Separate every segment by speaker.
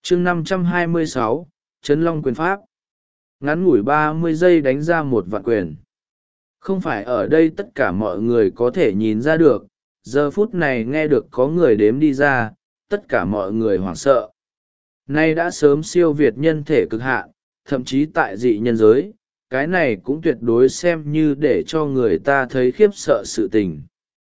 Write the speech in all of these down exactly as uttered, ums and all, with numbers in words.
Speaker 1: chương năm trăm hai mươi sáu, Trấn Long quyền pháp. Ngắn ngủi ba mươi giây đánh ra một vạn quyền. Không phải ở đây tất cả mọi người có thể nhìn ra được, giờ phút này nghe được có người đếm đi ra, tất cả mọi người hoảng sợ. Nay đã sớm siêu việt nhân thể cực hạn, thậm chí tại dị nhân giới, cái này cũng tuyệt đối xem như để cho người ta thấy khiếp sợ sự tình.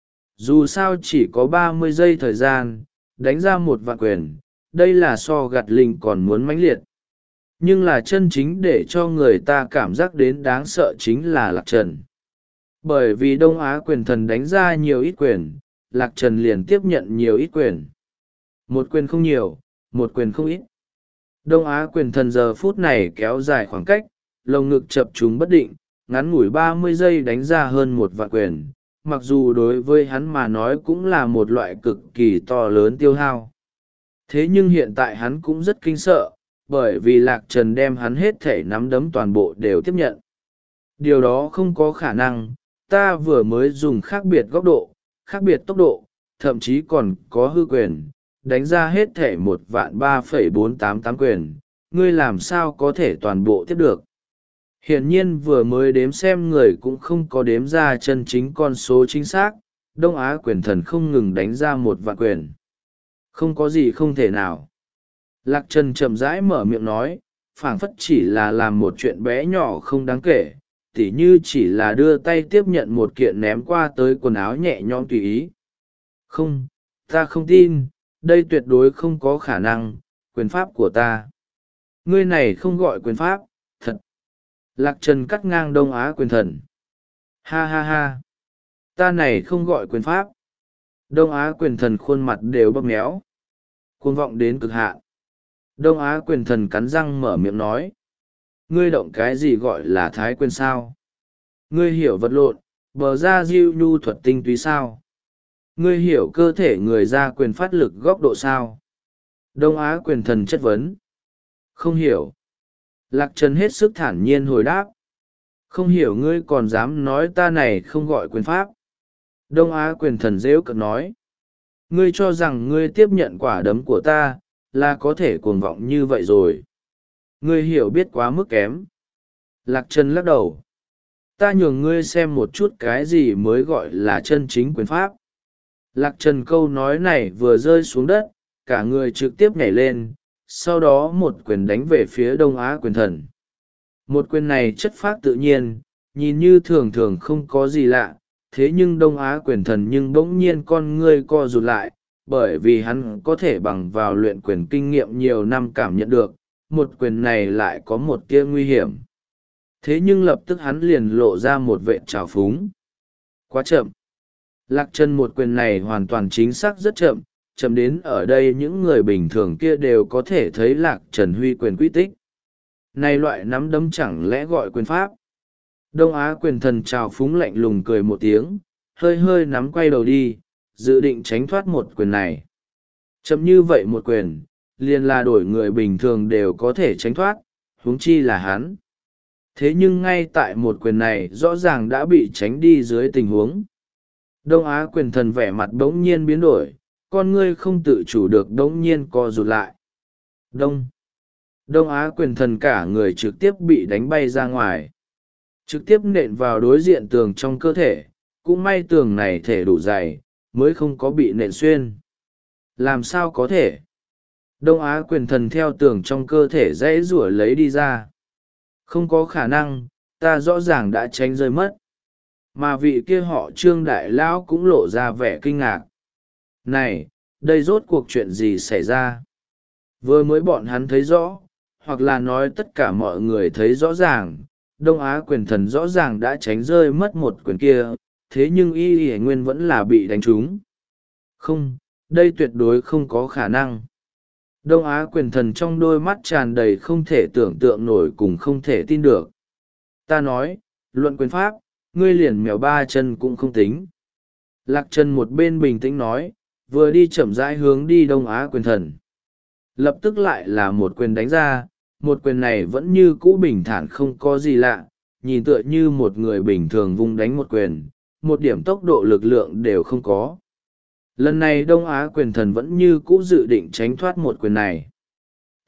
Speaker 1: Dù sao chỉ có ba mươi giây thời gian, đánh ra một vạn quyền, đây là so gặt linh còn muốn mãnh liệt. Nhưng là chân chính để cho người ta cảm giác đến đáng sợ chính là Lạc Trần. Bởi vì Đông Á quyền thần đánh ra nhiều ít quyền, Lạc Trần liền tiếp nhận nhiều ít quyền. Một quyền không nhiều, một quyền không ít. Đông Á quyền thần giờ phút này kéo dài khoảng cách, lồng ngực chập trùng bất định, ngắn ngủi ba mươi giây đánh ra hơn một vạn quyền, mặc dù đối với hắn mà nói cũng là một loại cực kỳ to lớn tiêu hao. Thế nhưng hiện tại hắn cũng rất kinh sợ, bởi vì Lạc Trần đem hắn hết thể nắm đấm toàn bộ đều tiếp nhận. Điều đó không có khả năng, ta vừa mới dùng khác biệt góc độ, khác biệt tốc độ, thậm chí còn có hư quyền, đánh ra hết thể một vạn ba phẩy bốn tám tám quyền, ngươi làm sao có thể toàn bộ tiếp được. Hiển nhiên vừa mới đếm xem người cũng không có đếm ra chân chính con số chính xác, Đông Á quyền thần không ngừng đánh ra một vạn quyền. Không có gì không thể nào. Lạc Trần chậm rãi mở miệng nói, phảng phất chỉ là làm một chuyện bé nhỏ không đáng kể, tỉ như chỉ là đưa tay tiếp nhận một kiện ném qua tới quần áo nhẹ nhõm tùy ý. Không, ta không tin, đây tuyệt đối không có khả năng, quyền pháp của ta. Ngươi này không gọi quyền pháp, thật. Lạc Trần cắt ngang Đông Á quyền thần. Ha ha ha, ta này không gọi quyền pháp. Đông Á quyền thần khuôn mặt đều bóp méo, cuồng vọng đến cực hạn. Đông Á quyền thần cắn răng mở miệng nói, ngươi động cái gì gọi là thái quyền sao? Ngươi hiểu vật lộn, bờ ra diêu nhu thuật tinh túy sao? Ngươi hiểu cơ thể người ra quyền phát lực góc độ sao? Đông Á quyền thần chất vấn. Không hiểu. Lạc Trần hết sức thản nhiên hồi đáp. Không hiểu ngươi còn dám nói ta này không gọi quyền pháp. Đông Á quyền thần rêu cợt nói. Ngươi cho rằng ngươi tiếp nhận quả đấm của ta, là có thể cuồng vọng như vậy rồi. Ngươi hiểu biết quá mức kém. Lạc Trần lắc đầu. Ta nhường ngươi xem một chút cái gì mới gọi là chân chính quyền pháp. Lạc Trần câu nói này vừa rơi xuống đất, cả người trực tiếp nhảy lên, sau đó một quyền đánh về phía Đông Á quyền thần. Một quyền này chất phác tự nhiên, nhìn như thường thường không có gì lạ, thế nhưng Đông Á quyền thần nhưng bỗng nhiên con ngươi co rụt lại, bởi vì hắn có thể bằng vào luyện quyền kinh nghiệm nhiều năm cảm nhận được, một quyền này lại có một tia nguy hiểm. Thế nhưng lập tức hắn liền lộ ra một vệ trào phúng. Quá chậm. Lạc Trần một quyền này hoàn toàn chính xác rất chậm, chậm đến ở đây những người bình thường kia đều có thể thấy Lạc Trần huy quyền quy tích. Này loại nắm đấm chẳng lẽ gọi quyền pháp? Đông Á quyền thần trào phúng lạnh lùng cười một tiếng, hơi hơi nắm quay đầu đi, dự định tránh thoát một quyền này. Chậm như vậy một quyền, liền là đổi người bình thường đều có thể tránh thoát, huống chi là hắn. Thế nhưng ngay tại một quyền này rõ ràng đã bị tránh đi dưới tình huống. Đông Á quyền thần vẻ mặt bỗng nhiên biến đổi, con ngươi không tự chủ được bỗng nhiên co rụt lại. Đông. Đông Á quyền thần cả người trực tiếp bị đánh bay ra ngoài. Trực tiếp nện vào đối diện tường trong cơ thể, cũng may tường này thể đủ dày, mới không có bị nện xuyên. Làm sao có thể? Đông Á quyền thần theo tường trong cơ thể dãy rủa lấy đi ra. Không có khả năng, ta rõ ràng đã tránh rơi mất. Mà vị kia họ Trương đại lão cũng lộ ra vẻ kinh ngạc. Này, đây rốt cuộc chuyện gì xảy ra? Vừa mới bọn hắn thấy rõ, hoặc là nói tất cả mọi người thấy rõ ràng, Đông Á quyền thần rõ ràng đã tránh rơi mất một quyền kia, thế nhưng y y nguyên vẫn là bị đánh trúng. Không, đây tuyệt đối không có khả năng. Đông Á quyền thần trong đôi mắt tràn đầy không thể tưởng tượng nổi cùng không thể tin được. Ta nói, luận quyền pháp, ngươi liền mèo ba chân cũng không tính. Lạc Trần một bên bình tĩnh nói, vừa đi chậm rãi hướng đi Đông Á quyền thần. Lập tức lại là một quyền đánh ra, một quyền này vẫn như cũ bình thản không có gì lạ, nhìn tựa như một người bình thường vung đánh một quyền, một điểm tốc độ lực lượng đều không có. Lần này Đông Á quyền thần vẫn như cũ dự định tránh thoát một quyền này.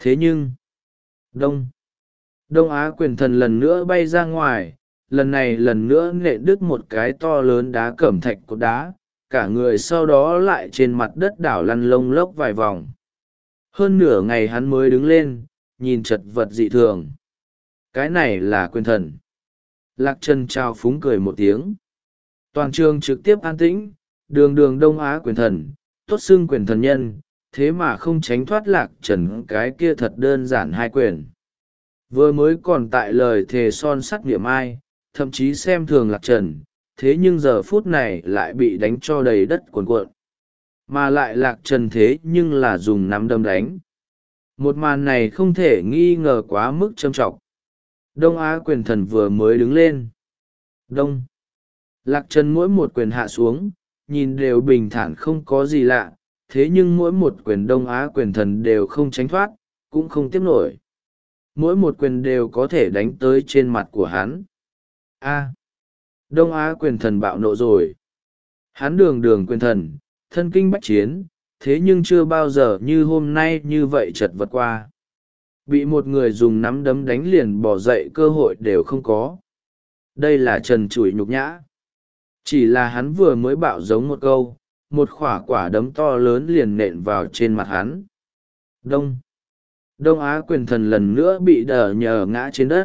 Speaker 1: Thế nhưng, đông, đông á quyền thần lần nữa bay ra ngoài, lần này lần nữa nện đứt một cái to lớn đá cẩm thạch cột đá, cả người sau đó lại trên mặt đất đảo lăn lông lốc vài vòng. Hơn nửa ngày hắn mới đứng lên, nhìn chật vật dị thường. Cái này là quyền thần. Lạc Trần trao phúng cười một tiếng. Toàn trường trực tiếp an tĩnh, đường đường Đông Á quyền thần, tốt xưng quyền thần nhân, thế mà không tránh thoát Lạc Trần cái kia thật đơn giản hai quyền. Vừa mới còn tại lời thề son sắt niệm ai, thậm chí xem thường Lạc Trần, thế nhưng giờ phút này lại bị đánh cho đầy đất cuồn cuộn. Mà lại Lạc Trần thế nhưng là dùng nắm đấm đánh. Một màn này không thể nghi ngờ quá mức châm trọng. Đông Á quyền thần vừa mới đứng lên. Đông. Lạc Trần mỗi một quyền hạ xuống, nhìn đều bình thản không có gì lạ, thế nhưng mỗi một quyền Đông Á quyền thần đều không tránh thoát, cũng không tiếp nổi. Mỗi một quyền đều có thể đánh tới trên mặt của hắn. A. Đông Á quyền thần bạo nộ rồi. Hắn đường đường quyền thần, thân kinh bách chiến, thế nhưng chưa bao giờ như hôm nay như vậy chật vật qua. Bị một người dùng nắm đấm đánh liền bỏ dậy cơ hội đều không có. Đây là trần trụi nhục nhã. Chỉ là hắn vừa mới bạo giống một câu, một khỏa quả đấm to lớn liền nện vào trên mặt hắn. Đông. Đông Á quyền thần lần nữa bị đờ nhờ ngã trên đất.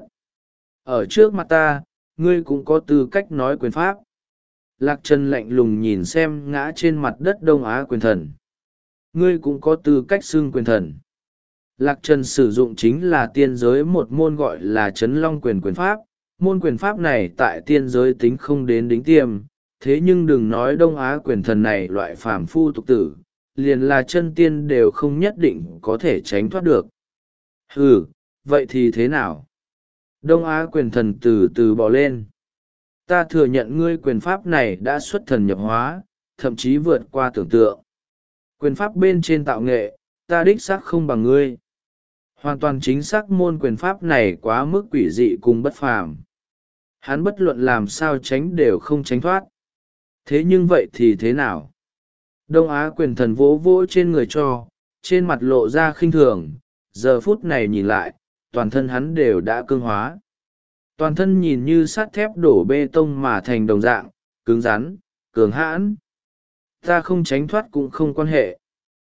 Speaker 1: Ở trước mặt ta, ngươi cũng có tư cách nói quyền pháp. Lạc Trần lạnh lùng nhìn xem ngã trên mặt đất Đông Á quyền thần. Ngươi cũng có tư cách xưng quyền thần. Lạc Trần sử dụng chính là tiên giới một môn gọi là Trấn Long quyền quyền pháp. Môn quyền pháp này tại tiên giới tính không đến đính tiêm, thế nhưng đừng nói Đông Á quyền thần này loại phàm phu tục tử, liền là chân tiên đều không nhất định có thể tránh thoát được. Ừ, vậy thì thế nào? Đông Á quyền thần từ từ bò lên. Ta thừa nhận ngươi quyền pháp này đã xuất thần nhập hóa, thậm chí vượt qua tưởng tượng. Quyền pháp bên trên tạo nghệ, ta đích xác không bằng ngươi. Hoàn toàn chính xác môn quyền pháp này quá mức quỷ dị cùng bất phàm. Hắn bất luận làm sao tránh đều không tránh thoát. Thế nhưng vậy thì thế nào? Đông Á quyền thần vỗ vỗ trên người cho, trên mặt lộ ra khinh thường, giờ phút này nhìn lại, toàn thân hắn đều đã cương hóa. Toàn thân nhìn như sắt thép đổ bê tông mà thành đồng dạng, cứng rắn, cường hãn. Ta không tránh thoát cũng không quan hệ.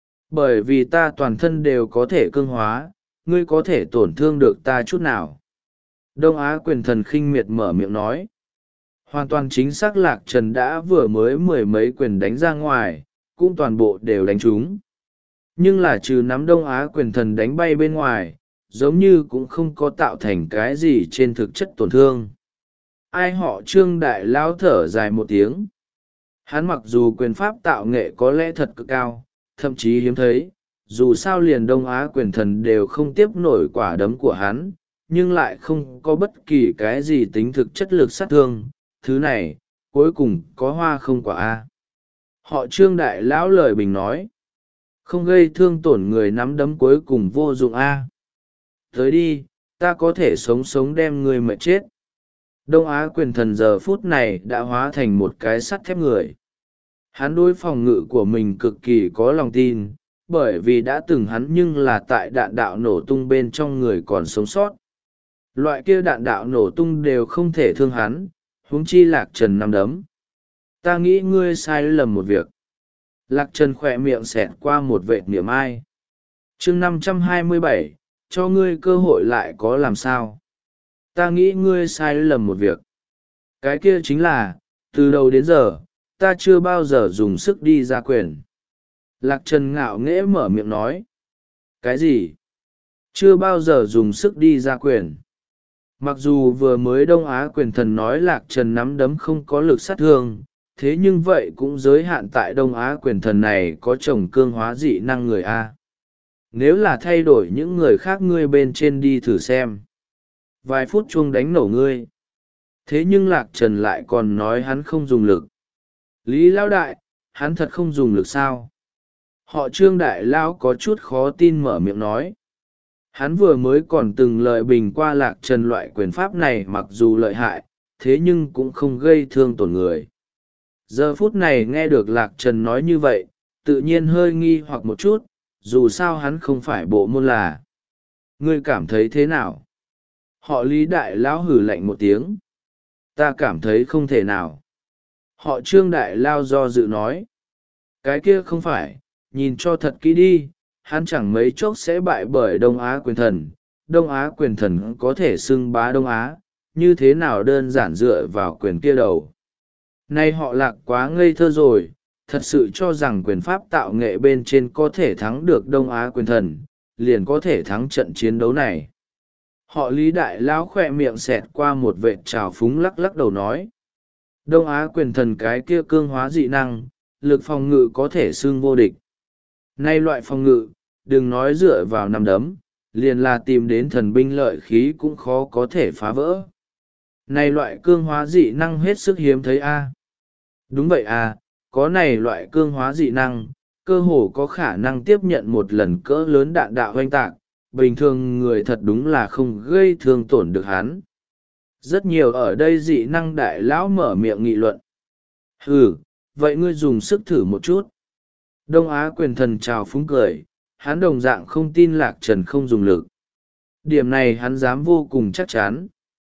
Speaker 1: Bởi vì ta toàn thân đều có thể cương hóa, ngươi có thể tổn thương được ta chút nào. Đông Á quyền thần khinh miệt mở miệng nói. Hoàn toàn chính xác Lạc Trần đã vừa mới mười mấy quyền đánh ra ngoài, cũng toàn bộ đều đánh trúng. Nhưng là trừ nắm Đông Á quyền thần đánh bay bên ngoài, giống như cũng không có tạo thành cái gì trên thực chất tổn thương. Ai họ Trương Đại Lão thở dài một tiếng. Hắn mặc dù quyền pháp tạo nghệ có lẽ thật cực cao, thậm chí hiếm thấy, dù sao liền Đông Á quyền thần đều không tiếp nổi quả đấm của hắn, nhưng lại không có bất kỳ cái gì tính thực chất lực sát thương. Thứ này, cuối cùng có hoa không quả a. Họ Trương Đại Lão lời bình nói. Không gây thương tổn người nắm đấm cuối cùng vô dụng a. Tới đi, ta có thể sống sống đem người mệt chết. Đông Á quyền thần giờ phút này đã hóa thành một cái sắt thép người. Hắn đối phòng ngự của mình cực kỳ có lòng tin, bởi vì đã từng hắn nhưng là tại đạn đạo nổ tung bên trong người còn sống sót. Loại kia đạn đạo nổ tung đều không thể thương hắn, huống chi Lạc Trần nắm đấm. Ta nghĩ ngươi sai lầm một việc. Lạc Trần khỏe miệng xẹt qua một vệt niệm ai. chương năm trăm hai mươi bảy, cho ngươi cơ hội lại có làm sao. Ta nghĩ ngươi sai lầm một việc. Cái kia chính là, từ đầu đến giờ, ta chưa bao giờ dùng sức đi ra quyền. Lạc Trần ngạo nghễ mở miệng nói. Cái gì? Chưa bao giờ dùng sức đi ra quyền. Mặc dù vừa mới Đông Á quyền thần nói Lạc Trần nắm đấm không có lực sát thương, thế nhưng vậy cũng giới hạn tại Đông Á quyền thần này có chồng cương hóa dị năng người A. Nếu là thay đổi những người khác ngươi bên trên đi thử xem. Vài phút chuông đánh nổ ngươi. Thế nhưng Lạc Trần lại còn nói hắn không dùng lực. Lý Lão Đại, hắn thật không dùng lực sao? Họ Trương Đại Lão có chút khó tin mở miệng nói. Hắn vừa mới còn từng lợi bình qua Lạc Trần loại quyền pháp này mặc dù lợi hại, thế nhưng cũng không gây thương tổn người. Giờ phút này nghe được Lạc Trần nói như vậy, tự nhiên hơi nghi hoặc một chút, dù sao hắn không phải bộ môn là. ngươi cảm thấy thế nào? Họ Lý đại lão hử lạnh một tiếng. Ta cảm thấy không thể nào. Họ Trương đại lao do dự nói. Cái kia không phải, nhìn cho thật kỹ đi, hắn chẳng mấy chốc sẽ bại bởi Đông Á quyền thần. Đông Á quyền thần có thể xưng bá Đông Á, như thế nào đơn giản dựa vào quyền kia đầu. Nay họ Lạc quá ngây thơ rồi, thật sự cho rằng quyền pháp tạo nghệ bên trên có thể thắng được Đông Á quyền thần, liền có thể thắng trận chiến đấu này. Họ Lý đại lão khỏe miệng xẹt qua một vệt trào phúng, lắc lắc đầu nói. Đông Á quyền thần cái kia cương hóa dị năng, lực phòng ngự có thể xưng vô địch. Nay loại phòng ngự, đừng nói dựa vào nằm đấm, liền là tìm đến thần binh lợi khí cũng khó có thể phá vỡ. Này loại cương hóa dị năng hết sức hiếm thấy a. Đúng vậy à, có này loại cương hóa dị năng, cơ hồ có khả năng tiếp nhận một lần cỡ lớn đạn đạo hoanh tạc, bình thường người thật đúng là không gây thương tổn được hắn. Rất nhiều ở đây dị năng đại lão mở miệng nghị luận. Ừ, vậy ngươi dùng sức thử một chút. Đông Á quyền thần chào phúng cười, hắn đồng dạng không tin Lạc Trần không dùng lực. Điểm này hắn dám vô cùng chắc chắn.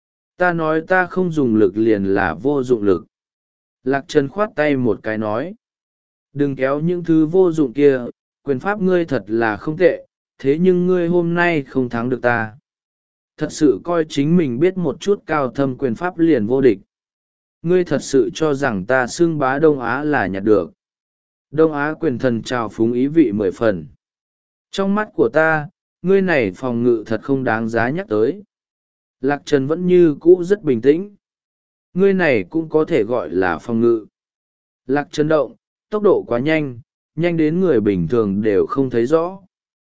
Speaker 1: Ta nói ta không dùng lực liền là vô dụng lực. Lạc Trần khoát tay một cái nói. Đừng kéo những thứ vô dụng kia, quyền pháp ngươi thật là không tệ, thế nhưng ngươi hôm nay không thắng được ta. Thật sự coi chính mình biết một chút cao thâm quyền pháp liền vô địch. Ngươi thật sự cho rằng ta xưng bá Đông Á là nhặt được. Đông Á quyền thần trào phúng ý vị mười phần. Trong mắt của ta, ngươi này phòng ngự thật không đáng giá nhắc tới. Lạc Trần vẫn như cũ rất bình tĩnh. Ngươi này cũng có thể gọi là phòng ngự. Lạc Trần động, tốc độ quá nhanh, nhanh đến người bình thường đều không thấy rõ.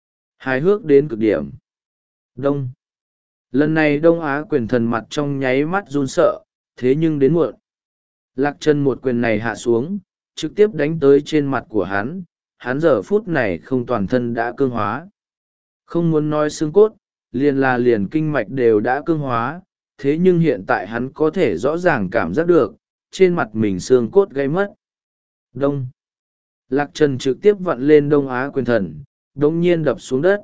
Speaker 1: Hài hước đến cực điểm. Đông. Lần này Đông Á quyền thần mặt trong nháy mắt run sợ, thế nhưng đến muộn. Lạc Trần một quyền này hạ xuống, trực tiếp đánh tới trên mặt của hắn, hắn giờ phút này không toàn thân đã cương hóa. Không muốn nói xương cốt, liền là liền kinh mạch đều đã cương hóa, thế nhưng hiện tại hắn có thể rõ ràng cảm giác được, trên mặt mình xương cốt gây mất. Đông. Lạc Trần trực tiếp vặn lên Đông Á quyền thần, đống nhiên đập xuống đất.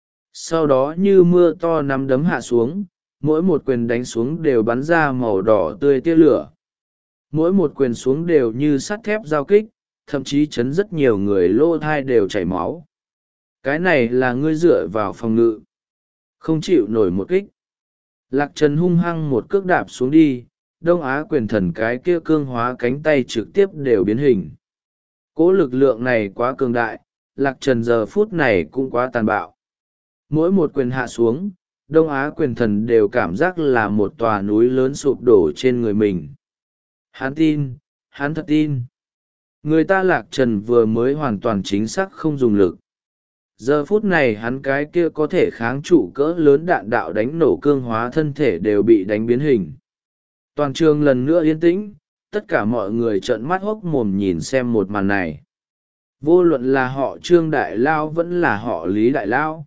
Speaker 1: Sau đó như mưa to nắm đấm hạ xuống, mỗi một quyền đánh xuống đều bắn ra màu đỏ tươi tia lửa. Mỗi một quyền xuống đều như sắt thép giao kích, thậm chí chấn rất nhiều người lô thai đều chảy máu. Cái này là ngươi dựa vào phòng ngự. Không chịu nổi một kích. Lạc Trần hung hăng một cước đạp xuống đi, Đông Á quyền thần cái kia cương hóa cánh tay trực tiếp đều biến hình. Cỗ lực lượng này quá cường đại, Lạc Trần giờ phút này cũng quá tàn bạo. Mỗi một quyền hạ xuống, Đông Á quyền thần đều cảm giác là một tòa núi lớn sụp đổ trên người mình. Hắn tin, hắn thật tin. Người ta Lạc Trần vừa mới hoàn toàn chính xác không dùng lực. Giờ phút này hắn cái kia có thể kháng trụ cỡ lớn đạn đạo đánh nổ cương hóa thân thể đều bị đánh biến hình. Toàn trường lần nữa yên tĩnh, tất cả mọi người trợn mắt hốc mồm nhìn xem một màn này. Vô luận là họ Trương Đại Lao vẫn là họ Lý Đại Lao.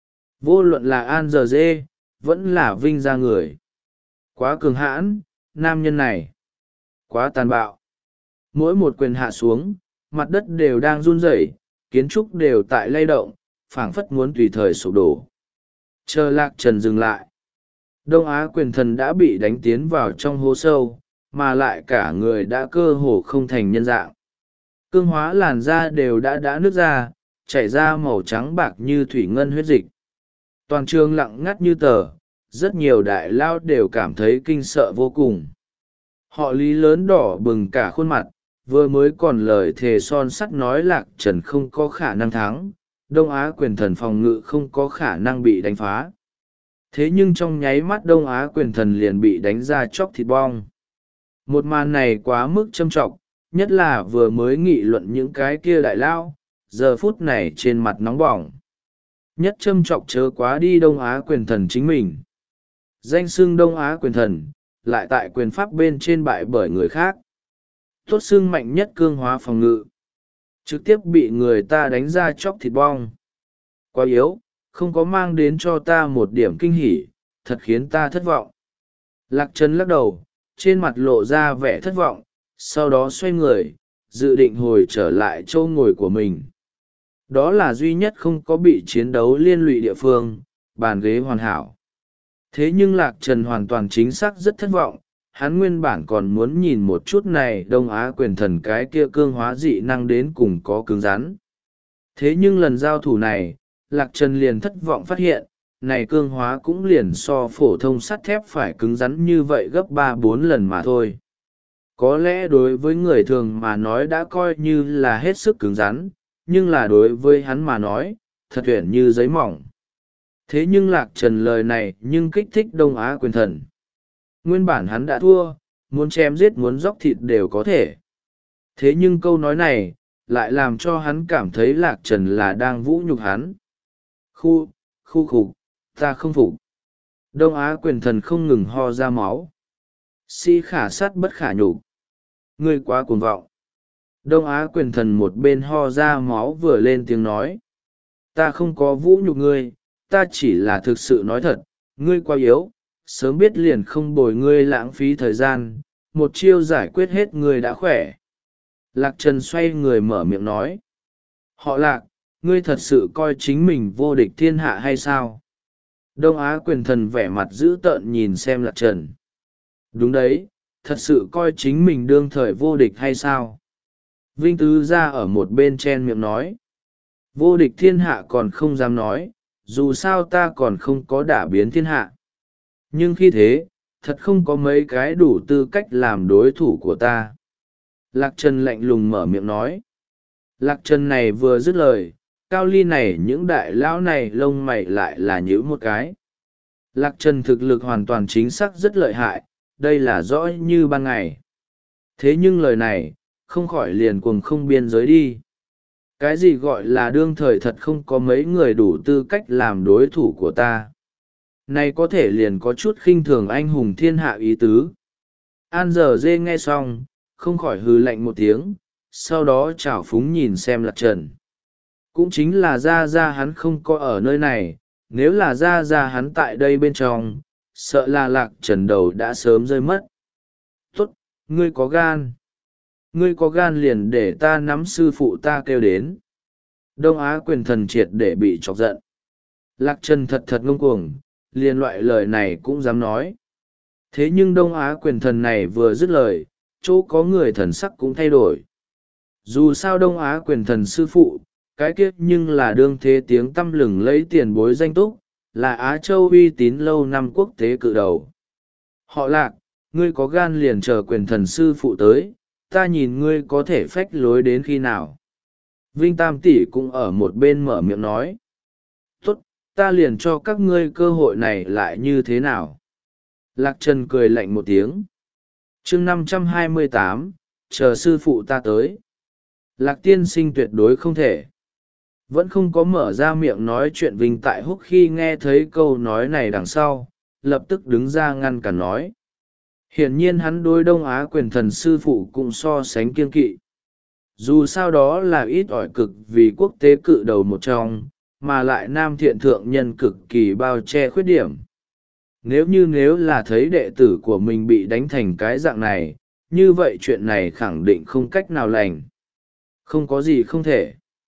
Speaker 1: Vô luận là An Giờ Dê, vẫn là Vinh ra người. Quá cường hãn, nam nhân này. Quá tàn bạo. Mỗi một quyền hạ xuống, mặt đất đều đang run rẩy, kiến trúc đều tại lay động, phảng phất muốn tùy thời sụp đổ. Chờ Lạc Trần dừng lại. Đông Á quyền thần đã bị đánh tiến vào trong hố sâu, mà lại cả người đã cơ hồ không thành nhân dạng. Cương hóa làn da đều đã đã nứt ra, chảy ra màu trắng bạc như thủy ngân huyết dịch. Toàn trường lặng ngắt như tờ, rất nhiều đại lao đều cảm thấy kinh sợ vô cùng. Họ Lý lớn đỏ bừng cả khuôn mặt, vừa mới còn lời thề son sắt nói Lạc Trần không có khả năng thắng, Đông Á quyền thần phòng ngự không có khả năng bị đánh phá. Thế nhưng trong nháy mắt Đông Á quyền thần liền bị đánh ra chóc thịt bong. Một màn này quá mức châm trọng, nhất là vừa mới nghị luận những cái kia đại lao, giờ phút này trên mặt nóng bỏng. Nhất châm trọng chớ quá đi Đông Á quyền thần chính mình. Danh xưng Đông Á quyền thần, lại tại quyền pháp bên trên bại bởi người khác. Tốt xưng mạnh nhất cương hóa phòng ngự. Trực tiếp bị người ta đánh ra chóc thịt bong. Quá yếu, không có mang đến cho ta một điểm kinh hỉ, thật khiến ta thất vọng. Lạc Trần lắc đầu, trên mặt lộ ra vẻ thất vọng, sau đó xoay người, dự định hồi trở lại chỗ ngồi của mình. Đó là duy nhất không có bị chiến đấu liên lụy địa phương, bàn ghế hoàn hảo. Thế nhưng Lạc Trần hoàn toàn chính xác rất thất vọng, hắn nguyên bản còn muốn nhìn một chút này Đông Á quyền thần cái kia cương hóa dị năng đến cùng có cứng rắn. Thế nhưng lần giao thủ này, Lạc Trần liền thất vọng phát hiện, này cương hóa cũng liền so phổ thông sắt thép phải cứng rắn như vậy gấp ba bốn lần mà thôi. Có lẽ đối với người thường mà nói đã coi như là hết sức cứng rắn, nhưng là đối với hắn mà nói, thật tuyển như giấy mỏng. Thế nhưng Lạc Trần lời này nhưng kích thích Đông Á quyền thần. Nguyên bản hắn đã thua, muốn chém giết muốn dóc thịt đều có thể. Thế nhưng câu nói này, lại làm cho hắn cảm thấy Lạc Trần là đang vũ nhục hắn. Khu, khu khục, ta không phục. Đông Á quyền thần không ngừng ho ra máu. Si khả sát bất khả nhục. Ngươi quá cuồng vọng. Đông Á quyền thần một bên ho ra máu vừa lên tiếng nói. Ta không có vũ nhục ngươi, ta chỉ là thực sự nói thật, ngươi quá yếu, sớm biết liền không bồi ngươi lãng phí thời gian, một chiêu giải quyết hết ngươi đã khỏe. Lạc Trần xoay người mở miệng nói. Họ Lạc, ngươi thật sự coi chính mình vô địch thiên hạ hay sao? Đông Á quyền thần vẻ mặt dữ tợn nhìn xem Lạc Trần. Đúng đấy, thật sự coi chính mình đương thời vô địch hay sao? Vinh Tứ ra ở một bên chen miệng nói. Vô địch thiên hạ còn không dám nói, dù sao ta còn không có đả biến thiên hạ. Nhưng khi thế, thật không có mấy cái đủ tư cách làm đối thủ của ta. Lạc Trần lạnh lùng mở miệng nói. Lạc Trần này vừa dứt lời, Cao Ly này những đại lão này lông mày lại là nhíu một cái. Lạc Trần thực lực hoàn toàn chính xác rất lợi hại, đây là rõ như ban ngày. Thế nhưng lời này, không khỏi liền cuồng không biên giới đi. Cái gì gọi là đương thời thật không có mấy người đủ tư cách làm đối thủ của ta. Này có thể liền có chút khinh thường anh hùng thiên hạ ý tứ. An giờ dê nghe xong, không khỏi hừ lạnh một tiếng, sau đó chảo phúng nhìn xem Lạc Trần. Cũng chính là ra ra hắn không có ở nơi này, nếu là ra ra hắn tại đây bên trong, sợ là Lạc Trần đầu đã sớm rơi mất. Tốt, ngươi có gan. Ngươi có gan liền để ta nắm sư phụ ta kêu đến. Đông Á quyền thần triệt để bị chọc giận. Lạc Trần thật thật ngông cuồng, liền loại lời này cũng dám nói. Thế nhưng Đông Á quyền thần này vừa dứt lời, chỗ có người thần sắc cũng thay đổi. Dù sao Đông Á quyền thần sư phụ, cái kiếp nhưng là đương thế tiếng tăm lừng lấy tiền bối danh túc, là Á Châu uy tín lâu năm quốc tế cự đầu. Họ Lạc, ngươi có gan liền chờ quyền thần sư phụ tới, ta nhìn ngươi có thể phách lối đến khi nào. Vinh Tam Tỷ cũng ở một bên mở miệng nói. Tốt, ta liền cho các ngươi cơ hội này lại như thế nào. Lạc Trần cười lạnh một tiếng. chương năm trăm hai mươi tám, chờ sư phụ ta tới. Lạc tiên sinh tuyệt đối không thể. Vẫn không có mở ra miệng nói chuyện Vinh Tại Húc khi nghe thấy câu nói này đằng sau, lập tức đứng ra ngăn cản nói. Hiển nhiên hắn đối Đông Á quyền thần sư phụ cũng so sánh kiên kỵ. Dù sao đó là ít ỏi cực vì quốc tế cự đầu một trong, mà lại nam thiện thượng nhân cực kỳ bao che khuyết điểm. Nếu như nếu là thấy đệ tử của mình bị đánh thành cái dạng này, như vậy chuyện này khẳng định không cách nào lành. Không có gì không thể.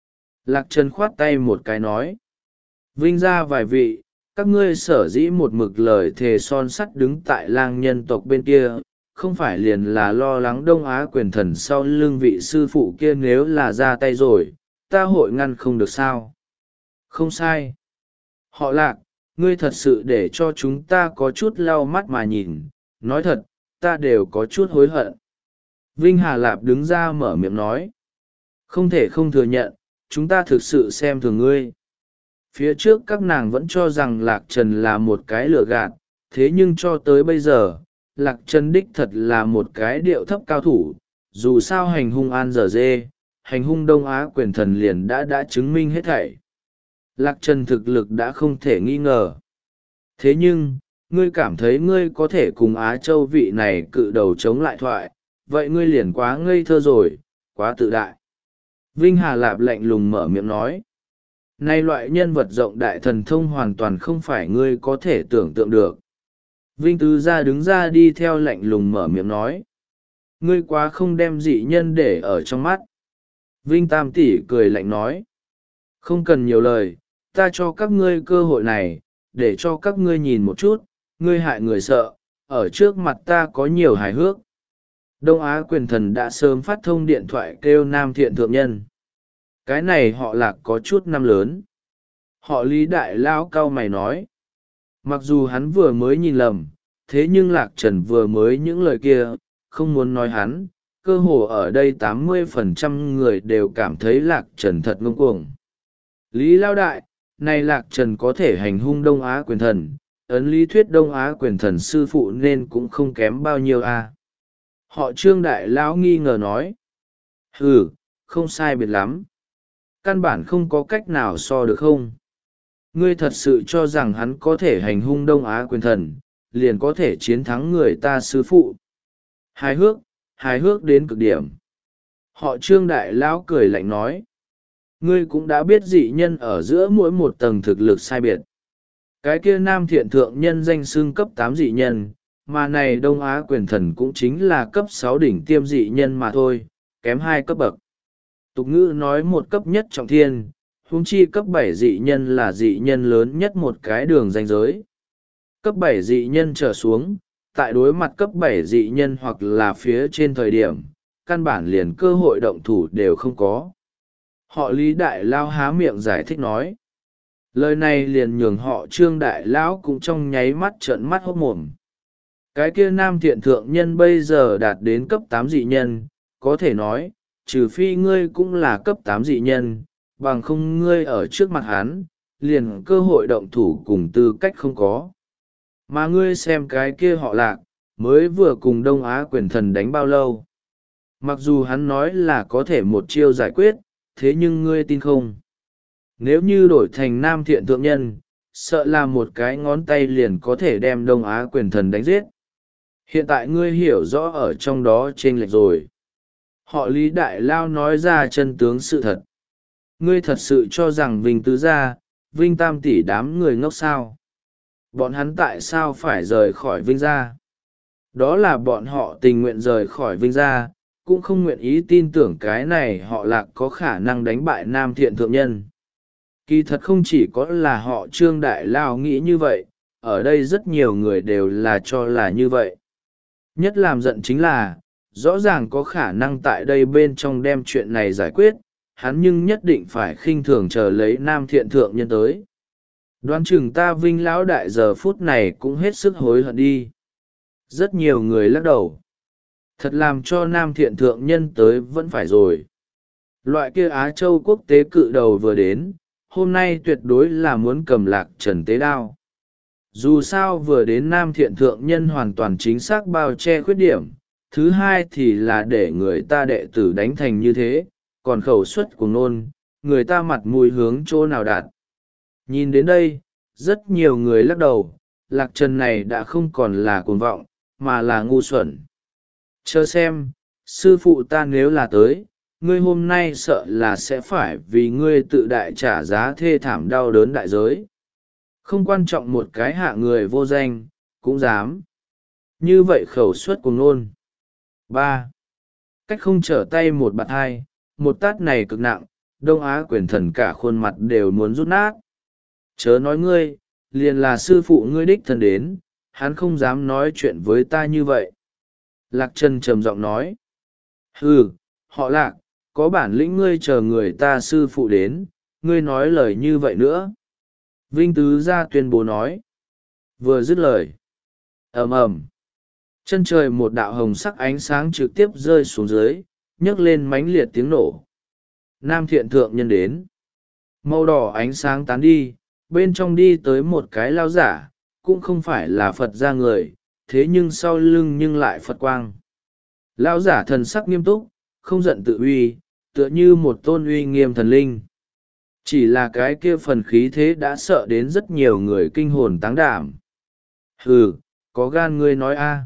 Speaker 1: Lạc Trần khoát tay một cái nói. Vinh ra vài vị, các ngươi sở dĩ một mực lời thề son sắt đứng tại lang nhân tộc bên kia, không phải liền là lo lắng Đông Á quyền thần sau lưng vị sư phụ kia nếu là ra tay rồi, ta hội ngăn không được sao. Không sai. Họ Lạc, ngươi thật sự để cho chúng ta có chút lau mắt mà nhìn, nói thật, ta đều có chút hối hận. Vinh Hà Lạp đứng ra mở miệng nói. Không thể không thừa nhận, chúng ta thực sự xem thường ngươi. Phía trước các nàng vẫn cho rằng Lạc Trần là một cái lừa gạt, thế nhưng cho tới bây giờ, Lạc Trần đích thật là một cái điệu thấp cao thủ, dù sao hành hung An Giờ Dê, hành hung Đông Á quyền thần liền đã đã chứng minh hết thảy. Lạc Trần thực lực đã không thể nghi ngờ. Thế nhưng, ngươi cảm thấy ngươi có thể cùng Á Châu vị này cự đầu chống lại thoại, vậy ngươi liền quá ngây thơ rồi, quá tự đại. Vinh Hà Lạp lạnh lùng mở miệng nói. Nay loại nhân vật rộng đại thần thông hoàn toàn không phải ngươi có thể tưởng tượng được. Vinh Tứ ra đứng ra đi theo lạnh lùng mở miệng nói. Ngươi quá không đem dị nhân để ở trong mắt. Vinh Tam Tỷ cười lạnh nói. Không cần nhiều lời, ta cho các ngươi cơ hội này, để cho các ngươi nhìn một chút, ngươi hại người sợ, ở trước mặt ta có nhiều hài hước. Đông Á quyền thần đã sớm phát thông điện thoại kêu Nam Thiện thượng nhân. Cái này họ Lạc có chút năm lớn. Họ Lý đại lao cau mày nói. Mặc dù hắn vừa mới nhìn lầm, thế nhưng Lạc Trần vừa mới những lời kia, không muốn nói hắn, cơ hồ ở đây tám mươi phần trăm người đều cảm thấy Lạc Trần thật ngông cuồng. Lý lao đại, này Lạc Trần có thể hành hung Đông Á quyền thần, ấn lý thuyết Đông Á quyền thần sư phụ nên cũng không kém bao nhiêu à. Họ Trương đại lão nghi ngờ nói. Ừ, không sai biệt lắm. Căn bản không có cách nào so được không? Ngươi thật sự cho rằng hắn có thể hành hung Đông Á quyền thần, liền có thể chiến thắng người ta sư phụ. Hài hước, hài hước đến cực điểm. Họ Trương đại lão cười lạnh nói. Ngươi cũng đã biết dị nhân ở giữa mỗi một tầng thực lực sai biệt. Cái kia Nam Thiện thượng nhân danh xưng cấp tám dị nhân, mà này Đông Á quyền thần cũng chính là cấp sáu đỉnh tiêm dị nhân mà thôi, kém hai cấp bậc. Tục ngữ nói một cấp nhất trọng thiên, huống chi cấp bảy dị nhân là dị nhân lớn nhất một cái đường ranh giới. Cấp bảy dị nhân trở xuống, tại đối mặt cấp bảy dị nhân hoặc là phía trên thời điểm, căn bản liền cơ hội động thủ đều không có. Họ Lý đại lao há miệng giải thích nói. Lời này liền nhường họ Trương đại lão cũng trong nháy mắt trợn mắt hốt mồm. Cái kia Nam Thiện thượng nhân bây giờ đạt đến cấp tám dị nhân, có thể nói, trừ phi ngươi cũng là cấp tám dị nhân, bằng không ngươi ở trước mặt hắn, liền cơ hội động thủ cùng tư cách không có. Mà ngươi xem cái kia họ Lạc, mới vừa cùng Đông Á quyền thần đánh bao lâu. Mặc dù hắn nói là có thể một chiêu giải quyết, thế nhưng ngươi tin không? Nếu như đổi thành Nam Thiện thượng nhân, sợ là một cái ngón tay liền có thể đem Đông Á quyền thần đánh giết. Hiện tại ngươi hiểu rõ ở trong đó chênh lệch rồi. Họ Lý đại lao nói ra chân tướng sự thật. Ngươi thật sự cho rằng Vinh tứ gia, Vinh tam tỷ đám người ngốc sao? Bọn hắn tại sao phải rời khỏi Vinh gia? Đó là bọn họ tình nguyện rời khỏi Vinh gia, cũng không nguyện ý tin tưởng cái này họ Lạc có khả năng đánh bại Nam Thiện thượng nhân. Kỳ thật không chỉ có là họ Trương đại lao nghĩ như vậy, ở đây rất nhiều người đều là cho là như vậy. Nhất làm giận chính là, rõ ràng có khả năng tại đây bên trong đem chuyện này giải quyết, hắn nhưng nhất định phải khinh thường chờ lấy Nam Thiện thượng nhân tới. Đoán chừng ta Vinh lão đại giờ phút này cũng hết sức hối hận đi. Rất nhiều người lắc đầu. Thật làm cho Nam Thiện thượng nhân tới vẫn phải rồi. Loại kia Á Châu quốc tế cự đầu vừa đến, hôm nay tuyệt đối là muốn cầm Lạc Trần tế đao. Dù sao vừa đến Nam Thiện thượng nhân hoàn toàn chính xác bao che khuyết điểm, thứ hai thì là để người ta đệ tử đánh thành như thế, còn khẩu suất của nôn, người ta mặt mũi hướng chỗ nào đạt. Nhìn đến đây, rất nhiều người lắc đầu, Lạc Trần này đã không còn là cuồng vọng, mà là ngu xuẩn. Chờ xem, sư phụ ta nếu là tới, ngươi hôm nay sợ là sẽ phải vì ngươi tự đại trả giá thê thảm đau đớn đại giới. Không quan trọng một cái hạ người vô danh, cũng dám. Như vậy khẩu suất cùng nôn. ba. Cách không trở tay một bạt hai, một tát này cực nặng, Đông Á quyền thần cả khuôn mặt đều muốn rút nát. Chớ nói ngươi, liền là sư phụ ngươi đích thân đến, hắn không dám nói chuyện với ta như vậy. Lạc Trần trầm giọng nói. Hừ, họ Lạc, có bản lĩnh ngươi chờ người ta sư phụ đến, ngươi nói lời như vậy nữa. Vinh tứ gia tuyên bố nói. Vừa dứt lời. Ầm ầm. Chân trời một đạo hồng sắc ánh sáng trực tiếp rơi xuống dưới, nhấc lên mãnh liệt tiếng nổ. Nam Thiện thượng nhân đến. Màu đỏ ánh sáng tán đi, bên trong đi tới một cái lao giả, cũng không phải là Phật gia người, thế nhưng sau lưng nhưng lại Phật quang. Lao giả thần sắc nghiêm túc, không giận tự uy, tựa như một tôn uy nghiêm thần linh. Chỉ là cái kia phần khí thế đã sợ đến rất nhiều người kinh hồn táng đảm. Hừ, có gan ngươi nói a?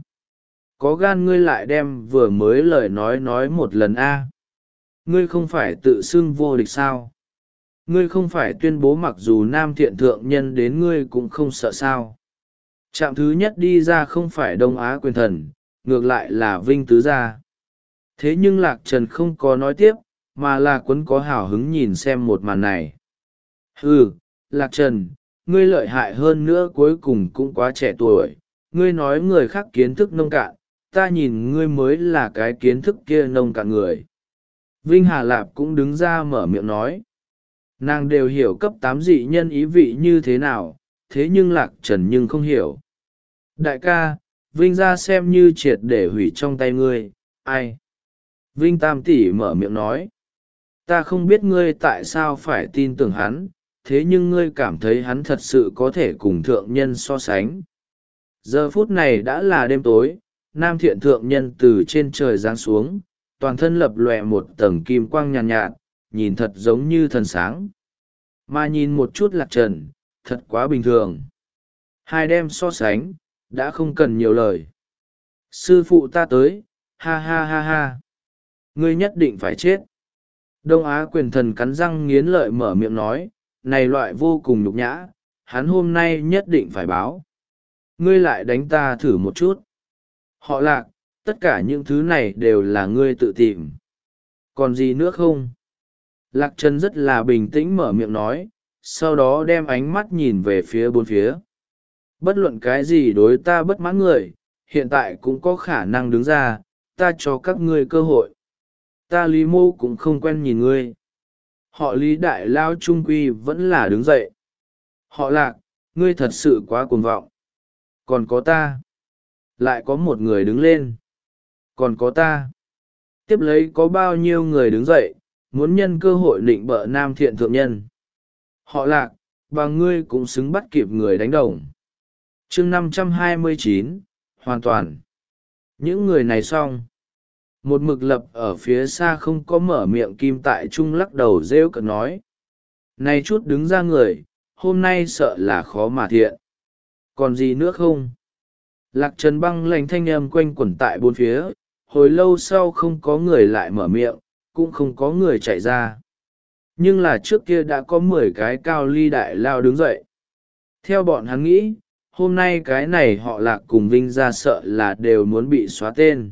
Speaker 1: Có gan ngươi lại đem vừa mới lời nói nói một lần a? Ngươi không phải tự xưng vô địch sao? Ngươi không phải tuyên bố mặc dù Nam Thiện thượng nhân đến ngươi cũng không sợ sao? Trạm thứ nhất đi ra không phải Đông Á quyền thần, ngược lại là Vinh tứ gia. Thế nhưng Lạc Trần không có nói tiếp, mà là Quấn có hào hứng nhìn xem một màn này. Hừ, Lạc Trần, ngươi lợi hại hơn nữa cuối cùng cũng quá trẻ tuổi. Ngươi nói người khác kiến thức nông cạn, ta nhìn ngươi mới là cái kiến thức kia nông cạn người. Vinh Hà Lạp cũng đứng ra mở miệng nói. Nàng đều hiểu cấp tám dị nhân ý vị như thế nào, thế nhưng Lạc Trần nhưng không hiểu. Đại ca, Vinh ra xem như triệt để hủy trong tay ngươi, ai? Vinh Tam Tỷ mở miệng nói. Ta không biết ngươi tại sao phải tin tưởng hắn, thế nhưng ngươi cảm thấy hắn thật sự có thể cùng thượng nhân so sánh. Giờ phút này đã là đêm tối, nam thiện thượng nhân từ trên trời giáng xuống, toàn thân lập lòe một tầng kim quang nhàn nhạt, nhạt, nhìn thật giống như thần sáng. Mà nhìn một chút Lạc Trần, thật quá bình thường. Hai đem so sánh, đã không cần nhiều lời. Sư phụ ta tới, ha ha ha ha. Ngươi nhất định phải chết. Đông Á quyền thần cắn răng nghiến lợi mở miệng nói, này loại vô cùng nhục nhã, hắn hôm nay nhất định phải báo. Ngươi lại đánh ta thử một chút. Họ Lạc, tất cả những thứ này đều là ngươi tự tìm. Còn gì nữa không? Lạc Trần rất là bình tĩnh mở miệng nói, sau đó đem ánh mắt nhìn về phía bốn phía. Bất luận cái gì đối ta bất mãn người, hiện tại cũng có khả năng đứng ra, ta cho các ngươi cơ hội. Ta Lý Mô cũng không quen nhìn ngươi. Họ Lý đại lao trung quy vẫn là đứng dậy. Họ Lạc, ngươi thật sự quá cuồng vọng. Còn có ta. Lại có một người đứng lên. Còn có ta. Tiếp lấy có bao nhiêu người đứng dậy, muốn nhân cơ hội định bợ nam thiện thượng nhân. Họ Lạc, và ngươi cũng xứng bắt kịp người đánh đồng. chương năm trăm hai mươi chín, hoàn toàn. Những người này xong. Một mực lập ở phía xa không có mở miệng kim tại trung lắc đầu rêu cợt nói. Này chút đứng ra người, hôm nay sợ là khó mà thiện. Còn gì nữa không? Lạc Trần băng lành thanh âm quanh quẩn tại bốn phía, hồi lâu sau không có người lại mở miệng, cũng không có người chạy ra. Nhưng là trước kia đã có mười cái cao ly đại lao đứng dậy. Theo bọn hắn nghĩ, hôm nay cái này họ Lạc cùng Vinh ra sợ là đều muốn bị xóa tên.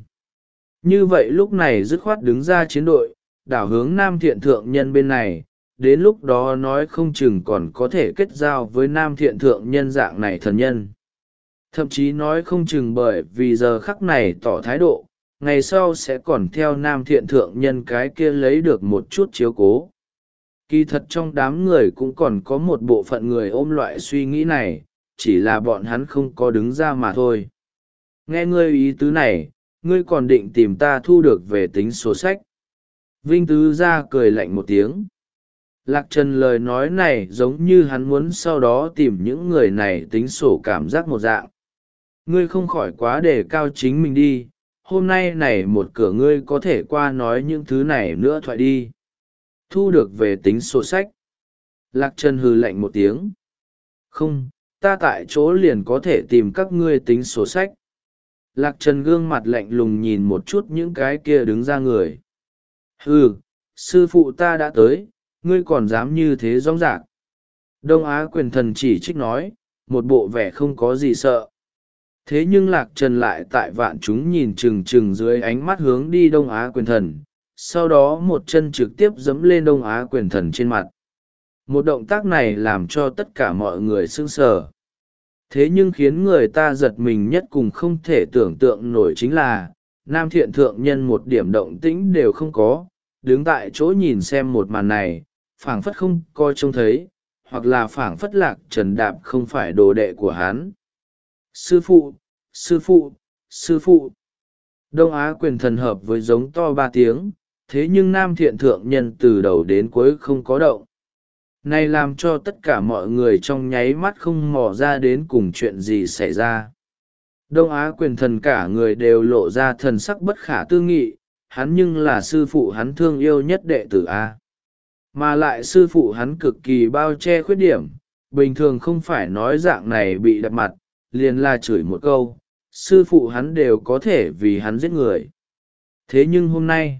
Speaker 1: Như vậy lúc này dứt khoát đứng ra chiến đội, đảo hướng nam thiện thượng nhân bên này, đến lúc đó nói không chừng còn có thể kết giao với nam thiện thượng nhân dạng này thần nhân. Thậm chí nói không chừng bởi vì giờ khắc này tỏ thái độ, ngày sau sẽ còn theo nam thiện thượng nhân cái kia lấy được một chút chiếu cố. Kỳ thật trong đám người cũng còn có một bộ phận người ôm loại suy nghĩ này, chỉ là bọn hắn không có đứng ra mà thôi. Nghe ngươi ý tứ này, ngươi còn định tìm ta thu được về tính sổ sách. Vinh Tứ ra cười lạnh một tiếng. Lạc Trần lời nói này giống như hắn muốn sau đó tìm những người này tính sổ cảm giác một dạng. Ngươi không khỏi quá đề cao chính mình đi, hôm nay này một cửa ngươi có thể qua nói những thứ này nữa thoại đi. Thu được về tính sổ sách. Lạc Trần hừ lạnh một tiếng. Không, ta tại chỗ liền có thể tìm các ngươi tính sổ sách. Lạc Trần gương mặt lạnh lùng nhìn một chút những cái kia đứng ra người. Hừ, sư phụ ta đã tới, ngươi còn dám như thế rõ ràng. Đông Á quyền thần chỉ trích nói, một bộ vẻ không có gì sợ. Thế nhưng Lạc Trần lại tại vạn chúng nhìn chừng chừng dưới ánh mắt hướng đi Đông Á quyền thần, sau đó một chân trực tiếp giẫm lên Đông Á quyền thần trên mặt. Một động tác này làm cho tất cả mọi người sững sờ. Thế nhưng khiến người ta giật mình nhất cùng không thể tưởng tượng nổi chính là, nam thiện thượng nhân một điểm động tĩnh đều không có, đứng tại chỗ nhìn xem một màn này, phảng phất không coi trông thấy, hoặc là phảng phất Lạc Trần đạp không phải đồ đệ của hắn. Sư phụ, sư phụ, sư phụ. Đông Á quyền thần hợp với giống to ba tiếng, thế nhưng nam thiện thượng nhân từ đầu đến cuối không có động. Này làm cho tất cả mọi người trong nháy mắt không mò ra đến cùng chuyện gì xảy ra. Đông Á quyền thần cả người đều lộ ra thần sắc bất khả tư nghị, hắn nhưng là sư phụ hắn thương yêu nhất đệ tử A. Mà lại sư phụ hắn cực kỳ bao che khuyết điểm, bình thường không phải nói dạng này bị đặt mặt, liền là chửi một câu, sư phụ hắn đều có thể vì hắn giết người. Thế nhưng hôm nay,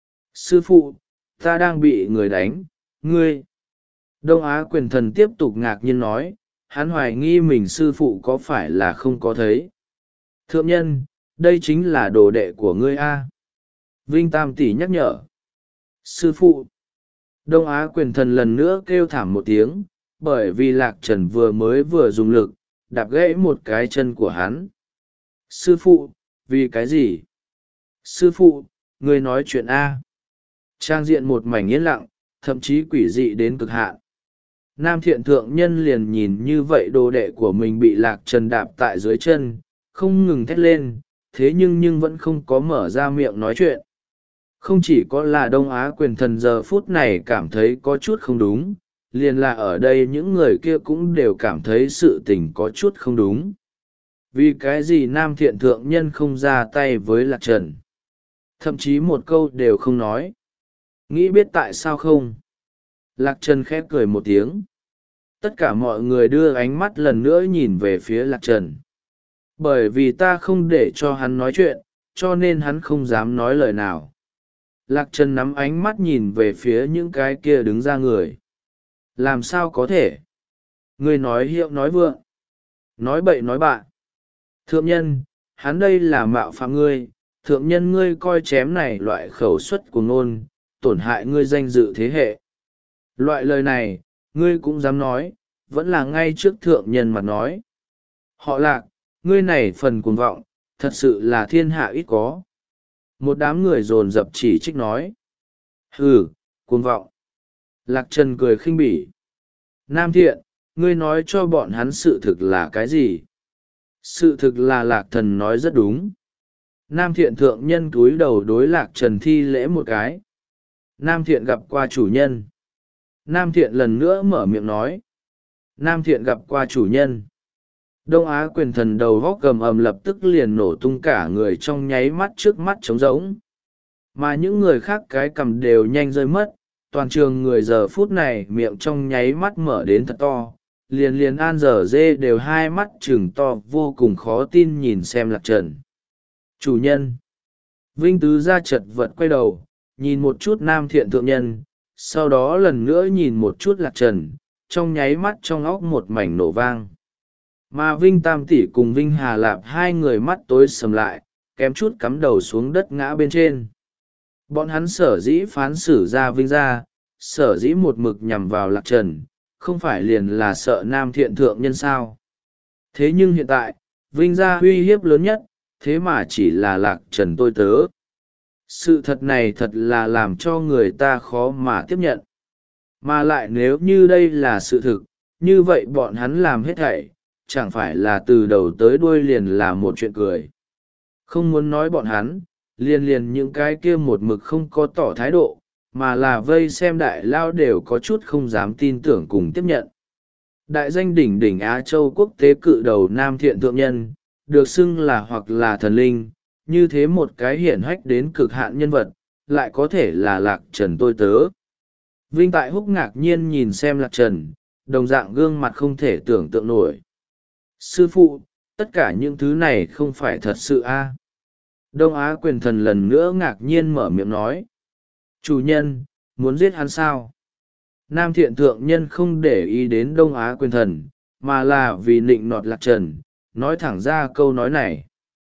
Speaker 1: sư phụ, ta đang bị người đánh, ngươi. Đông Á quyền thần tiếp tục ngạc nhiên nói, hắn hoài nghi mình sư phụ có phải là không có thấy. Thượng nhân, đây chính là đồ đệ của ngươi A. Vinh Tam Tỷ nhắc nhở. Sư phụ. Đông Á quyền thần lần nữa kêu thảm một tiếng, bởi vì lạc trần vừa mới vừa dùng lực đạp gãy một cái chân của hắn. Sư phụ, vì cái gì? Sư phụ, người nói chuyện A. Trang diện một mảnh yên lặng, thậm chí quỷ dị đến cực hạn. Nam thiện thượng nhân liền nhìn như vậy đồ đệ của mình bị lạc trần đạp tại dưới chân, không ngừng thét lên, thế nhưng nhưng vẫn không có mở ra miệng nói chuyện. Không chỉ có là Đông Á quyền thần giờ phút này cảm thấy có chút không đúng, liền là ở đây những người kia cũng đều cảm thấy sự tình có chút không đúng. Vì cái gì Nam thiện thượng nhân không ra tay với lạc trần? Thậm chí một câu đều không nói. Nghĩ biết tại sao không? Lạc trần khép cười một tiếng. Tất cả mọi người đưa ánh mắt lần nữa nhìn về phía lạc trần. Bởi vì ta không để cho hắn nói chuyện, cho nên hắn không dám nói lời nào. Lạc trần nắm ánh mắt nhìn về phía những cái kia đứng ra người. Làm sao có thể? Ngươi nói hiệu nói vượng. Nói bậy nói bạ. Thượng nhân, hắn đây là mạo phạm ngươi. Thượng nhân ngươi coi chém này loại khẩu suất của ngôn, tổn hại ngươi danh dự thế hệ. Loại lời này, ngươi cũng dám nói, vẫn là ngay trước thượng nhân mặt nói. Họ lạc, ngươi này phần cuồng vọng, thật sự là thiên hạ ít có. Một đám người dồn dập chỉ trích nói. Hừ, cuồng vọng. Lạc Trần cười khinh bỉ. Nam thiện, ngươi nói cho bọn hắn sự thực là cái gì? Sự thực là Lạc Thần nói rất đúng. Nam thiện thượng nhân cúi đầu đối Lạc Trần thi lễ một cái. Nam thiện gặp qua chủ nhân. Nam thiện lần nữa mở miệng nói. Nam thiện gặp qua chủ nhân. Đông Á quyền thần đầu góc gầm ầm lập tức liền nổ tung cả người trong nháy mắt trước mắt trống rỗng. Mà những người khác cái cằm đều nhanh rơi mất, toàn trường người giờ phút này miệng trong nháy mắt mở đến thật to, liền liền an dở dê đều hai mắt trừng to vô cùng khó tin nhìn xem Lạc Trần. Chủ nhân. Vinh Tứ ra chật vật quay đầu, nhìn một chút Nam thiện thượng nhân, sau đó lần nữa nhìn một chút Lạc Trần, trong nháy mắt trong óc một mảnh nổ vang. Mà Vinh Tam Tỷ cùng Vinh Hà Lạp hai người mắt tối sầm lại, kém chút cắm đầu xuống đất ngã bên trên. Bọn hắn sở dĩ phán xử ra Vinh ra, sở dĩ một mực nhằm vào Lạc Trần, không phải liền là sợ Nam thiện thượng nhân sao. Thế nhưng hiện tại, Vinh ra uy hiếp lớn nhất, thế mà chỉ là Lạc Trần tôi tớ. Sự thật này thật là làm cho người ta khó mà tiếp nhận. Mà lại nếu như đây là sự thực, như vậy bọn hắn làm hết thảy, chẳng phải là từ đầu tới đuôi liền là một chuyện cười. Không muốn nói bọn hắn, liền liền những cái kia một mực không có tỏ thái độ, mà là vây xem đại lao đều có chút không dám tin tưởng cùng tiếp nhận. Đại danh đỉnh đỉnh Á Châu quốc tế cự đầu Nam thiện thượng nhân, được xưng là hoặc là thần linh, như thế một cái hiển hách đến cực hạn nhân vật, lại có thể là Lạc Trần tôi tớ. Vinh Tại Húc ngạc nhiên nhìn xem Lạc Trần, đồng dạng gương mặt không thể tưởng tượng nổi. Sư phụ, tất cả những thứ này không phải thật sự a? Đông Á quyền thần lần nữa ngạc nhiên mở miệng nói. Chủ nhân, muốn giết hắn sao? Nam thiện thượng nhân không để ý đến Đông Á quyền thần, mà là vì nịnh nọt Lạc Trần, nói thẳng ra câu nói này.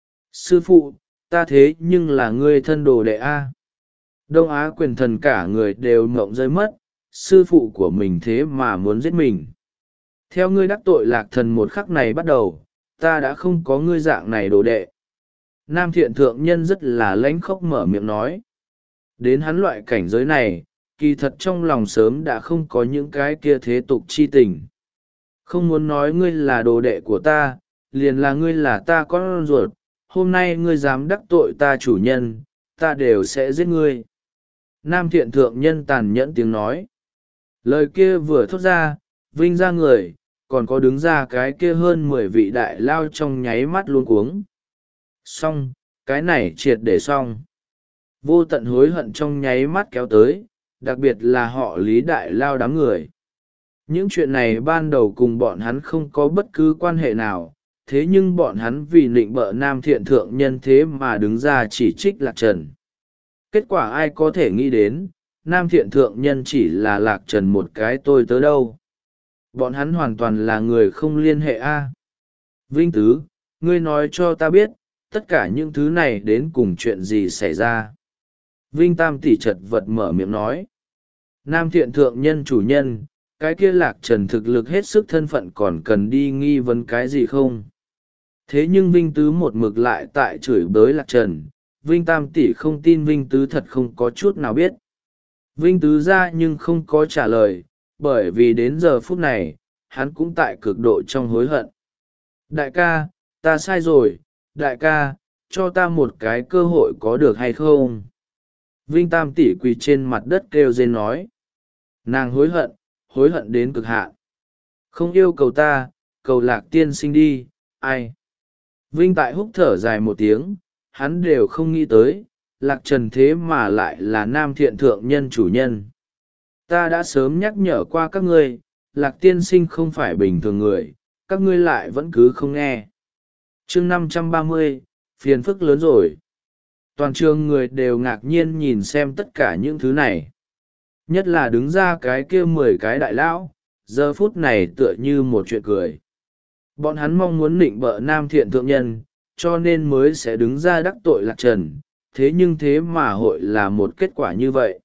Speaker 1: Sư phụ, ta thế nhưng là ngươi thân đồ đệ a. Đông Á quyền thần cả người đều mộng rơi mất, sư phụ của mình thế mà muốn giết mình. Theo ngươi đắc tội Lạc Thần một khắc này bắt đầu, ta đã không có ngươi dạng này đồ đệ. Nam thiện thượng nhân rất là lãnh khốc mở miệng nói. Đến hắn loại cảnh giới này, kỳ thật trong lòng sớm đã không có những cái kia thế tục chi tình. Không muốn nói ngươi là đồ đệ của ta, liền là ngươi là ta con ruột, hôm nay ngươi dám đắc tội ta chủ nhân, ta đều sẽ giết ngươi. Nam thiện thượng nhân tàn nhẫn tiếng nói. Lời kia vừa thốt ra, Vinh ra người, còn có đứng ra cái kia hơn mười vị đại lao trong nháy mắt luôn cuống. Xong, cái này triệt để xong. Vô tận hối hận trong nháy mắt kéo tới, đặc biệt là họ Lý đại lao đám người. Những chuyện này ban đầu cùng bọn hắn không có bất cứ quan hệ nào, thế nhưng bọn hắn vì nịnh bợ Nam thiện thượng nhân thế mà đứng ra chỉ trích Lạc Trần. Kết quả ai có thể nghĩ đến, Nam thiện thượng nhân chỉ là Lạc Trần một cái tôi tớ đâu. Bọn hắn hoàn toàn là người không liên hệ a. Vinh Tứ, ngươi nói cho ta biết, tất cả những thứ này đến cùng chuyện gì xảy ra. Vinh Tam tỷ chật vật mở miệng nói. Nam thiện thượng nhân chủ nhân, cái kia Lạc Trần thực lực hết sức thân phận còn cần đi nghi vấn cái gì không? Thế nhưng Vinh Tứ một mực lại tại chửi bới Lạc Trần, Vinh Tam tỷ không tin Vinh Tứ thật không có chút nào biết. Vinh Tứ ra nhưng không có trả lời, bởi vì đến giờ phút này, hắn cũng tại cực độ trong hối hận. Đại ca, ta sai rồi, đại ca, cho ta một cái cơ hội có được hay không? Vinh Tam tỷ quỳ trên mặt đất kêu rên nói. Nàng hối hận, hối hận đến cực hạn. Không yêu cầu ta, cầu Lạc tiên sinh đi, ai? Vinh Tại Húc thở dài một tiếng, hắn đều không nghĩ tới, Lạc Trần thế mà lại là nam thiện thượng nhân chủ nhân. Ta đã sớm nhắc nhở qua các ngươi, Lạc tiên sinh không phải bình thường người, các ngươi lại vẫn cứ không nghe. Chương năm trăm ba mươi, phiền phức lớn rồi. Toàn trường người đều ngạc nhiên nhìn xem tất cả những thứ này. Nhất là đứng ra cái kia mười cái đại lão, giờ phút này tựa như một chuyện cười. Bọn hắn mong muốn nịnh bợ nam thiện thượng nhân, cho nên mới sẽ đứng ra đắc tội Lạc Trần, thế nhưng thế mà hội là một kết quả như vậy.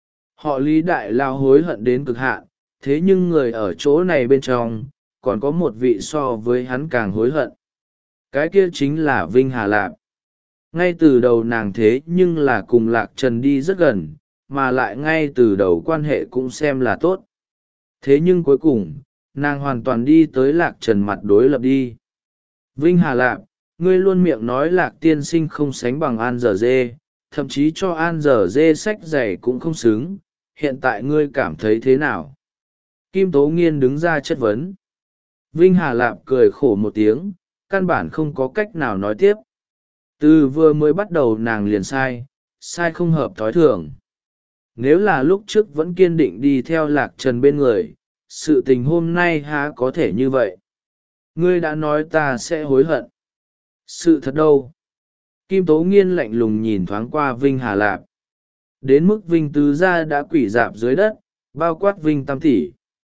Speaker 1: Họ Lý đại lao hối hận đến cực hạn, thế nhưng người ở chỗ này bên trong, còn có một vị so với hắn càng hối hận. Cái kia chính là Vinh Hà Lạp. Ngay từ đầu nàng thế nhưng là cùng Lạc Trần đi rất gần, mà lại ngay từ đầu quan hệ cũng xem là tốt. Thế nhưng cuối cùng, nàng hoàn toàn đi tới Lạc Trần mặt đối lập đi. Vinh Hà Lạp, ngươi luôn miệng nói Lạc tiên sinh không sánh bằng An Giờ Dê, thậm chí cho An Giờ Dê sách giày cũng không xứng, hiện tại ngươi cảm thấy thế nào? Kim Tố Nghiên đứng ra chất vấn. Vinh Hà Lạp cười khổ một tiếng, căn bản không có cách nào nói tiếp. Từ vừa mới bắt đầu nàng liền sai, sai không hợp thói thường. Nếu là lúc trước vẫn kiên định đi theo Lạc Trần bên người, sự tình hôm nay há có thể như vậy. Ngươi đã nói ta sẽ hối hận. Sự thật đâu? Kim Tố Nghiên lạnh lùng nhìn thoáng qua Vinh Hà Lạp. Đến mức Vinh Tứ gia đã quỷ dạp dưới đất, bao quát Vinh Tam tỷ.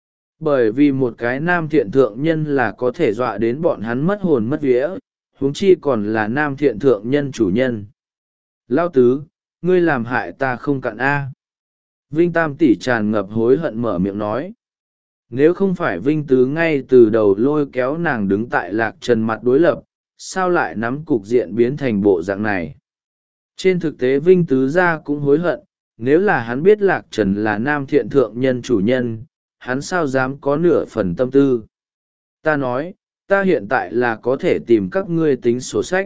Speaker 1: Bởi vì một cái nam thiện thượng nhân là có thể dọa đến bọn hắn mất hồn mất vía, huống chi còn là nam thiện thượng nhân chủ nhân. Lao Tứ, ngươi làm hại ta không cạn a. Vinh Tam tỷ tràn ngập hối hận mở miệng nói. Nếu không phải Vinh Tứ ngay từ đầu lôi kéo nàng đứng tại Lạc Trần mặt đối lập, sao lại nắm cục diện biến thành bộ dạng này? Trên thực tế Vinh Tứ gia cũng hối hận, nếu là hắn biết Lạc Trần là nam thiện thượng nhân chủ nhân, hắn sao dám có nửa phần tâm tư. Ta nói, ta hiện tại là có thể tìm các ngươi tính sổ sách.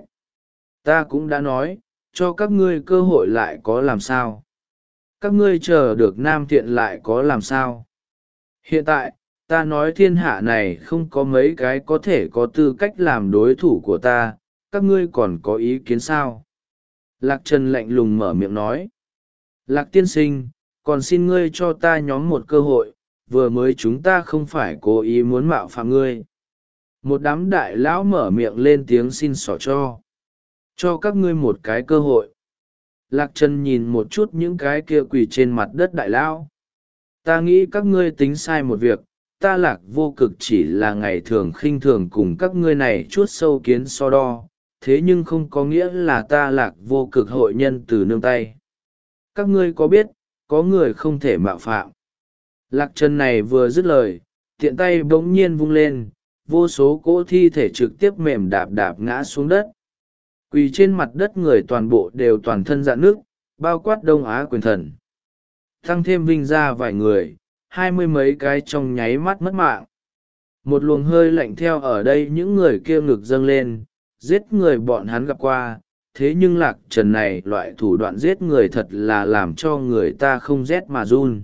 Speaker 1: Ta cũng đã nói, cho các ngươi cơ hội lại có làm sao. Các ngươi chờ được nam thiện lại có làm sao. Hiện tại, ta nói thiên hạ này không có mấy cái có thể có tư cách làm đối thủ của ta, các ngươi còn có ý kiến sao? Lạc Trần lạnh lùng mở miệng nói. Lạc tiên sinh, còn xin ngươi cho ta nhóm một cơ hội, vừa mới chúng ta không phải cố ý muốn mạo phạm ngươi. Một đám đại lão mở miệng lên tiếng xin xỏ cho. Cho các ngươi một cái cơ hội. Lạc Trần nhìn một chút những cái kia quỳ trên mặt đất đại lão. Ta nghĩ các ngươi tính sai một việc, ta Lạc Vô Cực chỉ là ngày thường khinh thường cùng các ngươi này chút sâu kiến so đo, thế nhưng không có nghĩa là ta Lạc Vô Cực hội nhân từ nương tay. Các ngươi có biết, có người không thể mạo phạm. Lạc Trần này vừa dứt lời, tiện tay bỗng nhiên vung lên, vô số cỗ thi thể trực tiếp mềm đạp đạp ngã xuống đất. Quỳ trên mặt đất người toàn bộ đều toàn thân dạn nước, bao quát Đông Á quyền thần. Tăng thêm Vinh ra vài người, hai mươi mấy cái trong nháy mắt mất mạng. Một luồng hơi lạnh theo ở đây những người kia ngực dâng lên, giết người bọn hắn gặp qua, thế nhưng Lạc Trần này loại thủ đoạn giết người thật là làm cho người ta không rét mà run.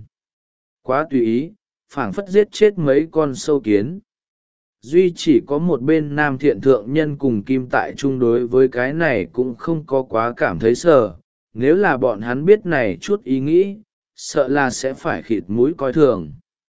Speaker 1: Quá tùy ý, phảng phất giết chết mấy con sâu kiến. Duy chỉ có một bên nam thiện thượng nhân cùng Kim Tại chung đối với cái này cũng không có quá cảm thấy sợ. Nếu là bọn hắn biết này chút ý nghĩ, sợ là sẽ phải khịt mũi coi thường.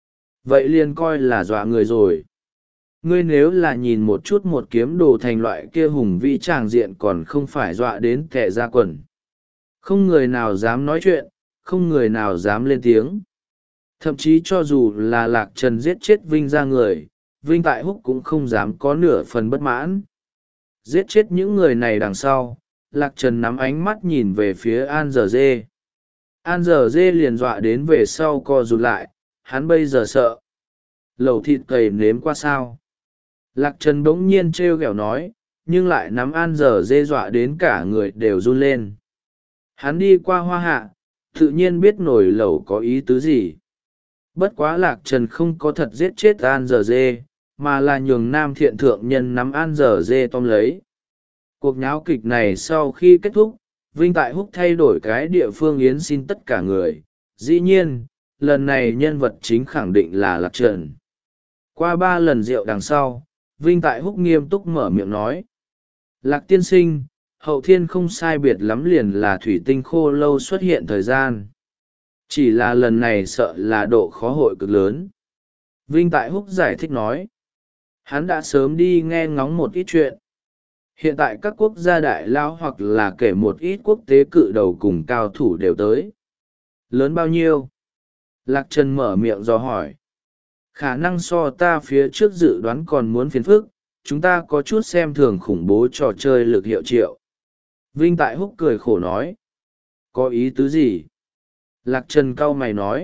Speaker 1: Vậy liền coi là dọa người rồi. Ngươi nếu là nhìn một chút một kiếm đồ thành loại kia hùng vĩ tràng diện còn không phải dọa đến kẻ ra quần. Không người nào dám nói chuyện, không người nào dám lên tiếng. Thậm chí cho dù là Lạc Trần giết chết Vinh ra người, Vinh Tại Húc cũng không dám có nửa phần bất mãn. Giết chết những người này đằng sau, Lạc Trần nắm ánh mắt nhìn về phía An Giờ Dê. An Giờ Dê liền dọa đến về sau co rụt lại, hắn bây giờ sợ. lẩu thịt cầy nếm qua sao? Lạc Trần bỗng nhiên trêu ghẹo nói, nhưng lại nắm An Giờ Dê dọa đến cả người đều run lên. Hắn đi qua Hoa Hạ, tự nhiên biết nồi lẩu có ý tứ gì. Bất quá Lạc Trần không có thật giết chết An Giờ Dê, mà là nhường nam thiện thượng nhân nắm An Giờ Dê tóm lấy. Cuộc nháo kịch này sau khi kết thúc, Vinh Tại Húc thay đổi cái địa phương yến xin tất cả người. Dĩ nhiên, lần này nhân vật chính khẳng định là Lạc Trần. Qua ba lần rượu đằng sau, Vinh Tại Húc nghiêm túc mở miệng nói. Lạc tiên sinh, hậu thiên không sai biệt lắm liền là thủy tinh khô lâu xuất hiện thời gian. Chỉ là lần này sợ là độ khó hội cực lớn. Vinh Tại Húc giải thích nói. Hắn đã sớm đi nghe ngóng một ít chuyện. Hiện tại các quốc gia đại lao hoặc là kể một ít quốc tế cự đầu cùng cao thủ đều tới. Lớn bao nhiêu? Lạc Trần mở miệng dò hỏi. Khả năng so ta phía trước dự đoán còn muốn phiền phức, chúng ta có chút xem thường khủng bố trò chơi lực hiệu triệu. Vinh Tại Húc cười khổ nói. Có ý tứ gì? Lạc Trần cau mày nói.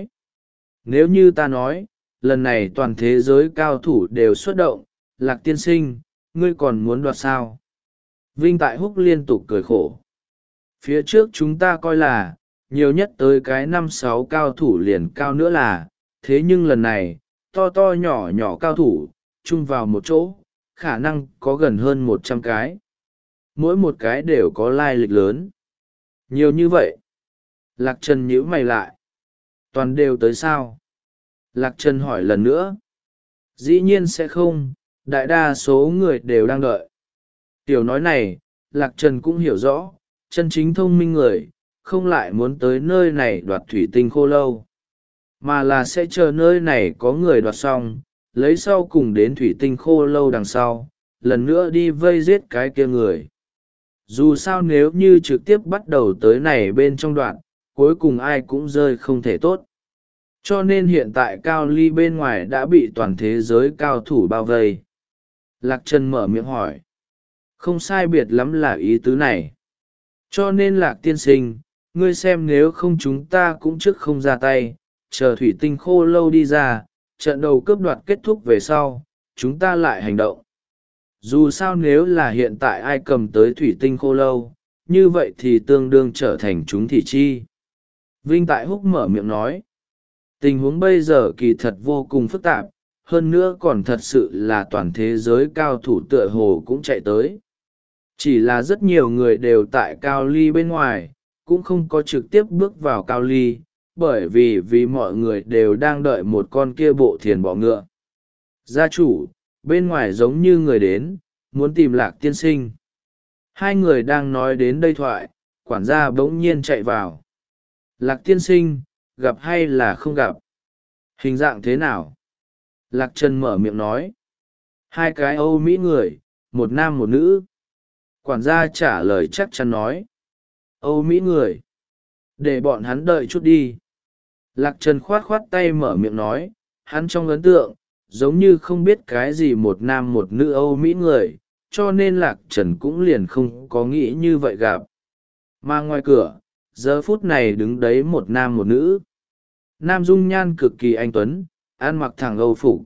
Speaker 1: Nếu như ta nói, lần này toàn thế giới cao thủ đều xuất động, Lạc tiên sinh, ngươi còn muốn đoạt sao? Vinh Tại Húc liên tục cười khổ. Phía trước chúng ta coi là, nhiều nhất tới cái năm sáu cao thủ liền cao nữa là, thế nhưng lần này, to to nhỏ nhỏ cao thủ, chung vào một chỗ, khả năng có gần hơn một trăm cái. Mỗi một cái đều có lai lịch lớn. Nhiều như vậy. Lạc Trần nhíu mày lại. Toàn đều tới sao? Lạc Trần hỏi lần nữa. Dĩ nhiên sẽ không, đại đa số người đều đang đợi. Tiểu nói này, Lạc Trần cũng hiểu rõ, chân chính thông minh người, không lại muốn tới nơi này đoạt thủy tinh khô lâu, mà là sẽ chờ nơi này có người đoạt xong, lấy sau cùng đến thủy tinh khô lâu đằng sau, lần nữa đi vây giết cái kia người. Dù sao nếu như trực tiếp bắt đầu tới này bên trong đoạn, cuối cùng ai cũng rơi không thể tốt. Cho nên hiện tại Cao Ly bên ngoài đã bị toàn thế giới cao thủ bao vây. Lạc Trần mở miệng hỏi. Không sai biệt lắm là ý tứ này. Cho nên Lạc tiên sinh, ngươi xem nếu không chúng ta cũng trước không ra tay, chờ thủy tinh khô lâu đi ra, trận đầu cướp đoạt kết thúc về sau, chúng ta lại hành động. Dù sao nếu là hiện tại ai cầm tới thủy tinh khô lâu, như vậy thì tương đương trở thành chúng thị chi. Vinh Tại Húc mở miệng nói. Tình huống bây giờ kỳ thật vô cùng phức tạp, hơn nữa còn thật sự là toàn thế giới cao thủ tựa hồ cũng chạy tới. Chỉ là rất nhiều người đều tại Cao Ly bên ngoài, cũng không có trực tiếp bước vào Cao Ly, bởi vì vì mọi người đều đang đợi một con kia bộ thiền bọ ngựa. Gia chủ, bên ngoài giống như người đến, muốn tìm Lạc tiên sinh. Hai người đang nói đến đây thoại, quản gia bỗng nhiên chạy vào. Lạc tiên sinh, gặp hay là không gặp? Hình dạng thế nào? Lạc Trần mở miệng nói. Hai cái Âu Mỹ người, một nam một nữ. Quản gia trả lời chắc chắn nói. Âu Mỹ người. Để bọn hắn đợi chút đi. Lạc Trần khoát khoát tay mở miệng nói. Hắn trong ấn tượng, giống như không biết cái gì một nam một nữ Âu Mỹ người, cho nên Lạc Trần cũng liền không có nghĩ như vậy gặp. Mà ngoài cửa, giờ phút này đứng đấy một nam một nữ. Nam dung nhan cực kỳ anh tuấn, ăn mặc thẳng Âu phục.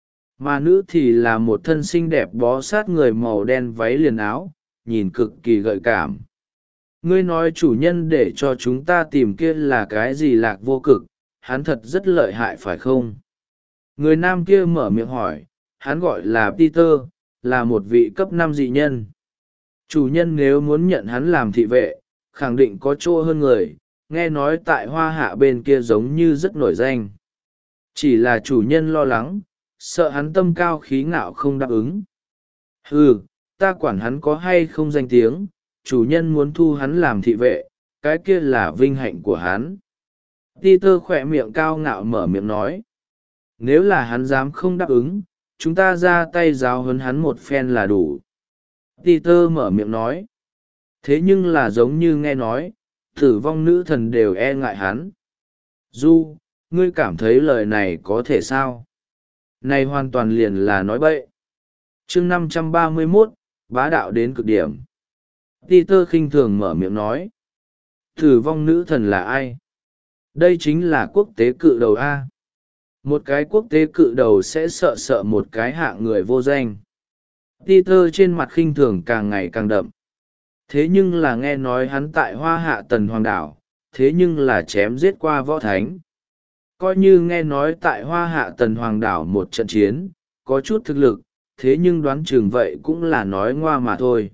Speaker 1: Mà nữ thì là một thân xinh đẹp bó sát người màu đen váy liền áo, nhìn cực kỳ gợi cảm. Ngươi nói chủ nhân để cho chúng ta tìm kia là cái gì Lạc vô cực, hắn thật rất lợi hại phải không? Người nam kia mở miệng hỏi, hắn gọi là Peter, là một vị cấp năm dị nhân. Chủ nhân nếu muốn nhận hắn làm thị vệ, khẳng định có chỗ hơn người, nghe nói tại Hoa Hạ bên kia giống như rất nổi danh. Chỉ là chủ nhân lo lắng, sợ hắn tâm cao khí ngạo không đáp ứng. Ừ, ta quản hắn có hay không danh tiếng, chủ nhân muốn thu hắn làm thị vệ, cái kia là vinh hạnh của hắn. Peter khỏe miệng cao ngạo mở miệng nói. Nếu là hắn dám không đáp ứng, chúng ta ra tay giáo huấn hắn một phen là đủ. Peter mở miệng nói. Thế nhưng là giống như nghe nói, tử vong nữ thần đều e ngại hắn. Du, ngươi cảm thấy lời này có thể sao? Này hoàn toàn liền là nói bậy. Chương năm trăm ba mươi mốt, bá đạo đến cực điểm. Peter khinh thường mở miệng nói. Tử vong nữ thần là ai? Đây chính là quốc tế cự đầu A. một cái quốc tế cự đầu sẽ sợ sợ một cái hạng người vô danh. Peter trên mặt khinh thường càng ngày càng đậm. Thế nhưng là nghe nói hắn tại Hoa Hạ Tần Hoàng Đảo, thế nhưng là chém giết qua võ thánh. Coi như nghe nói tại Hoa Hạ Tần Hoàng Đảo một trận chiến, có chút thực lực, thế nhưng đoán chừng vậy cũng là nói ngoa mà thôi.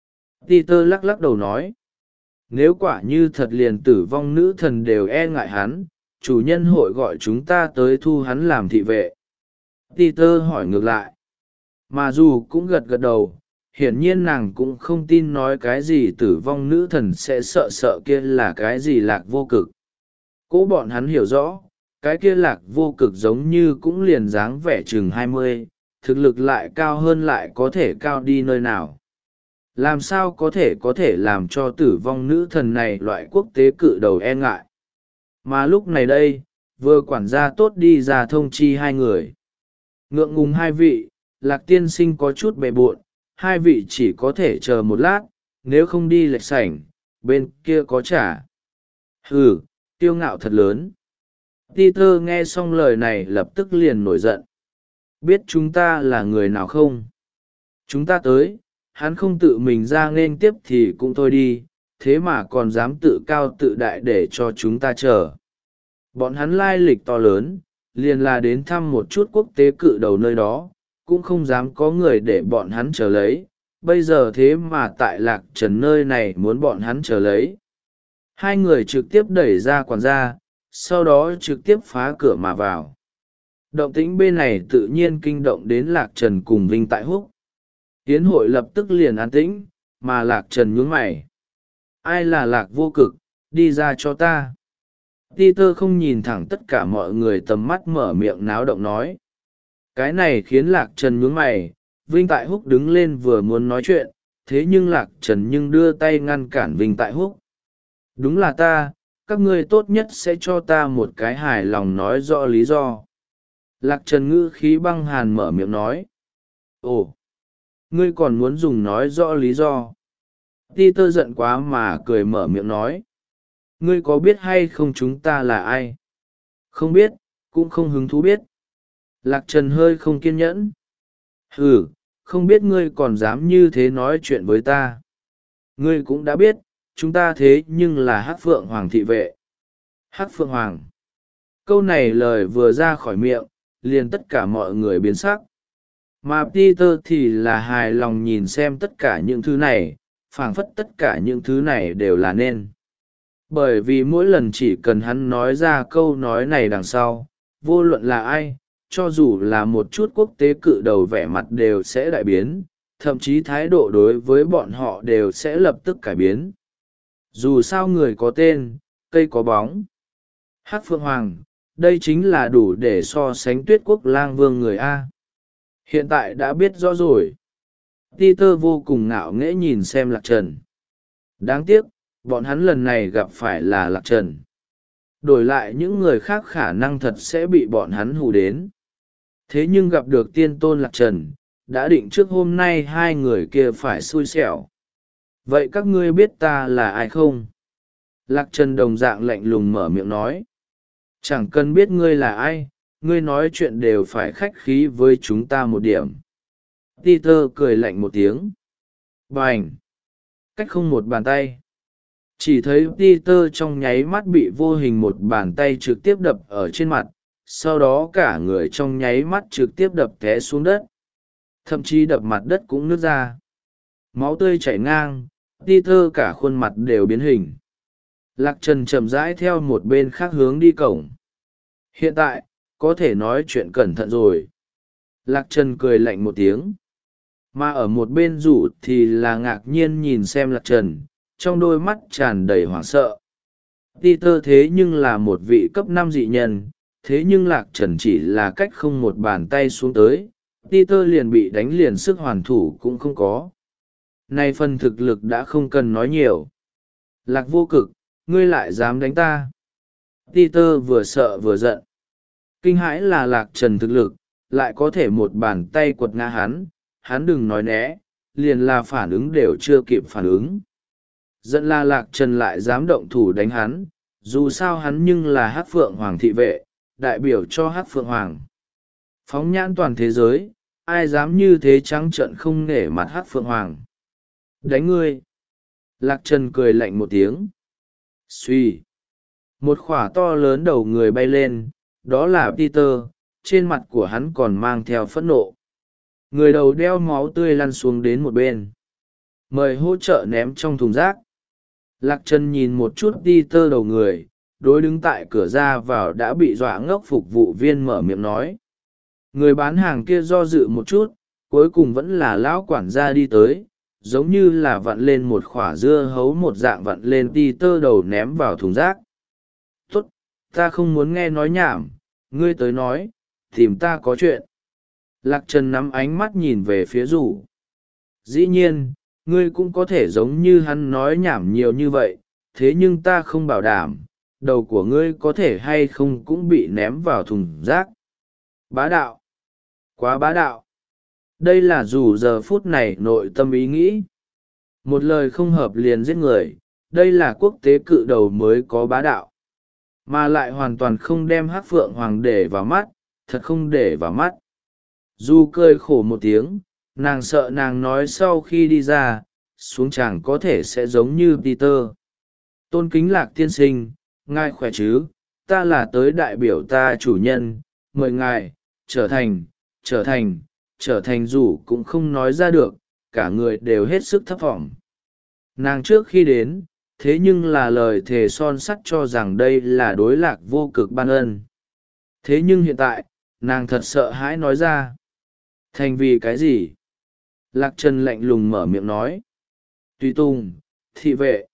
Speaker 1: Peter lắc lắc đầu nói, nếu quả như thật liền tử vong nữ thần đều e ngại hắn, chủ nhân hội gọi chúng ta tới thu hắn làm thị vệ. Peter hỏi ngược lại. Mà dù cũng gật gật đầu, hiển nhiên nàng cũng không tin nói cái gì tử vong nữ thần sẽ sợ sợ kia là cái gì lạc vô cực. Cố bọn hắn hiểu rõ, cái kia lạc vô cực giống như cũng liền dáng vẻ chừng hai mươi, thực lực lại cao hơn lại có thể cao đi nơi nào. Làm sao có thể có thể làm cho tử vong nữ thần này loại quốc tế cự đầu e ngại. Mà lúc này đây, vừa quản gia tốt đi ra thông chi hai người. Ngượng ngùng hai vị, Lạc tiên sinh có chút bề bộn, hai vị chỉ có thể chờ một lát, nếu không đi lệch sảnh, bên kia có trả. Hừ, tiêu ngạo thật lớn. Peter nghe xong lời này lập tức liền nổi giận. Biết chúng ta là người nào không? Chúng ta tới, hắn không tự mình ra nghênh tiếp thì cũng thôi đi, thế mà còn dám tự cao tự đại để cho chúng ta chờ. Bọn hắn lai lịch to lớn, liền là đến thăm một chút quốc tế cự đầu nơi đó, cũng không dám có người để bọn hắn chờ lấy, bây giờ thế mà tại Lạc Trần nơi này muốn bọn hắn chờ lấy. Hai người trực tiếp đẩy ra quản gia, sau đó trực tiếp phá cửa mà vào. Động tĩnh bên này tự nhiên kinh động đến Lạc Trần cùng Vinh Tại Húc. Yến hội lập tức liền an tĩnh, mà Lạc Trần nhướng mày. Ai là Lạc vô cực, đi ra cho ta. Peter không nhìn thẳng tất cả mọi người tầm mắt mở miệng náo động nói. Cái này khiến Lạc Trần nhướng mày, Vinh Tại Húc đứng lên vừa muốn nói chuyện, thế nhưng Lạc Trần nhưng đưa tay ngăn cản Vinh Tại Húc. Đúng là ta, các ngươi tốt nhất sẽ cho ta một cái hài lòng nói rõ lý do. Lạc Trần ngữ khí băng hàn mở miệng nói. Ồ, ngươi còn muốn dùng nói rõ lý do. Peter giận quá mà cười mở miệng nói. Ngươi có biết hay không chúng ta là ai? Không biết, cũng không hứng thú biết. Lạc Trần hơi không kiên nhẫn. Ừ, không biết ngươi còn dám như thế nói chuyện với ta. Ngươi cũng đã biết, chúng ta thế nhưng là Hắc Phượng Hoàng thị vệ. Hắc Phượng Hoàng. Câu này lời vừa ra khỏi miệng, liền tất cả mọi người biến sắc. Mà Peter thì là hài lòng nhìn xem tất cả những thứ này, phảng phất tất cả những thứ này đều là nên. Bởi vì mỗi lần chỉ cần hắn nói ra câu nói này đằng sau, vô luận là ai, cho dù là một chút quốc tế cự đầu vẻ mặt đều sẽ đại biến, thậm chí thái độ đối với bọn họ đều sẽ lập tức cải biến. Dù sao người có tên, cây có bóng. Hắc Phượng Hoàng, đây chính là đủ để so sánh Tuyết Quốc Lang Vương người A. Hiện tại đã biết rõ rồi. Peter vô cùng ngạo nghễ nhìn xem Lạc Trần. Đáng tiếc, bọn hắn lần này gặp phải là Lạc Trần. Đổi lại những người khác khả năng thật sẽ bị bọn hắn hù đến. Thế nhưng gặp được tiên tôn Lạc Trần, đã định trước hôm nay hai người kia phải xui xẻo. Vậy các ngươi biết ta là ai không? Lạc Trần đồng dạng lạnh lùng mở miệng nói. Chẳng cần biết ngươi là ai, ngươi nói chuyện đều phải khách khí với chúng ta một điểm. Peter cười lạnh một tiếng. Bành! Cách không một bàn tay. Chỉ thấy Peter trong nháy mắt bị vô hình một bàn tay trực tiếp đập ở trên mặt, sau đó cả người trong nháy mắt trực tiếp đập té xuống đất. Thậm chí đập mặt đất cũng nứt ra. Máu tươi chảy ngang, Peter cả khuôn mặt đều biến hình. Lạc Trần chậm rãi theo một bên khác hướng đi cổng. Hiện tại, có thể nói chuyện cẩn thận rồi. Lạc Trần cười lạnh một tiếng. Mà ở một bên rủ thì là ngạc nhiên nhìn xem Lạc Trần, trong đôi mắt tràn đầy hoảng sợ. Peter thế nhưng là một vị cấp năm dị nhân, thế nhưng Lạc Trần chỉ là cách không một bàn tay xuống tới, Peter liền bị đánh liền sức hoàn thủ cũng không có. Nay phần thực lực đã không cần nói nhiều. Lạc vô cực, ngươi lại dám đánh ta. Peter vừa sợ vừa giận. Kinh hãi là Lạc Trần thực lực, lại có thể một bàn tay quật ngã hắn, hắn đừng nói né, liền là phản ứng đều chưa kịp phản ứng. Giận là Lạc Trần lại dám động thủ đánh hắn, dù sao hắn nhưng là Hắc Phượng Hoàng thị vệ, đại biểu cho hắc phượng hoàng. Phóng nhãn toàn thế giới, ai dám như thế trắng trợn không nể mặt hắc phượng hoàng. Đánh ngươi. Lạc Trần cười lạnh một tiếng. Suy. Một khỏa to lớn đầu người bay lên, đó là Peter, trên mặt của hắn còn mang theo phẫn nộ. Người đầu đeo máu tươi lăn xuống đến một bên. Mời hỗ trợ ném trong thùng rác. Lạc Trần nhìn một chút Peter đầu người, đối đứng tại cửa ra vào đã bị dọa ngốc phục vụ viên mở miệng nói. Người bán hàng kia do dự một chút, cuối cùng vẫn là lão quản gia đi tới, giống như là vặn lên một khỏa dưa hấu một dạng vặn lên Peter đầu ném vào thùng rác. Tốt, ta không muốn nghe nói nhảm, ngươi tới nói, tìm ta có chuyện. Lạc Trần nắm ánh mắt nhìn về phía Dù. Dĩ nhiên, ngươi cũng có thể giống như hắn nói nhảm nhiều như vậy, thế nhưng ta không bảo đảm, đầu của ngươi có thể hay không cũng bị ném vào thùng rác. Bá đạo. Quá bá đạo. Đây là Dù giờ phút này nội tâm ý nghĩ. Một lời không hợp liền giết người, đây là quốc tế cự đầu mới có bá đạo. Mà lại hoàn toàn không đem hắc phượng hoàng để vào mắt, thật không để vào mắt. Dù cười khổ một tiếng, nàng sợ nàng nói sau khi đi ra, xuống chàng có thể sẽ giống như Peter. Tôn kính Lạc tiên sinh, ngài khỏe chứ, ta là tới đại biểu ta chủ nhân, mời ngài, trở thành, trở thành, trở thành dù cũng không nói ra được, cả người đều hết sức thấp thỏm. Nàng trước khi đến, thế nhưng là lời thề son sắt cho rằng đây là đối Lạc vô cực ban ân. Thế nhưng hiện tại, nàng thật sợ hãi nói ra. Thành vì cái gì? Lạc Trần lạnh lùng mở miệng nói. Tùy tùng, thị vệ.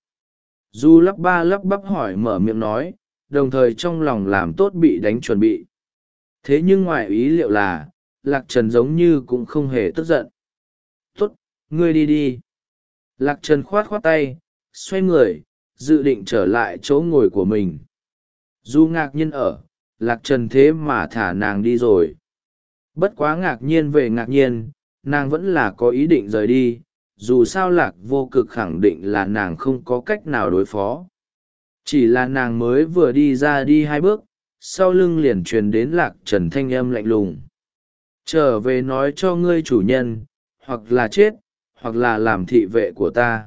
Speaker 1: Du lắp ba lắp bắp hỏi mở miệng nói, đồng thời trong lòng làm tốt bị đánh chuẩn bị. Thế nhưng ngoài ý liệu là, Lạc Trần giống như cũng không hề tức giận. Tốt, ngươi đi đi. Lạc Trần khoát khoát tay, xoay người, dự định trở lại chỗ ngồi của mình. Du ngạc nhiên ở, Lạc Trần thế mà thả nàng đi rồi. Bất quá ngạc nhiên về ngạc nhiên, nàng vẫn là có ý định rời đi, dù sao Lạc vô cực khẳng định là nàng không có cách nào đối phó. Chỉ là nàng mới vừa đi ra đi hai bước, sau lưng liền truyền đến Lạc Trần thanh âm lạnh lùng. Trở về nói cho ngươi chủ nhân, hoặc là chết, hoặc là làm thị vệ của ta.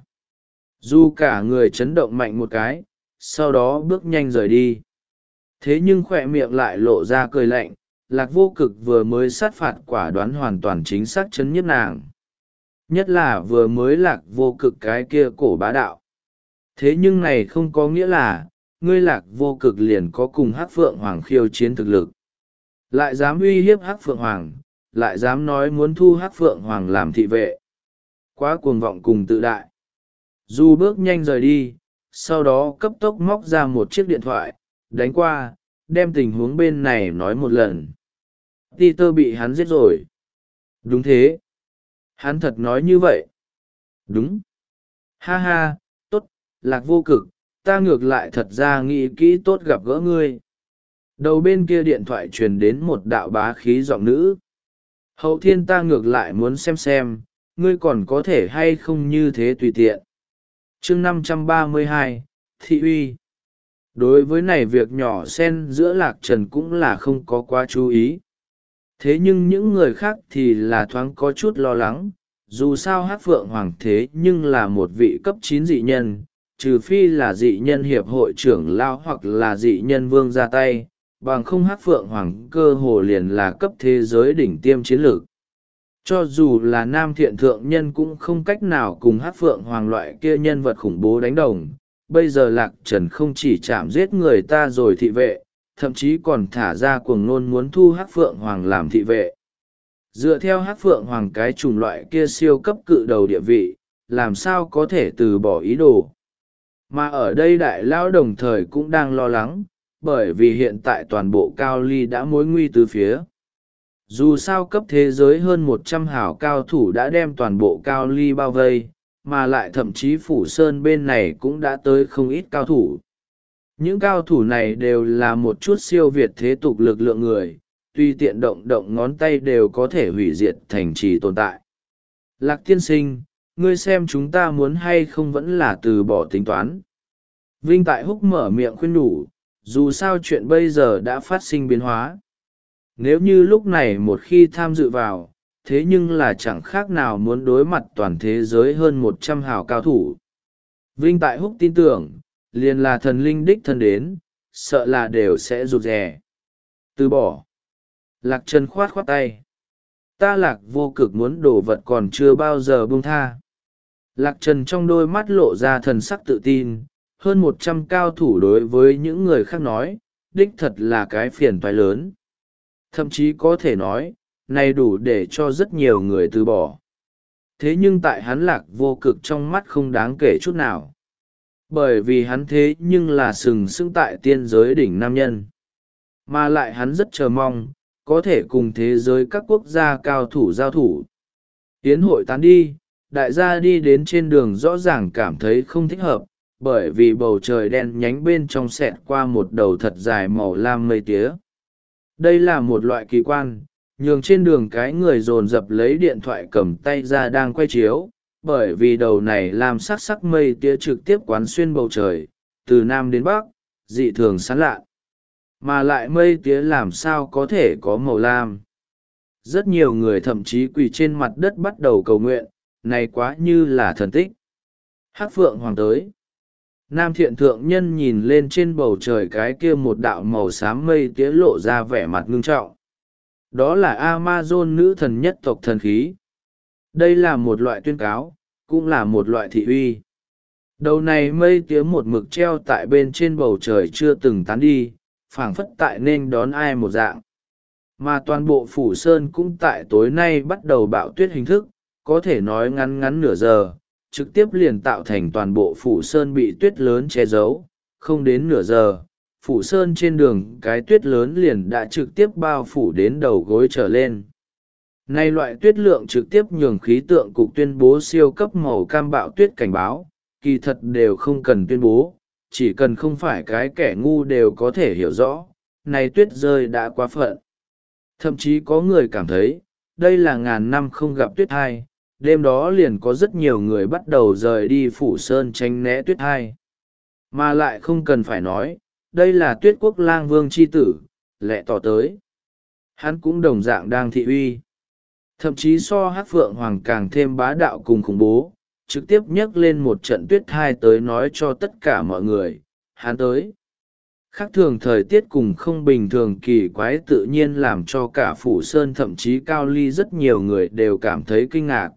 Speaker 1: Dù cả người chấn động mạnh một cái, sau đó bước nhanh rời đi. Thế nhưng khỏe miệng lại lộ ra cười lạnh, Lạc vô cực vừa mới sát phạt quả đoán hoàn toàn chính xác chấn nhiếp nàng. Nhất là vừa mới Lạc vô cực cái kia cổ bá đạo. Thế nhưng này không có nghĩa là, ngươi Lạc vô cực liền có cùng hắc phượng hoàng khiêu chiến thực lực. Lại dám uy hiếp hắc phượng hoàng, lại dám nói muốn thu hắc phượng hoàng làm thị vệ. Quá cuồng vọng cùng tự đại. Du bước nhanh rời đi, sau đó cấp tốc móc ra một chiếc điện thoại, đánh qua, đem tình huống bên này nói một lần. Peter bị hắn giết rồi. Đúng thế. Hắn thật nói như vậy. Đúng. Ha ha, tốt, Lạc vô cực, ta ngược lại thật ra nghĩ kỹ tốt gặp gỡ ngươi. Đầu bên kia điện thoại truyền đến một đạo bá khí giọng nữ. Hậu thiên ta ngược lại muốn xem xem, ngươi còn có thể hay không như thế tùy tiện. chương năm trăm ba mươi hai, Thị uy. Đối với này việc nhỏ xen giữa Lạc Trần cũng là không có quá chú ý. Thế nhưng những người khác thì là thoáng có chút lo lắng, dù sao hắc phượng hoàng thế nhưng là một vị cấp chín dị nhân, trừ phi là dị nhân hiệp hội trưởng lao hoặc là dị nhân vương ra tay, bằng không hắc phượng hoàng cơ hồ liền là cấp thế giới đỉnh tiêm chiến lược. Cho dù là nam thiện thượng nhân cũng không cách nào cùng hắc phượng hoàng loại kia nhân vật khủng bố đánh đồng. Bây giờ Lạc Trần không chỉ chạm giết người ta rồi thị vệ, thậm chí còn thả ra cuồng nôn muốn thu hắc phượng hoàng làm thị vệ. Dựa theo hắc phượng hoàng cái chủng loại kia siêu cấp cự đầu địa vị, làm sao có thể từ bỏ ý đồ. Mà ở đây đại lão đồng thời cũng đang lo lắng, bởi vì hiện tại toàn bộ Cao Ly đã mối nguy từ phía. Dù sao cấp thế giới hơn một trăm hảo cao thủ đã đem toàn bộ Cao Ly bao vây, mà lại thậm chí Phủ Sơn bên này cũng đã tới không ít cao thủ. Những cao thủ này đều là một chút siêu việt thế tục lực lượng người, tuy tiện động động ngón tay đều có thể hủy diệt thành trì tồn tại. Lạc tiên sinh, ngươi xem chúng ta muốn hay không vẫn là từ bỏ tính toán. Vinh Tại Húc mở miệng khuyên nhủ, dù sao chuyện bây giờ đã phát sinh biến hóa. Nếu như lúc này một khi tham dự vào, thế nhưng là chẳng khác nào muốn đối mặt toàn thế giới hơn một trăm hào cao thủ. Vinh Tại Húc tin tưởng, liền là thần linh đích thân đến, sợ là đều sẽ rụt rè. Từ bỏ. Lạc Trần khoát khoát tay. Ta Lạc Vô Cực muốn đổ vật còn chưa bao giờ buông tha. Lạc Trần trong đôi mắt lộ ra thần sắc tự tin, hơn một trăm cao thủ đối với những người khác nói, đích thật là cái phiền toái lớn. Thậm chí có thể nói, này đủ để cho rất nhiều người từ bỏ. Thế nhưng tại hắn Lạc Vô Cực trong mắt không đáng kể chút nào. Bởi vì hắn thế nhưng là sừng sững tại tiên giới đỉnh nam nhân. Mà lại hắn rất chờ mong, có thể cùng thế giới các quốc gia cao thủ giao thủ. Yến hội tán đi, đại gia đi đến trên đường rõ ràng cảm thấy không thích hợp, bởi vì bầu trời đen nhánh bên trong xẹt qua một đầu thật dài màu lam mây tía. Đây là một loại kỳ quan, nhường trên đường cái người dồn dập lấy điện thoại cầm tay ra đang quay chiếu, bởi vì đầu này làm sắc sắc mây tía trực tiếp quán xuyên bầu trời, từ nam đến bắc, dị thường sáng lạ. Mà lại mây tía làm sao có thể có màu lam. Rất nhiều người thậm chí quỳ trên mặt đất bắt đầu cầu nguyện, này quá như là thần tích. Hắc Phượng Hoàng tới. Nam Thiện Thượng Nhân nhìn lên trên bầu trời cái kia một đạo màu xám mây tía lộ ra vẻ mặt ngưng trọng. Đó là Amazon nữ thần nhất tộc thần khí. Đây là một loại tuyên cáo, cũng là một loại thị uy. Đầu này mây tía một mực treo tại bên trên bầu trời chưa từng tán đi, phảng phất tại nên đón ai một dạng. Mà toàn bộ phủ sơn cũng tại tối nay bắt đầu bạo tuyết hình thức, có thể nói ngắn ngắn nửa giờ, trực tiếp liền tạo thành toàn bộ phủ sơn bị tuyết lớn che giấu. Không đến nửa giờ, phủ sơn trên đường cái tuyết lớn liền đã trực tiếp bao phủ đến đầu gối trở lên. Nay loại tuyết lượng trực tiếp nhường khí tượng cục tuyên bố siêu cấp màu cam bạo tuyết cảnh báo, kỳ thật đều không cần tuyên bố, chỉ cần không phải cái kẻ ngu đều có thể hiểu rõ, này tuyết rơi đã quá phận. Thậm chí có người cảm thấy, đây là ngàn năm không gặp tuyết hai, đêm đó liền có rất nhiều người bắt đầu rời đi phủ sơn tránh né tuyết hai. Mà lại không cần phải nói, đây là tuyết quốc lang vương chi tử, lẹ tỏ tới. Hắn cũng đồng dạng đang thị uy. Thậm chí so Hắc Phượng Hoàng càng thêm bá đạo cùng khủng bố, trực tiếp nhấc lên một trận tuyết hai tới nói cho tất cả mọi người, hắn tới. Khác thường thời tiết cùng không bình thường kỳ quái tự nhiên làm cho cả phủ sơn thậm chí cao ly rất nhiều người đều cảm thấy kinh ngạc.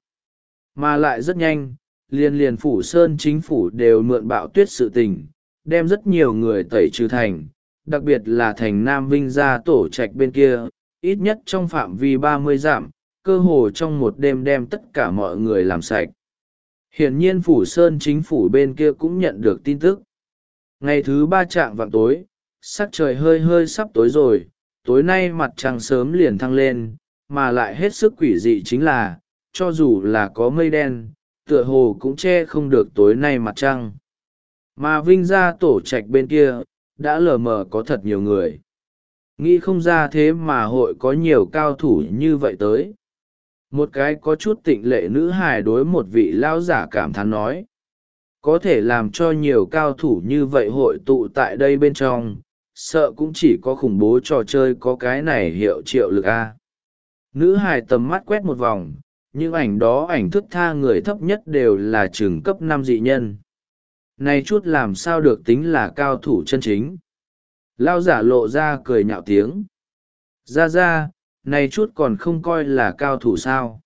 Speaker 1: Mà lại rất nhanh, liền liền phủ sơn chính phủ đều mượn bạo tuyết sự tình, đem rất nhiều người tẩy trừ thành, đặc biệt là thành Nam Vinh gia tổ trạch bên kia, ít nhất trong phạm vi ba mươi dặm, cơ hồ trong một đêm đem tất cả mọi người làm sạch. Hiển nhiên phủ sơn chính phủ bên kia cũng nhận được tin tức. Ngày thứ ba chạng vạng tối, sắc trời hơi hơi sắp tối rồi, tối nay mặt trăng sớm liền thăng lên, mà lại hết sức quỷ dị chính là, cho dù là có mây đen, tựa hồ cũng che không được tối nay mặt trăng. Mà Vinh gia tổ trạch bên kia, đã lờ mờ có thật nhiều người. Nghĩ không ra thế mà hội có nhiều cao thủ như vậy tới. Một cái có chút tịnh lệ nữ hài đối một vị lao giả cảm thán nói. Có thể làm cho nhiều cao thủ như vậy hội tụ tại đây bên trong, sợ cũng chỉ có khủng bố trò chơi có cái này hiệu triệu lực A. Nữ hài tầm mắt quét một vòng, những ảnh đó ảnh thức tha người thấp nhất đều là trường cấp năm dị nhân. Này chút làm sao được tính là cao thủ chân chính. Lao giả lộ ra cười nhạo tiếng. Ra ra, này chút còn không coi là cao thủ sao.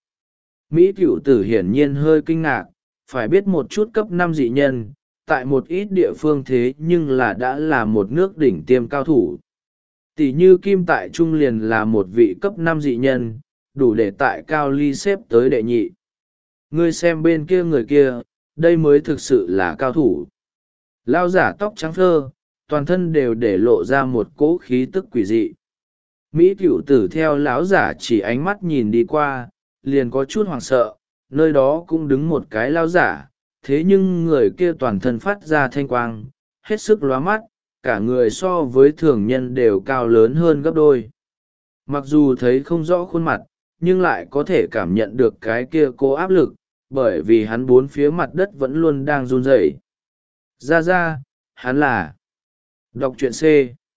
Speaker 1: Mỹ cựu tử hiển nhiên hơi kinh ngạc, phải biết một chút cấp năm dị nhân, tại một ít địa phương thế nhưng là đã là một nước đỉnh tiêm cao thủ. Tỷ như Kim tại Trung liền là một vị cấp năm dị nhân, đủ để tại cao ly xếp tới đệ nhị. Ngươi xem bên kia người kia, đây mới thực sự là cao thủ. Lao giả tóc trắng phơ, toàn thân đều để lộ ra một cỗ khí tức quỷ dị. Mỹ cựu tử theo lão giả chỉ ánh mắt nhìn đi qua, liền có chút hoảng sợ, nơi đó cũng đứng một cái lao giả, thế nhưng người kia toàn thân phát ra thanh quang, hết sức lóa mắt, cả người so với thường nhân đều cao lớn hơn gấp đôi. Mặc dù thấy không rõ khuôn mặt, nhưng lại có thể cảm nhận được cái kia cố áp lực, bởi vì hắn bốn phía mặt đất vẫn luôn đang run rẩy. Ra ra, hắn là Đọc truyện C.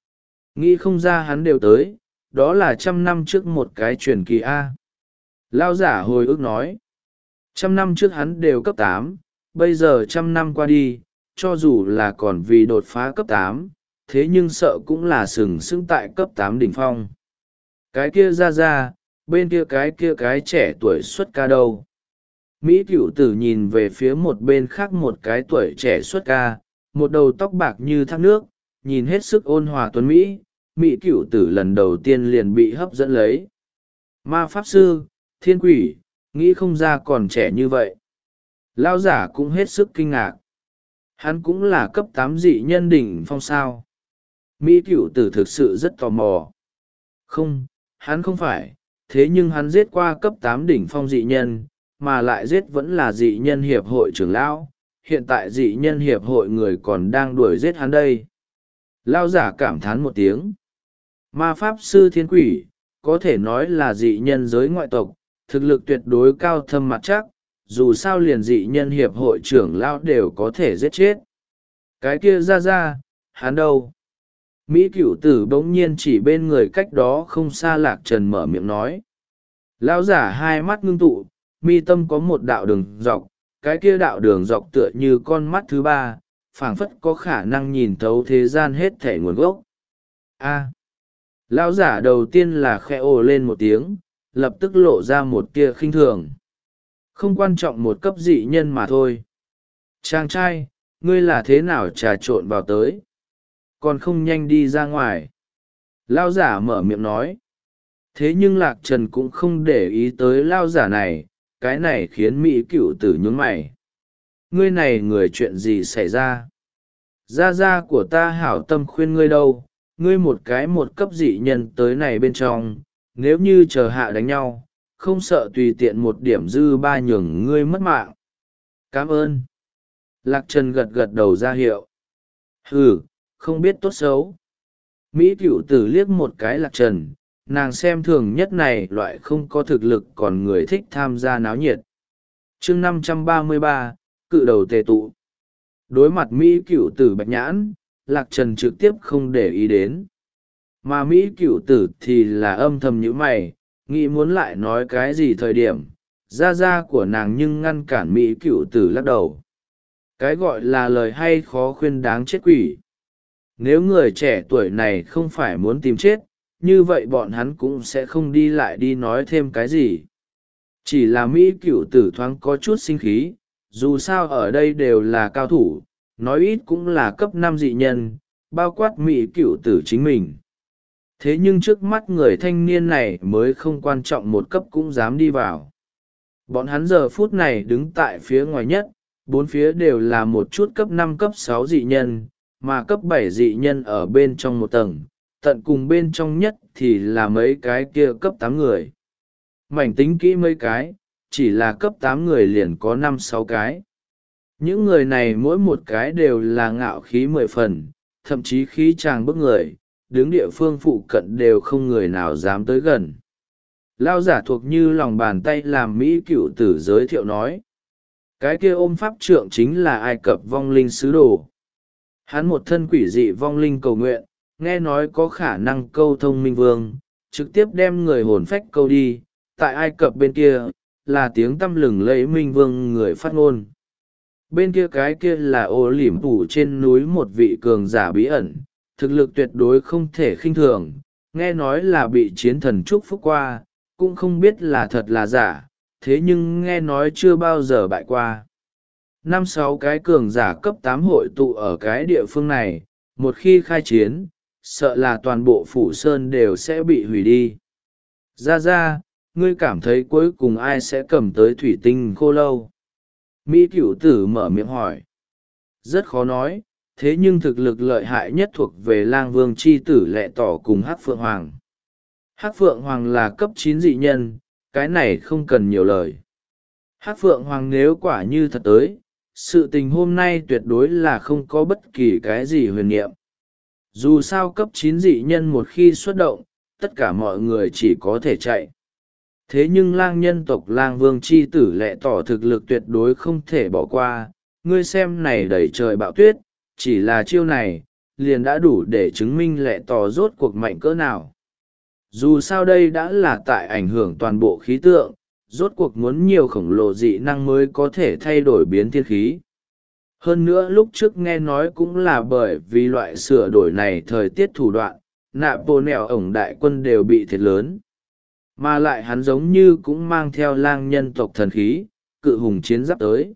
Speaker 1: Nghĩ không ra hắn đều tới, đó là trăm năm trước một cái truyền kỳ A. Lao giả hồi ức nói. Trăm năm trước hắn đều cấp tám, bây giờ trăm năm qua đi, cho dù là còn vì đột phá cấp tám, thế nhưng sợ cũng là sừng sững tại cấp tám đỉnh phong. Cái kia ra ra, bên kia cái kia cái trẻ tuổi xuất ca đâu. Mỹ cựu tử nhìn về phía một bên khác một cái tuổi trẻ xuất ca, một đầu tóc bạc như thác nước, nhìn hết sức ôn hòa tuấn Mỹ, Mỹ cựu tử lần đầu tiên liền bị hấp dẫn lấy. Ma pháp sư, thiên quỷ, nghĩ không ra còn trẻ như vậy. Lao giả cũng hết sức kinh ngạc. Hắn cũng là cấp tám dị nhân đỉnh phong sao. Mỹ cựu tử thực sự rất tò mò. Không, hắn không phải, thế nhưng hắn giết qua cấp tám đỉnh phong dị nhân, mà lại giết vẫn là dị nhân hiệp hội trưởng lão. Hiện tại dị nhân hiệp hội người còn đang đuổi giết hắn đây. Lao giả cảm thán một tiếng. Ma pháp sư thiên quỷ, có thể nói là dị nhân giới ngoại tộc, thực lực tuyệt đối cao thâm mặt chắc, dù sao liền dị nhân hiệp hội trưởng lão đều có thể giết chết. Cái kia ra ra, hắn đâu? Mỹ cựu tử bỗng nhiên chỉ bên người cách đó không xa Lạc Trần mở miệng nói. Lão giả hai mắt ngưng tụ, mi tâm có một đạo đường dọc, cái kia đạo đường dọc tựa như con mắt thứ ba, phảng phất có khả năng nhìn thấu thế gian hết thể nguồn gốc. A. Lão giả đầu tiên là khẽ ồ lên một tiếng, lập tức lộ ra một tia khinh thường. Không quan trọng một cấp dị nhân mà thôi. Chàng trai, ngươi là thế nào trà trộn vào tới? Còn không nhanh đi ra ngoài. Lão giả mở miệng nói. Thế nhưng Lạc Trần cũng không để ý tới lão giả này, cái này khiến Mỹ cựu tử nhướng mày. Ngươi này người chuyện gì xảy ra? Gia gia của ta hảo tâm khuyên ngươi đâu, ngươi một cái một cấp dị nhân tới này bên trong, nếu như chờ hạ đánh nhau, không sợ tùy tiện một điểm dư ba nhường ngươi mất mạng. Cảm ơn. Lạc Trần gật gật đầu ra hiệu. Hừ, không biết tốt xấu. Mỹ cựu tử liếc một cái Lạc Trần, nàng xem thường nhất này loại không có thực lực còn người thích tham gia náo nhiệt. chương năm trăm ba mươi ba, cự đầu tề tụ. Đối mặt Mỹ cựu tử bạch nhãn, Lạc Trần trực tiếp không để ý đến. Mà Mỹ cựu tử thì là âm thầm như mày, nghĩ muốn lại nói cái gì thời điểm, gia gia của nàng nhưng ngăn cản Mỹ cựu tử lắc đầu. Cái gọi là lời hay khó khuyên đáng chết quỷ. Nếu người trẻ tuổi này không phải muốn tìm chết, như vậy bọn hắn cũng sẽ không đi lại đi nói thêm cái gì. Chỉ là Mỹ cựu tử thoáng có chút sinh khí, dù sao ở đây đều là cao thủ, nói ít cũng là cấp năm dị nhân, bao quát Mỹ cựu tử chính mình. Thế nhưng trước mắt người thanh niên này mới không quan trọng một cấp cũng dám đi vào. Bọn hắn giờ phút này đứng tại phía ngoài nhất, bốn phía đều là một chút cấp năm cấp sáu dị nhân, mà cấp bảy dị nhân ở bên trong một tầng, tận cùng bên trong nhất thì là mấy cái kia cấp tám người. Mảnh tính kỹ mấy cái, chỉ là cấp tám người liền có năm sáu cái. Những người này mỗi một cái đều là ngạo khí mười phần, thậm chí khí tràng bức người, đứng địa phương phụ cận đều không người nào dám tới gần. Lao giả thuộc như lòng bàn tay làm Mỹ cựu tử giới thiệu nói. Cái kia ôm pháp trượng chính là Ai Cập vong linh sứ đồ. Hắn một thân quỷ dị vong linh cầu nguyện, nghe nói có khả năng câu thông minh vương, trực tiếp đem người hồn phách câu đi. Tại Ai Cập bên kia, là tiếng tăm lừng lẫy minh vương người phát ngôn. Bên kia cái kia là ô liễm phủ trên núi một vị cường giả bí ẩn, thực lực tuyệt đối không thể khinh thường, nghe nói là bị chiến thần chúc phúc qua, cũng không biết là thật là giả, thế nhưng nghe nói chưa bao giờ bại qua. Năm sáu cái cường giả cấp tám hội tụ ở cái địa phương này, một khi khai chiến, sợ là toàn bộ phủ sơn đều sẽ bị hủy đi. Ra ra, ngươi cảm thấy cuối cùng ai sẽ cầm tới thủy tinh khô lâu? Mỹ cửu tử mở miệng hỏi. Rất khó nói, thế nhưng thực lực lợi hại nhất thuộc về lang vương c h i tử lẹ tỏ cùng hắc phượng hoàng. Hắc phượng hoàng là cấp chín dị nhân, cái này không cần nhiều lời. Hắc phượng hoàng nếu quả như thật tới, sự tình hôm nay tuyệt đối là không có bất kỳ cái gì huyền niệm. Dù sao cấp chín dị nhân một khi xuất động, tất cả mọi người chỉ có thể chạy. Thế nhưng lang nhân tộc lang vương c h i tử lẹ tỏ thực lực tuyệt đối không thể bỏ qua, ngươi xem này đầy trời bão tuyết, chỉ là chiêu này, liền đã đủ để chứng minh lẹ tỏ rốt cuộc mạnh cỡ nào. Dù sao đây đã là tại ảnh hưởng toàn bộ khí tượng, rốt cuộc muốn nhiều khổng lồ dị năng mới có thể thay đổi biến thiên khí. Hơn nữa lúc trước nghe nói cũng là bởi vì loại sửa đổi này thời tiết thủ đoạn, nạ bồ nẹo ổng đại quân đều bị thiệt lớn. Mà lại hắn giống như cũng mang theo lang nhân tộc thần khí, cự hùng chiến giáp tới.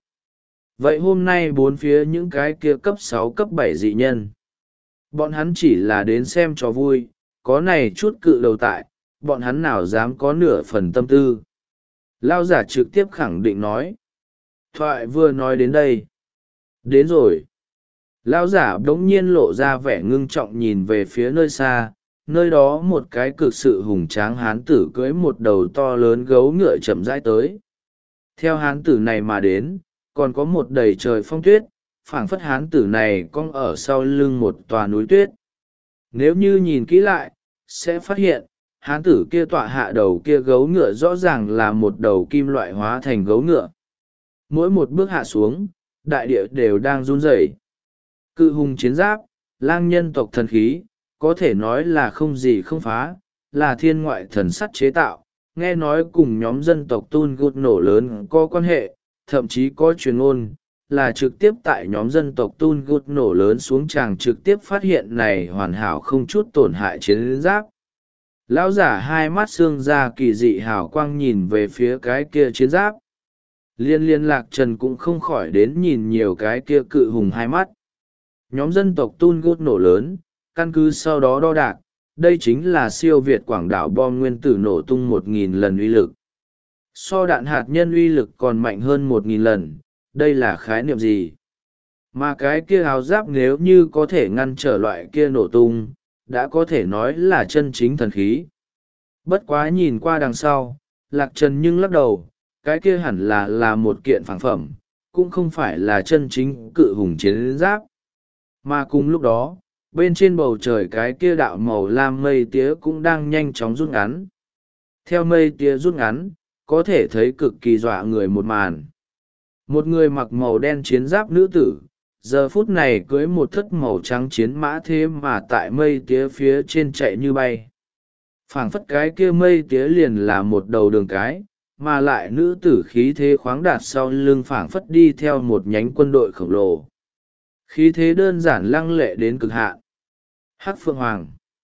Speaker 1: Vậy hôm nay bốn phía những cái kia cấp sáu cấp bảy dị nhân, bọn hắn chỉ là đến xem cho vui, có này chút cự đầu tại, bọn hắn nào dám có nửa phần tâm tư. Lao giả trực tiếp khẳng định nói. Thoại vừa nói đến đây. Đến rồi. Lao giả đống nhiên lộ ra vẻ ngưng trọng nhìn về phía nơi xa, nơi đó một cái cực sự hùng tráng hán tử cưỡi một đầu to lớn gấu ngựa chậm rãi tới. Theo hán tử này mà đến, còn có một đầy trời phong tuyết, phảng phất hán tử này cong ở sau lưng một tòa núi tuyết. Nếu như nhìn kỹ lại, sẽ phát hiện, hán tử kia tọa hạ đầu kia gấu ngựa rõ ràng là một đầu kim loại hóa thành gấu ngựa. Mỗi một bước hạ xuống, đại địa đều đang run rẩy. Cự hùng chiến giáp, lang nhân tộc thần khí, có thể nói là không gì không phá, là thiên ngoại thần sắt chế tạo, nghe nói cùng nhóm dân tộc Tun Gut nổ lớn có quan hệ, thậm chí có truyền ngôn, là trực tiếp tại nhóm dân tộc Tun Gut nổ lớn xuống tràng trực tiếp phát hiện này hoàn hảo không chút tổn hại chiến giáp. Lão giả hai mắt xương ra kỳ dị hào quang nhìn về phía cái kia chiến giáp. Liên liên lạc trần cũng không khỏi đến nhìn nhiều cái kia cự hùng hai mắt. Nhóm dân tộc Tun Gut nổ lớn, căn cứ sau đó đo đạc, đây chính là siêu việt quảng đảo bom nguyên tử nổ tung một nghìn lần uy lực. So đạn hạt nhân uy lực còn mạnh hơn một nghìn lần, đây là khái niệm gì? Mà cái kia áo giáp nếu như có thể ngăn trở loại kia nổ tung, đã có thể nói là chân chính thần khí. Bất quá nhìn qua đằng sau, lạc trần nhưng lắc đầu, cái kia hẳn là là một kiện phản phẩm, cũng không phải là chân chính cự hùng chiến giáp. Mà cùng lúc đó, bên trên bầu trời cái kia đạo màu lam mây tía cũng đang nhanh chóng rút ngắn. Theo mây tía rút ngắn, có thể thấy cực kỳ dọa người một màn. Một người mặc màu đen chiến giáp nữ tử, giờ phút này cưới một thất màu trắng chiến mã thế mà tại mây tía phía trên chạy như bay. Phảng phất cái kia mây tía liền là một đầu đường cái, mà lại nữ tử khí thế khoáng đạt sau lưng phảng phất đi theo một nhánh quân đội khổng lồ. Khí thế đơn giản lăng lệ đến cực hạn. Hắc Phượng Hoàng.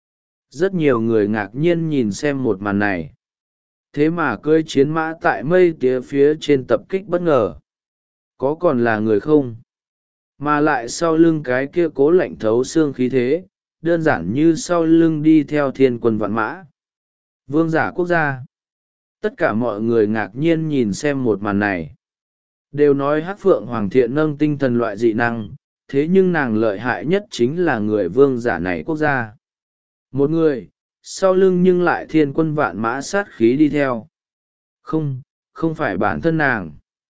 Speaker 1: Rất nhiều người ngạc nhiên nhìn xem một màn này. Thế mà cưỡi chiến mã tại mây tía phía trên tập kích bất ngờ. Có còn là người không? Mà lại sau lưng cái kia cố lạnh thấu xương khí thế, đơn giản như sau lưng đi theo thiên quân vạn mã. Vương giả quốc gia. Tất cả mọi người ngạc nhiên nhìn xem một màn này. Đều nói Hắc Phượng Hoàng thiện nâng tinh thần loại dị năng, thế nhưng nàng lợi hại nhất chính là người vương giả này quốc gia. Một người, sau lưng nhưng lại thiên quân vạn mã sát khí đi theo. Không, không phải bản thân nàng.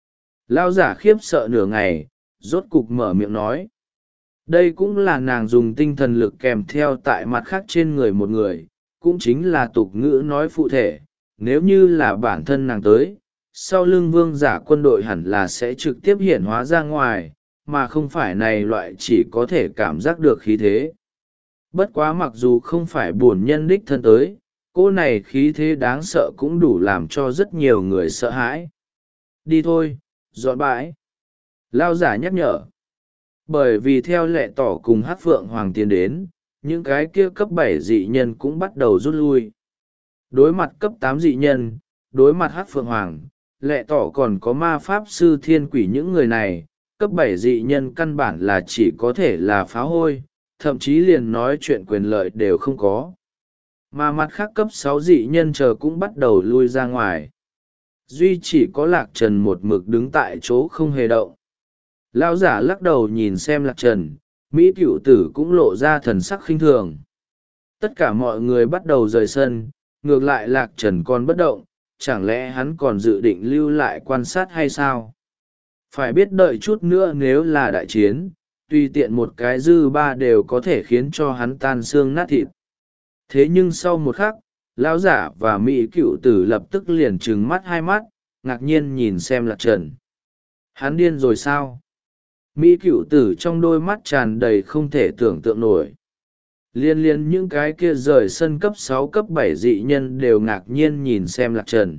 Speaker 1: Lao giả khiếp sợ nửa ngày, rốt cục mở miệng nói. Đây cũng là nàng dùng tinh thần lực kèm theo tại mặt khác trên người một người, cũng chính là tục ngữ nói phụ thể. Nếu như là bản thân nàng tới, sau lưng vương giả quân đội hẳn là sẽ trực tiếp hiển hóa ra ngoài, mà không phải này loại chỉ có thể cảm giác được khí thế. Bất quá mặc dù không phải bổn nhân đích thân tới, cô này khí thế đáng sợ cũng đủ làm cho rất nhiều người sợ hãi. Đi thôi, dọn bãi. Lao giả nhắc nhở. Bởi vì theo lệ tỏ cùng Hắc Phượng Hoàng tiến đến, những cái kia cấp bảy dị nhân cũng bắt đầu rút lui. Đối mặt cấp tám dị nhân, đối mặt Hắc Phượng Hoàng, lệ tỏ còn có ma pháp sư thiên quỷ những người này, cấp bảy dị nhân căn bản là chỉ có thể là phá hôi, thậm chí liền nói chuyện quyền lợi đều không có. Mà mặt khác cấp sáu dị nhân chờ cũng bắt đầu lui ra ngoài. Duy chỉ có Lạc Trần một mực đứng tại chỗ không hề động. Lão giả lắc đầu nhìn xem Lạc Trần, Mỹ cựu tử cũng lộ ra thần sắc khinh thường. Tất cả mọi người bắt đầu rời sân, ngược lại Lạc Trần còn bất động, chẳng lẽ hắn còn dự định lưu lại quan sát hay sao? Phải biết đợi chút nữa nếu là đại chiến, tùy tiện một cái dư ba đều có thể khiến cho hắn tan xương nát thịt. Thế nhưng sau một khắc, lão giả và Mỹ cựu tử lập tức liền trừng mắt hai mắt, ngạc nhiên nhìn xem Lạc Trần. Hắn điên rồi sao? Mỹ cựu tử trong đôi mắt tràn đầy không thể tưởng tượng nổi. Liên liên những cái kia rời sân cấp sáu cấp bảy dị nhân đều ngạc nhiên nhìn xem Lạc Trần.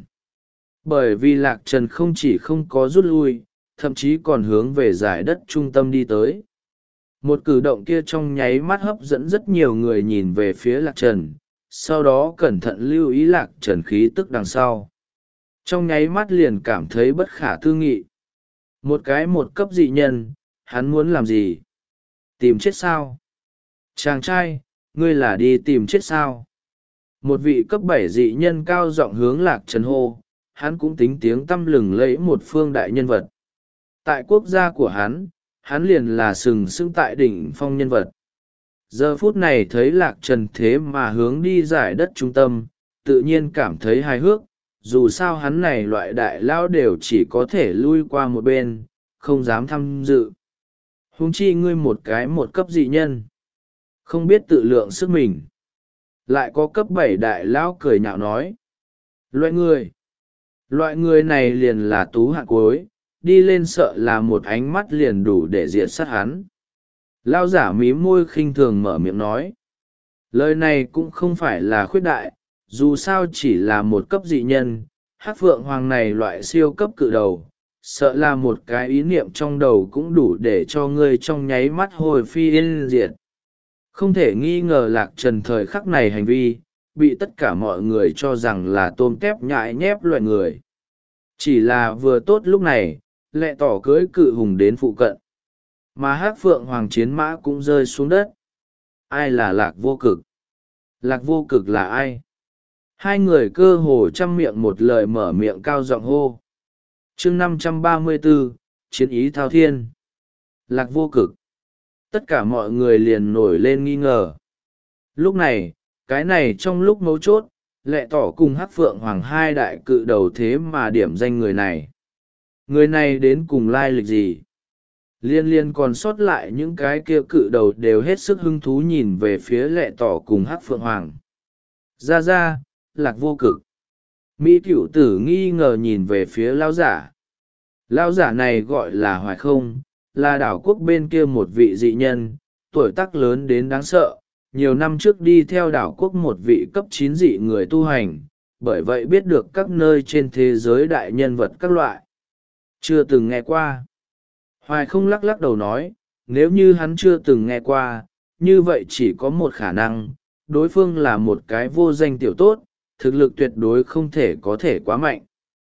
Speaker 1: Bởi vì Lạc Trần không chỉ không có rút lui, thậm chí còn hướng về giải đất trung tâm đi tới. Một cử động kia trong nháy mắt hấp dẫn rất nhiều người nhìn về phía Lạc Trần, sau đó cẩn thận lưu ý Lạc Trần khí tức đằng sau. Trong nháy mắt liền cảm thấy bất khả tư nghị. Một cái một cấp dị nhân, hắn muốn làm gì? Tìm chết sao? Chàng trai, ngươi là đi tìm chết sao? Một vị cấp bảy dị nhân cao giọng hướng Lạc Trần hô, hắn cũng tính tiếng tăm lừng lẫy một phương đại nhân vật. Tại quốc gia của hắn, hắn liền là sừng sững tại đỉnh phong nhân vật. Giờ phút này thấy Lạc Trần thế mà hướng đi giải đất trung tâm, tự nhiên cảm thấy hài hước, dù sao hắn này loại đại lao đều chỉ có thể lui qua một bên, không dám tham dự. Huống chi ngươi một cái một cấp dị nhân, không biết tự lượng sức mình. Lại có cấp bảy đại lao cười nhạo nói. Loại người, loại người này liền là tú hạng cuối, đi lên sợ là một ánh mắt liền đủ để diệt sát hắn. Lao giả mí môi khinh thường mở miệng nói. Lời này cũng không phải là khuyết đại, dù sao chỉ là một cấp dị nhân, Hắc Phượng Hoàng này loại siêu cấp cự đầu, sợ là một cái ý niệm trong đầu cũng đủ để cho ngươi trong nháy mắt hồi phi yên diệt. Không thể nghi ngờ Lạc Trần thời khắc này hành vi, bị tất cả mọi người cho rằng là tôm tép nhại nhép loại người. Chỉ là vừa tốt lúc này, lẹ tỏ cưới cự hùng đến phụ cận. Mà Hắc Phượng Hoàng chiến mã cũng rơi xuống đất. Ai là Lạc Vô Cực? Lạc Vô Cực là ai? Hai người cơ hồ chăm miệng một lời mở miệng cao giọng hô. Chương năm trăm ba mươi bốn, chiến ý thao thiên. Lạc Vô Cực. Tất cả mọi người liền nổi lên nghi ngờ. Lúc này, cái này trong lúc mấu chốt, lẹ tỏ cùng Hắc Phượng Hoàng hai đại cự đầu thế mà điểm danh người này. Người này đến cùng lai lịch gì? Liên liên còn sót lại những cái kia cự đầu đều hết sức hứng thú nhìn về phía lẹ tỏ cùng Hắc Phượng Hoàng. Ra ra, Lạc Vô Cực. Mỹ cửu tử nghi ngờ nhìn về phía lão giả. Lão giả này gọi là Hoài Không, là đảo quốc bên kia một vị dị nhân, tuổi tác lớn đến đáng sợ. Nhiều năm trước đi theo đảo quốc một vị cấp chín dị người tu hành, bởi vậy biết được các nơi trên thế giới đại nhân vật các loại. Chưa từng nghe qua. Hoài Không lắc lắc đầu nói, nếu như hắn chưa từng nghe qua, như vậy chỉ có một khả năng, đối phương là một cái vô danh tiểu tốt, thực lực tuyệt đối không thể có thể quá mạnh.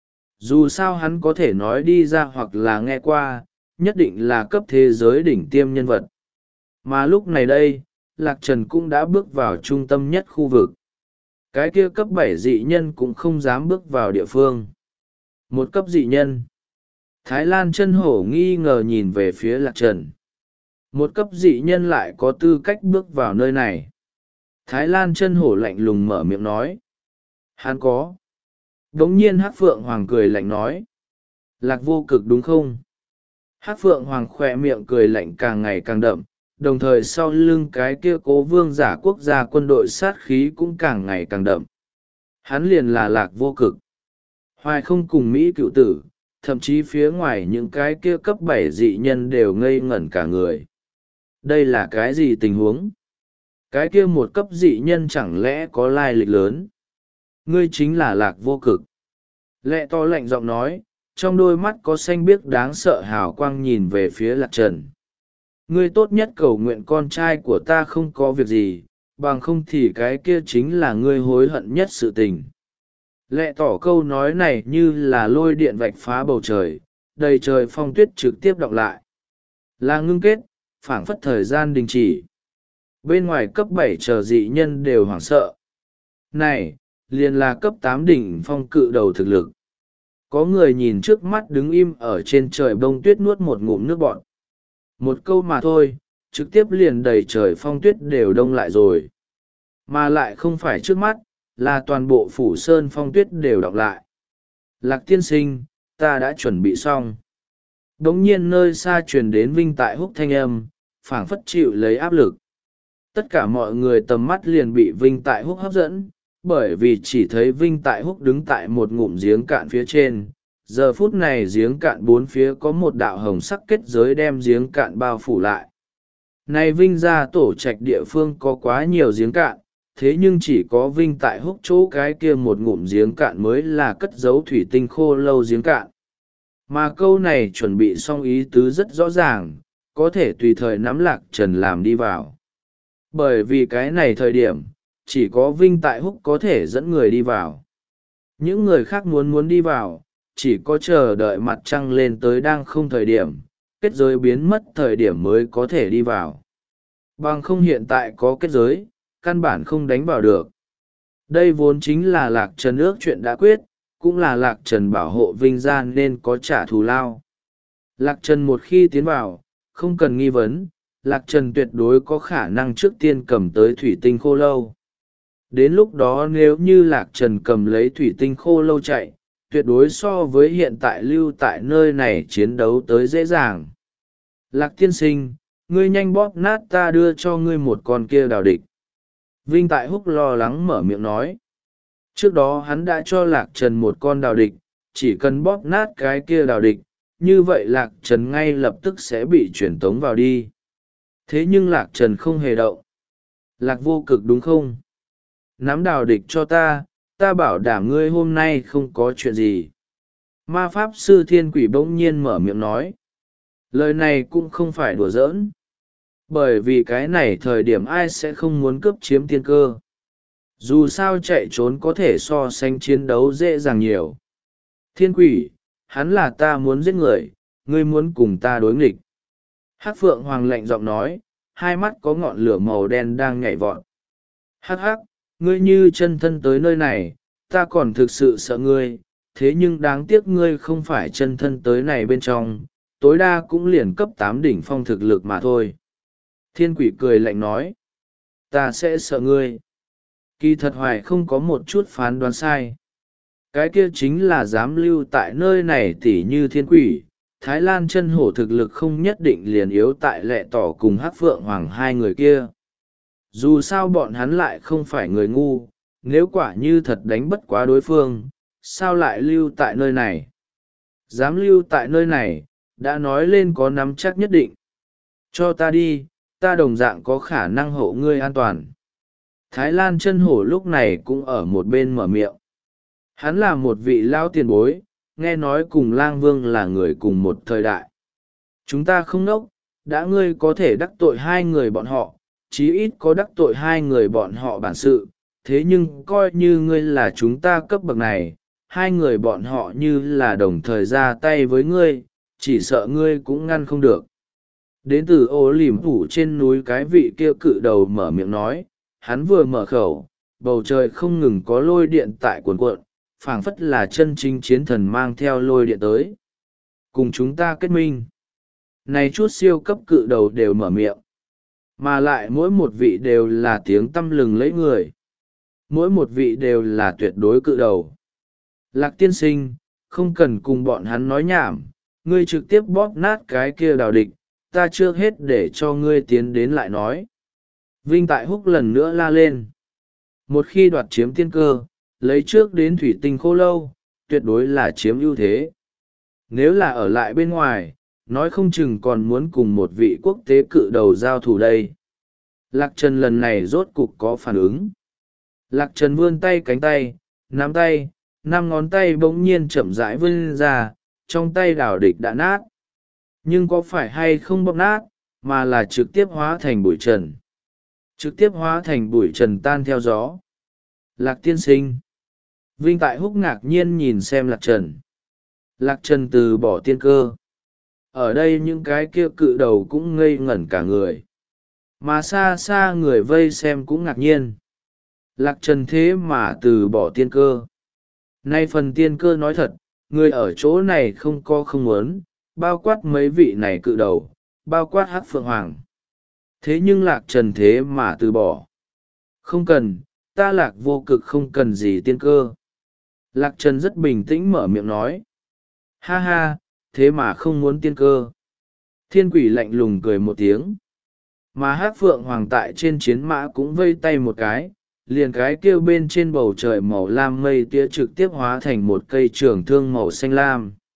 Speaker 1: Dù sao hắn có thể nói đi ra hoặc là nghe qua, nhất định là cấp thế giới đỉnh tiêm nhân vật. Mà lúc này đây, Lạc Trần cũng đã bước vào trung tâm nhất khu vực. Cái kia cấp bảy dị nhân cũng không dám bước vào địa phương. Một cấp dị nhân. Thái Lan chân hổ nghi ngờ nhìn về phía Lạc Trần. Một cấp dị nhân lại có tư cách bước vào nơi này. Thái Lan chân hổ lạnh lùng mở miệng nói. Hắn có. Đống nhiên Hắc Phượng Hoàng cười lạnh nói. Lạc Vô Cực đúng không? Hắc Phượng Hoàng khỏe miệng cười lạnh càng ngày càng đậm, đồng thời sau lưng cái kia cố vương giả quốc gia quân đội sát khí cũng càng ngày càng đậm. Hắn liền là Lạc Vô Cực. Hoài Không cùng Mỹ cựu tử, thậm chí phía ngoài những cái kia cấp bảy dị nhân đều ngây ngẩn cả người. Đây là cái gì tình huống? Cái kia một cấp dị nhân chẳng lẽ có lai lịch lớn? Ngươi chính là Lạc Vô Cực. Lẹ to lạnh giọng nói, trong đôi mắt có xanh biếc đáng sợ hào quang nhìn về phía Lạc Trần. Ngươi tốt nhất cầu nguyện con trai của ta không có việc gì, bằng không thì cái kia chính là ngươi hối hận nhất sự tình. Lẹ tỏ câu nói này như là lôi điện vạch phá bầu trời, đầy trời phong tuyết trực tiếp đọng lại. Là ngưng kết, phảng phất thời gian đình chỉ. Bên ngoài cấp bảy chờ dị nhân đều hoảng sợ. Này, liền là cấp tám đỉnh phong cự đầu thực lực. Có người nhìn trước mắt đứng im ở trên trời bông tuyết nuốt một ngụm nước bọt. Một câu mà thôi, trực tiếp liền đầy trời phong tuyết đều đông lại rồi. Mà lại không phải trước mắt, là toàn bộ phủ sơn phong tuyết đều đọng lại. Lạc tiên sinh, ta đã chuẩn bị xong. Đống nhiên nơi xa truyền đến Vinh Tại Húc thanh âm, phảng phất chịu lấy áp lực. Tất cả mọi người tầm mắt liền bị Vinh Tại Húc hấp dẫn, bởi vì chỉ thấy Vinh Tại Húc đứng tại một ngụm giếng cạn phía trên, giờ phút này giếng cạn bốn phía có một đạo hồng sắc kết giới đem giếng cạn bao phủ lại. Này Vinh gia tổ trạch địa phương có quá nhiều giếng cạn, thế nhưng chỉ có Vinh tại húc chỗ cái kia một ngụm giếng cạn mới là cất giấu thủy tinh khô lâu giếng cạn. Mà câu này chuẩn bị xong ý tứ rất rõ ràng, có thể tùy thời nắm Lạc Trần làm đi vào. Bởi vì cái này thời điểm, chỉ có Vinh tại húc có thể dẫn người đi vào. Những người khác muốn muốn đi vào, chỉ có chờ đợi mặt trăng lên tới đang không thời điểm, kết giới biến mất thời điểm mới có thể đi vào. Bằng không hiện tại có kết giới, căn bản không đánh vào được. Đây vốn chính là Lạc Trần ước chuyện đã quyết, cũng là Lạc Trần bảo hộ Vinh gia nên có trả thù lao. Lạc Trần một khi tiến vào, không cần nghi vấn, Lạc Trần tuyệt đối có khả năng trước tiên cầm tới thủy tinh khô lâu. Đến lúc đó nếu như Lạc Trần cầm lấy thủy tinh khô lâu chạy, tuyệt đối so với hiện tại lưu tại nơi này chiến đấu tới dễ dàng. Lạc tiên sinh, ngươi nhanh bóp nát ta đưa cho ngươi một con kia đào địch. Vinh tại húc lo lắng mở miệng nói. Trước đó hắn đã cho Lạc Trần một con đào địch, chỉ cần bóp nát cái kia đào địch, như vậy Lạc Trần ngay lập tức sẽ bị chuyển tống vào đi. Thế nhưng Lạc Trần không hề động. Lạc vô cực đúng không? Nắm đào địch cho ta, ta bảo đảm ngươi hôm nay không có chuyện gì. Ma Pháp Sư Thiên Quỷ bỗng nhiên mở miệng nói. Lời này cũng không phải đùa giỡn. Bởi vì cái này thời điểm ai sẽ không muốn cướp chiếm tiên cơ. Dù sao chạy trốn có thể so sánh chiến đấu dễ dàng nhiều. Thiên Quỷ, hắn là ta muốn giết người, ngươi muốn cùng ta đối nghịch. Hắc Phượng Hoàng lạnh giọng nói, hai mắt có ngọn lửa màu đen đang nhảy vọt. Hắc hắc, ngươi như chân thân tới nơi này, ta còn thực sự sợ ngươi, thế nhưng đáng tiếc ngươi không phải chân thân tới này bên trong, tối đa cũng liền cấp tám đỉnh phong thực lực mà thôi. Thiên Quỷ cười lạnh nói, ta sẽ sợ ngươi. Kỳ thật Hoài không có một chút phán đoán sai. Cái kia chính là dám lưu tại nơi này tỉ như Thiên Quỷ. Thái Lan chân hổ thực lực không nhất định liền yếu tại lẹ tỏ cùng Hắc Phượng Hoàng hai người kia. Dù sao bọn hắn lại không phải người ngu, nếu quả như thật đánh bất quá đối phương, sao lại lưu tại nơi này? Dám lưu tại nơi này, đã nói lên có nắm chắc nhất định. Cho ta đi, ta đồng dạng có khả năng hộ ngươi an toàn. Thái Lan chân hổ lúc này cũng ở một bên mở miệng. Hắn là một vị lão tiền bối, nghe nói cùng Lang Vương là người cùng một thời đại. Chúng ta không nốc, đã ngươi có thể đắc tội hai người bọn họ, chí ít có đắc tội hai người bọn họ bản sự, thế nhưng coi như ngươi là chúng ta cấp bậc này, hai người bọn họ như là đồng thời ra tay với ngươi, chỉ sợ ngươi cũng ngăn không được. Đến từ ô lìm phủ trên núi cái vị kia cự đầu mở miệng nói, hắn vừa mở khẩu, bầu trời không ngừng có lôi điện tại cuồn cuộn, phảng phất là chân chính chiến thần mang theo lôi điện tới. Cùng chúng ta kết minh. Này chút siêu cấp cự đầu đều mở miệng. Mà lại mỗi một vị đều là tiếng tăm lừng lấy người. Mỗi một vị đều là tuyệt đối cự đầu. Lạc tiên sinh, không cần cùng bọn hắn nói nhảm, ngươi trực tiếp bóp nát cái kia đào địch, ta trước hết để cho ngươi tiến đến lại nói. Vinh tại húc lần nữa la lên. Một khi đoạt chiếm tiên cơ, lấy trước đến thủy tinh khô lâu, tuyệt đối là chiếm ưu thế. Nếu là ở lại bên ngoài, nói không chừng còn muốn cùng một vị quốc tế cự đầu giao thủ đây. Lạc Trần lần này rốt cục có phản ứng. Lạc Trần vươn tay cánh tay, nắm tay, năm ngón tay bỗng nhiên chậm rãi vươn ra, trong tay đảo địch đã nát. Nhưng có phải hay không bóp nát, mà là trực tiếp hóa thành bụi trần. Trực tiếp hóa thành bụi trần tan theo gió. Lạc tiên sinh. Vinh tại húc ngạc nhiên nhìn xem Lạc Trần. Lạc Trần từ bỏ tiên cơ. Ở đây những cái kia cự đầu cũng ngây ngẩn cả người. Mà xa xa người vây xem cũng ngạc nhiên. Lạc Trần thế mà từ bỏ tiên cơ. Nay phần tiên cơ nói thật, người ở chỗ này không có không muốn, bao quát mấy vị này cự đầu, bao quát Hắc Phượng Hoàng. Thế nhưng Lạc Trần thế mà từ bỏ. Không cần, ta Lạc vô cực không cần gì tiên cơ. Lạc Trần rất bình tĩnh mở miệng nói. Ha ha, thế mà không muốn tiên cơ. Thiên Quỷ lạnh lùng cười một tiếng. Mà Hắc Phượng Hoàng tại trên chiến mã cũng vây tay một cái, liền cái kêu bên trên bầu trời màu lam mây tía trực tiếp hóa thành một cây trường thương màu xanh lam.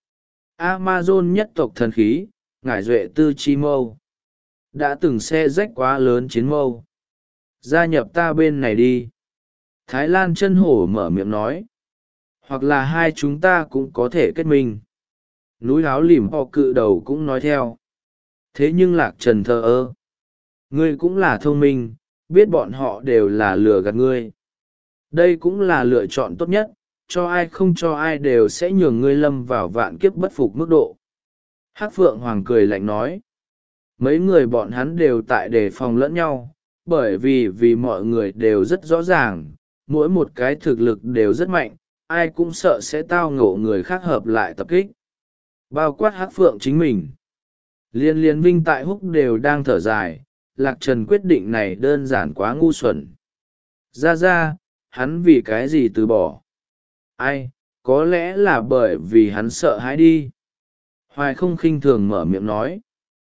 Speaker 1: Amazon nhất tộc thần khí, ngải duệ tư chi mâu. Đã từng xe rách quá lớn chiến mâu. Gia nhập ta bên này đi. Thái Lan chân hổ mở miệng nói. Hoặc là hai chúng ta cũng có thể kết minh. Núi áo lìm họ cự đầu cũng nói theo. Thế nhưng Lạc Trần thờ ơ. Ngươi cũng là thông minh, biết bọn họ đều là lừa gạt ngươi. Đây cũng là lựa chọn tốt nhất, cho ai không cho ai đều sẽ nhường ngươi lâm vào vạn kiếp bất phục mức độ. Hắc Phượng Hoàng cười lạnh nói. Mấy người bọn hắn đều tại đề phòng lẫn nhau, bởi vì vì mọi người đều rất rõ ràng, mỗi một cái thực lực đều rất mạnh, ai cũng sợ sẽ tao ngộ người khác hợp lại tập kích. Bao quát Hắc Phượng chính mình. Liên liên Vinh tại Húc đều đang thở dài, Lạc Trần quyết định này đơn giản quá ngu xuẩn. Ra ra, hắn vì cái gì từ bỏ? Ai, có lẽ là bởi vì hắn sợ hãi đi. Hoài không khinh thường mở miệng nói.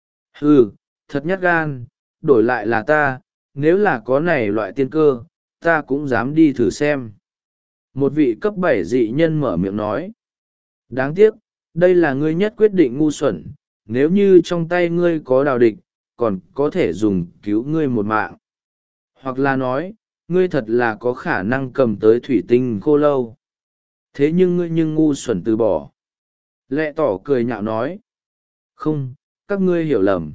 Speaker 1: Ừ, thật nhát gan, đổi lại là ta, nếu là có này loại tiên cơ, ta cũng dám đi thử xem. Một vị cấp bảy dị nhân mở miệng nói. Đáng tiếc, đây là ngươi nhất quyết định ngu xuẩn, nếu như trong tay ngươi có đào địch, còn có thể dùng cứu ngươi một mạng. Hoặc là nói, ngươi thật là có khả năng cầm tới thủy tinh khô lâu. Thế nhưng ngươi nhưng ngu xuẩn từ bỏ. Lẹ tỏ cười nhạo nói. Không, các ngươi hiểu lầm.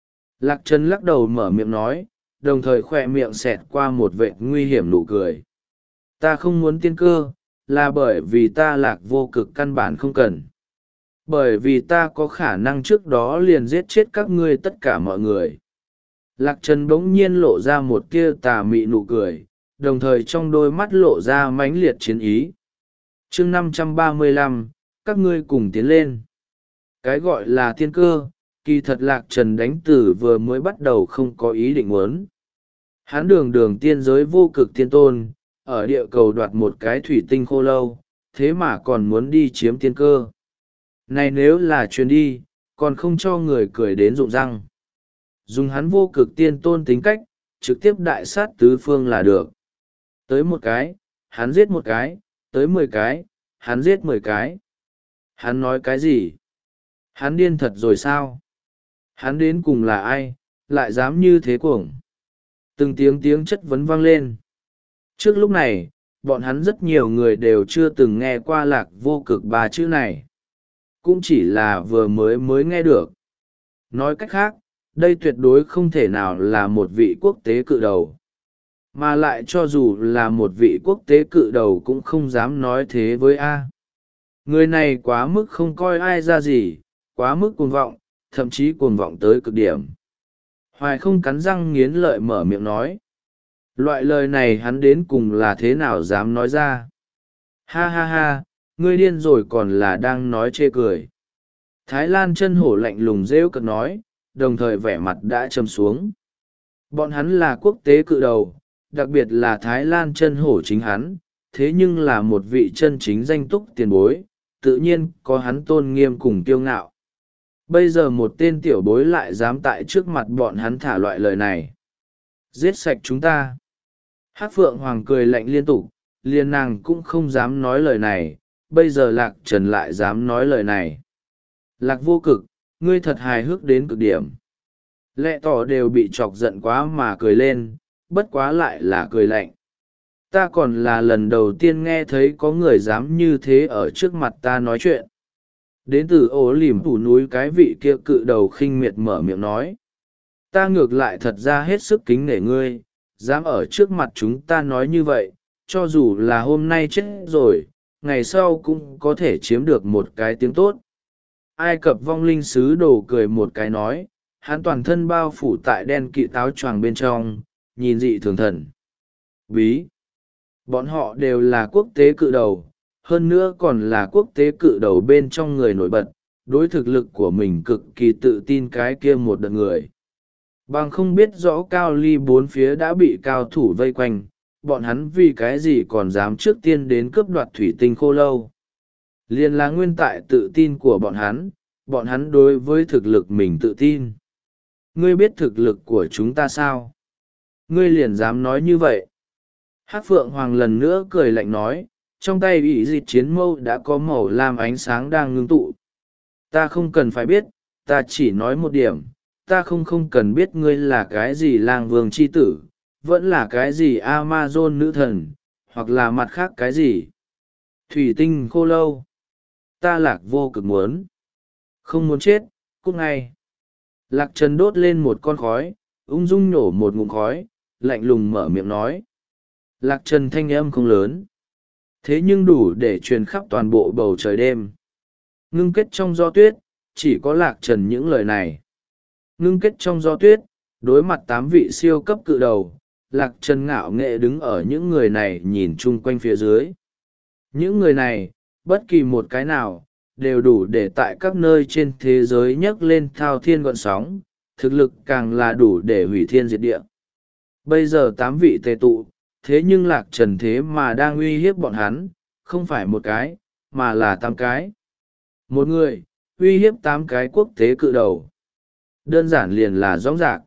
Speaker 1: Lạc Trần lắc đầu mở miệng nói, đồng thời khoe miệng xẹt qua một vệt nguy hiểm nụ cười. Ta không muốn tiên cơ, là bởi vì ta Lạc Vô Cực căn bản không cần. Bởi vì ta có khả năng trước đó liền giết chết các ngươi tất cả mọi người. Lạc Trần bỗng nhiên lộ ra một tia tà mị nụ cười, đồng thời trong đôi mắt lộ ra mãnh liệt chiến ý. Chương năm trăm ba mươi lăm, các ngươi cùng tiến lên. Cái gọi là tiên cơ, kỳ thật Lạc Trần đánh từ vừa mới bắt đầu không có ý định muốn. Hán đường đường tiên giới vô cực tiên tôn, ở địa cầu đoạt một cái thủy tinh khô lâu, thế mà còn muốn đi chiếm tiên cơ. Này nếu là chuyến đi, còn không cho người cười đến rụng răng. Dùng hắn vô cực tiên tôn tính cách, trực tiếp đại sát tứ phương là được. Tới một cái, hắn giết một cái, tới mười cái, hắn giết mười cái. Hắn nói cái gì? Hắn điên thật rồi sao? Hắn đến cùng là ai, lại dám như thế cuồng? Từng tiếng tiếng chất vấn vang lên. Trước lúc này, bọn hắn rất nhiều người đều chưa từng nghe qua Lạc Vô Cực ba chữ này. Cũng chỉ là vừa mới mới nghe được. Nói cách khác, đây tuyệt đối không thể nào là một vị quốc tế cự đầu. Mà lại cho dù là một vị quốc tế cự đầu cũng không dám nói thế với A. Người này quá mức không coi ai ra gì, quá mức cuồng vọng, thậm chí cuồng vọng tới cực điểm. Hoài không cắn răng nghiến lợi mở miệng nói. Loại lời này hắn đến cùng là thế nào dám nói ra. Ha ha ha, ngươi điên rồi còn là đang nói chê cười. Thái Lan chân hổ lạnh lùng rêu cợt nói, đồng thời vẻ mặt đã trầm xuống. Bọn hắn là quốc tế cự đầu, đặc biệt là Thái Lan chân hổ chính hắn, thế nhưng là một vị chân chính danh túc tiền bối, tự nhiên có hắn tôn nghiêm cùng kiêu ngạo. Bây giờ một tên tiểu bối lại dám tại trước mặt bọn hắn thả loại lời này. Giết sạch chúng ta. Hắc Phượng Hoàng cười lạnh liên tục, liền nàng cũng không dám nói lời này, bây giờ Lạc Trần lại dám nói lời này. Lạc Vô Cực, ngươi thật hài hước đến cực điểm. Lẹ tỏ đều bị chọc giận quá mà cười lên, bất quá lại là cười lạnh. Ta còn là lần đầu tiên nghe thấy có người dám như thế ở trước mặt ta nói chuyện. Đến từ ổ lìm phủ núi cái vị kia cự đầu khinh miệt mở miệng nói. Ta ngược lại thật ra hết sức kính nể ngươi, dám ở trước mặt chúng ta nói như vậy, cho dù là hôm nay chết rồi, ngày sau cũng có thể chiếm được một cái tiếng tốt. Ai Cập vong linh sứ đồ cười một cái nói, hắn toàn thân bao phủ tại đen kỵ táo choàng bên trong, nhìn dị thường thần. Bí! Bọn họ đều là quốc tế cự đầu, hơn nữa còn là quốc tế cự đầu bên trong người nổi bật, đối thực lực của mình cực kỳ tự tin cái kia một đợt người. Bằng không biết rõ cao ly bốn phía đã bị cao thủ vây quanh, bọn hắn vì cái gì còn dám trước tiên đến cướp đoạt thủy tinh khô lâu. Liên là nguyên tại tự tin của bọn hắn, bọn hắn đối với thực lực mình tự tin. Ngươi biết thực lực của chúng ta sao? Ngươi liền dám nói như vậy. Hắc Phượng Hoàng lần nữa cười lạnh nói, trong tay ủy dịch chiến mâu đã có màu lam ánh sáng đang ngưng tụ. Ta không cần phải biết, ta chỉ nói một điểm, ta không không cần biết ngươi là cái gì lang vương c h i tử, vẫn là cái gì Amazon nữ thần, hoặc là mặt khác cái gì. Thủy tinh khô lâu. Ta Lạc Vô Cực muốn. Không muốn chết, cút ngay. Lạc Trần đốt lên một con khói, ung dung nhổ một ngụm khói, lạnh lùng mở miệng nói. Lạc Trần thanh âm không lớn, thế nhưng đủ để truyền khắp toàn bộ bầu trời đêm. Ngưng kết trong gió tuyết, chỉ có Lạc Trần những lời này. Ngưng kết trong gió tuyết, đối mặt tám vị siêu cấp cự đầu, Lạc Trần ngạo nghệ đứng ở những người này nhìn chung quanh phía dưới. Những người này, bất kỳ một cái nào, đều đủ để tại các nơi trên thế giới nhấc lên thao thiên gọn sóng, thực lực càng là đủ để hủy thiên diệt địa. Bây giờ tám vị tề tụ, thế nhưng Lạc Trần thế mà đang uy hiếp bọn hắn, không phải một cái, mà là tám cái. Một người, uy hiếp tám cái quốc tế cự đầu. Đơn giản liền là rõ rạc.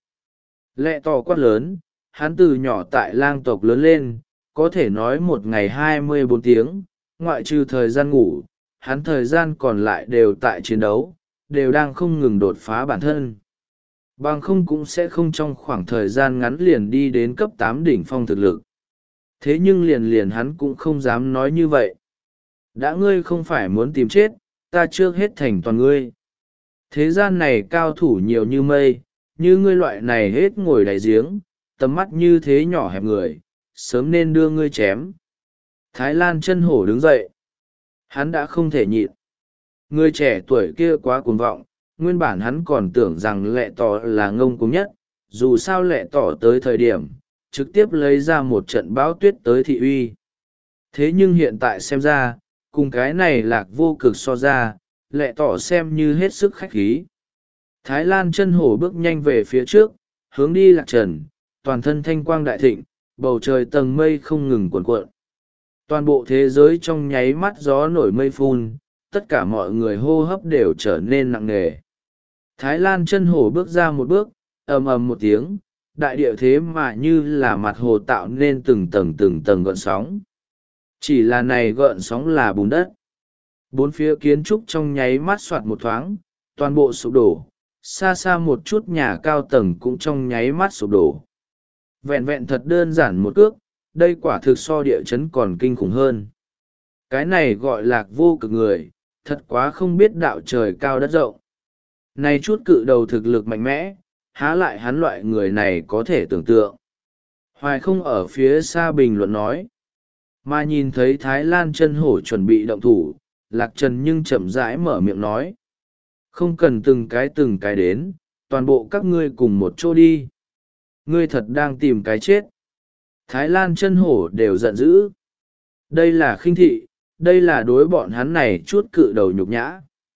Speaker 1: Lẹ to quát lớn, hắn từ nhỏ tại lang tộc lớn lên, có thể nói một ngày hai mươi bốn tiếng, ngoại trừ thời gian ngủ, hắn thời gian còn lại đều tại chiến đấu, đều đang không ngừng đột phá bản thân. Bằng không cũng sẽ không trong khoảng thời gian ngắn liền đi đến cấp tám đỉnh phong thực lực. Thế nhưng liền liền hắn cũng không dám nói như vậy. Đã ngươi không phải muốn tìm chết, ta trước hết thành toàn ngươi. Thế gian này cao thủ nhiều như mây, như ngươi loại này hết ngồi đáy giếng, tầm mắt như thế nhỏ hẹp người, sớm nên đưa ngươi chém. Thái Lan chân hổ đứng dậy. Hắn đã không thể nhịn. Người trẻ tuổi kia quá cuồng vọng, nguyên bản hắn còn tưởng rằng lẹ tỏ là ngông cuồng nhất, dù sao lẹ tỏ tới thời điểm, trực tiếp lấy ra một trận bão tuyết tới thị uy. Thế nhưng hiện tại xem ra, cùng cái này Lạc Vô Cực so ra, lẹ tỏ xem như hết sức khách khí. Thái Lan chân hổ bước nhanh về phía trước, hướng đi Lạc Trần, toàn thân thanh quang đại thịnh, bầu trời tầng mây không ngừng cuộn cuộn. Toàn bộ thế giới trong nháy mắt gió nổi mây phun, tất cả mọi người hô hấp đều trở nên nặng nề. Thái Lan chân hổ bước ra một bước, ầm ầm một tiếng, đại địa thế mà như là mặt hồ tạo nên từng tầng từng tầng gợn sóng. Chỉ là này gợn sóng là bùn đất. Bốn phía kiến trúc trong nháy mắt soạt một thoáng, toàn bộ sụp đổ, xa xa một chút nhà cao tầng cũng trong nháy mắt sụp đổ. Vẹn vẹn thật đơn giản một cước, đây quả thực so địa chấn còn kinh khủng hơn. Cái này gọi Lạc Vô Cực người, thật quá không biết đạo trời cao đất rộng. Này chút cự đầu thực lực mạnh mẽ, há lại hắn loại người này có thể tưởng tượng. Hoài không ở phía xa bình luận nói. Mà nhìn thấy Thái Lan chân hổ chuẩn bị động thủ, Lạc Trần nhưng chậm rãi mở miệng nói. Không cần từng cái từng cái đến, toàn bộ các ngươi cùng một chỗ đi. Ngươi thật đang tìm cái chết. Thái Lan chân hổ đều giận dữ. Đây là khinh thị, đây là đối bọn hắn này chút cự đầu nhục nhã.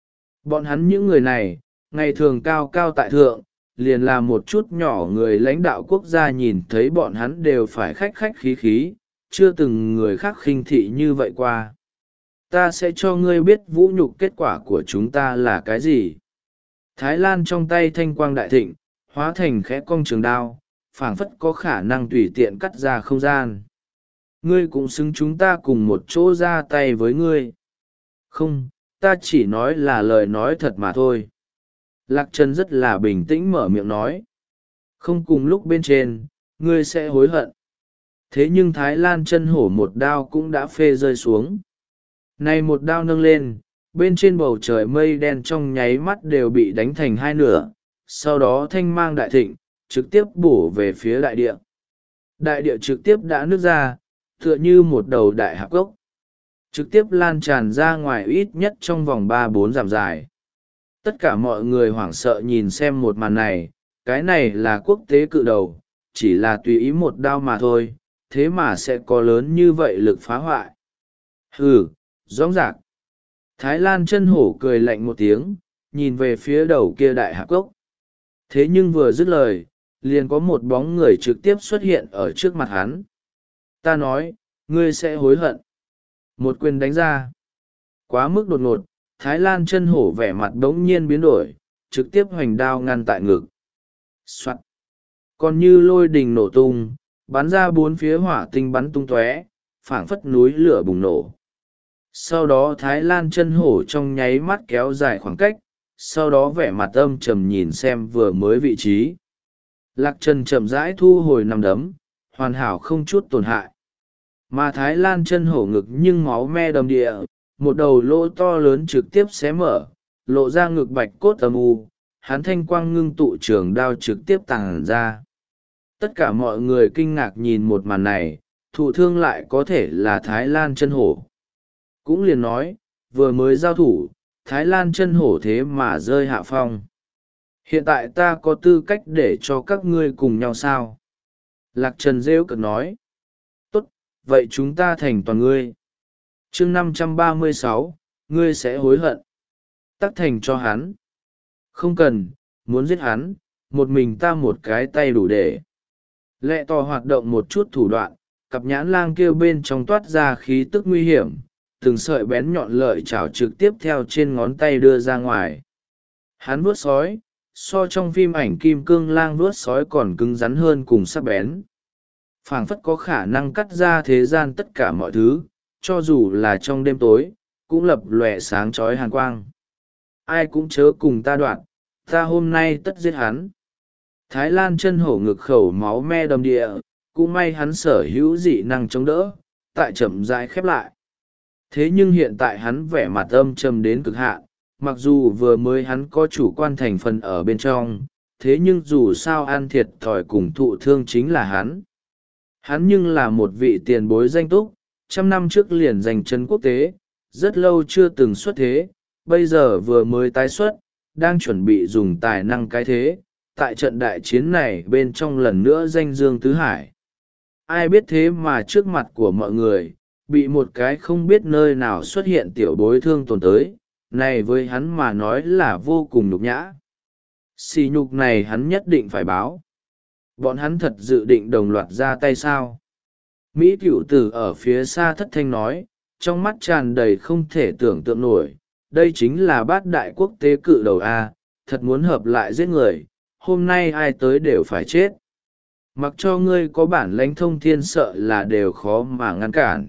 Speaker 1: Bọn hắn những người này, ngày thường cao cao tại thượng, liền là một chút nhỏ người lãnh đạo quốc gia nhìn thấy bọn hắn đều phải khách khách khí khí, chưa từng người khác khinh thị như vậy qua. Ta sẽ cho ngươi biết vũ nhục kết quả của chúng ta là cái gì. Thái Lan trong tay thanh quang đại thịnh, hóa thành khẽ cong trường đao, phảng phất có khả năng tùy tiện cắt ra không gian. Ngươi cũng xứng chúng ta cùng một chỗ ra tay với ngươi. Không, ta chỉ nói là lời nói thật mà thôi. Lạc Trần rất là bình tĩnh mở miệng nói. Không cùng lúc bên trên, ngươi sẽ hối hận. Thế nhưng Thái Lan chân hổ một đao cũng đã phê rơi xuống. Này một đao nâng lên, bên trên bầu trời mây đen trong nháy mắt đều bị đánh thành hai nửa, sau đó thanh mang đại thịnh, trực tiếp bổ về phía đại địa. Đại địa trực tiếp đã nứt ra, tựa như một đầu đại hạp gốc. Trực tiếp lan tràn ra ngoài ít nhất trong vòng ba bốn dặm dài. Tất cả mọi người hoảng sợ nhìn xem một màn này, cái này là quốc tế cự đầu, chỉ là tùy ý một đao mà thôi, thế mà sẽ có lớn như vậy lực phá hoại. Hừ, rõ ràng. Thái Lan chân hổ cười lạnh một tiếng, nhìn về phía đầu kia đại hạp gốc. Thế nhưng vừa dứt lời, liền có một bóng người trực tiếp xuất hiện ở trước mặt hắn. Ta nói, ngươi sẽ hối hận. Một quyền đánh ra. Quá mức đột ngột, Thái Lan chân hổ vẻ mặt đống nhiên biến đổi, trực tiếp hoành đao ngăn tại ngực. Soạn. Còn như lôi đình nổ tung, bắn ra bốn phía hỏa tinh bắn tung tóe, phảng phất núi lửa bùng nổ. Sau đó Thái Lan chân hổ trong nháy mắt kéo dài khoảng cách, sau đó vẻ mặt âm trầm nhìn xem vừa mới vị trí. Lạc Trần chậm rãi thu hồi nằm đấm, hoàn hảo không chút tổn hại. Mà Thái Lan chân hổ ngực nhưng máu me đầm địa, một đầu lỗ to lớn trực tiếp xé mở, lộ ra ngực bạch cốt âm u, hắn thanh quang ngưng tụ trường đao trực tiếp tàng ra. Tất cả mọi người kinh ngạc nhìn một màn này, thụ thương lại có thể là Thái Lan chân hổ. Cũng liền nói, vừa mới giao thủ, Thái Lan chân hổ thế mà rơi hạ phong. Hiện tại ta có tư cách để cho các ngươi cùng nhau sao? Lạc Trần rêu cực nói. Tốt, vậy chúng ta thành toàn ngươi. chương năm trăm ba mươi sáu, ngươi sẽ hối hận. Tắc thành cho hắn. Không cần, muốn giết hắn, một mình ta một cái tay đủ để. Lệ tò hoạt động một chút thủ đoạn, cặp nhãn lang kêu bên trong toát ra khí tức nguy hiểm, từng sợi bén nhọn lợi chảo trực tiếp theo trên ngón tay đưa ra ngoài. Hắn vuốt sói, so trong phim ảnh kim cương lang vuốt sói còn cứng rắn hơn cùng sắc bén. Phảng phất có khả năng cắt ra thế gian tất cả mọi thứ, cho dù là trong đêm tối, cũng lập lòe sáng chói hàn quang. Ai cũng chớ cùng ta đoạn, ta hôm nay tất giết hắn. Thái Lan chân hổ ngực khẩu máu me đầm địa, cũng may hắn sở hữu dị năng chống đỡ, tại chậm rãi khép lại. Thế nhưng hiện tại hắn vẻ mặt âm trầm đến cực hạn, mặc dù vừa mới hắn có chủ quan thành phần ở bên trong, thế nhưng dù sao ăn thiệt thòi cùng thụ thương chính là hắn. Hắn nhưng là một vị tiền bối danh túc, trăm năm trước liền giành chân quốc tế, rất lâu chưa từng xuất thế, bây giờ vừa mới tái xuất, đang chuẩn bị dùng tài năng cái thế, tại trận đại chiến này bên trong lần nữa danh dương tứ hải. Ai biết thế mà trước mặt của mọi người, bị một cái không biết nơi nào xuất hiện tiểu bối thương tổn tới, này với hắn mà nói là vô cùng nhục nhã. Xỉ nhục này hắn nhất định phải báo. Bọn hắn thật dự định đồng loạt ra tay sao? Mỹ cựu tử ở phía xa thất thanh nói, trong mắt tràn đầy không thể tưởng tượng nổi, đây chính là bát đại quốc tế cự đầu A, thật muốn hợp lại giết người, hôm nay ai tới đều phải chết. Mặc cho ngươi có bản lãnh thông thiên sợ là đều khó mà ngăn cản.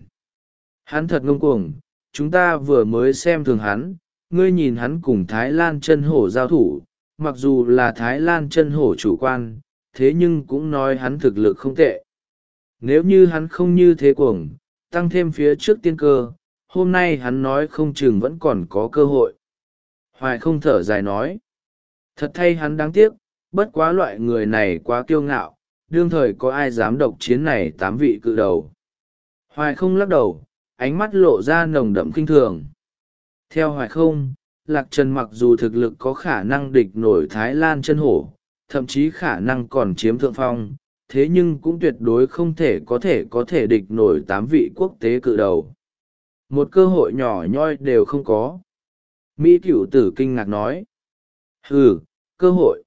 Speaker 1: Hắn thật ngông cuồng, chúng ta vừa mới xem thường hắn, ngươi nhìn hắn cùng Thái Lan chân hổ giao thủ, mặc dù là Thái Lan chân hổ chủ quan, thế nhưng cũng nói hắn thực lực không tệ. Nếu như hắn không như thế cuồng, tăng thêm phía trước tiên cơ, hôm nay hắn nói không chừng vẫn còn có cơ hội. Hoài không thở dài nói. Thật thay hắn đáng tiếc, bất quá loại người này quá kiêu ngạo, đương thời có ai dám độc chiến này tám vị cự đầu. Hoài không lắc đầu, ánh mắt lộ ra nồng đậm kinh thường. Theo Hoài không, Lạc Trần mặc dù thực lực có khả năng địch nổi Thái Lan chân hổ, thậm chí khả năng còn chiếm thượng phong, thế nhưng cũng tuyệt đối không thể có thể có thể địch nổi tám vị quốc tế cự đầu. Một cơ hội nhỏ nhoi đều không có. Mỹ cửu tử kinh ngạc nói. Hừ, cơ hội.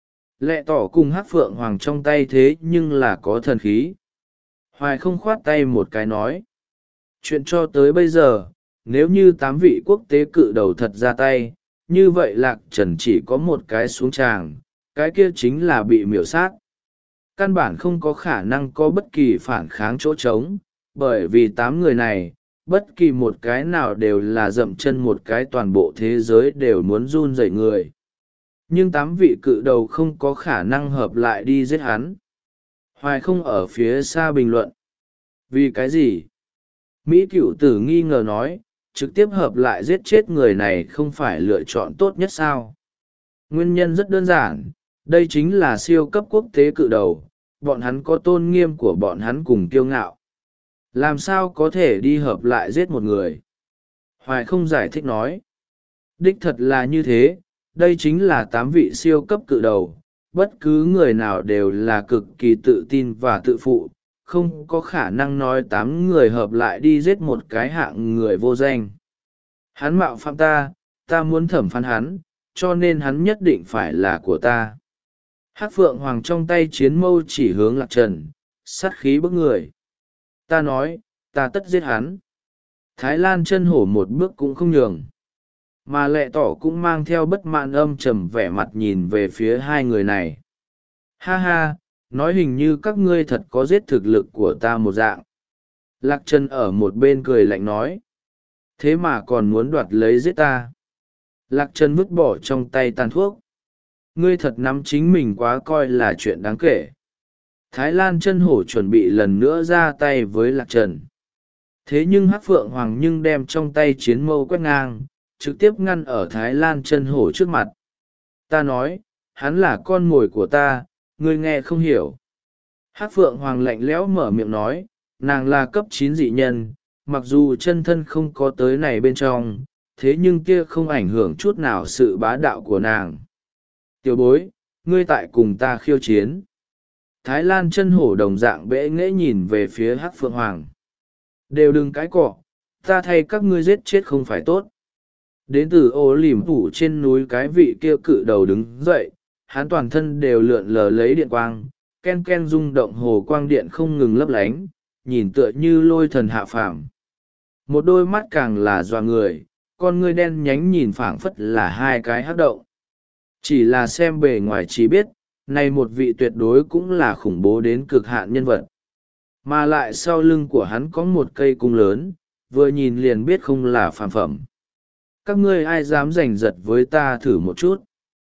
Speaker 1: Lệ tỏ cùng hát phượng hoàng trong tay thế nhưng là có thần khí. Hoài không khoát tay một cái nói. Chuyện cho tới bây giờ, nếu như tám vị quốc tế cự đầu thật ra tay, như vậy Lạc Trần chỉ có một cái xuống tràng, cái kia chính là bị miểu sát. Căn bản không có khả năng có bất kỳ phản kháng chỗ trống, bởi vì tám người này, bất kỳ một cái nào đều là dậm chân một cái toàn bộ thế giới đều muốn run rẩy người. Nhưng tám vị cự đầu không có khả năng hợp lại đi giết hắn. Hoài không ở phía xa bình luận. Vì cái gì? Mỹ cựu tử nghi ngờ nói, trực tiếp hợp lại giết chết người này không phải lựa chọn tốt nhất sao? Nguyên nhân rất đơn giản, đây chính là siêu cấp quốc tế cự đầu, bọn hắn có tôn nghiêm của bọn hắn cùng kiêu ngạo. Làm sao có thể đi hợp lại giết một người? Hoài không giải thích nói. Đích thật là như thế, đây chính là tám vị siêu cấp cự đầu, bất cứ người nào đều là cực kỳ tự tin và tự phụ, không có khả năng nói tám người hợp lại đi giết một cái hạng người vô danh. Hắn mạo phạm ta, ta muốn thẩm phán hắn, cho nên hắn nhất định phải là của ta. Hắc Phượng Hoàng trong tay chiến mâu chỉ hướng Lạc Trần, sát khí bức người. Ta nói, ta tất giết hắn. Thái Lan chân hổ một bước cũng không nhường. Mà Lệ Tỏ cũng mang theo bất mãn âm trầm vẻ mặt nhìn về phía hai người này. Ha ha, nói hình như các ngươi thật có giết thực lực của ta một dạng. Lạc Trần ở một bên cười lạnh nói. Thế mà còn muốn đoạt lấy giết ta. Lạc Trần vứt bỏ trong tay tàn thuốc. Ngươi thật nắm chính mình quá coi là chuyện đáng kể. Thái Lan chân hổ chuẩn bị lần nữa ra tay với Lạc Trần. Thế nhưng Hắc Phượng Hoàng nhưng đem trong tay chiến mâu quét ngang, trực tiếp ngăn ở Thái Lan chân hổ trước mặt. Ta nói, hắn là con mồi của ta, ngươi nghe không hiểu. Hắc Phượng Hoàng lạnh lẽo mở miệng nói, nàng là cấp chín dị nhân, mặc dù chân thân không có tới này bên trong, thế nhưng kia không ảnh hưởng chút nào sự bá đạo của nàng. Tiểu bối, ngươi tại cùng ta khiêu chiến. Thái Lan chân hổ đồng dạng bẽ nghễ nhìn về phía Hắc Phượng Hoàng. Đều đừng cái cọ, ta thay các ngươi giết chết không phải tốt. Đến từ ô lìm phủ trên núi cái vị kia cự đầu đứng dậy, hắn toàn thân đều lượn lờ lấy điện quang, ken ken rung động hồ quang điện không ngừng lấp lánh, nhìn tựa như lôi thần hạ phàm. Một đôi mắt càng là dọa người, con ngươi đen nhánh nhìn phảng phất là hai cái hắc động. Chỉ là xem bề ngoài chỉ biết, này một vị tuyệt đối cũng là khủng bố đến cực hạn nhân vật. Mà lại sau lưng của hắn có một cây cung lớn, vừa nhìn liền biết không là phàm phẩm. Các ngươi ai dám giành giật với ta thử một chút.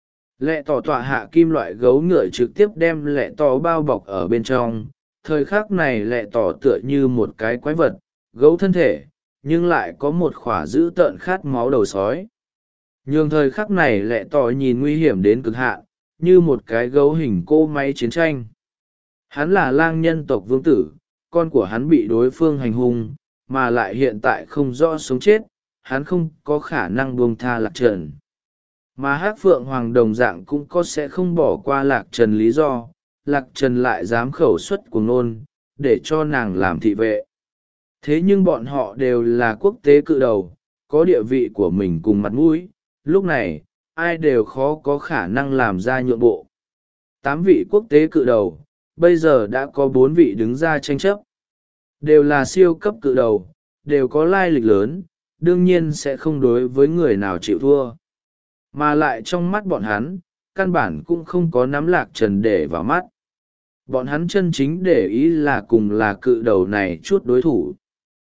Speaker 1: Lẹ tỏ tọa hạ kim loại gấu ngựa trực tiếp đem lẹ tỏ bao bọc ở bên trong. Thời khắc này lẹ tỏ tựa như một cái quái vật, gấu thân thể, nhưng lại có một khỏa dữ tợn khát máu đầu sói. Nhưng thời khắc này lẹ tỏ nhìn nguy hiểm đến cực hạn, như một cái gấu hình cỗ máy chiến tranh. Hắn là lang nhân tộc vương tử, con của hắn bị đối phương hành hung, mà lại hiện tại không rõ sống chết, hắn không có khả năng buông tha Lạc Trần. Mà Hắc Phượng Hoàng đồng dạng cũng có sẽ không bỏ qua Lạc Trần lý do, Lạc Trần lại dám khẩu xuất cuồng nôn, để cho nàng làm thị vệ. Thế nhưng bọn họ đều là quốc tế cự đầu, có địa vị của mình cùng mặt mũi, lúc này, ai đều khó có khả năng làm ra nhượng bộ. Tám vị quốc tế cự đầu, bây giờ đã có bốn vị đứng ra tranh chấp. Đều là siêu cấp cự đầu, đều có lai lịch lớn, đương nhiên sẽ không đối với người nào chịu thua. Mà lại trong mắt bọn hắn, căn bản cũng không có nắm Lạc Trần để vào mắt. Bọn hắn chân chính để ý là cùng là cự đầu này chút đối thủ.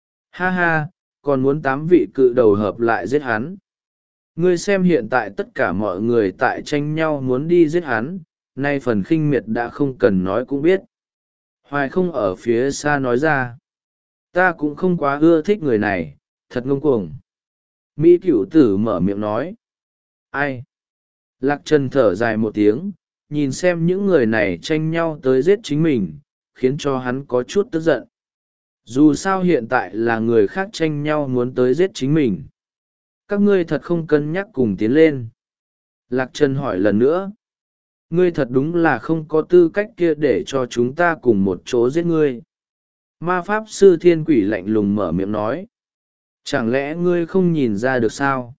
Speaker 1: Ha ha, còn muốn tám vị cự đầu hợp lại giết hắn. Ngươi xem hiện tại tất cả mọi người tại tranh nhau muốn đi giết hắn, nay phần khinh miệt đã không cần nói cũng biết. Hoài không ở phía xa nói ra. Ta cũng không quá ưa thích người này, thật ngông cuồng. Mỹ cửu tử mở miệng nói. Ai? Lạc Trần thở dài một tiếng, nhìn xem những người này tranh nhau tới giết chính mình, khiến cho hắn có chút tức giận. Dù sao hiện tại là người khác tranh nhau muốn tới giết chính mình. Các ngươi thật không cân nhắc cùng tiến lên. Lạc Trần hỏi lần nữa. Ngươi thật đúng là không có tư cách kia để cho chúng ta cùng một chỗ giết ngươi. Ma Pháp Sư Thiên Quỷ lạnh lùng mở miệng nói. Chẳng lẽ ngươi không nhìn ra được sao?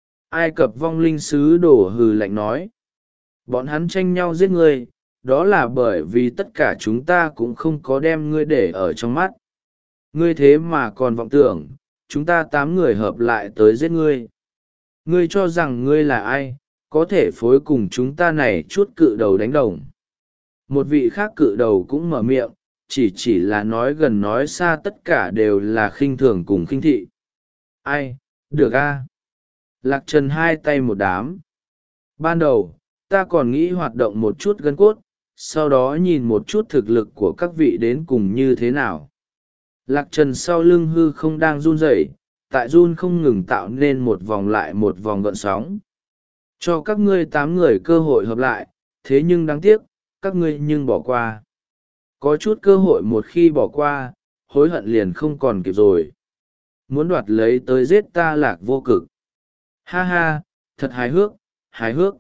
Speaker 1: Ai Cập vong linh sứ đổ hừ lạnh nói. Bọn hắn tranh nhau giết ngươi, đó là bởi vì tất cả chúng ta cũng không có đem ngươi để ở trong mắt. Ngươi thế mà còn vọng tưởng, chúng ta tám người hợp lại tới giết ngươi. Ngươi cho rằng ngươi là ai, có thể phối cùng chúng ta này chút cự đầu đánh đồng. Một vị khác cự đầu cũng mở miệng, chỉ chỉ là nói gần nói xa tất cả đều là khinh thường cùng khinh thị. Ai, được a. Lạc Trần hai tay một đám. Ban đầu, ta còn nghĩ hoạt động một chút gân cốt, sau đó nhìn một chút thực lực của các vị đến cùng như thế nào. Lạc Trần sau lưng hư không đang run rẩy, tại run không ngừng tạo nên một vòng lại một vòng gợn sóng. Cho các ngươi tám người cơ hội hợp lại, thế nhưng đáng tiếc, các ngươi nhưng bỏ qua. Có chút cơ hội một khi bỏ qua, hối hận liền không còn kịp rồi. Muốn đoạt lấy tới giết ta Lạc Vô Cực. Ha ha, thật hài hước, hài hước.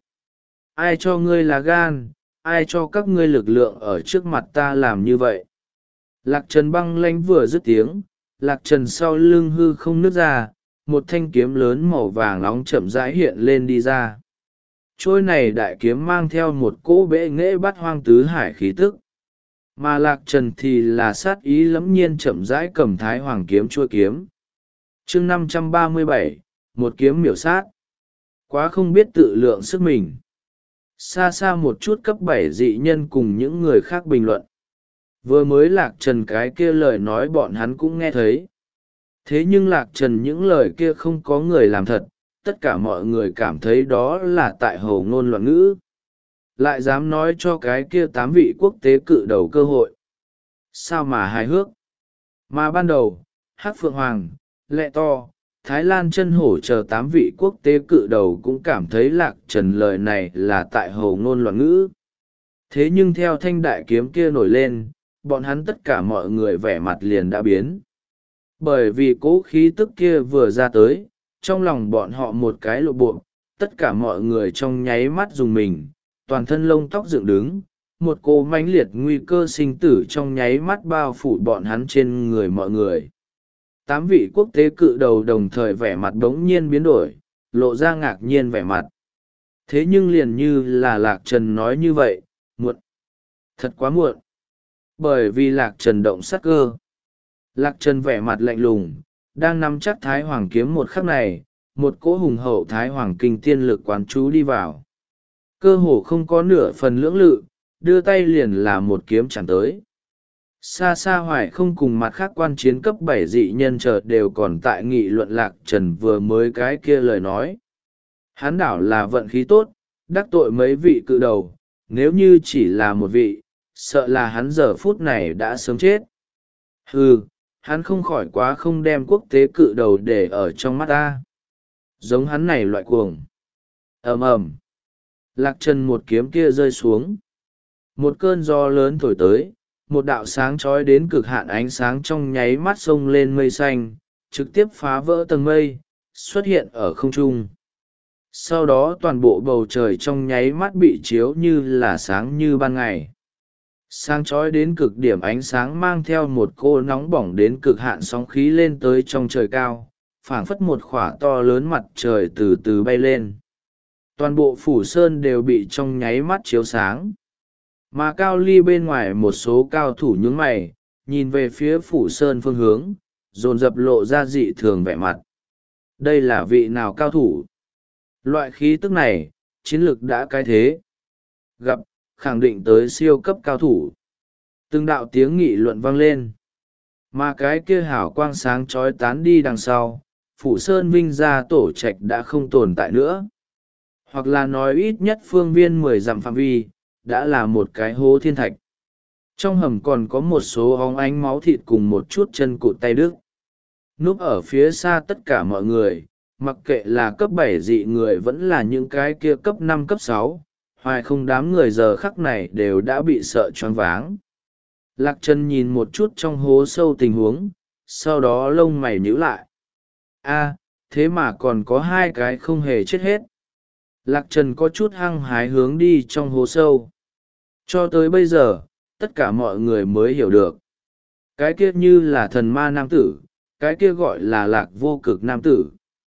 Speaker 1: Ai cho ngươi là gan, ai cho các ngươi lực lượng ở trước mặt ta làm như vậy. Lạc Trần băng lãnh vừa dứt tiếng, Lạc Trần sau lưng hư không nứt ra, một thanh kiếm lớn màu vàng nóng chậm rãi hiện lên đi ra. Trôi này đại kiếm mang theo một cỗ bệ nghệ bắt hoang tứ hải khí tức. Mà Lạc Trần thì là sát ý lẫm nhiên chậm rãi cầm thái hoàng kiếm trôi kiếm. chương năm trăm ba mươi bảy, một kiếm miểu sát. Quá không biết tự lượng sức mình. Xa xa một chút cấp bảy dị nhân cùng những người khác bình luận. Vừa mới Lạc Trần cái kia lời nói bọn hắn cũng nghe thấy. Thế nhưng Lạc Trần những lời kia không có người làm thật, tất cả mọi người cảm thấy đó là tại hồ ngôn loạn ngữ. Lại dám nói cho cái kia tám vị quốc tế cự đầu cơ hội. Sao mà hài hước. Mà ban đầu, Hắc Phượng Hoàng, Lệ To, Thái Lan Chân Hổ chờ tám vị quốc tế cự đầu cũng cảm thấy Lạc Trần lời này là tại hồ ngôn loạn ngữ. Thế nhưng theo thanh đại kiếm kia nổi lên, bọn hắn tất cả mọi người vẻ mặt liền đã biến. Bởi vì cố khí tức kia vừa ra tới, trong lòng bọn họ một cái lộ bộ, tất cả mọi người trong nháy mắt dùng mình, toàn thân lông tóc dựng đứng, một cô mãnh liệt nguy cơ sinh tử trong nháy mắt bao phủ bọn hắn trên người mọi người. Tám vị quốc tế cự đầu đồng thời vẻ mặt bỗng nhiên biến đổi, lộ ra ngạc nhiên vẻ mặt. Thế nhưng liền như là Lạc Trần nói như vậy, muộn. Thật quá muộn. Bởi vì Lạc Trần động sát cơ. Lạc Trần vẻ mặt lạnh lùng, đang nắm chắc Thái Hoàng kiếm một khắc này, một cỗ hùng hậu Thái Hoàng kinh tiên lực quán chú đi vào. Cơ hồ không có nửa phần lưỡng lự, đưa tay liền là một kiếm chẳng tới. Xa xa hoài không cùng mặt khác quan chiến cấp bảy dị nhân chợt đều còn tại nghị luận Lạc Trần vừa mới cái kia lời nói. Hắn đảo là vận khí tốt, đắc tội mấy vị cự đầu, nếu như chỉ là một vị, sợ là hắn giờ phút này đã sớm chết. Hừ, hắn không khỏi quá không đem quốc tế cự đầu để ở trong mắt ta. Giống hắn này loại cuồng. Ầm ầm. Lạc Trần một kiếm kia rơi xuống. Một cơn gió lớn thổi tới, một đạo sáng trói đến cực hạn ánh sáng trong nháy mắt xông lên mây xanh, trực tiếp phá vỡ tầng mây, xuất hiện ở không trung. Sau đó toàn bộ bầu trời trong nháy mắt bị chiếu như là sáng như ban ngày. Sáng trói đến cực điểm ánh sáng mang theo một cô nóng bỏng đến cực hạn sóng khí lên tới trong trời cao, phảng phất một khỏa to lớn mặt trời từ từ bay lên. Toàn bộ phủ sơn đều bị trong nháy mắt chiếu sáng. Mà Cao Ly bên ngoài một số cao thủ nhướng mày, nhìn về phía phủ sơn phương hướng, dồn dập lộ ra dị thường vẻ mặt. Đây là vị nào cao thủ? Loại khí tức này, chiến lược đã cái thế. Gặp, khẳng định tới siêu cấp cao thủ. Từng đạo tiếng nghị luận vang lên. Mà cái kia hào quang sáng chói tán đi đằng sau, phủ sơn vinh gia tổ trạch đã không tồn tại nữa. Hoặc là nói ít nhất phương viên mười dặm phạm vi, đã là một cái hố thiên thạch. Trong hầm còn có một số óng ánh máu thịt cùng một chút chân cụt tay đứt. Núp ở phía xa tất cả mọi người, mặc kệ là cấp bảy dị người vẫn là những cái kia cấp năm cấp sáu, hoài không đám người giờ khắc này đều đã bị sợ choáng váng. Lạc Trần nhìn một chút trong hố sâu tình huống, sau đó lông mày nhíu lại. A, thế mà còn có hai cái không hề chết hết. Lạc Trần có chút hăng hái hướng đi trong hố sâu. Cho tới bây giờ, tất cả mọi người mới hiểu được. Cái kia như là thần ma nam tử, cái kia gọi là lạc vô cực nam tử.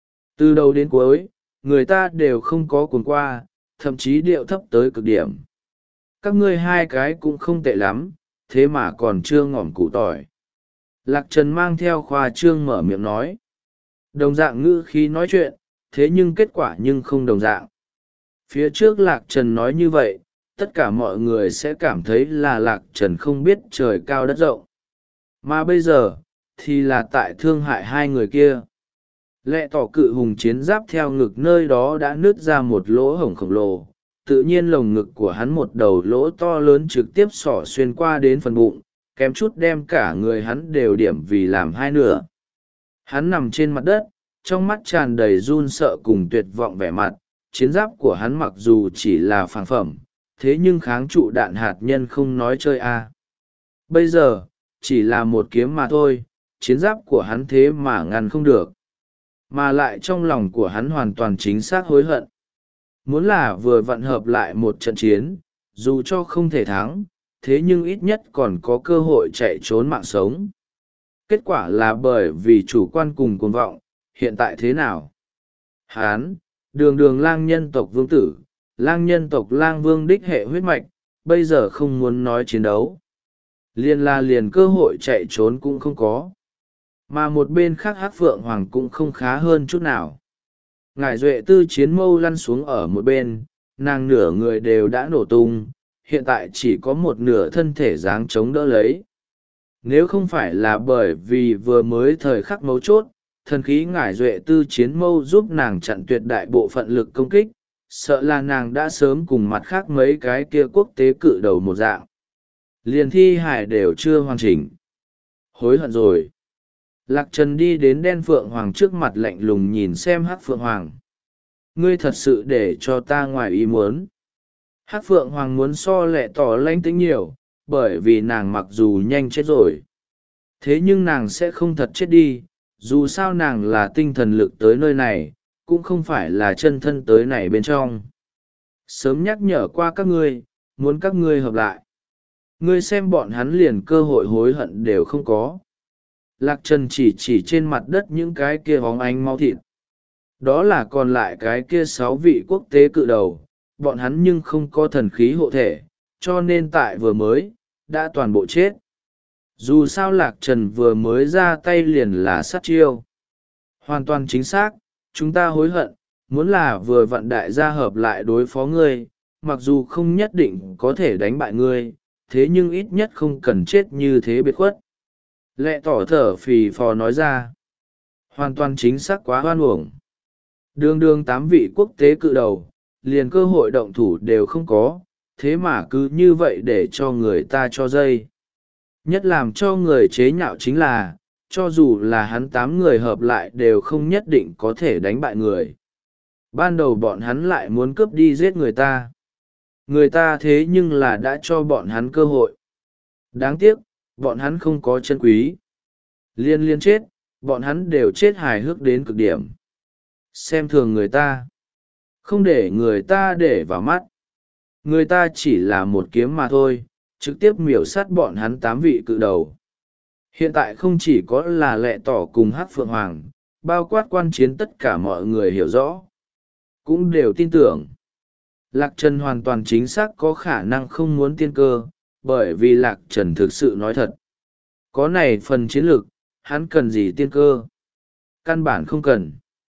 Speaker 1: Từ đầu đến cuối, người ta đều không có cuốn qua, thậm chí điệu thấp tới cực điểm. Các ngươi hai cái cũng không tệ lắm, thế mà còn chưa ngỏm củ tỏi. Lạc Trần mang theo khoa trương mở miệng nói. Đồng dạng ngữ khí nói chuyện, thế nhưng kết quả nhưng không đồng dạng. Phía trước Lạc Trần nói như vậy, tất cả mọi người sẽ cảm thấy là Lạc Trần không biết trời cao đất rộng. Mà bây giờ, thì là tại thương hại hai người kia. Lệ tỏ cự hùng chiến giáp theo ngực nơi đó đã nứt ra một lỗ hổng khổng lồ. Tự nhiên lồng ngực của hắn một đầu lỗ to lớn trực tiếp xỏ xuyên qua đến phần bụng, kém chút đem cả người hắn đều điểm vì làm hai nửa. Hắn nằm trên mặt đất, trong mắt tràn đầy run sợ cùng tuyệt vọng vẻ mặt. Chiến giáp của hắn mặc dù chỉ là phản phẩm, thế nhưng kháng trụ đạn hạt nhân không nói chơi a. Bây giờ, chỉ là một kiếm mà thôi, chiến giáp của hắn thế mà ngăn không được. Mà lại trong lòng của hắn hoàn toàn chính xác hối hận. Muốn là vừa vặn hợp lại một trận chiến, dù cho không thể thắng, thế nhưng ít nhất còn có cơ hội chạy trốn mạng sống. Kết quả là bởi vì chủ quan cùng cuồng vọng, hiện tại thế nào? Hán, đường đường lang nhân tộc vương tử, lang nhân tộc lang vương đích hệ huyết mạch, bây giờ không muốn nói chiến đấu. Liền là liền cơ hội chạy trốn cũng không có. Mà một bên khác Hắc Phượng Hoàng cũng không khá hơn chút nào. Ngải Duệ Tư chiến mâu lăn xuống ở một bên, nàng nửa người đều đã nổ tung, hiện tại chỉ có một nửa thân thể dáng chống đỡ lấy. Nếu không phải là bởi vì vừa mới thời khắc mấu chốt, thần khí ngải duệ tư chiến mâu giúp nàng chặn tuyệt đại bộ phận lực công kích, sợ là nàng đã sớm cùng mặt khác mấy cái kia quốc tế cự đầu một dạng. Liền thi hải đều chưa hoàn chỉnh. Hối hận rồi. Lạc Trần đi đến đen phượng hoàng trước mặt lạnh lùng nhìn xem hắc phượng hoàng. Ngươi thật sự để cho ta ngoài ý muốn. Hắc phượng hoàng muốn so lẹ tỏ lãnh tĩnh nhiều, bởi vì nàng mặc dù nhanh chết rồi. Thế nhưng nàng sẽ không thật chết đi, dù sao nàng là tinh thần lực tới nơi này, cũng không phải là chân thân tới này bên trong. Sớm nhắc nhở qua các ngươi, muốn các ngươi hợp lại. Ngươi xem bọn hắn liền cơ hội hối hận đều không có. Lạc Trần chỉ chỉ trên mặt đất những cái kia hóng ánh máu thịt. Đó là còn lại cái kia sáu vị quốc tế cự đầu, bọn hắn nhưng không có thần khí hộ thể, cho nên tại vừa mới, đã toàn bộ chết. Dù sao Lạc Trần vừa mới ra tay liền là sát chiêu. Hoàn toàn chính xác, chúng ta hối hận, muốn là vừa vặn đại gia hợp lại đối phó ngươi, mặc dù không nhất định có thể đánh bại ngươi, thế nhưng ít nhất không cần chết như thế biệt khuất. Lẹ tỏ thở phì phò nói ra. Hoàn toàn chính xác quá hoan uổng. Đường đường tám vị quốc tế cự đầu, liền cơ hội động thủ đều không có, thế mà cứ như vậy để cho người ta cho dây. Nhất làm cho người chế nhạo chính là, cho dù là hắn tám người hợp lại đều không nhất định có thể đánh bại người. Ban đầu bọn hắn lại muốn cướp đi giết người ta. Người ta thế nhưng là đã cho bọn hắn cơ hội. Đáng tiếc, bọn hắn không có chân quý. Liên liên chết, bọn hắn đều chết hài hước đến cực điểm. Xem thường người ta. Không để người ta để vào mắt. Người ta chỉ là một kiếm mà thôi, trực tiếp miểu sát bọn hắn tám vị cự đầu. Hiện tại không chỉ có là lẹ tỏ cùng hắc phượng hoàng, bao quát quan chiến tất cả mọi người hiểu rõ. Cũng đều tin tưởng. Lạc Trần hoàn toàn chính xác có khả năng không muốn tiên cơ, bởi vì Lạc Trần thực sự nói thật. Có này phần chiến lược, hắn cần gì tiên cơ? Căn bản không cần.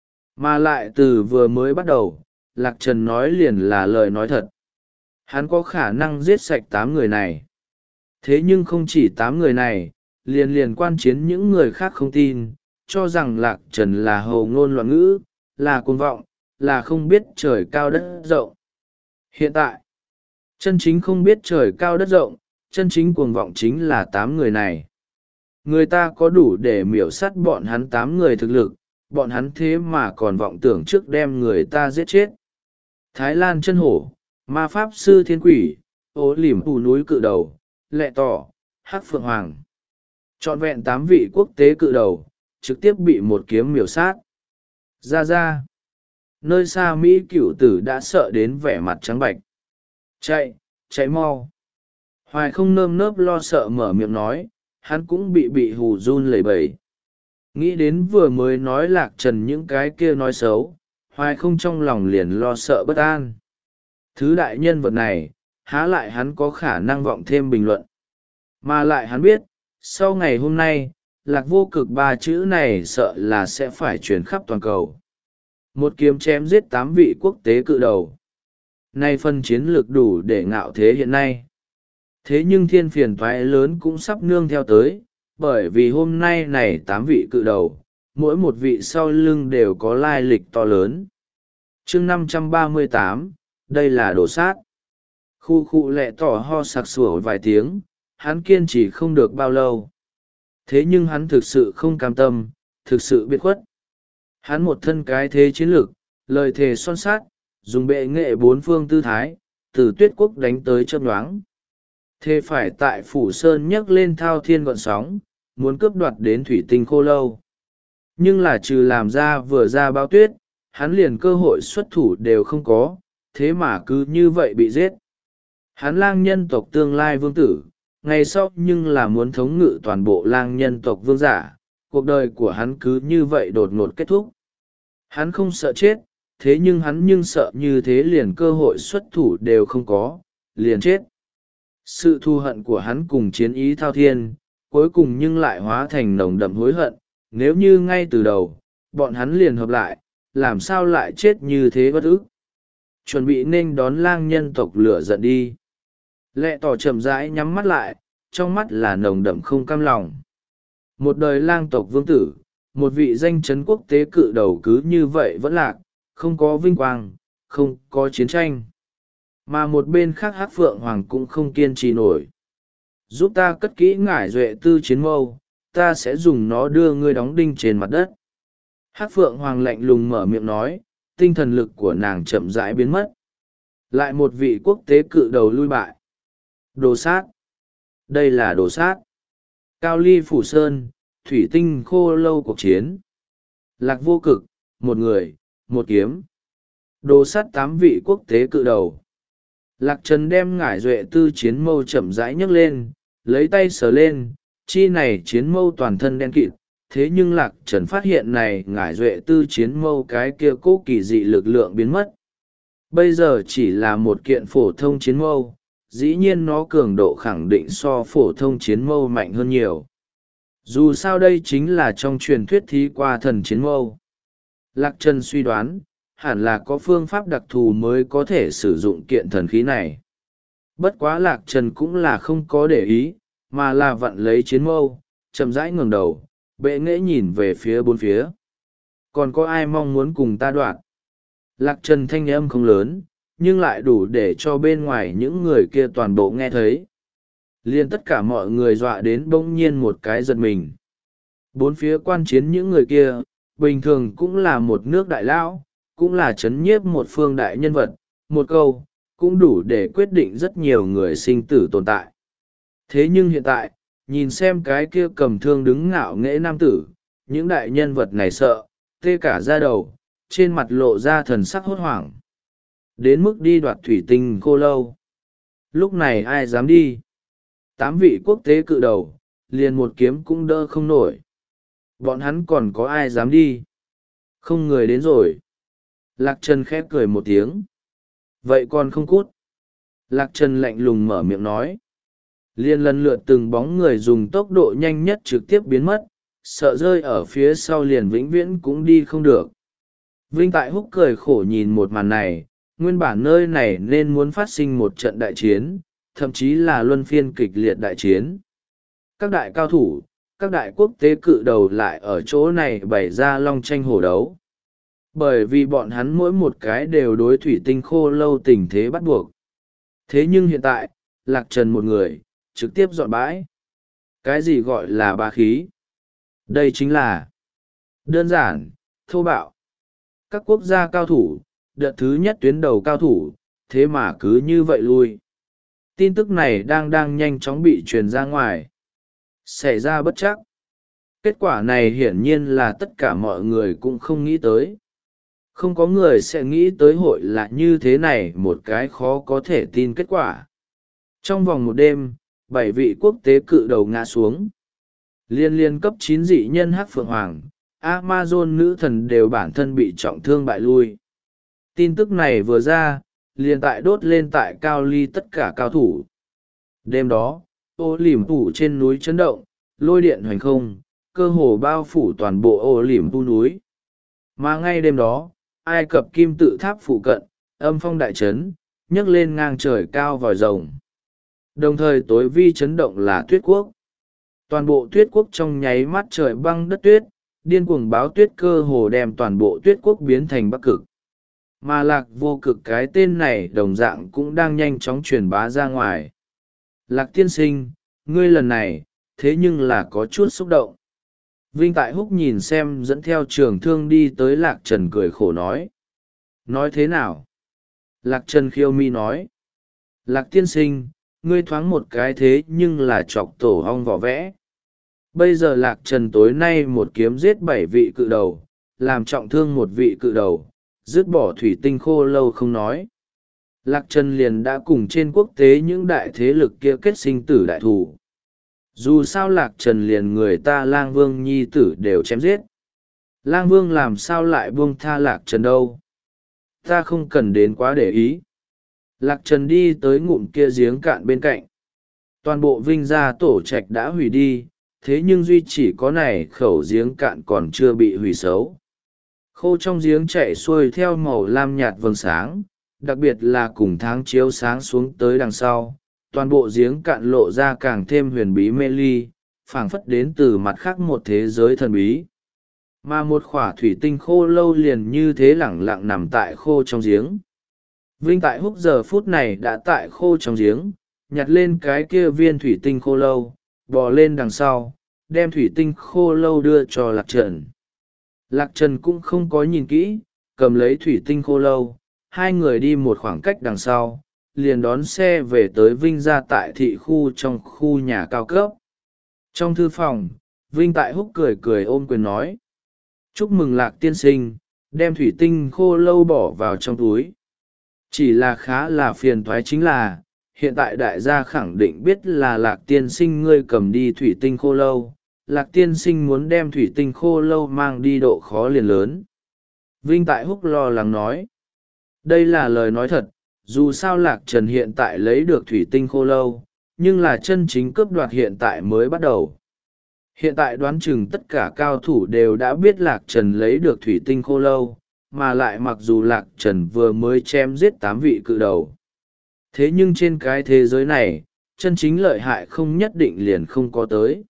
Speaker 1: Mà lại từ vừa mới bắt đầu, Lạc Trần nói liền là lời nói thật. Hắn có khả năng giết sạch tám người này. Thế nhưng không chỉ tám người này, liền liền quan chiến những người khác không tin, cho rằng Lạc Trần là hồ ngôn loạn ngữ, là cuồng vọng, là không biết trời cao đất rộng. Hiện tại, chân chính không biết trời cao đất rộng, chân chính cuồng vọng chính là tám người này. Người ta có đủ để miểu sát bọn hắn tám người thực lực, bọn hắn thế mà còn vọng tưởng trước đem người ta giết chết. Thái Lan chân hổ, ma pháp sư thiên quỷ, ố lỉm phù núi cự đầu, lẹ tỏ, hắc phượng hoàng. Trọn vẹn tám vị quốc tế cự đầu, trực tiếp bị một kiếm miểu sát. Ra ra. Nơi xa Mỹ cửu tử đã sợ đến vẻ mặt trắng bạch. Chạy, chạy mau. Hoài không nơm nớp lo sợ mở miệng nói, hắn cũng bị bị hù run lẩy bẩy. Nghĩ đến vừa mới nói Lạc Trần những cái kia nói xấu, Hoài không trong lòng liền lo sợ bất an. Thứ đại nhân vật này, há lại hắn có khả năng vọng thêm bình luận. Mà lại hắn biết, sau ngày hôm nay, Lạc vô cực ba chữ này sợ là sẽ phải truyền khắp toàn cầu. Một kiếm chém giết tám vị quốc tế cự đầu. Nay phần chiến lược đủ để ngạo thế hiện nay. Thế nhưng thiên phiền toái lớn cũng sắp nương theo tới, bởi vì hôm nay này tám vị cự đầu, mỗi một vị sau lưng đều có lai lịch to lớn. chương năm trăm ba mươi tám, đây là đồ sát. Khu khu lẹ tỏ ho sặc sủa vài tiếng, hắn kiên trì không được bao lâu. Thế nhưng hắn thực sự không cam tâm, thực sự biết khuất. Hắn một thân cái thế chiến lược, lời thề son sát, dùng bệ nghệ bốn phương tư thái, từ tuyết quốc đánh tới chớp nhoáng. Thế phải tại Phủ Sơn nhấc lên thao thiên gọn sóng, muốn cướp đoạt đến thủy tinh khô lâu. Nhưng là trừ làm ra vừa ra bao tuyết, hắn liền cơ hội xuất thủ đều không có, thế mà cứ như vậy bị giết. Hắn lang nhân tộc tương lai vương tử, ngày sau nhưng là muốn thống ngự toàn bộ lang nhân tộc vương giả, cuộc đời của hắn cứ như vậy đột ngột kết thúc. Hắn không sợ chết, thế nhưng hắn nhưng sợ như thế liền cơ hội xuất thủ đều không có, liền chết. Sự thù hận của hắn cùng chiến ý thao thiên, cuối cùng nhưng lại hóa thành nồng đậm hối hận, nếu như ngay từ đầu, bọn hắn liền hợp lại, làm sao lại chết như thế bất ức. Chuẩn bị nên đón lang nhân tộc lửa giận đi. Lẹ tỏ chậm rãi nhắm mắt lại, trong mắt là nồng đậm không cam lòng. Một đời lang tộc vương tử, một vị danh chấn quốc tế cự đầu cứ như vậy vẫn lạc, không có vinh quang, không có chiến tranh. Mà một bên khác Hắc Phượng Hoàng cũng không kiên trì nổi. Giúp ta cất kỹ ngải duệ tư chiến mâu, ta sẽ dùng nó đưa ngươi đóng đinh trên mặt đất. Hắc Phượng Hoàng lạnh lùng mở miệng nói, tinh thần lực của nàng chậm rãi biến mất. Lại một vị quốc tế cự đầu lui bại. Đồ sát. Đây là đồ sát. Cao ly phủ sơn, thủy tinh khô lâu cuộc chiến. Lạc vô cực, một người, một kiếm. Đồ sát tám vị quốc tế cự đầu. Lạc Trần đem ngải duệ tư chiến mâu chậm rãi nhấc lên, lấy tay sờ lên, chi này chiến mâu toàn thân đen kịt. Thế nhưng Lạc Trần phát hiện này ngải duệ tư chiến mâu cái kia cố kỳ dị lực lượng biến mất. Bây giờ chỉ là một kiện phổ thông chiến mâu, dĩ nhiên nó cường độ khẳng định so phổ thông chiến mâu mạnh hơn nhiều. Dù sao đây chính là trong truyền thuyết thí qua thần chiến mâu. Lạc Trần suy đoán, hẳn là có phương pháp đặc thù mới có thể sử dụng kiện thần khí này. Bất quá Lạc Trần cũng là không có để ý, mà là vặn lấy chiến mâu, chậm rãi ngẩng đầu, bệ nghễ nhìn về phía bốn phía. Còn có ai mong muốn cùng ta đoạt? Lạc Trần thanh âm không lớn, nhưng lại đủ để cho bên ngoài những người kia toàn bộ nghe thấy. Liên tất cả mọi người dọa đến bỗng nhiên một cái giật mình. Bốn phía quan chiến những người kia, bình thường cũng là một nước đại lão, cũng là chấn nhiếp một phương đại nhân vật, một câu, cũng đủ để quyết định rất nhiều người sinh tử tồn tại. Thế nhưng hiện tại, nhìn xem cái kia cầm thương đứng ngạo nghễ nam tử, những đại nhân vật này sợ, tê cả da đầu, trên mặt lộ ra thần sắc hốt hoảng. Đến mức đi đoạt thủy tinh khô lâu. Lúc này ai dám đi? Tám vị quốc tế cự đầu, liền một kiếm cũng đỡ không nổi. Bọn hắn còn có ai dám đi? Không người đến rồi. Lạc Trần khép cười một tiếng. Vậy còn không cút. Lạc Trần lạnh lùng mở miệng nói. Liên lần lượt từng bóng người dùng tốc độ nhanh nhất trực tiếp biến mất, sợ rơi ở phía sau liền vĩnh viễn cũng đi không được. Vinh Tại Húc cười khổ nhìn một màn này, nguyên bản nơi này nên muốn phát sinh một trận đại chiến, thậm chí là luân phiên kịch liệt đại chiến. Các đại cao thủ, các đại quốc tế cự đầu lại ở chỗ này bày ra long tranh hổ đấu. Bởi vì bọn hắn mỗi một cái đều đối thủy tinh khô lâu tình thế bắt buộc. Thế nhưng hiện tại, Lạc Trần một người, trực tiếp dọn bãi. Cái gì gọi là bá khí? Đây chính là đơn giản, thô bạo. Các quốc gia cao thủ, đợt thứ nhất tuyến đầu cao thủ, thế mà cứ như vậy lui. Tin tức này đang đang nhanh chóng bị truyền ra ngoài. Xảy ra bất chắc. Kết quả này hiển nhiên là tất cả mọi người cũng không nghĩ tới. Không có người sẽ nghĩ tới hội là như thế này một cái khó có thể tin kết quả. Trong vòng một đêm, bảy vị quốc tế cự đầu ngã xuống. Liên liên cấp chín dị nhân Hắc Phượng Hoàng, Amazon nữ thần đều bản thân bị trọng thương bại lui. Tin tức này vừa ra, liền tại đốt lên tại cao ly tất cả cao thủ. Đêm đó, ô lỉm phủ trên núi chấn động, lôi điện hoành không, cơ hồ bao phủ toàn bộ ô lỉm tu núi. Mà ngay đêm đó, Ai Cập kim tự tháp phụ cận, âm phong đại chấn, nhấc lên ngang trời cao vòi rồng. Đồng thời tối vi chấn động là tuyết quốc. Toàn bộ tuyết quốc trong nháy mắt trời băng đất tuyết, điên cuồng báo tuyết cơ hồ đem toàn bộ tuyết quốc biến thành bắc cực. Mà Lạc Vô Cực cái tên này đồng dạng cũng đang nhanh chóng truyền bá ra ngoài. Lạc tiên sinh, ngươi lần này, thế nhưng là có chút xúc động. Vinh Tại Húc nhìn xem dẫn theo trường thương đi tới Lạc Trần cười khổ nói. Nói thế nào? Lạc Trần khiêu mi nói. Lạc tiên sinh, ngươi thoáng một cái thế nhưng là chọc tổ hong vỏ vẽ. Bây giờ Lạc Trần tối nay một kiếm giết bảy vị cự đầu, làm trọng thương một vị cự đầu, dứt bỏ thủy tinh khô lâu không nói. Lạc Trần liền đã cùng trên quốc tế những đại thế lực kia kết sinh tử đại thủ. Dù sao Lạc Trần liền người ta Lang Vương nhi tử đều chém giết. Lang Vương làm sao lại buông tha Lạc Trần đâu? Ta không cần đến quá để ý. Lạc Trần đi tới ngụm kia giếng cạn bên cạnh. Toàn bộ Vinh gia tổ trạch đã hủy đi, thế nhưng duy chỉ có này khẩu giếng cạn còn chưa bị hủy xấu. Khô trong giếng chảy xuôi theo màu lam nhạt vầng sáng, đặc biệt là cùng tháng chiếu sáng xuống tới đằng sau, toàn bộ giếng cạn lộ ra càng thêm huyền bí mê ly, phảng phất đến từ mặt khác một thế giới thần bí. mà một khỏa thủy tinh khô lâu liền như thế lẳng lặng nằm tại khô trong giếng. Vinh Tại Húc giờ phút này đã tại khô trong giếng, nhặt lên cái kia viên thủy tinh khô lâu, bò lên đằng sau, đem thủy tinh khô lâu đưa cho Lạc Trần. Lạc Trần cũng không có nhìn kỹ, cầm lấy thủy tinh khô lâu, hai người đi một khoảng cách đằng sau, liền đón xe về tới Vinh gia tại thị khu trong khu nhà cao cấp. Trong thư phòng, Vinh Tại Húc cười cười ôm quyền nói: chúc mừng Lạc tiên sinh, đem thủy tinh khô lâu bỏ vào trong túi. Chỉ là khá là phiền toái chính là, hiện tại đại gia khẳng định biết là Lạc tiên sinh ngươi cầm đi thủy tinh khô lâu, Lạc tiên sinh muốn đem thủy tinh khô lâu mang đi độ khó liền lớn. Vinh Tại Húc lo lắng nói. Đây là lời nói thật, dù sao Lạc Trần hiện tại lấy được thủy tinh khô lâu, nhưng là chân chính cướp đoạt hiện tại mới bắt đầu. Hiện tại đoán chừng tất cả cao thủ đều đã biết Lạc Trần lấy được thủy tinh khô lâu, mà lại mặc dù Lạc Trần vừa mới chém giết tám vị cự đầu. Thế nhưng trên cái thế giới này, chân chính lợi hại không nhất định liền không có tới.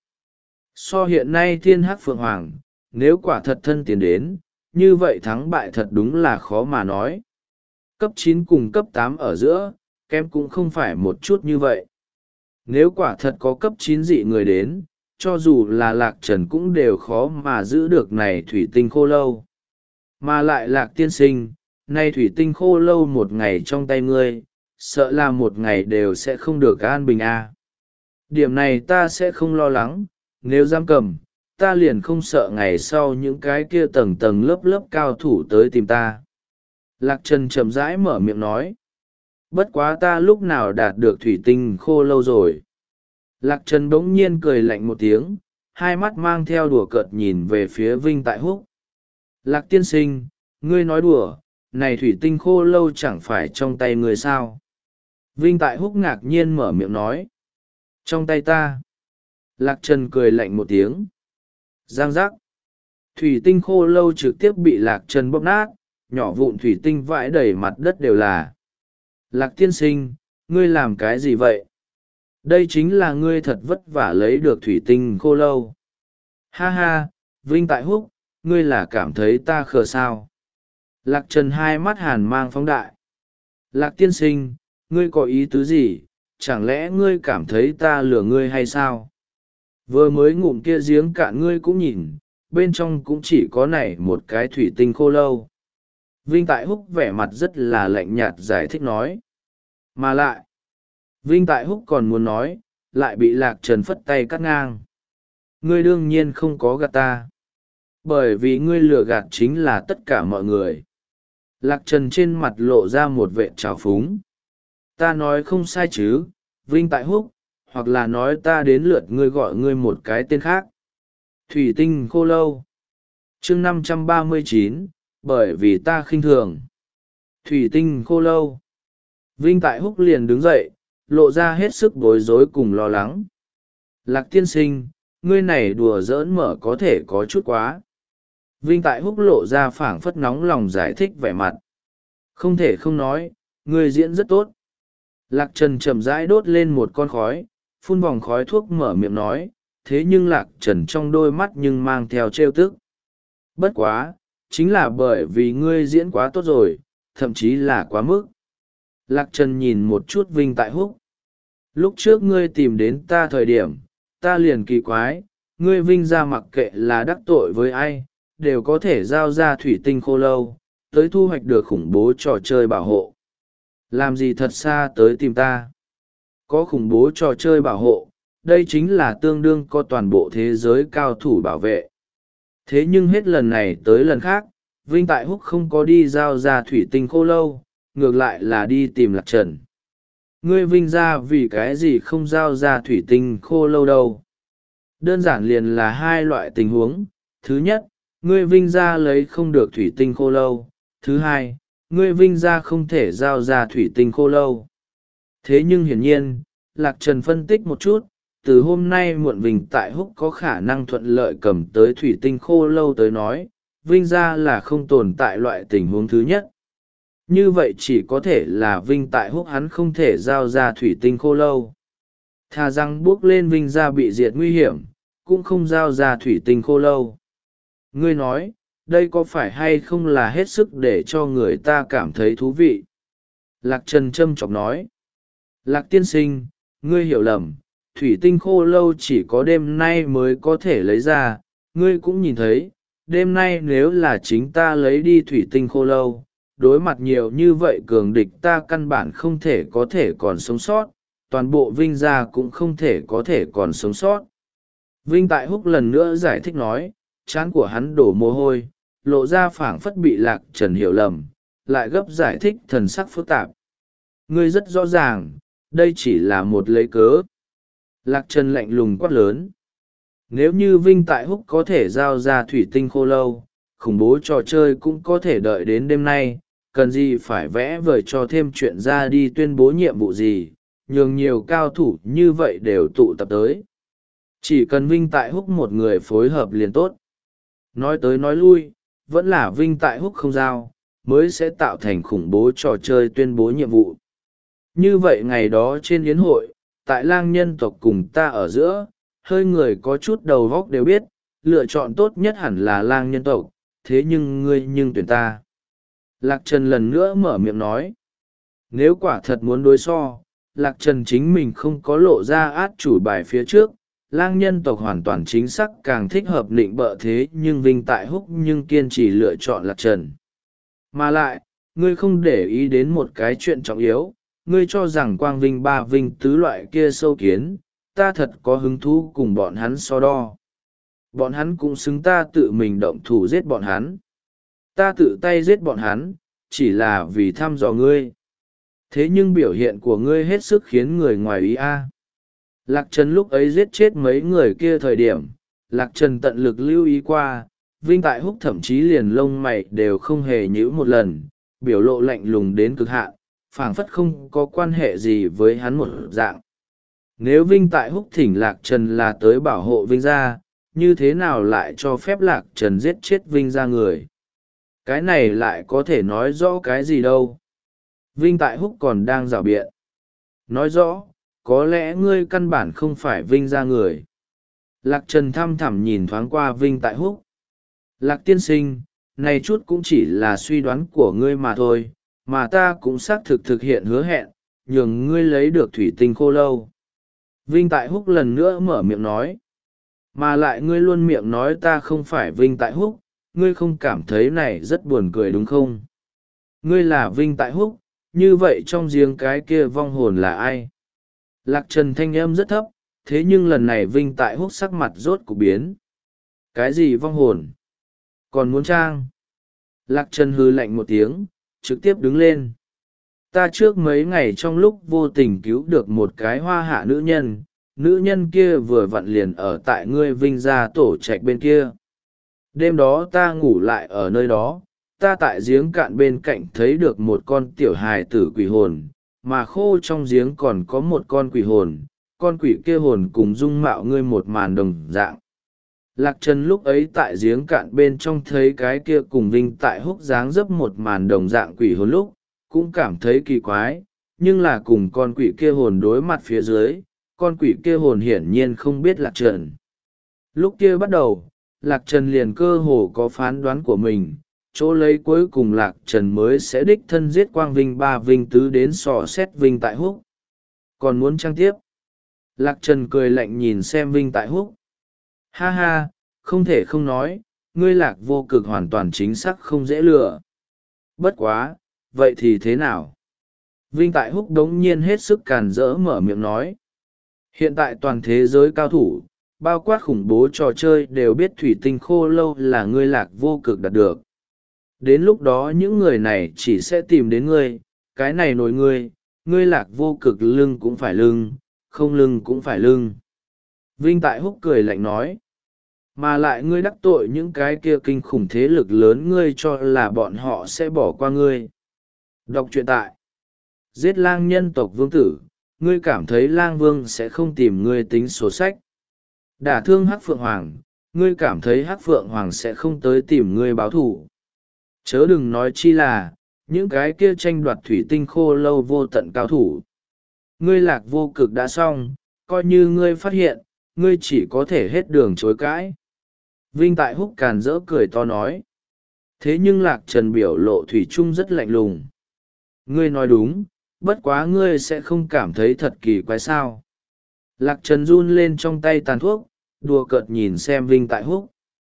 Speaker 1: So hiện nay thiên hắc phượng hoàng, nếu quả thật thân tiền đến, như vậy thắng bại thật đúng là khó mà nói. Cấp chín cùng cấp tám ở giữa, kém cũng không phải một chút như vậy. Nếu quả thật có cấp chín dị người đến, cho dù là Lạc Trần cũng đều khó mà giữ được này thủy tinh khô lâu. Mà lại Lạc tiên sinh, nay thủy tinh khô lâu một ngày trong tay ngươi, sợ là một ngày đều sẽ không được an bình a. À. Điểm này ta sẽ không lo lắng, nếu dám cầm, ta liền không sợ ngày sau những cái kia tầng tầng lớp lớp cao thủ tới tìm ta. Lạc Trần chậm rãi mở miệng nói. Bất quá ta lúc nào đạt được thủy tinh khô lâu rồi. Lạc Trần bỗng nhiên cười lạnh một tiếng, hai mắt mang theo đùa cợt nhìn về phía Vinh Tại Húc. Lạc tiên sinh, ngươi nói đùa, này thủy tinh khô lâu chẳng phải trong tay ngươi sao? Vinh Tại Húc ngạc nhiên mở miệng nói. Trong tay ta. Lạc Trần cười lạnh một tiếng. Giang giác. Thủy tinh khô lâu trực tiếp bị Lạc Trần bóp nát, nhỏ vụn thủy tinh vãi đầy mặt đất đều là. Lạc tiên sinh, ngươi làm cái gì vậy? Đây chính là ngươi thật vất vả lấy được thủy tinh khô lâu. Ha ha, Vinh Tại Húc, ngươi là cảm thấy ta khờ sao? Lạc Trần hai mắt hàn mang phóng đại. Lạc tiên sinh, ngươi có ý tứ gì? Chẳng lẽ ngươi cảm thấy ta lừa ngươi hay sao? Vừa mới ngụm kia giếng cạn ngươi cũng nhìn, bên trong cũng chỉ có này một cái thủy tinh khô lâu. Vinh Tại Húc vẻ mặt rất là lạnh nhạt giải thích nói. Mà lại, Vinh Tại Húc còn muốn nói, lại bị Lạc Trần phất tay cắt ngang. Ngươi đương nhiên không có gạt ta. Bởi vì ngươi lừa gạt chính là tất cả mọi người. Lạc Trần trên mặt lộ ra một vệ trào phúng. Ta nói không sai chứ, Vinh Tại Húc, hoặc là nói ta đến lượt ngươi gọi ngươi một cái tên khác. Thủy tinh khô lâu. Chương năm trăm ba mươi chín, bởi vì ta khinh thường. Thủy tinh khô lâu. Vinh Tại Húc liền đứng dậy, lộ ra hết sức bối rối cùng lo lắng. Lạc tiên sinh, ngươi này đùa giỡn mở có thể có chút quá. Vinh Tại Húc lộ ra phảng phất nóng lòng giải thích vẻ mặt. Không thể không nói, ngươi diễn rất tốt. Lạc Trần chậm rãi đốt lên một con khói, phun vòng khói thuốc mở miệng nói, thế nhưng Lạc Trần trong đôi mắt nhưng mang theo trêu tức. Bất quá, chính là bởi vì ngươi diễn quá tốt rồi, thậm chí là quá mức. Lạc Trần nhìn một chút Vinh Tại Húc. Lúc trước ngươi tìm đến ta thời điểm, ta liền kỳ quái, ngươi Vinh ra mặc kệ là đắc tội với ai, đều có thể giao ra thủy tinh khô lâu, tới thu hoạch được khủng bố trò chơi bảo hộ. Làm gì thật xa tới tìm ta? Có khủng bố trò chơi bảo hộ, đây chính là tương đương có toàn bộ thế giới cao thủ bảo vệ. Thế nhưng hết lần này tới lần khác, Vinh Tại Húc không có đi giao ra thủy tinh khô lâu, ngược lại là đi tìm Lạc Trần. Ngươi Vinh ra vì cái gì không giao ra thủy tinh khô lâu đâu? Đơn giản liền là hai loại tình huống. Thứ nhất, ngươi Vinh ra lấy không được thủy tinh khô lâu. Thứ hai, ngươi Vinh ra không thể giao ra thủy tinh khô lâu. Thế nhưng hiển nhiên, Lạc Trần phân tích một chút, từ hôm nay muộn Vinh Tại Húc có khả năng thuận lợi cầm tới thủy tinh khô lâu tới nói, Vinh ra là không tồn tại loại tình huống thứ nhất. Như vậy chỉ có thể là Vinh Tại Húc hắn không thể giao ra thủy tinh khô lâu. Thà rằng bước lên Vinh ra bị diệt nguy hiểm, cũng không giao ra thủy tinh khô lâu. Ngươi nói, đây có phải hay không là hết sức để cho người ta cảm thấy thú vị? Lạc Trần châm chọc nói. Lạc tiên sinh, ngươi hiểu lầm, thủy tinh khô lâu chỉ có đêm nay mới có thể lấy ra, ngươi cũng nhìn thấy, đêm nay nếu là chính ta lấy đi thủy tinh khô lâu, đối mặt nhiều như vậy cường địch ta căn bản không thể có thể còn sống sót, toàn bộ Vinh gia cũng không thể có thể còn sống sót. Vinh Tại Húc lần nữa giải thích nói, trán của hắn đổ mồ hôi, lộ ra phảng phất bị Lạc Trần hiểu lầm, lại gấp giải thích thần sắc phức tạp. Ngươi rất rõ ràng, đây chỉ là một lấy cớ. Lạc Trần lạnh lùng quát lớn. Nếu như Vinh Tại Húc có thể giao ra thủy tinh khô lâu, khủng bố trò chơi cũng có thể đợi đến đêm nay, cần gì phải vẽ vời cho thêm chuyện ra đi tuyên bố nhiệm vụ gì, nhường nhiều cao thủ như vậy đều tụ tập tới. Chỉ cần Vinh Tại Húc một người phối hợp liền tốt. Nói tới nói lui, vẫn là Vinh Tại Húc không giao, mới sẽ tạo thành khủng bố trò chơi tuyên bố nhiệm vụ. Như vậy ngày đó trên yến hội, tại lang nhân tộc cùng ta ở giữa, hơi người có chút đầu góc đều biết, lựa chọn tốt nhất hẳn là lang nhân tộc, thế nhưng ngươi nhưng tuyển ta. Lạc Trần lần nữa mở miệng nói. Nếu quả thật muốn đối so, Lạc Trần chính mình không có lộ ra át chủ bài phía trước, lang nhân tộc hoàn toàn chính xác càng thích hợp định bợ thế nhưng Vinh Tại Húc nhưng kiên trì lựa chọn Lạc Trần. Mà lại, ngươi không để ý đến một cái chuyện trọng yếu, ngươi cho rằng quang vinh ba vinh tứ loại kia sâu kiến, ta thật có hứng thú cùng bọn hắn so đo. Bọn hắn cũng xứng ta tự mình động thủ giết bọn hắn. Ta tự tay giết bọn hắn, chỉ là vì thăm dò ngươi. Thế nhưng biểu hiện của ngươi hết sức khiến người ngoài ý a. Lạc Trần lúc ấy giết chết mấy người kia thời điểm, Lạc Trần tận lực lưu ý qua, Vinh Tại Húc thậm chí liền lông mày đều không hề nhíu một lần, biểu lộ lạnh lùng đến cực hạn, phảng phất không có quan hệ gì với hắn một dạng. Nếu Vinh Tại Húc thỉnh Lạc Trần là tới bảo hộ Vinh gia, như thế nào lại cho phép Lạc Trần giết chết Vinh gia người? Cái này lại có thể nói rõ cái gì đâu? Vinh Tại Húc còn đang rảo biện. Nói rõ, có lẽ ngươi căn bản không phải Vinh gia người. Lạc Trần thăm thẳm nhìn thoáng qua Vinh Tại Húc. Lạc tiên sinh, này chút cũng chỉ là suy đoán của ngươi mà thôi, mà ta cũng xác thực thực hiện hứa hẹn, nhường ngươi lấy được thủy tinh khô lâu. Vinh Tại Húc lần nữa mở miệng nói. Mà lại ngươi luôn miệng nói ta không phải Vinh Tại Húc, ngươi không cảm thấy này rất buồn cười đúng không? Ngươi là Vinh Tại Húc, như vậy trong giếng cái kia vong hồn là ai? Lạc Trần thanh âm rất thấp, thế nhưng lần này Vinh Tại Húc sắc mặt rốt cục biến. Cái gì vong hồn? Còn muốn trang? Lạc Trần hư lạnh một tiếng, trực tiếp đứng lên. Ta trước mấy ngày trong lúc vô tình cứu được một cái hoa hạ nữ nhân, nữ nhân kia vừa vặn liền ở tại ngươi Vinh gia tổ trạch bên kia. Đêm đó ta ngủ lại ở nơi đó, ta tại giếng cạn bên cạnh thấy được một con tiểu hài tử quỷ hồn, mà khô trong giếng còn có một con quỷ hồn, con quỷ kia hồn cùng dung mạo ngươi một màn đồng dạng. Lạc Trần lúc ấy tại giếng cạn bên trong thấy cái kia cùng Vinh Tại Húc dáng dấp một màn đồng dạng quỷ hồn lúc, cũng cảm thấy kỳ quái, nhưng là cùng con quỷ kia hồn đối mặt phía dưới, con quỷ kia hồn hiển nhiên không biết Lạc Trần. Lúc kia bắt đầu, Lạc Trần liền cơ hồ có phán đoán của mình, chỗ lấy cuối cùng Lạc Trần mới sẽ đích thân giết Quang Vinh ba Vinh tứ đến sò xét Vinh Tại Húc. Còn muốn trang tiếp? Lạc Trần cười lạnh nhìn xem Vinh Tại Húc. Ha ha, không thể không nói, ngươi Lạc vô cực hoàn toàn chính xác không dễ lừa. Bất quá, vậy thì thế nào? Vinh Tại Húc đống nhiên hết sức càn rỡ mở miệng nói. Hiện tại toàn thế giới cao thủ, bao quát khủng bố trò chơi đều biết thủy tinh khô lâu là ngươi Lạc vô cực đạt được. Đến lúc đó những người này chỉ sẽ tìm đến ngươi, cái này nổi ngươi, ngươi Lạc vô cực lưng cũng phải lưng, không lưng cũng phải lưng. Vinh Tại Húc cười lạnh nói. Mà lại ngươi đắc tội những cái kia kinh khủng thế lực lớn ngươi cho là bọn họ sẽ bỏ qua ngươi. Đọc truyện tại giết lang nhân tộc vương tử, ngươi cảm thấy lang vương sẽ không tìm ngươi tính sổ sách. Đả thương hắc phượng hoàng, ngươi cảm thấy hắc phượng hoàng sẽ không tới tìm ngươi báo thù. Chớ đừng nói chi là, những cái kia tranh đoạt thủy tinh khô lâu vô tận cao thủ. Ngươi Lạc vô cực đã xong, coi như ngươi phát hiện, ngươi chỉ có thể hết đường chối cãi. Vinh Tại Húc càn rỡ cười to nói. Thế nhưng Lạc Trần biểu lộ thủy chung rất lạnh lùng. Ngươi nói đúng, bất quá ngươi sẽ không cảm thấy thật kỳ quái sao. Lạc Trần run lên trong tay tàn thuốc, đùa cợt nhìn xem Vinh Tại Húc.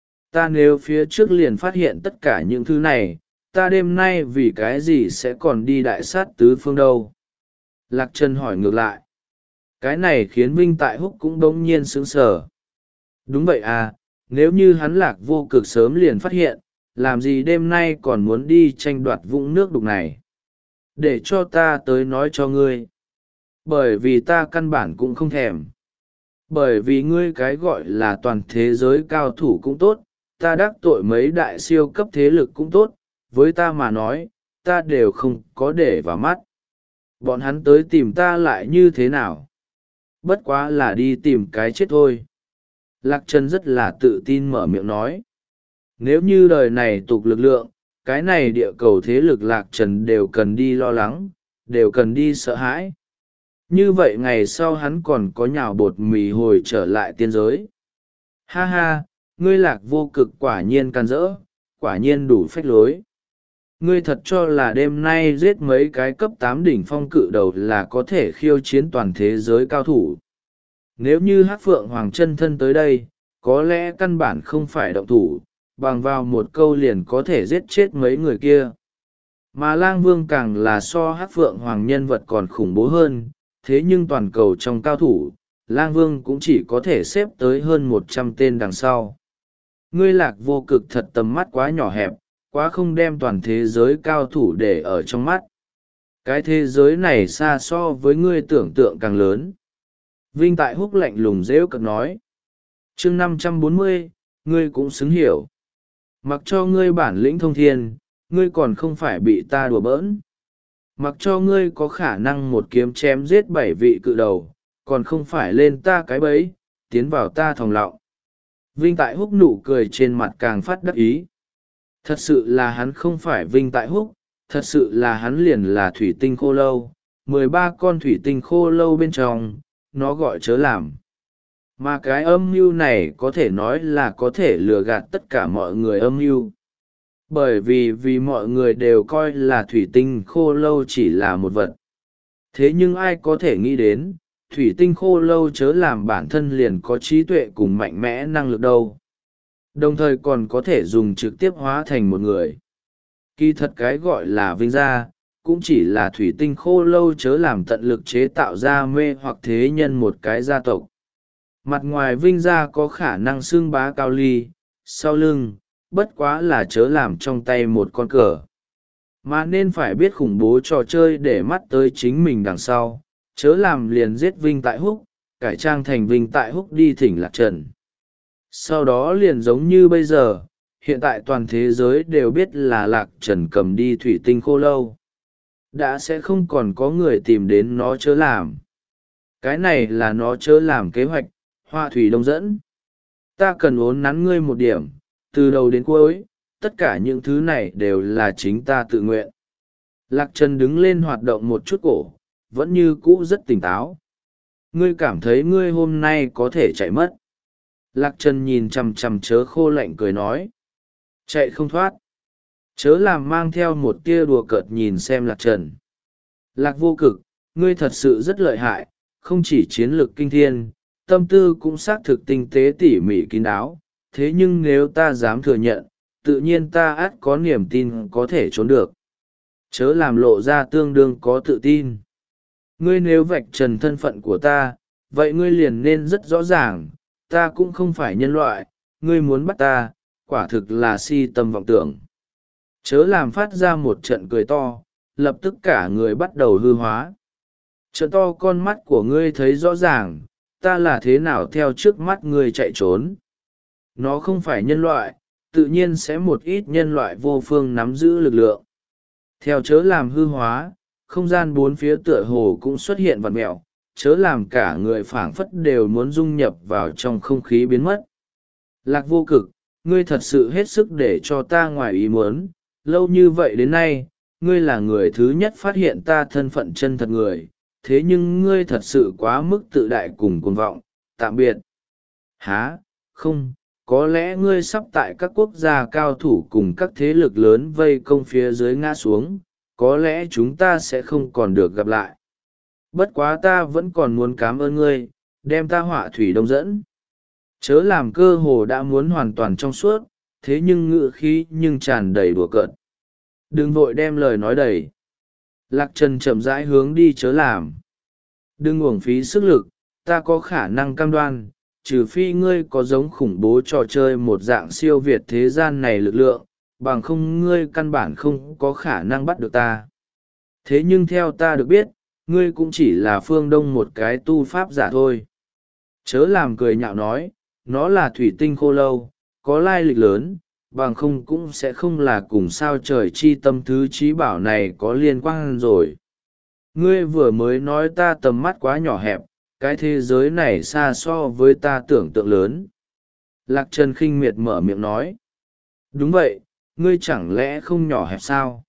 Speaker 1: Ta nếu phía trước liền phát hiện tất cả những thứ này, ta đêm nay vì cái gì sẽ còn đi đại sát tứ phương đâu? Lạc Trần hỏi ngược lại. Cái này khiến Vinh Tại Húc cũng bỗng nhiên sững sờ. Đúng vậy à, nếu như hắn Lạc Vô Cực sớm liền phát hiện, làm gì đêm nay còn muốn đi tranh đoạt vũng nước đục này? Để cho ta tới nói cho ngươi. Bởi vì ta căn bản cũng không thèm. Bởi vì ngươi cái gọi là toàn thế giới cao thủ cũng tốt, ta đắc tội mấy đại siêu cấp thế lực cũng tốt, với ta mà nói, ta đều không có để vào mắt. Bọn hắn tới tìm ta lại như thế nào? Bất quá là đi tìm cái chết thôi. Lạc Trần rất là tự tin mở miệng nói. Nếu như đời này tục lực lượng, cái này địa cầu thế lực Lạc Trần đều cần đi lo lắng, đều cần đi sợ hãi. Như vậy ngày sau hắn còn có nhào bột mì hồi trở lại tiên giới. Ha ha, ngươi Lạc Vô Cực quả nhiên can dỡ, quả nhiên đủ phách lối. Ngươi thật cho là đêm nay giết mấy cái cấp tám đỉnh phong cự đầu là có thể khiêu chiến toàn thế giới cao thủ. Nếu như Hắc Phượng Hoàng chân thân tới đây, có lẽ căn bản không phải động thủ, bằng vào một câu liền có thể giết chết mấy người kia. Mà Lang Vương càng là so Hắc Phượng Hoàng nhân vật còn khủng bố hơn, thế nhưng toàn cầu trong cao thủ, Lang Vương cũng chỉ có thể xếp tới hơn một trăm tên đằng sau. Ngươi Lạc Vô Cực thật tầm mắt quá nhỏ hẹp, quá không đem toàn thế giới cao thủ để ở trong mắt. Cái thế giới này xa so với ngươi tưởng tượng càng lớn. Vinh Tại Húc lạnh lùng rêu cực nói. chương năm trăm bốn mươi, ngươi cũng xứng hiểu. Mặc cho ngươi bản lĩnh thông thiên, ngươi còn không phải bị ta đùa bỡn. Mặc cho ngươi có khả năng một kiếm chém giết bảy vị cự đầu, còn không phải lên ta cái bẫy, tiến vào ta thòng lọng. Vinh Tại Húc nụ cười trên mặt càng phát đắc ý. Thật sự là hắn không phải Vinh Tại Húc, thật sự là hắn liền là thủy tinh khô lâu, mười ba con thủy tinh khô lâu bên trong, nó gọi chớ làm. Mà cái âm mưu này có thể nói là có thể lừa gạt tất cả mọi người âm mưu. Bởi vì vì mọi người đều coi là thủy tinh khô lâu chỉ là một vật. Thế nhưng ai có thể nghĩ đến, thủy tinh khô lâu chớ làm bản thân liền có trí tuệ cùng mạnh mẽ năng lực đâu. Đồng thời còn có thể dùng trực tiếp hóa thành một người. Kỳ thật cái gọi là vinh gia, cũng chỉ là thủy tinh khô lâu chớ làm tận lực chế tạo ra mê hoặc thế nhân một cái gia tộc. Mặt ngoài vinh gia có khả năng xưng bá cao ly, sau lưng, bất quá là chớ làm trong tay một con cờ. Mà nên phải biết khủng bố trò chơi để mắt tới chính mình đằng sau, chớ làm liền giết Vinh Tại Húc, cải trang thành Vinh Tại Húc đi thỉnh Lạc Trần. Sau đó liền giống như bây giờ, hiện tại toàn thế giới đều biết là Lạc Trần cầm đi thủy tinh khô lâu. Đã sẽ không còn có người tìm đến nó chớ làm. Cái này là nó chớ làm kế hoạch, hoa thủy đông dẫn. Ta cần uốn nắn ngươi một điểm, từ đầu đến cuối, tất cả những thứ này đều là chính ta tự nguyện. Lạc Trần đứng lên hoạt động một chút cổ, vẫn như cũ rất tỉnh táo. Ngươi cảm thấy ngươi hôm nay có thể chạy mất. Lạc Trần nhìn chằm chằm chớ khô lạnh cười nói. Chạy không thoát. Chớ làm mang theo một tia đùa cợt nhìn xem Lạc Trần. Lạc Vô Cực, ngươi thật sự rất lợi hại, không chỉ chiến lược kinh thiên, tâm tư cũng xác thực tinh tế tỉ mỉ kín đáo. Thế nhưng nếu ta dám thừa nhận, tự nhiên ta ắt có niềm tin có thể trốn được. Chớ làm lộ ra tương đương có tự tin. Ngươi nếu vạch trần thân phận của ta, vậy ngươi liền nên rất rõ ràng, ta cũng không phải nhân loại, ngươi muốn bắt ta, quả thực là si tâm vọng tưởng. Chớ làm phát ra một trận cười to, lập tức cả người bắt đầu hư hóa. Trận to con mắt của ngươi thấy rõ ràng, ta là thế nào theo trước mắt ngươi chạy trốn. Nó không phải nhân loại, tự nhiên sẽ một ít nhân loại vô phương nắm giữ lực lượng. Theo chớ làm hư hóa, không gian bốn phía tựa hồ cũng xuất hiện vặn mẹo, chớ làm cả người phảng phất đều muốn dung nhập vào trong không khí biến mất. Lạc Vô Cực, ngươi thật sự hết sức để cho ta ngoài ý muốn, lâu như vậy đến nay, ngươi là người thứ nhất phát hiện ta thân phận chân thật người, thế nhưng ngươi thật sự quá mức tự đại cùng cuồng vọng, tạm biệt. Há, không, có lẽ ngươi sắp tại các quốc gia cao thủ cùng các thế lực lớn vây công phía dưới ngã xuống, có lẽ chúng ta sẽ không còn được gặp lại. Bất quá ta vẫn còn muốn cảm ơn ngươi, đem ta họa thủy đông dẫn. Chớ làm cơ hồ đã muốn hoàn toàn trong suốt, thế nhưng ngự khí nhưng tràn đầy đùa cợt. Đừng vội đem lời nói đầy. Lạc Trần chậm rãi hướng đi chớ làm. Đừng uổng phí sức lực, ta có khả năng cam đoan, trừ phi ngươi có giống khủng bố trò chơi một dạng siêu việt thế gian này lực lượng, bằng không ngươi căn bản không có khả năng bắt được ta. Thế nhưng theo ta được biết, ngươi cũng chỉ là phương đông một cái tu pháp giả thôi. Chớ làm cười nhạo nói, nó là thủy tinh khô lâu, có lai lịch lớn, bằng không cũng sẽ không là cùng sao trời chi tâm thứ trí bảo này có liên quan rồi. Ngươi vừa mới nói ta tầm mắt quá nhỏ hẹp, cái thế giới này xa so với ta tưởng tượng lớn. Lạc Trần khinh miệt mở miệng nói. Đúng vậy, ngươi chẳng lẽ không nhỏ hẹp sao?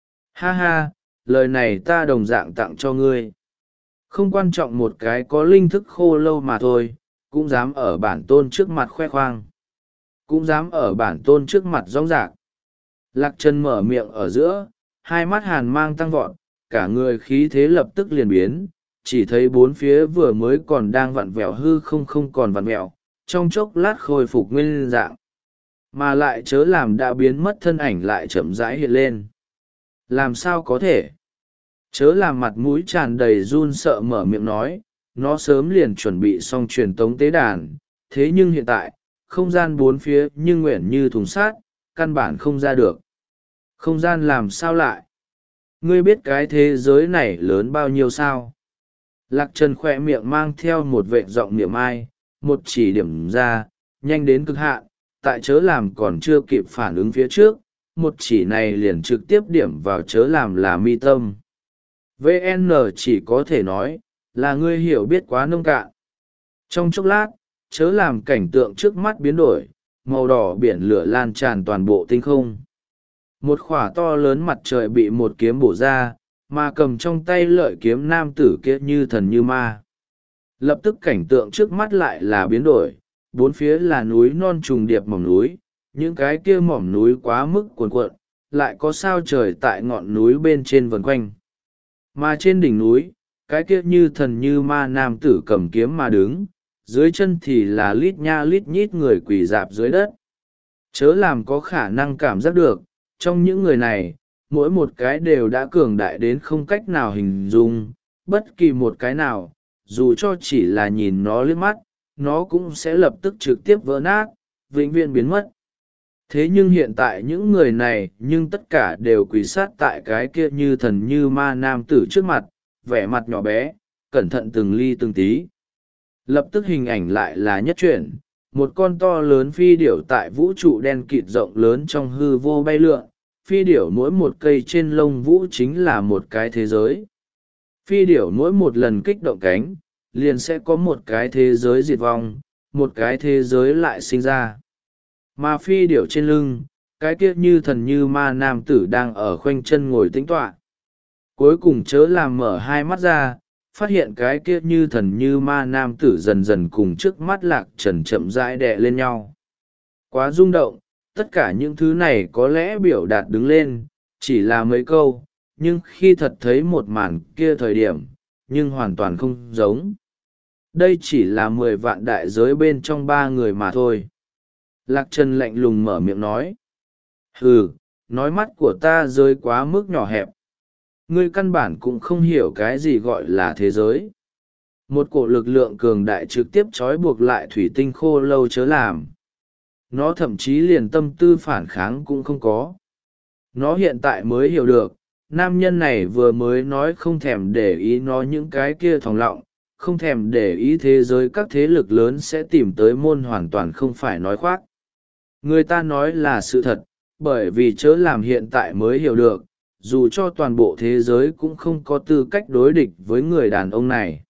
Speaker 1: Ha ha, lời này ta đồng dạng tặng cho ngươi. Không quan trọng một cái có linh thức khô lâu mà thôi, cũng dám ở bản tôn trước mặt khoe khoang. Cũng dám ở bản tôn trước mặt rong rạc. Lạc Trần mở miệng ở giữa, hai mắt hàn mang tăng vọt, cả người khí thế lập tức liền biến, chỉ thấy bốn phía vừa mới còn đang vặn vẹo hư không không còn vặn vẹo, trong chốc lát khôi phục nguyên dạng. Mà lại chớ làm đã biến mất thân ảnh lại chậm rãi hiện lên. Làm sao có thể? Chớ làm mặt mũi tràn đầy run sợ mở miệng nói, nó sớm liền chuẩn bị xong truyền tống tế đàn, thế nhưng hiện tại, không gian bốn phía như nguyện như thùng sát, căn bản không ra được. Không gian làm sao lại? Ngươi biết cái thế giới này lớn bao nhiêu sao? Lạc Trần khỏe miệng mang theo một vệ giọng niệm ai, một chỉ điểm ra, nhanh đến cực hạn, tại chớ làm còn chưa kịp phản ứng phía trước, một chỉ này liền trực tiếp điểm vào chớ làm là mi tâm. vê en chỉ có thể nói, là ngươi hiểu biết quá nông cạn. Trong chốc lát, chớ làm cảnh tượng trước mắt biến đổi, màu đỏ biển lửa lan tràn toàn bộ tinh không. Một khỏa to lớn mặt trời bị một kiếm bổ ra, mà cầm trong tay lợi kiếm nam tử kia như thần như ma. Lập tức cảnh tượng trước mắt lại là biến đổi, bốn phía là núi non trùng điệp mỏm núi, những cái kia mỏm núi quá mức cuồn cuộn, lại có sao trời tại ngọn núi bên trên vần quanh. Mà trên đỉnh núi, cái kia như thần như ma nam tử cầm kiếm mà đứng, dưới chân thì là lít nha lít nhít người quỳ dạp dưới đất. Chớ làm có khả năng cảm giác được, trong những người này, mỗi một cái đều đã cường đại đến không cách nào hình dung, bất kỳ một cái nào, dù cho chỉ là nhìn nó liếc mắt, nó cũng sẽ lập tức trực tiếp vỡ nát, vĩnh viễn biến mất. Thế nhưng hiện tại những người này nhưng tất cả đều quỳ sát tại cái kia như thần như ma nam tử trước mặt, vẻ mặt nhỏ bé, cẩn thận từng ly từng tí. Lập tức hình ảnh lại là nhất chuyển, một con to lớn phi điểu tại vũ trụ đen kịt rộng lớn trong hư vô bay lượn, phi điểu mỗi một cây trên lông vũ chính là một cái thế giới. Phi điểu mỗi một lần kích động cánh, liền sẽ có một cái thế giới diệt vong, một cái thế giới lại sinh ra. Mà phi điểu trên lưng, cái kia như thần như ma nam tử đang ở khoanh chân ngồi tĩnh tọa. Cuối cùng chớ làm mở hai mắt ra, phát hiện cái kia như thần như ma nam tử dần dần cùng trước mắt Lạc Trần chậm rãi đè lên nhau. Quá rung động, tất cả những thứ này có lẽ biểu đạt đứng lên, chỉ là mấy câu, nhưng khi thật thấy một màn kia thời điểm, nhưng hoàn toàn không giống. Đây chỉ là mười vạn đại giới bên trong ba người mà thôi. Lạc Trần lạnh lùng mở miệng nói. Hừ, nói mắt của ta rơi quá mức nhỏ hẹp. Ngươi căn bản cũng không hiểu cái gì gọi là thế giới. Một cổ lực lượng cường đại trực tiếp trói buộc lại thủy tinh khô lâu chớ làm. Nó thậm chí liền tâm tư phản kháng cũng không có. Nó hiện tại mới hiểu được, nam nhân này vừa mới nói không thèm để ý nó những cái kia thòng lọng, không thèm để ý thế giới các thế lực lớn sẽ tìm tới môn hoàn toàn không phải nói khoác. Người ta nói là sự thật, bởi vì chớ làm hiện tại mới hiểu được, dù cho toàn bộ thế giới cũng không có tư cách đối địch với người đàn ông này.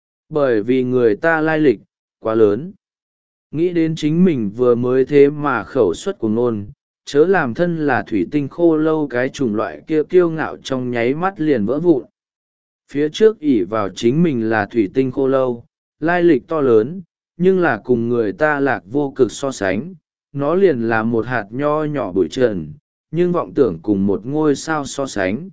Speaker 1: Bởi vì người ta lai lịch, quá lớn. Nghĩ đến chính mình vừa mới thế mà khẩu suất của ngôn, chớ làm thân là thủy tinh khô lâu cái chủng loại kia kiêu ngạo trong nháy mắt liền vỡ vụn. Phía trước ỷ vào chính mình là thủy tinh khô lâu, lai lịch to lớn, nhưng là cùng người ta lạc vô cực so sánh, nó liền là một hạt nho nhỏ bụi trần, nhưng vọng tưởng cùng một ngôi sao so sánh.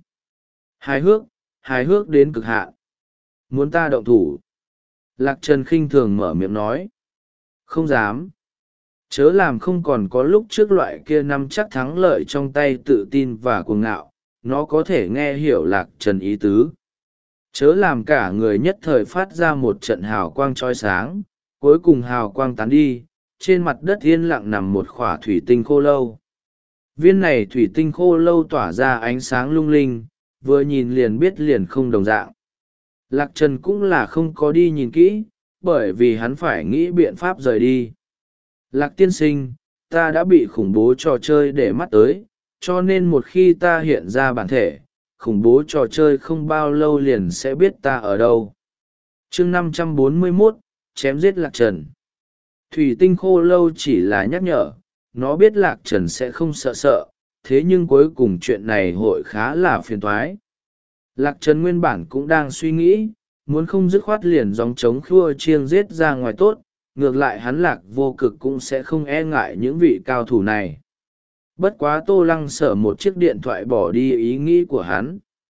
Speaker 1: Hài hước, hài hước đến cực hạn. Muốn ta động thủ? Lạc Trần khinh thường mở miệng nói. Không dám. Chớ làm không còn có lúc trước loại kia nắm chắc thắng lợi trong tay tự tin và cuồng ngạo, nó có thể nghe hiểu Lạc Trần ý tứ. Chớ làm cả người nhất thời phát ra một trận hào quang trói sáng, cuối cùng hào quang tán đi, trên mặt đất yên lặng nằm một khỏa thủy tinh khô lâu. Viên này thủy tinh khô lâu tỏa ra ánh sáng lung linh, vừa nhìn liền biết liền không đồng dạng. Lạc Trần cũng là không có đi nhìn kỹ, bởi vì hắn phải nghĩ biện pháp rời đi. Lạc tiên sinh, ta đã bị khủng bố trò chơi để mắt tới, cho nên một khi ta hiện ra bản thể, khủng bố trò chơi không bao lâu liền sẽ biết ta ở đâu. chương năm trăm bốn mươi mốt, chém giết Lạc Trần. Thủy tinh khô lâu chỉ là nhắc nhở, nó biết Lạc Trần sẽ không sợ sợ, thế nhưng cuối cùng chuyện này hội khá là phiền toái. Lạc Trần nguyên bản cũng đang suy nghĩ, muốn không dứt khoát liền gióng trống khua chiêng giết ra ngoài tốt, ngược lại hắn Lạc Vô Cực cũng sẽ không e ngại những vị cao thủ này. Bất quá Tô Lăng Sở một chiếc điện thoại bỏ đi ý nghĩ của hắn.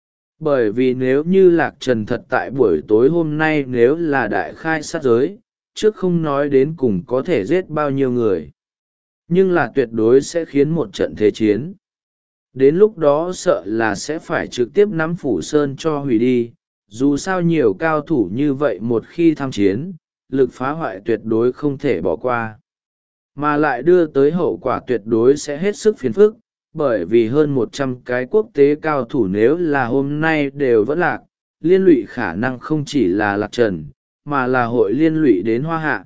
Speaker 1: Bởi vì nếu như Lạc Trần thật tại buổi tối hôm nay nếu là đại khai sát giới, trước không nói đến cùng có thể giết bao nhiêu người, nhưng là tuyệt đối sẽ khiến một trận thế chiến. Đến lúc đó sợ là sẽ phải trực tiếp nắm Phủ Sơn cho hủy đi, dù sao nhiều cao thủ như vậy một khi tham chiến, lực phá hoại tuyệt đối không thể bỏ qua. Mà lại đưa tới hậu quả tuyệt đối sẽ hết sức phiền phức, bởi vì hơn một trăm cái quốc tế cao thủ nếu là hôm nay đều vẫn lạc, liên lụy khả năng không chỉ là Lạc Trần, mà là hội liên lụy đến Hoa Hạ.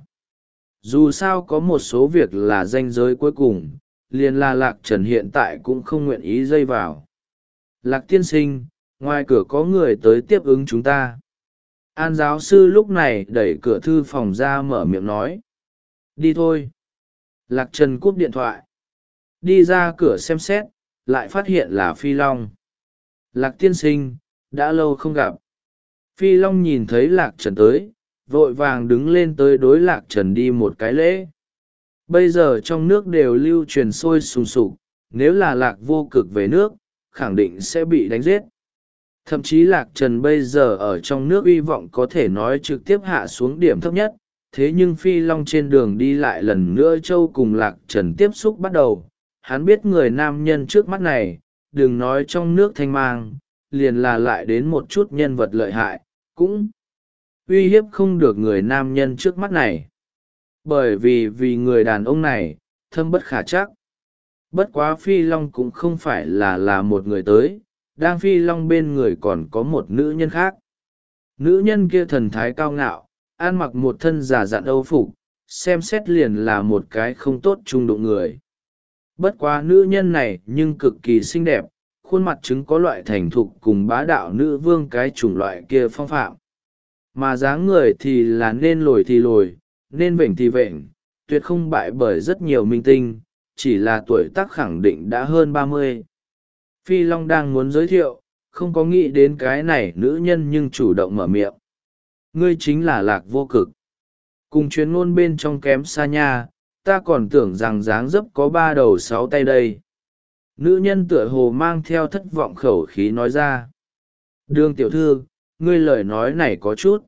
Speaker 1: Dù sao có một số việc là ranh giới cuối cùng, liền là Lạc Trần hiện tại cũng không nguyện ý dây vào. Lạc tiên sinh, ngoài cửa có người tới tiếp ứng chúng ta. An giáo sư lúc này đẩy cửa thư phòng ra mở miệng nói. Đi thôi. Lạc Trần cúp điện thoại. Đi ra cửa xem xét, lại phát hiện là Phi Long. Lạc tiên sinh, đã lâu không gặp. Phi Long nhìn thấy Lạc Trần tới, vội vàng đứng lên tới đối Lạc Trần đi một cái lễ. Bây giờ trong nước đều lưu truyền sôi sùng sục, nếu là Lạc Vô Cực về nước, khẳng định sẽ bị đánh giết. Thậm chí Lạc Trần bây giờ ở trong nước uy vọng có thể nói trực tiếp hạ xuống điểm thấp nhất, thế nhưng Phi Long trên đường đi lại lần nữa Châu cùng Lạc Trần tiếp xúc bắt đầu. Hắn biết người nam nhân trước mắt này, đừng nói trong nước thanh mang, liền là lại đến một chút nhân vật lợi hại, cũng uy hiếp không được người nam nhân trước mắt này. Bởi vì vì người đàn ông này, thâm bất khả trắc. Bất quá Phi Long cũng không phải là là một người tới, đang Phi Long bên người còn có một nữ nhân khác. Nữ nhân kia thần thái cao ngạo, ăn mặc một thân giả dặn âu phục, xem xét liền là một cái không tốt trung đụng người. Bất quá nữ nhân này nhưng cực kỳ xinh đẹp, khuôn mặt chứng có loại thành thục cùng bá đạo nữ vương cái chủng loại kia phong phạm. Mà dáng người thì là nên lồi thì lồi, nên vểnh thì vểnh, tuyệt không bại bởi rất nhiều minh tinh, chỉ là tuổi tác khẳng định đã hơn ba mươi. Phi Long đang muốn giới thiệu, không có nghĩ đến cái này nữ nhân nhưng chủ động mở miệng. Ngươi chính là Lạc Vô Cực. Cùng chuyến ngôn bên trong kém xa nha, ta còn tưởng rằng dáng dấp có ba đầu sáu tay đây. Nữ nhân tựa hồ mang theo thất vọng khẩu khí nói ra. Đường tiểu thư, ngươi lời nói này có chút.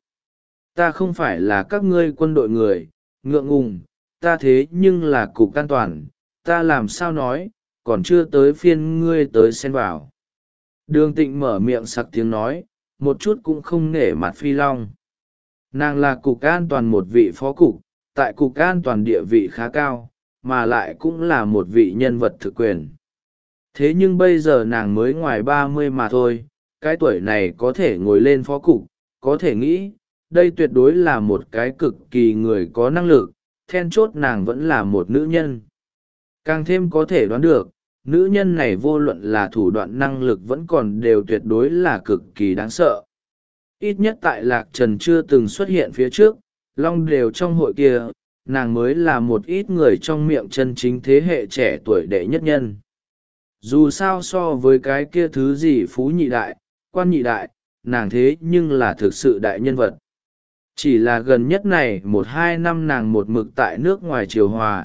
Speaker 1: Ta không phải là các ngươi quân đội người, ngượng ngùng, ta thế nhưng là cục an toàn, ta làm sao nói, còn chưa tới phiên ngươi tới xen vào. Đường Tịnh mở miệng sặc tiếng nói, một chút cũng không nể mặt Phi Long. Nàng là cục an toàn một vị phó cục, tại cục an toàn địa vị khá cao, mà lại cũng là một vị nhân vật thực quyền. Thế nhưng bây giờ nàng mới ngoài ba mươi mà thôi, cái tuổi này có thể ngồi lên phó cục, có thể nghĩ, đây tuyệt đối là một cái cực kỳ người có năng lực, then chốt nàng vẫn là một nữ nhân. Càng thêm có thể đoán được, nữ nhân này vô luận là thủ đoạn năng lực vẫn còn đều tuyệt đối là cực kỳ đáng sợ. Ít nhất tại Lạc Trần chưa từng xuất hiện phía trước, Long đều trong hội kia, nàng mới là một ít người trong miệng chân chính thế hệ trẻ tuổi đệ nhất nhân. Dù sao so với cái kia thứ gì phú nhị đại, quan nhị đại, nàng thế nhưng là thực sự đại nhân vật. Chỉ là gần nhất này một hai năm nàng một mực tại nước ngoài triều hòa,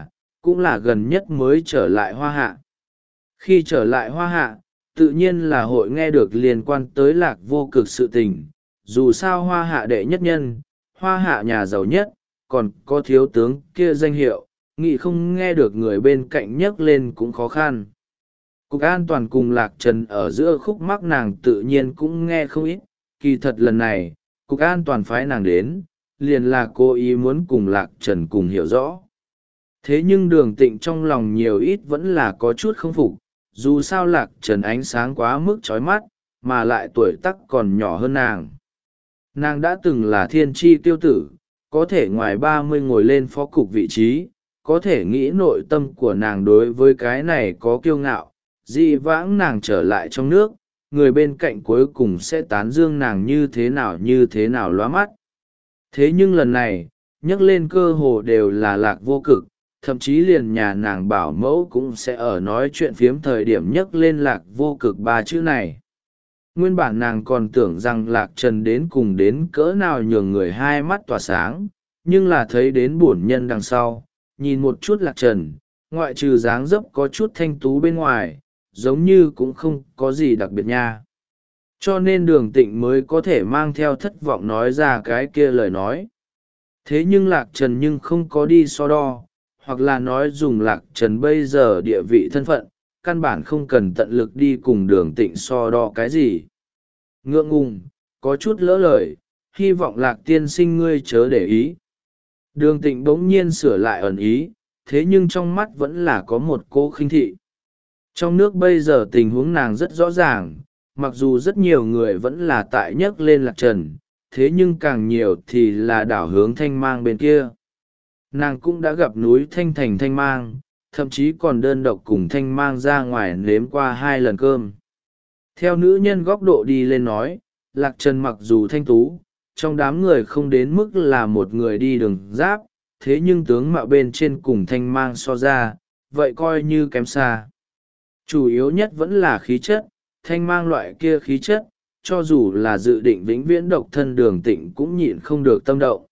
Speaker 1: cũng là gần nhất mới trở lại hoa hạ. Khi trở lại hoa hạ, tự nhiên là hội nghe được liên quan tới Lạc Vô Cực sự tình. Dù sao hoa hạ đệ nhất nhân, hoa hạ nhà giàu nhất, còn có thiếu tướng kia danh hiệu, nghĩ không nghe được người bên cạnh nhắc lên cũng khó khăn. Cục an toàn cùng Lạc Trần ở giữa khúc mắc nàng tự nhiên cũng nghe không ít. Kỳ thật lần này, cục an toàn phái nàng đến, liền là cô ý muốn cùng Lạc Trần cùng hiểu rõ. Thế nhưng Đường Tịnh trong lòng nhiều ít vẫn là có chút không phục, dù sao Lạc Trần ánh sáng quá mức chói mắt, mà lại tuổi tác còn nhỏ hơn nàng. Nàng đã từng là thiên tri tiêu tử, có thể ngoài ba mươi ngồi lên phó cục vị trí, có thể nghĩ nội tâm của nàng đối với cái này có kiêu ngạo, dị vãng nàng trở lại trong nước, người bên cạnh cuối cùng sẽ tán dương nàng như thế nào như thế nào lóa mắt. Thế nhưng lần này, nhắc lên cơ hồ đều là Lạc Vô Cực, thậm chí liền nhà nàng bảo mẫu cũng sẽ ở nói chuyện phiếm thời điểm nhắc lên Lạc Vô Cực ba chữ này. Nguyên bản nàng còn tưởng rằng Lạc Trần đến cùng đến cỡ nào nhường người hai mắt tỏa sáng, nhưng là thấy đến bổn nhân đằng sau, nhìn một chút Lạc Trần, ngoại trừ dáng dấp có chút thanh tú bên ngoài, giống như cũng không có gì đặc biệt nha. Cho nên Đường Tịnh mới có thể mang theo thất vọng nói ra cái kia lời nói. Thế nhưng Lạc Trần nhưng không có đi so đo, hoặc là nói dùng Lạc Trần bây giờ địa vị thân phận, căn bản không cần tận lực đi cùng Đường Tịnh so đo cái gì. Ngượng ngùng, có chút lỡ lời, hy vọng Lạc tiên sinh ngươi chớ để ý. Đường Tịnh bỗng nhiên sửa lại ẩn ý, thế nhưng trong mắt vẫn là có một cô khinh thị. Trong nước bây giờ tình huống nàng rất rõ ràng, mặc dù rất nhiều người vẫn là tại nhấc lên Lạc Trần, thế nhưng càng nhiều thì là đảo hướng Thanh Mang bên kia. Nàng cũng đã gặp núi Thanh Thành Thanh Mang, thậm chí còn đơn độc cùng Thanh Mang ra ngoài nếm qua hai lần cơm. Theo nữ nhân góc độ đi lên nói, Lạc Trần mặc dù thanh tú, trong đám người không đến mức là một người đi đường giáp, thế nhưng tướng mạo bên trên cùng Thanh Mang so ra, vậy coi như kém xa. Chủ yếu nhất vẫn là khí chất, Thanh Mang loại kia khí chất, cho dù là dự định vĩnh viễn độc thân Đường Tịnh cũng nhịn không được tâm động.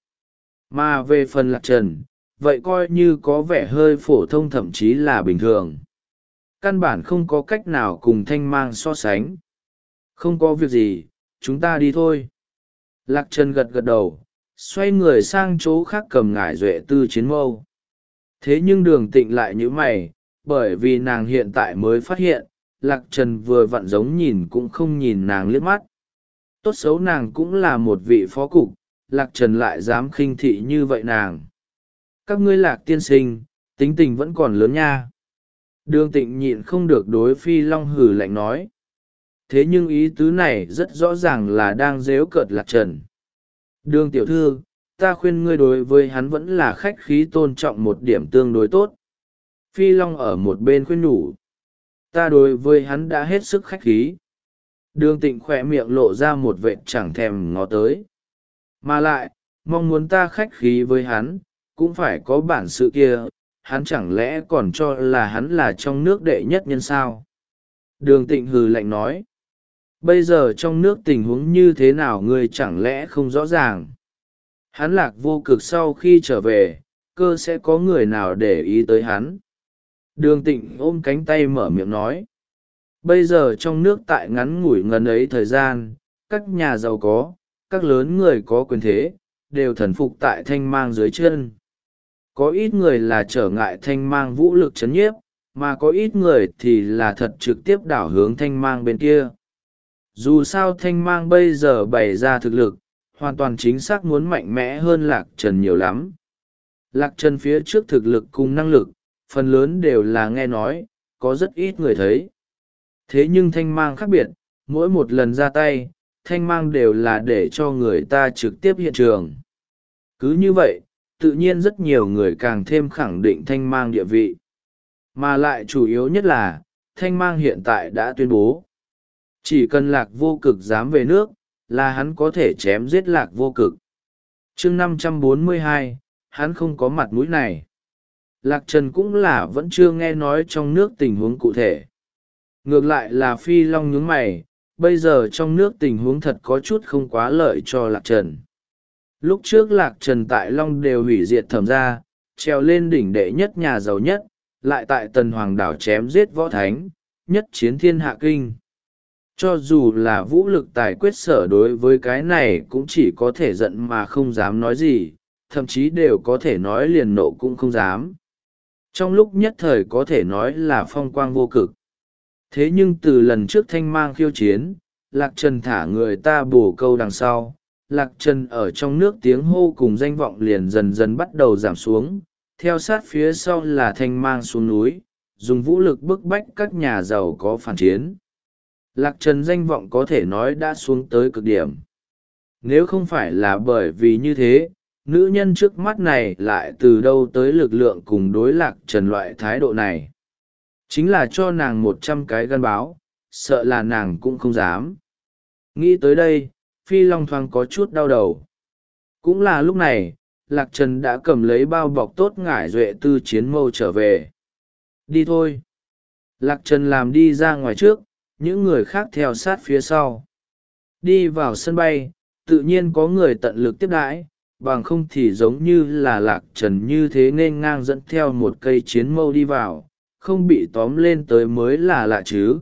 Speaker 1: Mà về phần Lạc Trần, vậy coi như có vẻ hơi phổ thông thậm chí là bình thường. Căn bản không có cách nào cùng Thanh Mang so sánh. Không có việc gì, chúng ta đi thôi. Lạc Trần gật gật đầu, xoay người sang chỗ khác cầm ngải duệ tư chiến mâu. Thế nhưng Đường Tịnh lại nhíu mày, bởi vì nàng hiện tại mới phát hiện, Lạc Trần vừa vặn giống nhìn cũng không nhìn nàng liếc mắt. Tốt xấu nàng cũng là một vị phó cục, Lạc Trần lại dám khinh thị như vậy nàng. Các ngươi Lạc tiên sinh, tính tình vẫn còn lớn nha. Đường Tịnh nhịn không được đối Phi Long hừ lạnh nói. Thế nhưng ý tứ này rất rõ ràng là đang giễu cợt Lạc Trần. Đường tiểu thư, ta khuyên ngươi đối với hắn vẫn là khách khí tôn trọng một điểm tương đối tốt. Phi Long ở một bên khuyên nhủ. Ta đối với hắn đã hết sức khách khí. Đường Tịnh khỏe miệng lộ ra một vệt chẳng thèm ngó tới. Mà lại, mong muốn ta khách khí với hắn, cũng phải có bản sự kia, hắn chẳng lẽ còn cho là hắn là trong nước đệ nhất nhân sao? Đường Tịnh hừ lạnh nói. Bây giờ trong nước tình huống như thế nào ngươi chẳng lẽ không rõ ràng? Hắn Lạc Vô Cực sau khi trở về, cơ sẽ có người nào để ý tới hắn? Đường Tịnh ôm cánh tay mở miệng nói. Bây giờ trong nước tại ngắn ngủi ngần ấy thời gian, các nhà giàu có, các lớn người có quyền thế, đều thần phục tại Thanh Mang dưới chân. Có ít người là trở ngại Thanh Mang vũ lực chấn nhiếp, mà có ít người thì là thật trực tiếp đảo hướng Thanh Mang bên kia. Dù sao Thanh Mang bây giờ bày ra thực lực, hoàn toàn chính xác muốn mạnh mẽ hơn Lạc Trần nhiều lắm. Lạc Trần phía trước thực lực cùng năng lực, phần lớn đều là nghe nói, có rất ít người thấy. Thế nhưng Thanh Mang khác biệt, mỗi một lần ra tay, Thanh Mang đều là để cho người ta trực tiếp hiện trường. Cứ như vậy, tự nhiên rất nhiều người càng thêm khẳng định Thanh Mang địa vị. Mà lại chủ yếu nhất là, Thanh Mang hiện tại đã tuyên bố. Chỉ cần Lạc Vô Cực dám về nước, là hắn có thể chém giết Lạc Vô Cực. chương năm trăm bốn mươi hai, hắn không có mặt mũi này. Lạc Trần cũng là vẫn chưa nghe nói trong nước tình huống cụ thể. Ngược lại là Phi Long nhướng mày, bây giờ trong nước tình huống thật có chút không quá lợi cho Lạc Trần. Lúc trước Lạc Trần tại Long đều hủy diệt Thẩm gia, trèo lên đỉnh đệ nhất nhà giàu nhất, lại tại tần hoàng đảo chém giết võ thánh, nhất chiến thiên hạ kinh. Cho dù là vũ lực tài quyết sở đối với cái này cũng chỉ có thể giận mà không dám nói gì, thậm chí đều có thể nói liền nộ cũng không dám. Trong lúc nhất thời có thể nói là phong quang vô cực. Thế nhưng từ lần trước thanh mang khiêu chiến, Lạc Trần thả người ta bổ câu đằng sau, Lạc Trần ở trong nước tiếng hô cùng danh vọng liền dần dần bắt đầu giảm xuống, theo sát phía sau là thanh mang xuống núi, dùng vũ lực bức bách các nhà giàu có phản chiến. Lạc Trần danh vọng có thể nói đã xuống tới cực điểm. Nếu không phải là bởi vì như thế, nữ nhân trước mắt này lại từ đâu tới lực lượng cùng đối Lạc Trần loại thái độ này. Chính là cho nàng một trăm cái gân báo, sợ là nàng cũng không dám. Nghĩ tới đây, Phi Long thoáng có chút đau đầu. Cũng là lúc này, Lạc Trần đã cầm lấy bao bọc tốt ngải duệ tư chiến mâu trở về. Đi thôi. Lạc Trần làm đi ra ngoài trước, những người khác theo sát phía sau. Đi vào sân bay, tự nhiên có người tận lực tiếp đãi, bằng không thì giống như là Lạc Trần như thế nên ngang dẫn theo một cây chiến mâu đi vào, không bị tóm lên tới mới là lạ chứ.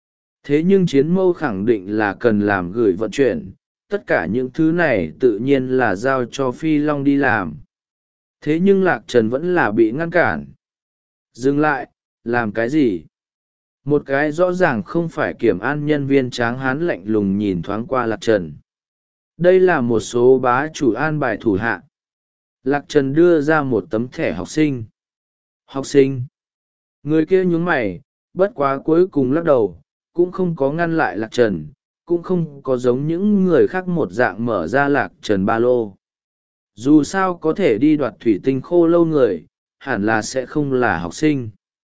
Speaker 1: Thế nhưng chiến mâu khẳng định là cần làm gửi vận chuyển, tất cả những thứ này tự nhiên là giao cho Phi Long đi làm. Thế nhưng Lạc Trần vẫn là bị ngăn cản. Dừng lại, làm cái gì? Một cái rõ ràng không phải kiểm an nhân viên tráng hán lạnh lùng nhìn thoáng qua Lạc Trần. Đây là một số bá chủ an bài thủ hạ. Lạc Trần đưa ra một tấm thẻ học sinh. Học sinh. Người kia nhún mày, bất quá cuối cùng lắc đầu, cũng không có ngăn lại Lạc Trần, cũng không có giống những người khác một dạng mở ra Lạc Trần ba lô. Dù sao có thể đi đoạt thủy tinh khô lâu người, hẳn là sẽ không là học sinh.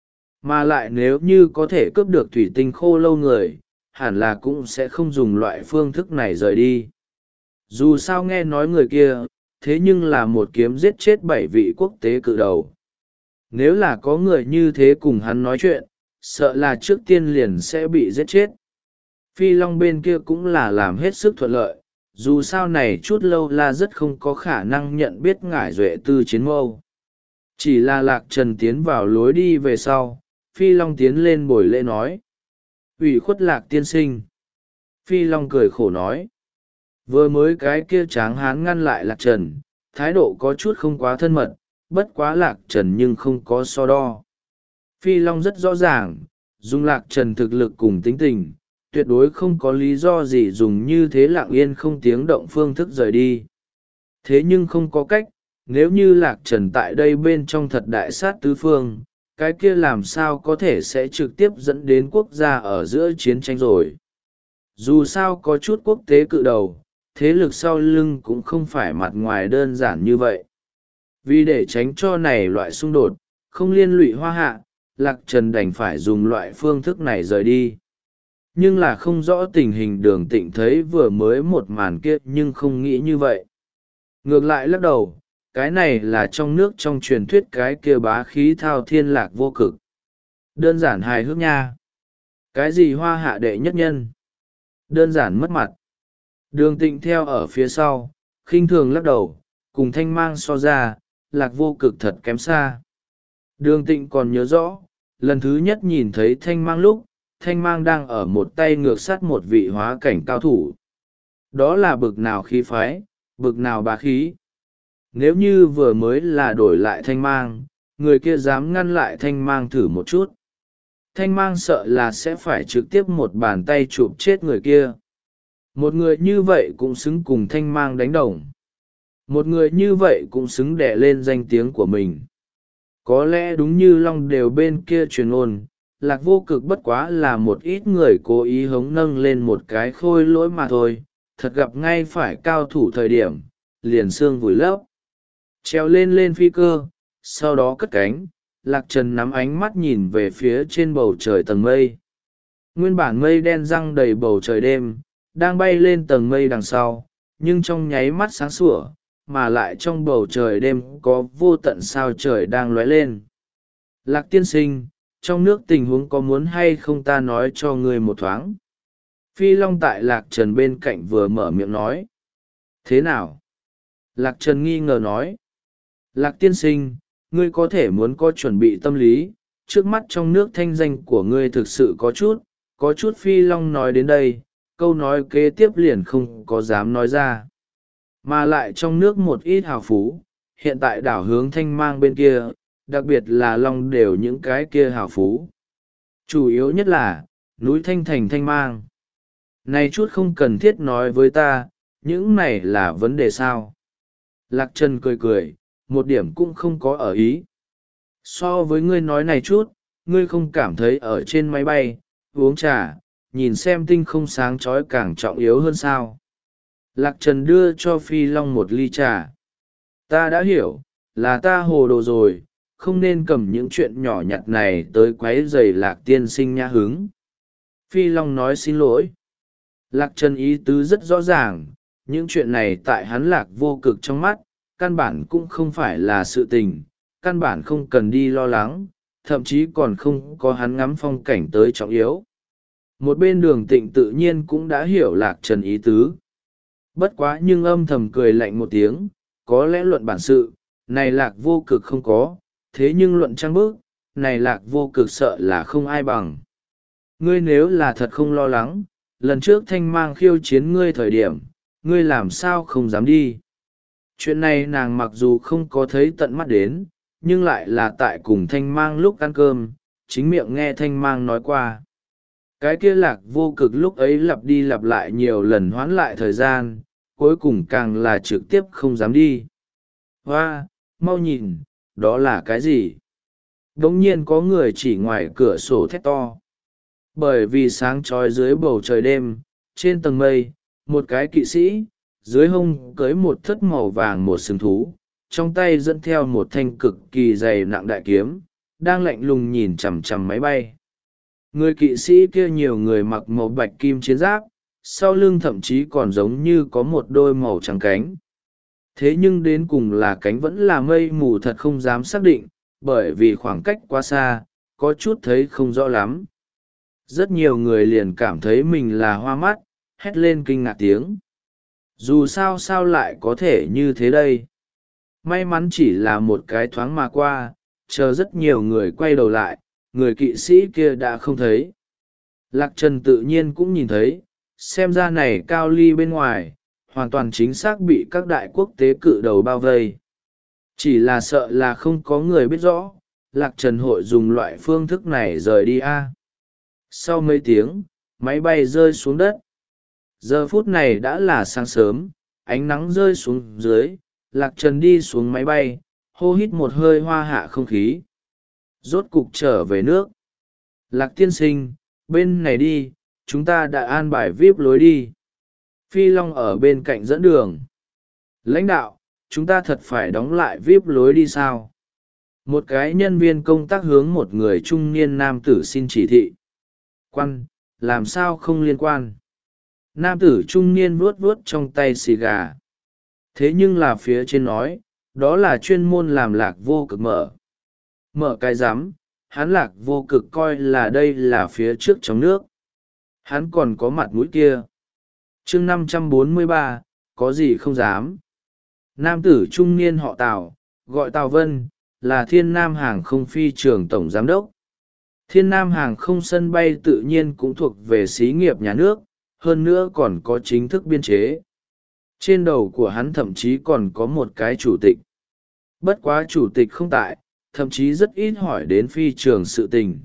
Speaker 1: Mà lại nếu như có thể cướp được thủy tinh khô lâu người, hẳn là cũng sẽ không dùng loại phương thức này rời đi. Dù sao nghe nói người kia, thế nhưng là một kiếm giết chết bảy vị quốc tế cự đầu. Nếu là có người như thế cùng hắn nói chuyện, sợ là trước tiên liền sẽ bị giết chết. Phi Long bên kia cũng là làm hết sức thuận lợi, dù sao này chút lâu là rất không có khả năng nhận biết ngải duệ tư chiến mâu. Chỉ là Lạc Trần tiến vào lối đi về sau, Phi Long tiến lên bồi lễ nói. Ủy khuất Lạc tiên sinh. Phi Long cười khổ nói. Vừa mới cái kia tráng hán ngăn lại Lạc Trần, thái độ có chút không quá thân mật, bất quá Lạc Trần nhưng không có so đo. Phi Long rất rõ ràng, dùng Lạc Trần thực lực cùng tính tình, tuyệt đối không có lý do gì dùng như thế lặng yên không tiếng động phương thức rời đi. Thế nhưng không có cách, nếu như Lạc Trần tại đây bên trong thật đại sát tứ phương, cái kia làm sao có thể sẽ trực tiếp dẫn đến quốc gia ở giữa chiến tranh rồi. Dù sao có chút quốc tế cự đầu, thế lực sau lưng cũng không phải mặt ngoài đơn giản như vậy. Vì để tránh cho này loại xung đột, không liên lụy Hoa Hạ, Lạc Trần đành phải dùng loại phương thức này rời đi. Nhưng là không rõ tình hình Đường Tịnh thấy vừa mới một màn kia nhưng không nghĩ như vậy. Ngược lại lắc đầu, cái này là trong nước trong truyền thuyết cái kia bá khí thao thiên lạc vô cực. Đơn giản hài hước nha. Cái gì Hoa Hạ đệ nhất nhân? Đơn giản mất mặt. Đường Tịnh theo ở phía sau, khinh thường lắc đầu, cùng Thanh Mang so ra, lạc vô cực thật kém xa. Đường Tịnh còn nhớ rõ, lần thứ nhất nhìn thấy Thanh Mang lúc, Thanh Mang đang ở một tay ngược sát một vị hóa cảnh cao thủ. Đó là bực nào khí phái, bực nào bá khí. Nếu như vừa mới là đổi lại Thanh Mang, người kia dám ngăn lại Thanh Mang thử một chút. Thanh Mang sợ là sẽ phải trực tiếp một bàn tay chụp chết người kia. Một người như vậy cũng xứng cùng Thanh Mang đánh đồng. Một người như vậy cũng xứng đẻ lên danh tiếng của mình. Có lẽ đúng như Long đều bên kia truyền ôn, Lạc vô cực bất quá là một ít người cố ý hống nâng lên một cái khôi lỗi mà thôi, thật gặp ngay phải cao thủ thời điểm, liền xương vùi lấp. Treo lên lên phi cơ, sau đó cất cánh, Lạc Trần nắm ánh mắt nhìn về phía trên bầu trời tầng mây. Nguyên bản mây đen răng đầy bầu trời đêm, đang bay lên tầng mây đằng sau, nhưng trong nháy mắt sáng sủa, mà lại trong bầu trời đêm có vô tận sao trời đang lóe lên. Lạc tiên sinh, trong nước tình huống có muốn hay không ta nói cho người một thoáng? Phi Long tại Lạc Trần bên cạnh vừa mở miệng nói. Thế nào? Lạc Trần nghi ngờ nói. Lạc tiên sinh, ngươi có thể muốn có chuẩn bị tâm lý, trước mắt trong nước thanh danh của ngươi thực sự có chút, có chút. Phi Long nói đến đây, câu nói kế tiếp liền không có dám nói ra. Mà lại trong nước một ít hào phú, hiện tại đảo hướng Thanh Mang bên kia, đặc biệt là Long đều những cái kia hào phú. Chủ yếu nhất là, núi Thanh Thành Thanh Mang. Này chút không cần thiết nói với ta, những này là vấn đề sao? Lạc Trần cười cười, một điểm cũng không có ở ý. So với ngươi nói này chút, ngươi không cảm thấy ở trên máy bay, uống trà, nhìn xem tinh không sáng chói càng trọng yếu hơn sao? Lạc Trần đưa cho Phi Long một ly trà. Ta đã hiểu, là ta hồ đồ rồi, không nên cầm những chuyện nhỏ nhặt này tới quấy rầy Lạc tiên sinh nhã hứng. Phi Long nói xin lỗi. Lạc Trần ý tứ rất rõ ràng, những chuyện này tại hắn Lạc Vô Cực trong mắt, căn bản cũng không phải là sự tình, căn bản không cần đi lo lắng, thậm chí còn không có hắn ngắm phong cảnh tới trọng yếu. Một bên Đường Tịnh tự nhiên cũng đã hiểu Lạc Trần ý tứ. Bất quá nhưng âm thầm cười lạnh một tiếng, có lẽ luận bản sự, này Lạc Vô Cực không có, thế nhưng luận trang bức, này Lạc Vô Cực sợ là không ai bằng. Ngươi nếu là thật không lo lắng, lần trước Thanh Mang khiêu chiến ngươi thời điểm, ngươi làm sao không dám đi. Chuyện này nàng mặc dù không có thấy tận mắt đến, nhưng lại là tại cùng Thanh Mang lúc ăn cơm, chính miệng nghe Thanh Mang nói qua. Cái kia Lạc Vô Cực lúc ấy lặp đi lặp lại nhiều lần hoãn lại thời gian, cuối cùng càng là trực tiếp không dám đi. Hoa, mau nhìn, đó là cái gì? Đống nhiên có người chỉ ngoài cửa sổ thét to. Bởi vì sáng trói dưới bầu trời đêm, trên tầng mây, một cái kỵ sĩ, dưới hông cưới một thất màu vàng một sừng thú, trong tay dẫn theo một thanh cực kỳ dày nặng đại kiếm, đang lạnh lùng nhìn chằm chằm máy bay. Người kỵ sĩ kia nhiều người mặc màu bạch kim chiến giáp, sau lưng thậm chí còn giống như có một đôi màu trắng cánh. Thế nhưng đến cùng là cánh vẫn là mây mù thật không dám xác định, bởi vì khoảng cách quá xa, có chút thấy không rõ lắm. Rất nhiều người liền cảm thấy mình là hoa mắt, hét lên kinh ngạc tiếng. Dù sao sao lại có thể như thế đây? May mắn chỉ là một cái thoáng mà qua, chờ rất nhiều người quay đầu lại, người kỵ sĩ kia đã không thấy. Lạc Trần tự nhiên cũng nhìn thấy, xem ra này cao ly bên ngoài, hoàn toàn chính xác bị các đại quốc tế cự đầu bao vây. Chỉ là sợ là không có người biết rõ, Lạc Trần hội dùng loại phương thức này rời đi a. Sau mấy tiếng, máy bay rơi xuống đất. Giờ phút này đã là sáng sớm, ánh nắng rơi xuống dưới, Lạc Trần đi xuống máy bay, hô hít một hơi hoa hạ không khí. Rốt cục trở về nước. Lạc tiên sinh, bên này đi, chúng ta đã an bài vi ai pi lối đi. Phi Long ở bên cạnh dẫn đường. Lãnh đạo, chúng ta thật phải đóng lại vi ai pi lối đi sao? Một cái nhân viên công tác hướng một người trung niên nam tử xin chỉ thị. Quan, làm sao không liên quan? Nam tử trung niên vuốt vuốt trong tay xì gà. Thế nhưng là phía trên nói, đó là chuyên môn làm Lạc Vô Cực mở. Mở cái rắm, hắn Lạc Vô Cực coi là đây là phía trước trong nước. Hắn còn có mặt mũi kia. chương năm trăm bốn mươi ba, có gì không dám. Nam tử trung niên họ Tào, gọi Tào Vân, là Thiên Nam Hàng không phi trường tổng giám đốc. Thiên Nam Hàng không sân bay tự nhiên cũng thuộc về xí nghiệp nhà nước, hơn nữa còn có chính thức biên chế. Trên đầu của hắn thậm chí còn có một cái chủ tịch. Bất quá chủ tịch không tại, thậm chí rất ít hỏi đến phi trường sự tình.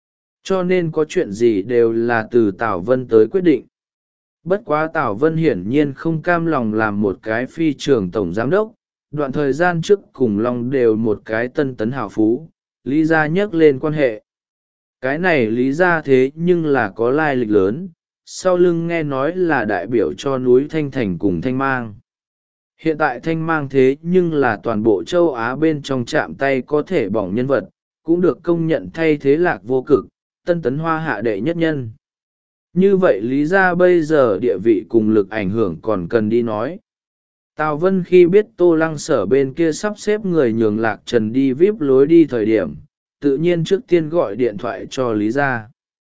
Speaker 1: Cho nên có chuyện gì đều là từ Tào Vân tới quyết định. Bất quá Tào Vân hiển nhiên không cam lòng làm một cái phi trường tổng giám đốc, đoạn thời gian trước cùng Long đều một cái tân tấn hào phú, Lý gia nhắc lên quan hệ. Cái này Lý gia thế nhưng là có lai lịch lớn, sau lưng nghe nói là đại biểu cho núi Thanh Thành cùng Thanh Mang. Hiện tại Thanh Mang thế nhưng là toàn bộ châu Á bên trong chạm tay có thể bỏng nhân vật, cũng được công nhận thay thế Lạc Vô Cực, tân tấn hoa hạ đệ nhất nhân. Như vậy Lý gia bây giờ địa vị cùng lực ảnh hưởng còn cần đi nói. Tào Vân khi biết Tô Lăng Sở bên kia sắp xếp người nhường Lạc Trần đi vi ai pi lối đi thời điểm, tự nhiên trước tiên gọi điện thoại cho Lý gia.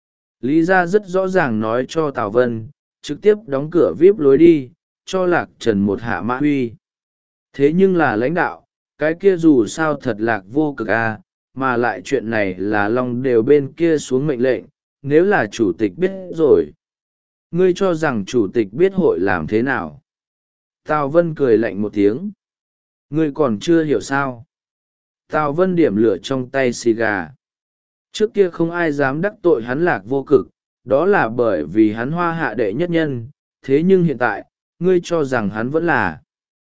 Speaker 1: Lý gia rất rõ ràng nói cho Tào Vân, trực tiếp đóng cửa vi ai pi lối đi, cho Lạc Trần một hạ mã huy. Thế nhưng là lãnh đạo, cái kia dù sao thật lạc vô cực à, mà lại chuyện này là long đều bên kia xuống mệnh lệnh, nếu là chủ tịch biết rồi. Ngươi cho rằng chủ tịch biết hội làm thế nào? Tào Vân cười lạnh một tiếng. Ngươi còn chưa hiểu sao? Tào Vân điểm lửa trong tay xì gà. Trước kia không ai dám đắc tội hắn lạc vô cực, đó là bởi vì hắn hoa hạ đệ nhất nhân, thế nhưng hiện tại, ngươi cho rằng hắn vẫn là.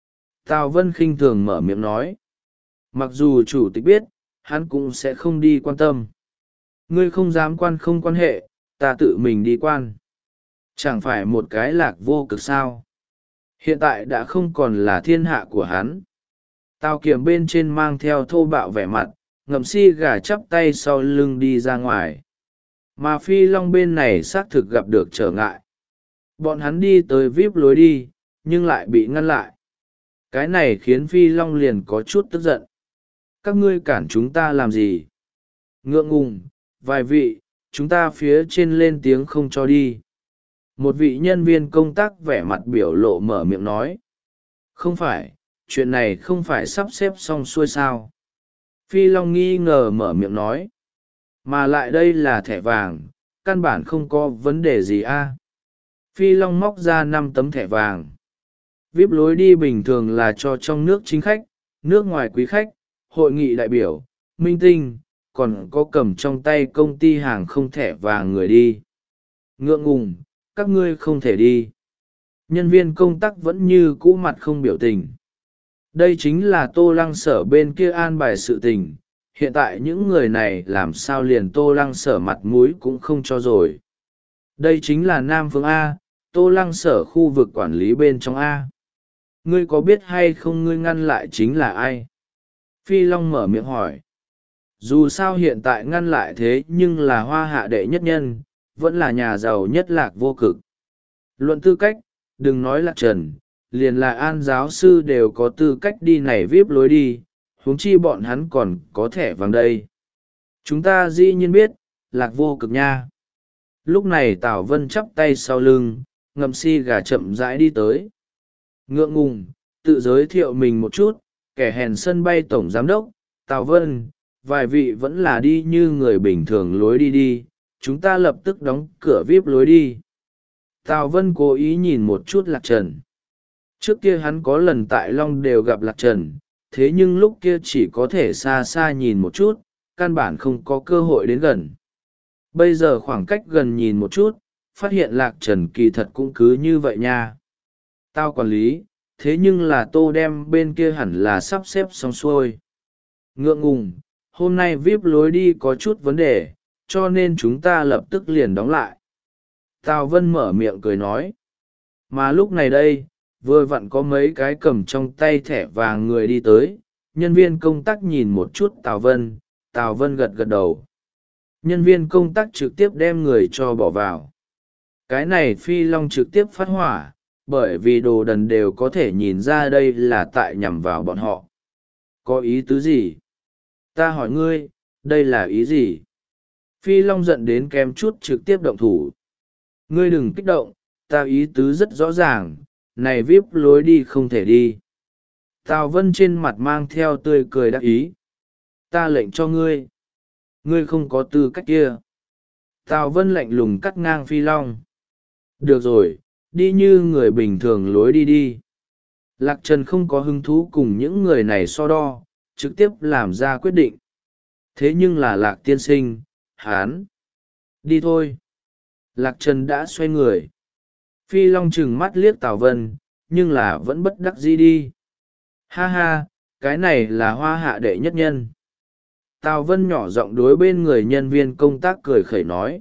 Speaker 1: Tào Vân khinh thường mở miệng nói. Mặc dù chủ tịch biết, hắn cũng sẽ không đi quan tâm. Ngươi không dám quan không quan hệ, ta tự mình đi quan. Chẳng phải một cái lạc vô cực sao? Hiện tại đã không còn là thiên hạ của hắn. Tào Kiểm bên trên mang theo thô bạo vẻ mặt, ngậm si gà chắp tay sau lưng đi ra ngoài. Mà Phi Long bên này xác thực gặp được trở ngại. Bọn hắn đi tới vi ai pi lối đi, nhưng lại bị ngăn lại. Cái này khiến Phi Long liền có chút tức giận. Các ngươi cản chúng ta làm gì? Ngượng ngùng, vài vị, chúng ta phía trên lên tiếng không cho đi. Một vị nhân viên công tác vẻ mặt biểu lộ mở miệng nói. Không phải, chuyện này không phải sắp xếp xong xuôi sao? Phi Long nghi ngờ mở miệng nói. Mà lại đây là thẻ vàng, căn bản không có vấn đề gì a. Phi Long móc ra năm tấm thẻ vàng. vi ai pi lối đi bình thường là cho trong nước chính khách, nước ngoài quý khách, hội nghị đại biểu, minh tinh, còn có cầm trong tay công ty hàng không thẻ vàng người đi. Ngượng ngùng, các ngươi không thể đi. Nhân viên công tác vẫn như cũ mặt không biểu tình. Đây chính là Tô Lăng Sở bên kia an bài sự tình, hiện tại những người này làm sao liền Tô Lăng Sở mặt mũi cũng không cho rồi. Đây chính là Nam Phương A, Tô Lăng Sở khu vực quản lý bên trong A. Ngươi có biết hay không ngươi ngăn lại chính là ai? Phi Long mở miệng hỏi. Dù sao hiện tại ngăn lại thế nhưng là hoa hạ đệ nhất nhân, vẫn là nhà giàu nhất lạc vô cực. Luận tư cách, đừng nói là Trần, liền là An giáo sư đều có tư cách đi này vi ai pi lối đi, huống chi bọn hắn còn có thẻ vàng đây. Chúng ta dĩ nhiên biết, lạc vô cực nha. Lúc này Tào Vân chắp tay sau lưng, ngậm si gà chậm rãi đi tới. Ngượng ngùng, tự giới thiệu mình một chút, kẻ hèn sân bay tổng giám đốc, Tào Vân, vài vị vẫn là đi như người bình thường lối đi đi, chúng ta lập tức đóng cửa vi ai pi lối đi. Tào Vân cố ý nhìn một chút Lạc Trần. Trước kia hắn có lần tại Long đều gặp Lạc Trần, thế nhưng lúc kia chỉ có thể xa xa nhìn một chút, căn bản không có cơ hội đến gần. Bây giờ khoảng cách gần nhìn một chút, phát hiện Lạc Trần kỳ thật cũng cứ như vậy nha. Tao quản lý, thế nhưng là Tô đem bên kia hẳn là sắp xếp xong xuôi. Ngượng ngùng, hôm nay vi ai pi lối đi có chút vấn đề, cho nên chúng ta lập tức liền đóng lại. Tào Vân mở miệng cười nói. Mà lúc này đây, vừa vặn có mấy cái cầm trong tay thẻ vàng người đi tới, nhân viên công tác nhìn một chút Tào Vân, Tào Vân gật gật đầu. Nhân viên công tác trực tiếp đem người cho bỏ vào. Cái này Phi Long trực tiếp phát hỏa, bởi vì đồ đần đều có thể nhìn ra đây là tại nhằm vào bọn họ. Có ý tứ gì? Ta hỏi ngươi, đây là ý gì? Phi Long giận đến kém chút trực tiếp động thủ. Ngươi đừng kích động, ta ý tứ rất rõ ràng, này vi ai pi lối đi không thể đi. Tào Vân trên mặt mang theo tươi cười đắc ý. Ta lệnh cho ngươi. Ngươi không có tư cách kia. Tào Vân lạnh lùng cắt ngang Phi Long. Được rồi, đi như người bình thường lối đi đi. Lạc Trần không có hứng thú cùng những người này so đo, trực tiếp làm ra quyết định. Thế nhưng là Lạc tiên sinh, hán. Đi thôi. Lạc Trần đã xoay người. Phi Long trừng mắt liếc Tào Vân, nhưng là vẫn bất đắc dĩ đi. Ha ha, cái này là hoa hạ đệ nhất nhân. Tào Vân nhỏ giọng đối bên người nhân viên công tác cười khẩy nói.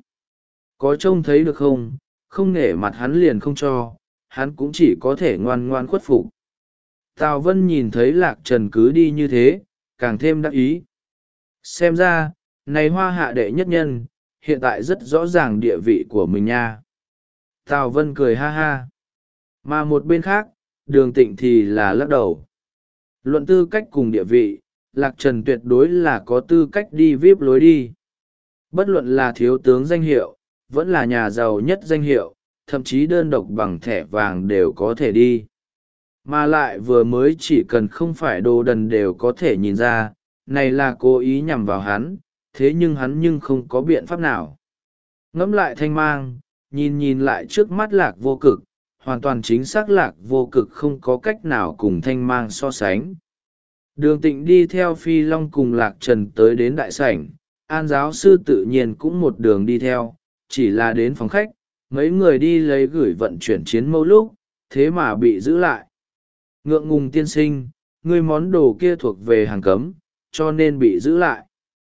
Speaker 1: Có trông thấy được không, không nể mặt hắn liền không cho, hắn cũng chỉ có thể ngoan ngoan khuất phục. Tào Vân nhìn thấy Lạc Trần cứ đi như thế, càng thêm đắc ý. Xem ra, này hoa hạ đệ nhất nhân, hiện tại rất rõ ràng địa vị của mình nha. Tào Vân cười ha ha. Mà một bên khác, Đường Tịnh thì là lắc đầu. Luận tư cách cùng địa vị, Lạc Trần tuyệt đối là có tư cách đi vi ai pi lối đi. Bất luận là thiếu tướng danh hiệu, vẫn là nhà giàu nhất danh hiệu, thậm chí đơn độc bằng thẻ vàng đều có thể đi. mà lại vừa mới chỉ cần không phải đồ đần đều có thể nhìn ra này là cố ý nhằm vào hắn, thế nhưng hắn nhưng không có biện pháp nào. Ngẫm lại thanh mang, nhìn nhìn lại trước mắt lạc vô cực, hoàn toàn chính xác lạc vô cực không có cách nào cùng thanh mang so sánh. Đường Tịnh đi theo Phi Long cùng Lạc Trần tới đến đại sảnh, An giáo sư tự nhiên cũng một đường đi theo, chỉ là đến phòng khách, mấy người đi lấy gửi vận chuyển chiến mâu lúc, thế mà bị giữ lại. Ngượng ngùng tiên sinh, ngươi món đồ kia thuộc về hàng cấm, cho nên bị giữ lại.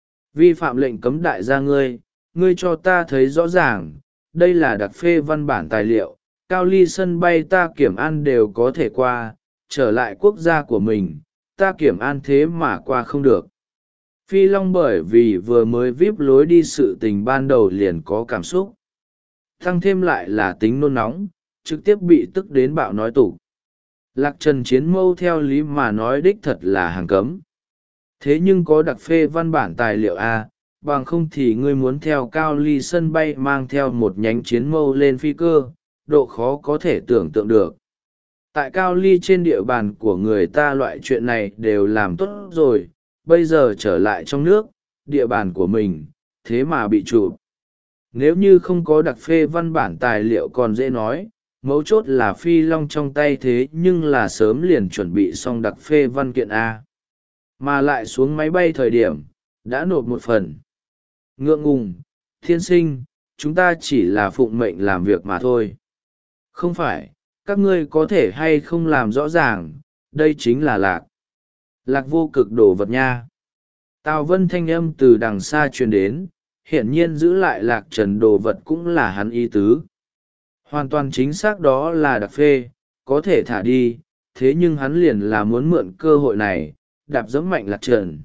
Speaker 1: Vi phạm lệnh cấm đại gia ngươi, ngươi cho ta thấy rõ ràng, đây là đặc phê văn bản tài liệu, cao ly sân bay ta kiểm an đều có thể qua, trở lại quốc gia của mình, ta kiểm an thế mà qua không được. Phi Long bởi vì vừa mới víp lối đi sự tình ban đầu liền có cảm xúc. Tăng thêm lại là tính nôn nóng, trực tiếp bị tức đến bạo nói tủ. Lạc Trần chiến mâu theo lý mà nói đích thật là hàng cấm. Thế nhưng có đặc phê văn bản tài liệu A, bằng không thì ngươi muốn theo cao ly sân bay mang theo một nhánh chiến mâu lên phi cơ, độ khó có thể tưởng tượng được. Tại cao ly trên địa bàn của người ta loại chuyện này đều làm tốt rồi, bây giờ trở lại trong nước, địa bàn của mình, thế mà bị chụp. Nếu như không có đặc phê văn bản tài liệu còn dễ nói, mấu chốt là Phi Long trong tay thế nhưng là sớm liền chuẩn bị xong đặc phê văn kiện A. Mà lại xuống máy bay thời điểm, đã nộp một phần. Ngượng ngùng, thiên sinh, chúng ta chỉ là phụng mệnh làm việc mà thôi. Không phải, các ngươi có thể hay không làm rõ ràng, đây chính là lạc. Lạc vô cực đồ vật nha. Tào Vân thanh âm từ đằng xa truyền đến, hiển nhiên giữ lại lạc trần đồ vật cũng là hắn ý tứ. Hoàn toàn chính xác đó là đặc phê, có thể thả đi, thế nhưng hắn liền là muốn mượn cơ hội này, đạp dẫm mạnh lạc trần.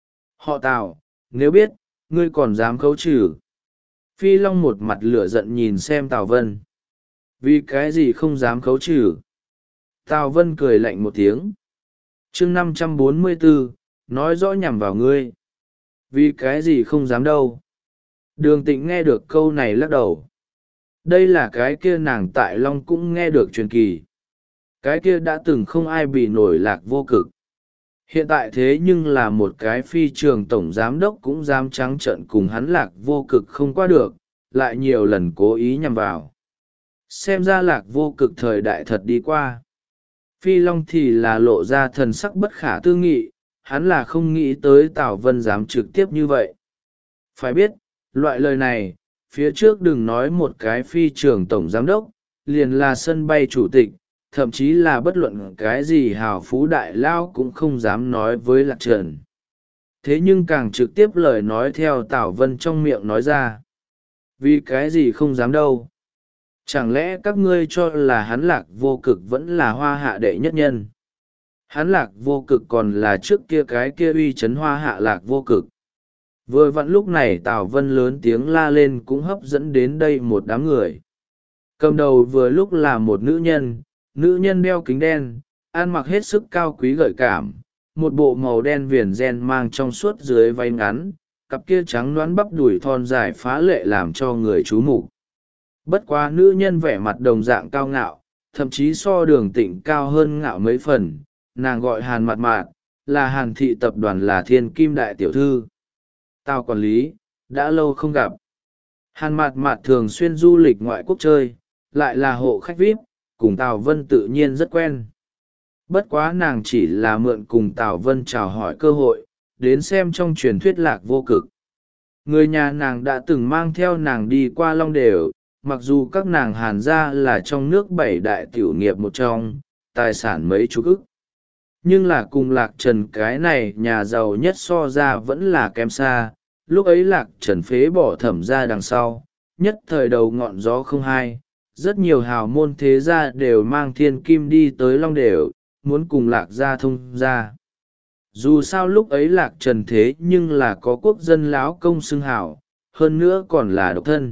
Speaker 1: Họ Tào, nếu biết, ngươi còn dám khấu trừ. Phi Long một mặt lửa giận nhìn xem Tào Vân. Vì cái gì không dám khấu trừ? Tào Vân cười lạnh một tiếng. Chương năm trăm bốn mươi bốn, nói rõ nhằm vào ngươi. Vì cái gì không dám đâu? Đường Tịnh nghe được câu này lắc đầu. Đây là cái kia nàng tại Long cũng nghe được truyền kỳ. Cái kia đã từng không ai bị nổi lạc vô cực. Hiện tại thế nhưng là một cái phi trường tổng giám đốc cũng dám trắng trợn cùng hắn lạc vô cực không qua được, lại nhiều lần cố ý nhằm vào. Xem ra lạc vô cực thời đại thật đi qua. Phi Long thì là lộ ra thần sắc bất khả tư nghị, hắn là không nghĩ tới Tào Vân dám trực tiếp như vậy. Phải biết, loại lời này, phía trước đừng nói một cái phi trường tổng giám đốc, liền là sân bay chủ tịch, thậm chí là bất luận cái gì hào phú đại lao cũng không dám nói với Lạc Trần. Thế nhưng càng trực tiếp lời nói theo Tào Vân trong miệng nói ra. Vì cái gì không dám đâu? Chẳng lẽ các ngươi cho là hắn lạc vô cực vẫn là hoa hạ đệ nhất nhân? Hắn lạc vô cực còn là trước kia cái kia uy chấn hoa hạ lạc vô cực. Vừa vặn lúc này Tào Vân lớn tiếng la lên cũng hấp dẫn đến đây một đám người. Cầm đầu vừa lúc là một nữ nhân, nữ nhân đeo kính đen, ăn mặc hết sức cao quý gợi cảm, một bộ màu đen viền ren mang trong suốt dưới váy ngắn, cặp kia trắng đoán bắp đùi thon dài phá lệ làm cho người chú mục. Bất quá nữ nhân vẻ mặt đồng dạng cao ngạo, thậm chí so Đường Tịnh cao hơn ngạo mấy phần, nàng gọi Hàn Mạt Mạt, là Hàn thị tập đoàn là thiên kim đại tiểu thư. Tào quản lý, đã lâu không gặp. Hàn Mạt Mạt thường xuyên du lịch ngoại quốc chơi, lại là hộ khách vi ai pi, cùng Tào Vân tự nhiên rất quen. Bất quá nàng chỉ là mượn cùng Tào Vân chào hỏi cơ hội, đến xem trong truyền thuyết lạc vô cực. Người nhà nàng đã từng mang theo nàng đi qua Long Đều, mặc dù các nàng Hàn gia là trong nước bảy đại tiểu nghiệp một trong, tài sản mấy chục ức. Nhưng là cùng Lạc Trần cái này nhà giàu nhất so ra vẫn là kém xa, lúc ấy Lạc Trần phế bỏ Thẩm gia đằng sau, nhất thời đầu ngọn gió không hai, rất nhiều hào môn thế gia đều mang thiên kim đi tới Long Đều, muốn cùng Lạc gia thông gia. Dù sao lúc ấy Lạc Trần thế nhưng là có quốc dân lão công xưng hào, hơn nữa còn là độc thân.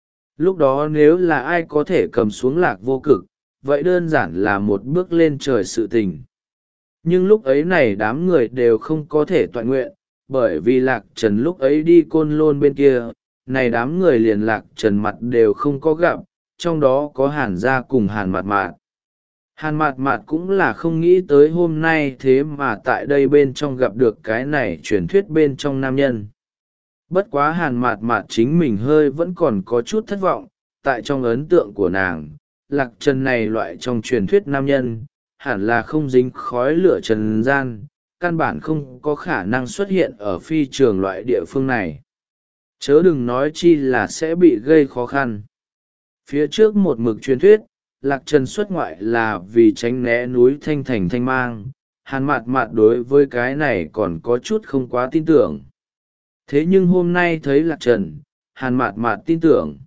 Speaker 1: Lúc đó nếu là ai có thể cầm xuống lạc vô cực, vậy đơn giản là một bước lên trời sự tình. Nhưng lúc ấy này đám người đều không có thể toàn nguyện, bởi vì Lạc Trần lúc ấy đi Côn Lôn bên kia, này đám người liền Lạc Trần mặt đều không có gặp, trong đó có Hàn gia cùng Hàn Mạt Mạt. Hàn mạt mạt cũng là không nghĩ tới hôm nay thế mà tại đây bên trong gặp được cái này truyền thuyết bên trong nam nhân. Bất quá hàn mạt mạt chính mình hơi vẫn còn có chút thất vọng, tại trong ấn tượng của nàng, lạc trần này loại trong truyền thuyết nam nhân, hẳn là không dính khói lửa trần gian, căn bản không có khả năng xuất hiện ở phi trường loại địa phương này. Chớ đừng nói chi là sẽ bị gây khó khăn. Phía trước một mực truyền thuyết, lạc trần xuất ngoại là vì tránh né núi thanh thành thanh mang, hàn mạt mạt đối với cái này còn có chút không quá tin tưởng. Thế nhưng hôm nay thấy lạc trần, hàn mạt mạt tin tưởng.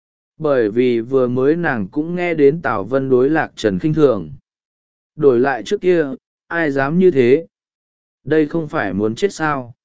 Speaker 1: Bởi vì vừa mới nàng cũng nghe đến Tào Vân đối lạc trần khinh thường. Đổi lại trước kia, ai dám như thế? Đây không phải muốn chết sao?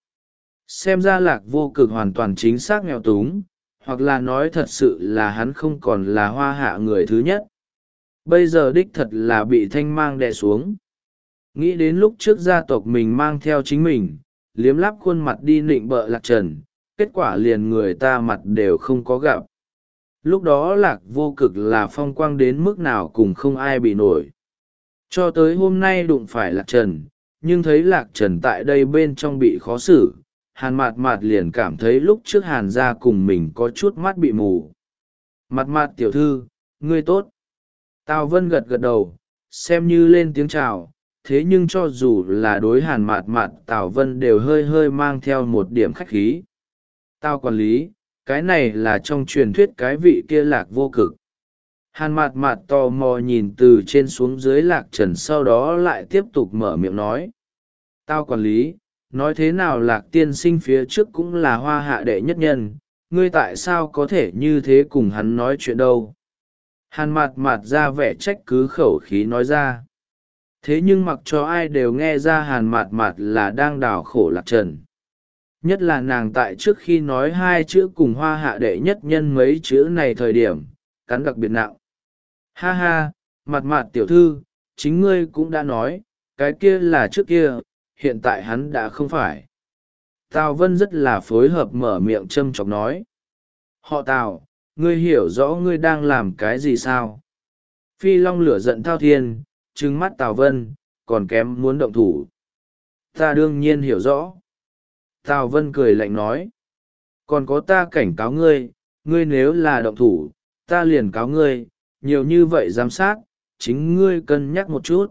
Speaker 1: Xem ra lạc vô cực hoàn toàn chính xác nghèo túng, hoặc là nói thật sự là hắn không còn là hoa hạ người thứ nhất. Bây giờ đích thật là bị thanh mang đè xuống. Nghĩ đến lúc trước gia tộc mình mang theo chính mình, liếm lắp khuôn mặt đi nịnh bợ lạc trần, kết quả liền người ta mặt đều không có gặp. Lúc đó lạc vô cực là phong quang đến mức nào cùng không ai bị nổi. Cho tới hôm nay đụng phải lạc trần, nhưng thấy lạc trần tại đây bên trong bị khó xử, hàn mạt mạt liền cảm thấy lúc trước hàn gia cùng mình có chút mắt bị mù. Mặt mạt tiểu thư, ngươi tốt. Tào Vân gật gật đầu, xem như lên tiếng chào, thế nhưng cho dù là đối hàn mạt mạt Tào Vân đều hơi hơi mang theo một điểm khách khí. Tào quản lý, cái này là trong truyền thuyết cái vị kia lạc vô cực. Hàn mạt mạt tò mò nhìn từ trên xuống dưới lạc trần, sau đó lại tiếp tục mở miệng nói. Tào quản lý, nói thế nào lạc tiên sinh phía trước cũng là hoa hạ đệ nhất nhân, ngươi tại sao có thể như thế cùng hắn nói chuyện đâu? Hàn mạt mạt ra vẻ trách cứ khẩu khí nói ra. Thế nhưng mặc cho ai đều nghe ra hàn mạt mạt là đang đào khổ lạc trần. Nhất là nàng tại trước khi nói hai chữ cùng hoa hạ đệ nhất nhân mấy chữ này thời điểm, cắn đặc biệt nặng. Ha ha, mặt mạt tiểu thư, chính ngươi cũng đã nói, cái kia là trước kia, hiện tại hắn đã không phải. Tào Vân rất là phối hợp mở miệng châm chọc nói. Họ Tào, ngươi hiểu rõ ngươi đang làm cái gì sao? Phi Long lửa giận thao thiên, trừng mắt Tào Vân, còn kém muốn động thủ. Ta đương nhiên hiểu rõ. Tào Vân cười lạnh nói. Còn có ta cảnh cáo ngươi, ngươi nếu là động thủ, ta liền cáo ngươi, nhiều như vậy giám sát, chính ngươi cân nhắc một chút.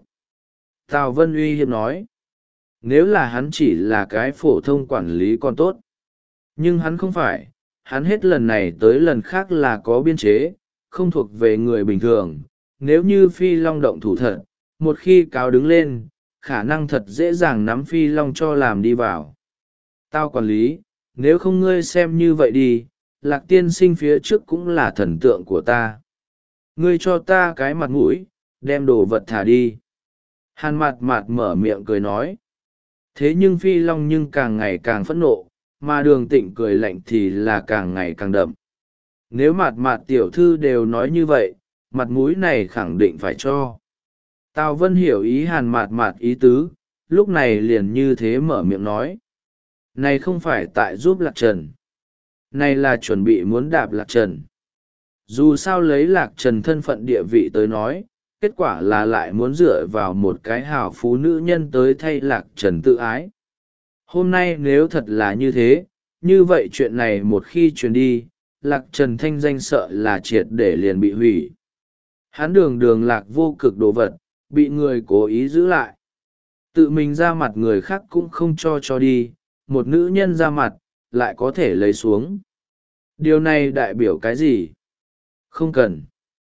Speaker 1: Tào Vân uy hiếp nói. Nếu là hắn chỉ là cái phổ thông quản lý còn tốt. Nhưng hắn không phải, hắn hết lần này tới lần khác là có biên chế, không thuộc về người bình thường. Nếu như Phi Long động thủ thật, một khi cáo đứng lên, khả năng thật dễ dàng nắm Phi Long cho làm đi vào. Tao quản lý, nếu không ngươi xem như vậy đi, lạc tiên sinh phía trước cũng là thần tượng của ta. Ngươi cho ta cái mặt mũi, đem đồ vật thả đi. Hàn mạt mạt mở miệng cười nói. Thế nhưng Phi Long nhưng càng ngày càng phẫn nộ, mà Đường Tịnh cười lạnh thì là càng ngày càng đậm. Nếu mạt mạt tiểu thư đều nói như vậy, mặt mũi này khẳng định phải cho. Tào Vân hiểu ý hàn mạt mạt ý tứ, lúc này liền như thế mở miệng nói. Này không phải tại giúp lạc trần. Này là chuẩn bị muốn đạp lạc trần. Dù sao lấy lạc trần thân phận địa vị tới nói, kết quả là lại muốn dựa vào một cái hào phú nữ nhân tới thay lạc trần tự ái. Hôm nay nếu thật là như thế, như vậy chuyện này một khi truyền đi, lạc trần thanh danh sợ là triệt để liền bị hủy. Hắn đường đường lạc vô cực đồ vật, bị người cố ý giữ lại. Tự mình ra mặt người khác cũng không cho cho đi, một nữ nhân ra mặt, lại có thể lấy xuống. Điều này đại biểu cái gì? Không cần.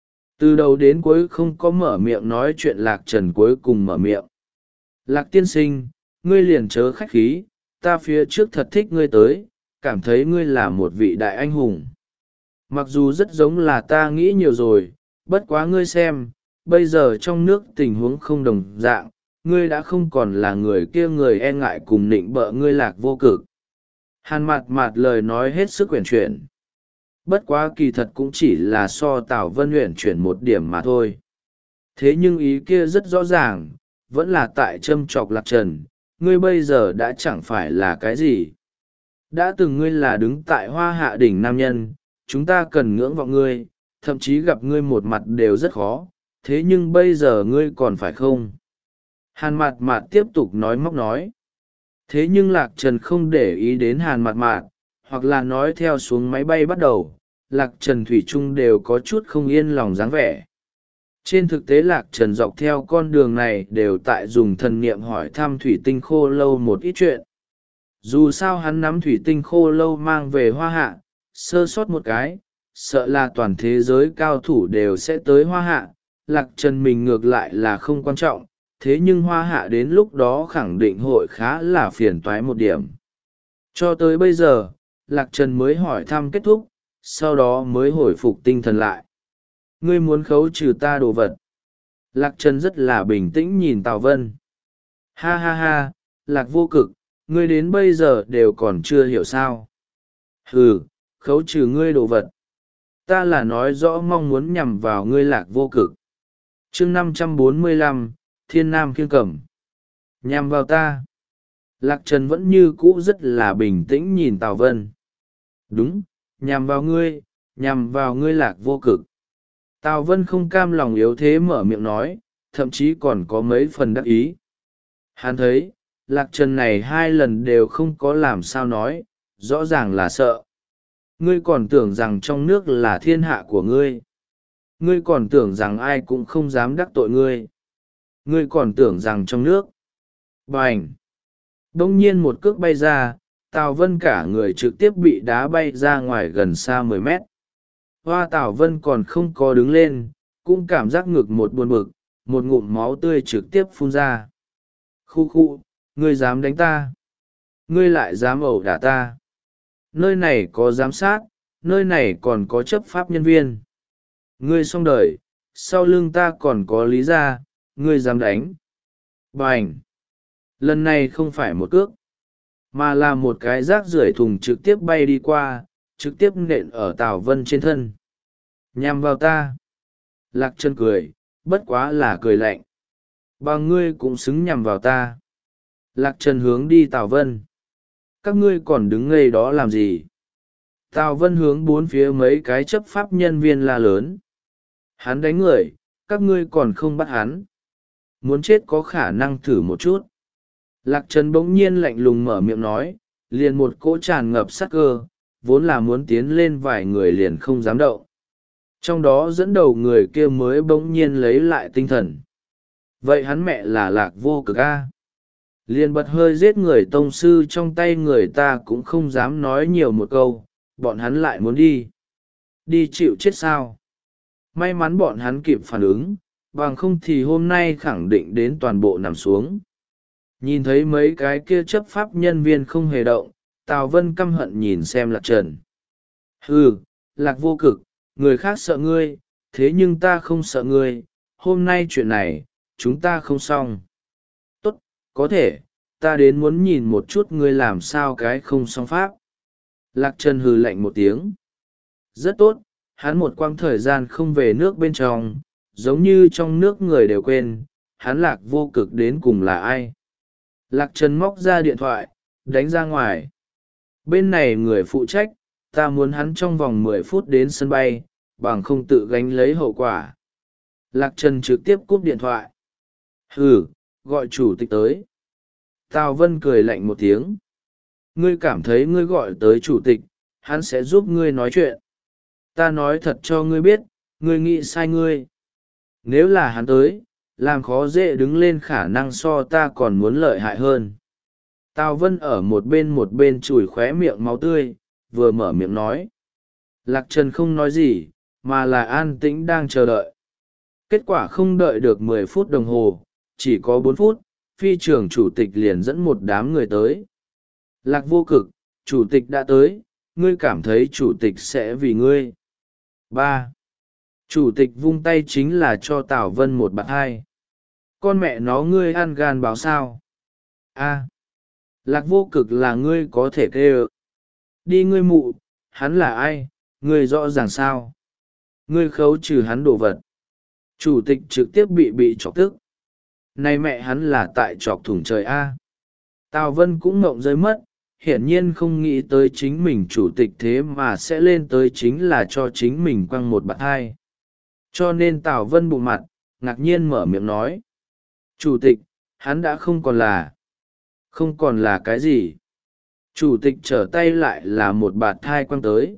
Speaker 1: Từ đầu đến cuối không có mở miệng nói chuyện lạc trần cuối cùng mở miệng. Lạc tiên sinh, ngươi liền chớ khách khí, ta phía trước thật thích ngươi tới, cảm thấy ngươi là một vị đại anh hùng. Mặc dù rất giống là ta nghĩ nhiều rồi, bất quá ngươi xem, bây giờ trong nước tình huống không đồng dạng, ngươi đã không còn là người kia người e ngại cùng nịnh bợ ngươi lạc vô cực. Hàn mạt mạt lời nói hết sức quyển chuyển. Bất quá kỳ thật cũng chỉ là so Tào Vân uyển chuyển một điểm mà thôi. Thế nhưng ý kia rất rõ ràng, vẫn là tại châm chọc lạc trần, ngươi bây giờ đã chẳng phải là cái gì. Đã từng ngươi là đứng tại hoa hạ đỉnh nam nhân, chúng ta cần ngưỡng vọng ngươi, thậm chí gặp ngươi một mặt đều rất khó, thế nhưng bây giờ ngươi còn phải không? Hàn mạt mạt tiếp tục nói móc nói. Thế nhưng Lạc Trần không để ý đến Hàn mạt mạt, hoặc là nói theo xuống máy bay bắt đầu, Lạc Trần thủy chung đều có chút không yên lòng dáng vẻ. Trên thực tế Lạc Trần dọc theo con đường này đều tại dùng thần niệm hỏi thăm thủy tinh khô lâu một ít chuyện. Dù sao hắn nắm thủy tinh khô lâu mang về Hoa Hạ, sơ sót một cái, sợ là toàn thế giới cao thủ đều sẽ tới Hoa Hạ. Lạc Trần mình ngược lại là không quan trọng, thế nhưng Hoa Hạ đến lúc đó khẳng định hội khá là phiền toái một điểm. Cho tới bây giờ, Lạc Trần mới hỏi thăm kết thúc, sau đó mới hồi phục tinh thần lại. Ngươi muốn khấu trừ ta đồ vật. Lạc Trần rất là bình tĩnh nhìn Tào Vân. Ha ha ha, Lạc Vô Cực, ngươi đến bây giờ đều còn chưa hiểu sao. Hừ, khấu trừ ngươi đồ vật. Ta là nói rõ mong muốn nhằm vào ngươi Lạc Vô Cực. chương năm trăm bốn mươi lăm, Thiên Nam Kiêng Cẩm. Nhằm vào ta. Lạc Trần vẫn như cũ rất là bình tĩnh nhìn Tào Vân. Đúng, nhằm vào ngươi, nhằm vào ngươi Lạc Vô Cực. Tào Vân không cam lòng yếu thế mở miệng nói, thậm chí còn có mấy phần đắc ý. Hắn thấy, Lạc Trần này hai lần đều không có làm sao nói, rõ ràng là sợ. Ngươi còn tưởng rằng trong nước là thiên hạ của ngươi. Ngươi còn tưởng rằng ai cũng không dám đắc tội ngươi. Ngươi còn tưởng rằng trong nước. Bành! Đông nhiên một cước bay ra, Tào Vân cả người trực tiếp bị đá bay ra ngoài gần xa mười mét. Hoa Tào Vân còn không có đứng lên, cũng cảm giác ngực một buồn bực, một ngụm máu tươi trực tiếp phun ra. Khu khu, ngươi dám đánh ta? Ngươi lại dám ẩu đả ta? Nơi này có giám sát, nơi này còn có chấp pháp nhân viên. Ngươi xong đời, sau lưng ta còn có lý gia, ngươi dám đánh. Bành! Lần này không phải một cước, mà là một cái rác rưởi thùng trực tiếp bay đi qua, trực tiếp nện ở Tào Vân trên thân. Nhằm vào ta. Lạc Trần cười, bất quá là cười lạnh. Bằng ngươi cũng xứng nhằm vào ta. Lạc Trần hướng đi Tào Vân. Các ngươi còn đứng ngây đó làm gì? Tào Vân hướng bốn phía mấy cái chấp pháp nhân viên la lớn. Hắn đánh người, các ngươi còn không bắt hắn. Muốn chết có khả năng thử một chút. Lạc Trần bỗng nhiên lạnh lùng mở miệng nói, liền một cỗ tràn ngập sát cơ, vốn là muốn tiến lên vài người liền không dám động. Trong đó dẫn đầu người kia mới bỗng nhiên lấy lại tinh thần. Vậy hắn mẹ là Lạc Vô Cực a? Liền bật hơi giết người tông sư trong tay người ta cũng không dám nói nhiều một câu, bọn hắn lại muốn đi. Đi chịu chết sao? May mắn bọn hắn kịp phản ứng, bằng không thì hôm nay khẳng định đến toàn bộ nằm xuống. Nhìn thấy mấy cái kia chấp pháp nhân viên không hề động, Tào Vân căm hận nhìn xem Lạc Trần. Hừ, Lạc Vô Cực, người khác sợ ngươi, thế nhưng ta không sợ ngươi, hôm nay chuyện này, chúng ta không xong. Tốt, có thể, ta đến muốn nhìn một chút ngươi làm sao cái không xong pháp. Lạc Trần hừ lạnh một tiếng. Rất tốt, hắn một quãng thời gian không về nước bên trong, giống như trong nước người đều quên, hắn Lạc Vô Cực đến cùng là ai. Lạc Trần móc ra điện thoại, đánh ra ngoài. Bên này người phụ trách, ta muốn hắn trong vòng mười phút đến sân bay, bằng không tự gánh lấy hậu quả. Lạc Trần trực tiếp cúp điện thoại. Hừ, gọi chủ tịch tới. Tào Vân cười lạnh một tiếng. Ngươi cảm thấy ngươi gọi tới chủ tịch, hắn sẽ giúp ngươi nói chuyện. Ta nói thật cho ngươi biết, ngươi nghĩ sai ngươi. Nếu là hắn tới, làm khó dễ đứng lên khả năng so ta còn muốn lợi hại hơn. Tào Vân ở một bên một bên chùi khóe miệng máu tươi, vừa mở miệng nói. Lạc Trần không nói gì, mà là an tĩnh đang chờ đợi. Kết quả không đợi được mười phút đồng hồ, chỉ có bốn phút, phi trưởng chủ tịch liền dẫn một đám người tới. Lạc Vô Cực, chủ tịch đã tới, ngươi cảm thấy chủ tịch sẽ vì ngươi. ba. Chủ tịch vung tay chính là cho Tào Vân một bạt hai. Con mẹ nó ngươi ăn gan báo sao? A. Lạc Vô Cực là ngươi có thể kêu. Đi ngươi mụ, hắn là ai, ngươi rõ ràng sao? Ngươi khấu trừ hắn đồ vật. Chủ tịch trực tiếp bị bị chọc tức. Này mẹ hắn là tại chọc thủng trời A. Tào Vân cũng ngộng rơi mất, hiển nhiên không nghĩ tới chính mình chủ tịch thế mà sẽ lên tới chính là cho chính mình quăng một bạt hai. Cho nên Tào Vân bụng mặt, ngạc nhiên mở miệng nói. Chủ tịch, hắn đã không còn là. Không còn là cái gì? Chủ tịch trở tay lại là một bạt thai quăng tới.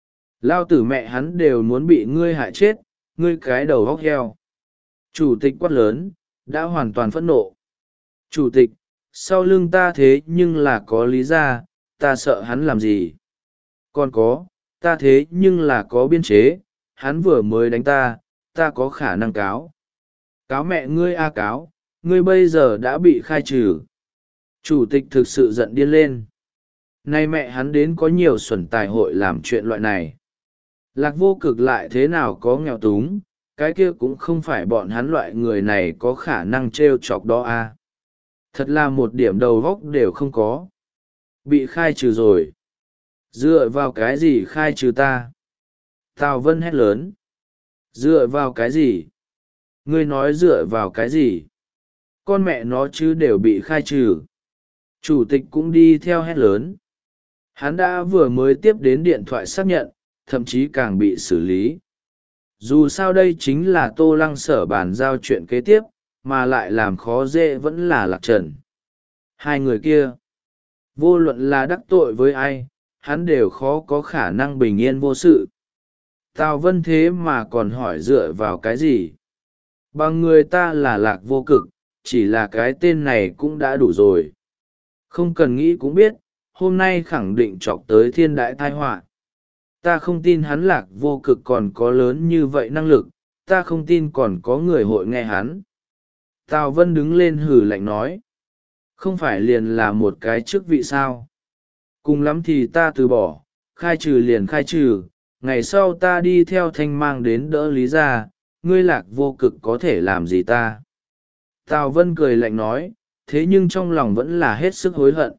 Speaker 1: Lao tử mẹ hắn đều muốn bị ngươi hại chết, ngươi cái đầu hóc heo. Chủ tịch quát lớn, đã hoàn toàn phẫn nộ. Chủ tịch, sau lưng ta thế nhưng là có lý ra, ta sợ hắn làm gì? Còn có, ta thế nhưng là có biên chế, hắn vừa mới đánh ta, ta có khả năng cáo. Cáo mẹ ngươi a cáo, ngươi bây giờ đã bị khai trừ. Chủ tịch thực sự giận điên lên. Nay mẹ hắn đến có nhiều xuẩn tài hội làm chuyện loại này. Lạc Vô Cực lại thế nào có nghèo túng, cái kia cũng không phải bọn hắn loại người này có khả năng trêu chọc đó a. Thật là một điểm đầu góc đều không có. Bị khai trừ rồi. Dựa vào cái gì khai trừ ta? Tào Vân hét lớn. Dựa vào cái gì? Ngươi nói dựa vào cái gì? Con mẹ nó chứ đều bị khai trừ. Chủ tịch cũng đi theo hét lớn. Hắn đã vừa mới tiếp đến điện thoại xác nhận, thậm chí càng bị xử lý. Dù sao đây chính là Tô Lăng Sở bàn giao chuyện kế tiếp, mà lại làm khó dễ vẫn là Lạc Trần. Hai người kia, vô luận là đắc tội với ai, hắn đều khó có khả năng bình yên vô sự. Tào Vân thế mà còn hỏi dựa vào cái gì? Bằng người ta là Lạc Vô Cực, chỉ là cái tên này cũng đã đủ rồi. Không cần nghĩ cũng biết, hôm nay khẳng định chọc tới thiên đại tai họa. Ta không tin hắn Lạc Vô Cực còn có lớn như vậy năng lực, ta không tin còn có người hội nghe hắn. Tào Vân đứng lên hừ lạnh nói. Không phải liền là một cái chức vị sao? Cùng lắm thì ta từ bỏ, khai trừ liền khai trừ, ngày sau ta đi theo Thanh Mang đến đỡ Lý ra, ngươi Lạc Vô Cực có thể làm gì ta? Tào Vân cười lạnh nói, thế nhưng trong lòng vẫn là hết sức hối hận.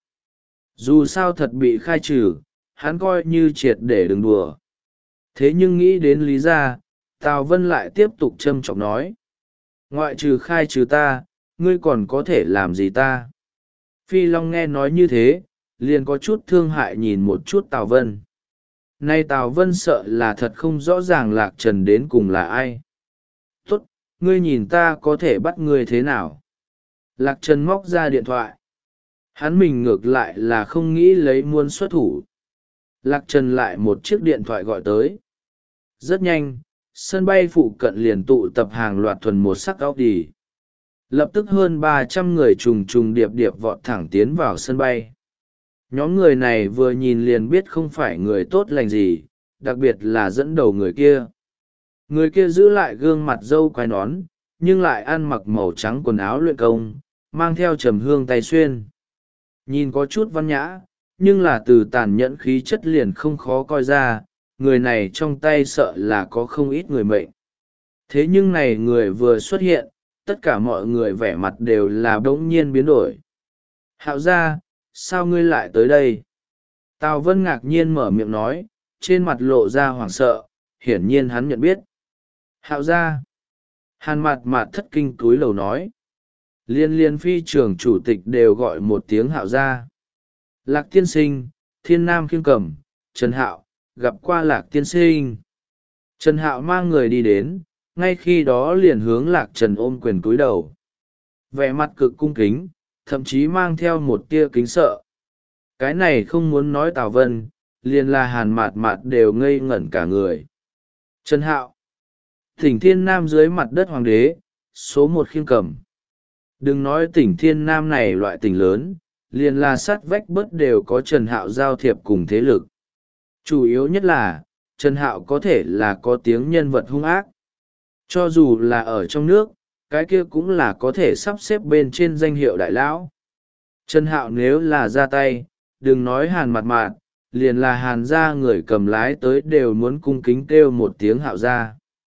Speaker 1: Dù sao thật bị khai trừ, hắn coi như triệt để đừng đùa. Thế nhưng nghĩ đến Lý ra, Tào Vân lại tiếp tục châm chọc nói. Ngoại trừ khai trừ ta, ngươi còn có thể làm gì ta? Phi Long nghe nói như thế, liền có chút thương hại nhìn một chút Tào Vân. Nay Tào Vân sợ là thật không rõ ràng Lạc Trần đến cùng là ai. Tốt, ngươi nhìn ta có thể bắt ngươi thế nào? Lạc Trần móc ra điện thoại. Hắn mình ngược lại là không nghĩ lấy muốn xuất thủ. Lạc Trần lại một chiếc điện thoại gọi tới. Rất nhanh, sân bay phụ cận liền tụ tập hàng loạt thuần một sắc Audi. Lập tức hơn ba trăm người trùng trùng điệp điệp vọt thẳng tiến vào sân bay. Nhóm người này vừa nhìn liền biết không phải người tốt lành gì, đặc biệt là dẫn đầu người kia. Người kia giữ lại gương mặt râu quai nón, nhưng lại ăn mặc màu trắng quần áo luyện công, mang theo trầm hương tay xuyên. Nhìn có chút văn nhã, nhưng là từ tàn nhẫn khí chất liền không khó coi ra, người này trong tay sợ là có không ít người mệnh. Thế nhưng này người vừa xuất hiện, tất cả mọi người vẻ mặt đều là bỗng nhiên biến đổi. Hạo gia, sao ngươi lại tới đây? Tào Vân ngạc nhiên mở miệng nói, trên mặt lộ ra hoảng sợ, hiển nhiên hắn nhận biết. Hạo gia. Hàn mặt mặt thất kinh túi lầu nói. Liên liên phi trường chủ tịch đều gọi một tiếng Hạo gia. Lạc tiên sinh, thiên nam khiêng cầm, Trần Hạo, gặp qua Lạc tiên sinh. Trần Hạo mang người đi đến, ngay khi đó liền hướng Lạc Trần ôm quyền túi đầu. Vẻ mặt cực cung kính, thậm chí mang theo một tia kính sợ. Cái này không muốn nói Tào Vân, liền là Hàn mạt mạt đều ngây ngẩn cả người. Trần Hạo, tỉnh thiên nam dưới mặt đất hoàng đế, số một khiêng cầm. Đừng nói tỉnh thiên nam này loại tỉnh lớn, liền là sát vách bớt đều có Trần Hạo giao thiệp cùng thế lực. Chủ yếu nhất là, Trần Hạo có thể là có tiếng nhân vật hung ác. Cho dù là ở trong nước, cái kia cũng là có thể sắp xếp bên trên danh hiệu đại lão. Trần Hạo nếu là ra tay, đừng nói Hàn mặt mạt, liền là Hàn gia người cầm lái tới đều muốn cung kính kêu một tiếng Hạo gia.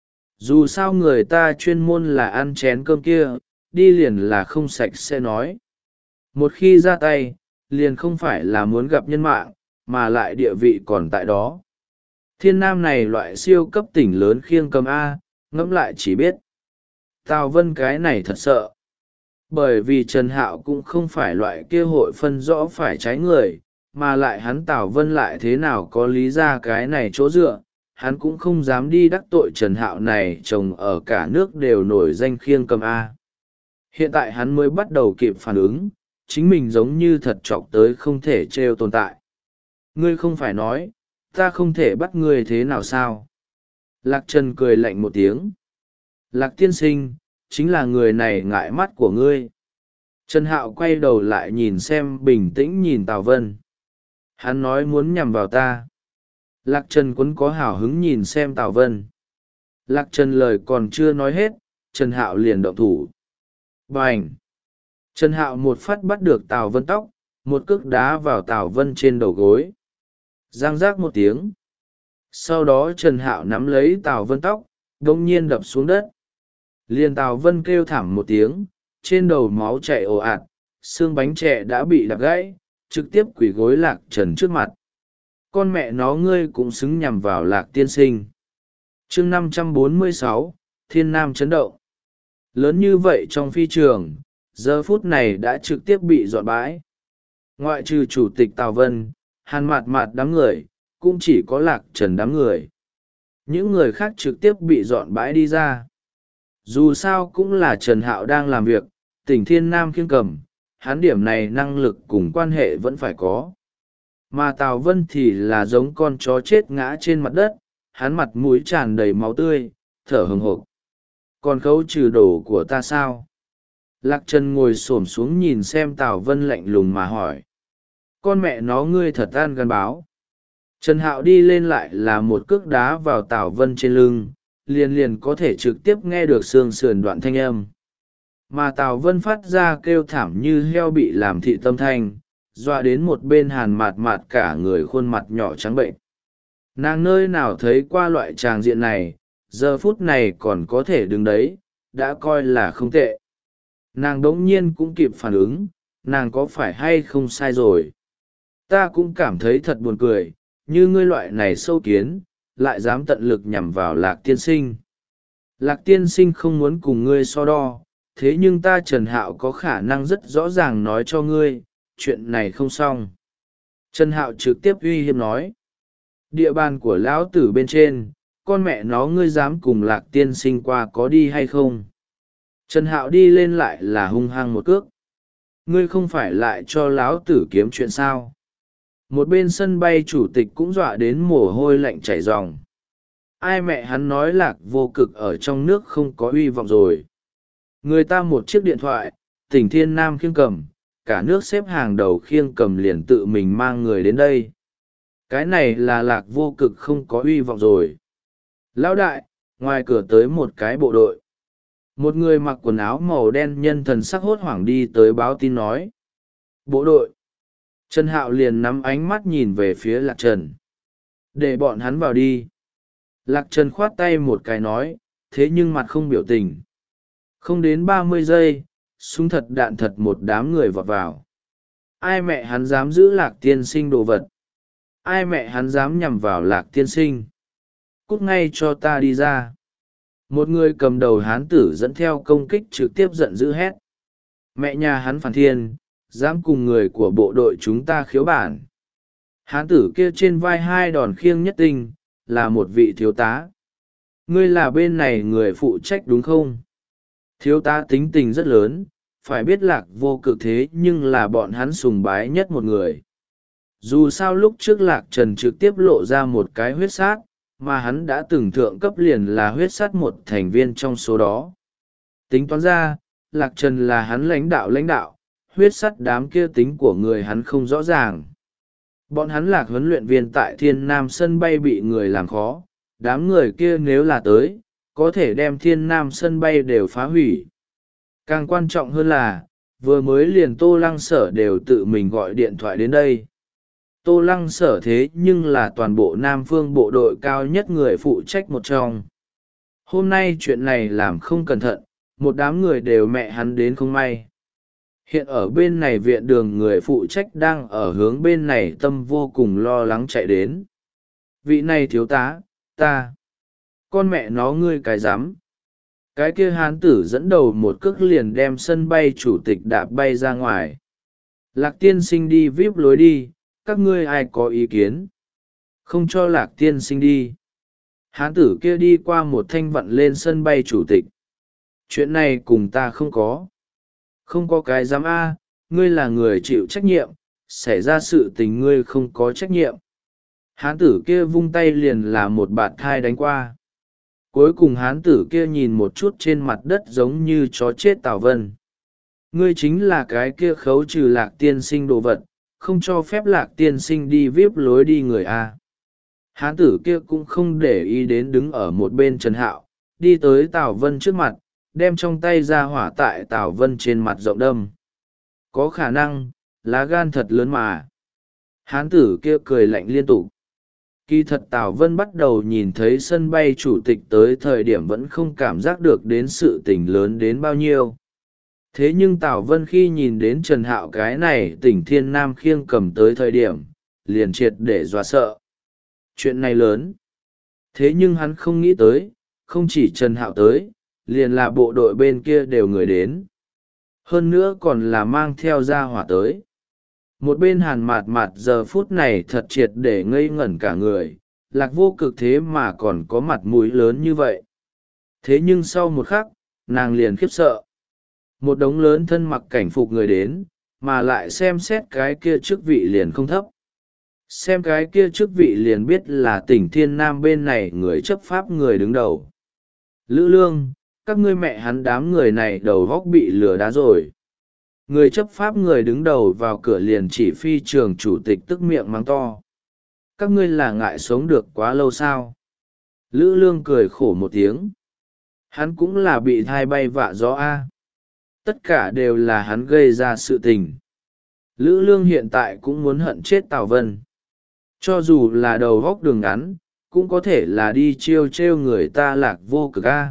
Speaker 1: Dù sao người ta chuyên môn là ăn chén cơm kia, đi liền là không sạch sẽ nói. Một khi ra tay, liền không phải là muốn gặp nhân mạng, mà lại địa vị còn tại đó. Thiên nam này loại siêu cấp tỉnh lớn khiêng cầm A, ngẫm lại chỉ biết. Tào Vân cái này thật sợ. Bởi vì Trần Hạo cũng không phải loại kia hội phân rõ phải trái người, mà lại hắn Tào Vân lại thế nào có lý ra cái này chỗ dựa, hắn cũng không dám đi đắc tội Trần Hạo này, chồng ở cả nước đều nổi danh khiêng cầm A. Hiện tại hắn mới bắt đầu kịp phản ứng, chính mình giống như thật chọc tới không thể trêu tồn tại. Ngươi không phải nói, ta không thể bắt ngươi thế nào sao? Lạc Trần cười lạnh một tiếng. Lạc tiên sinh, chính là người này ngại mắt của ngươi. Trần Hạo quay đầu lại nhìn xem, bình tĩnh nhìn Tào Vân. Hắn nói muốn nhằm vào ta. Lạc Trần quấn có hào hứng nhìn xem Tào Vân. Lạc Trần lời còn chưa nói hết, Trần Hạo liền động thủ. Bành! Trần Hạo một phát bắt được Tào Vân tóc, một cước đá vào Tào Vân trên đầu gối. Giang giác một tiếng. Sau đó Trần Hạo nắm lấy Tào Vân tóc, đông nhiên đập xuống đất. Liền Tào Vân kêu thảm một tiếng, trên đầu máu chảy ồ ạt, xương bánh chè đã bị đập gãy, trực tiếp quỳ gối Lạc Trần trước mặt. Con mẹ nó ngươi cũng xứng nhằm vào Lạc tiên sinh. Chương năm trăm bốn mươi sáu, Thiên Nam chấn động. Lớn như vậy trong phi trường, giờ phút này đã trực tiếp bị dọn bãi. Ngoại trừ chủ tịch Tào Vân, Hàn Mạt Mạt đám người, cũng chỉ có Lạc Trần đám người. Những người khác trực tiếp bị dọn bãi đi ra. Dù sao cũng là Trần Hạo đang làm việc, tỉnh Thiên Nam kiêng cầm, hắn điểm này năng lực cùng quan hệ vẫn phải có. Mà Tào Vân thì là giống con chó chết ngã trên mặt đất, hắn mặt mũi tràn đầy máu tươi, thở hừng hộp. Còn khấu trừ đồ của ta sao? Lạc Trần ngồi xổm xuống nhìn xem Tào Vân lạnh lùng mà hỏi. Con mẹ nó ngươi thật ăn gan báo. Trần Hạo đi lên lại là một cước đá vào Tào Vân trên lưng, liền liền có thể trực tiếp nghe được xương sườn đoạn thanh âm. Mà Tào Vân phát ra kêu thảm như heo bị làm thị tâm thanh, dọa đến một bên Hàn Mạt Mạt cả người khuôn mặt nhỏ trắng bệnh. Nàng nơi nào thấy qua loại tràng diện này, giờ phút này còn có thể đứng đấy, đã coi là không tệ. Nàng đống nhiên cũng kịp phản ứng, nàng có phải hay không sai rồi. Ta cũng cảm thấy thật buồn cười, như ngươi loại này sâu kiến, lại dám tận lực nhằm vào Lạc tiên sinh. Lạc tiên sinh không muốn cùng ngươi so đo, thế nhưng ta Trần Hạo có khả năng rất rõ ràng nói cho ngươi, chuyện này không xong. Trần Hạo trực tiếp uy hiếp nói. Địa bàn của lão tử bên trên, con mẹ nó ngươi dám cùng Lạc tiên sinh qua có đi hay không? Trần Hạo đi lên lại là hung hăng một cước. Ngươi không phải lại cho lão tử kiếm chuyện sao? Một bên sân bay chủ tịch cũng dọa đến mồ hôi lạnh chảy ròng. Ai mẹ hắn nói Lạc vô cực ở trong nước không có uy vọng rồi. Người ta một chiếc điện thoại, tỉnh Thiên Nam khiêng cầm, cả nước xếp hàng đầu khiêng cầm liền tự mình mang người đến đây. Cái này là Lạc vô cực không có uy vọng rồi. Lão đại, ngoài cửa tới một cái bộ đội. Một người mặc quần áo màu đen nhân thần sắc hốt hoảng đi tới báo tin nói. Bộ đội. Trần Hạo liền nắm ánh mắt nhìn về phía Lạc Trần. Để bọn hắn vào đi. Lạc Trần khoát tay một cái nói, thế nhưng mặt không biểu tình. Không đến ba mươi giây, súng thật đạn thật một đám người vọt vào. Ai mẹ hắn dám giữ Lạc tiên sinh đồ vật? Ai mẹ hắn dám nhằm vào Lạc tiên sinh? Cút ngay cho ta đi ra. Một người cầm đầu hán tử dẫn theo công kích trực tiếp giận dữ hét. Mẹ nhà hắn phản thiên, dám cùng người của bộ đội chúng ta khiếu bản. Hán tử kia trên vai hai đòn khiêng nhất tinh, là một vị thiếu tá. Ngươi là bên này người phụ trách đúng không? Thiếu tá tính tình rất lớn, phải biết Lạc vô cực thế nhưng là bọn hắn sùng bái nhất một người. Dù sao lúc trước Lạc Trần trực tiếp lộ ra một cái huyết sát, mà hắn đã từng thượng cấp liền là huyết sát một thành viên trong số đó. Tính toán ra, Lạc Trần là hắn lãnh đạo lãnh đạo, huyết sắt đám kia tính của người hắn không rõ ràng. Bọn hắn Lạc huấn luyện viên tại Thiên Nam sân bay bị người làm khó, đám người kia nếu là tới, có thể đem Thiên Nam sân bay đều phá hủy. Càng quan trọng hơn là, vừa mới liền Tô Lăng Sở đều tự mình gọi điện thoại đến đây. Tô Lăng Sở thế nhưng là toàn bộ Nam Phương bộ đội cao nhất người phụ trách một trong. Hôm nay chuyện này làm không cẩn thận, một đám người đều mẹ hắn đến không may. Hiện ở bên này viện đường người phụ trách đang ở hướng bên này tâm vô cùng lo lắng chạy đến. Vị này thiếu tá, ta. Con mẹ nó ngươi cái dám. Cái kia hán tử dẫn đầu một cước liền đem sân bay chủ tịch đạp bay ra ngoài. Lạc tiên sinh đi víp lối đi, các ngươi ai có ý kiến? Không cho Lạc tiên sinh đi. hán tử kia đi qua một thanh vặn lên sân bay chủ tịch. Chuyện này cùng ta không có. Không có cái dám a, ngươi là người chịu trách nhiệm, xảy ra sự tình ngươi không có trách nhiệm. Hán tử kia vung tay liền là một bạt thai đánh qua. Cuối cùng hán tử kia nhìn một chút trên mặt đất giống như chó chết Tào Vân. Ngươi chính là cái kia khấu trừ Lạc tiên sinh đồ vật, không cho phép Lạc tiên sinh đi víp lối đi người a. Hán tử kia cũng không để ý đến đứng ở một bên Trần Hạo, đi tới Tào Vân trước mặt, đem trong tay ra hỏa tại Tào Vân trên mặt rộng đâm. Có khả năng, lá gan thật lớn mà. Hán tử kia cười lạnh liên tục. Kỳ thật Tào Vân bắt đầu nhìn thấy sân bay chủ tịch tới thời điểm vẫn không cảm giác được đến sự tình lớn đến bao nhiêu. Thế nhưng Tào Vân khi nhìn đến Trần Hạo cái này tỉnh Thiên Nam khiêng cầm tới thời điểm, liền triệt để dọa sợ. Chuyện này lớn. Thế nhưng hắn không nghĩ tới, không chỉ Trần Hạo tới, liền là bộ đội bên kia đều người đến. Hơn nữa còn là mang theo gia hỏa tới. Một bên Hàn Mạt Mạt giờ phút này thật triệt để ngây ngẩn cả người, Lạc Vô Cực thế mà còn có mặt mũi lớn như vậy. Thế nhưng sau một khắc, nàng liền khiếp sợ. Một đống lớn thân mặc cảnh phục người đến, mà lại xem xét cái kia chức vị liền không thấp. Xem cái kia chức vị liền biết là tỉnh Thiên Nam bên này người chấp pháp người đứng đầu. Lữ Lương, các ngươi mẹ hắn đám người này đầu góc bị lừa đá rồi. Người chấp pháp người đứng đầu vào cửa liền chỉ phi trường chủ tịch tức miệng mắng to. Các ngươi là ngại sống được quá lâu sao? Lữ Lương cười khổ một tiếng. Hắn cũng là bị thai bay vạ gió a. Tất cả đều là hắn gây ra sự tình. Lữ Lương hiện tại cũng muốn hận chết Tào Vân. Cho dù là đầu góc đường ngắn, cũng có thể là đi chiêu trêu người ta Lạc Vô Cực a.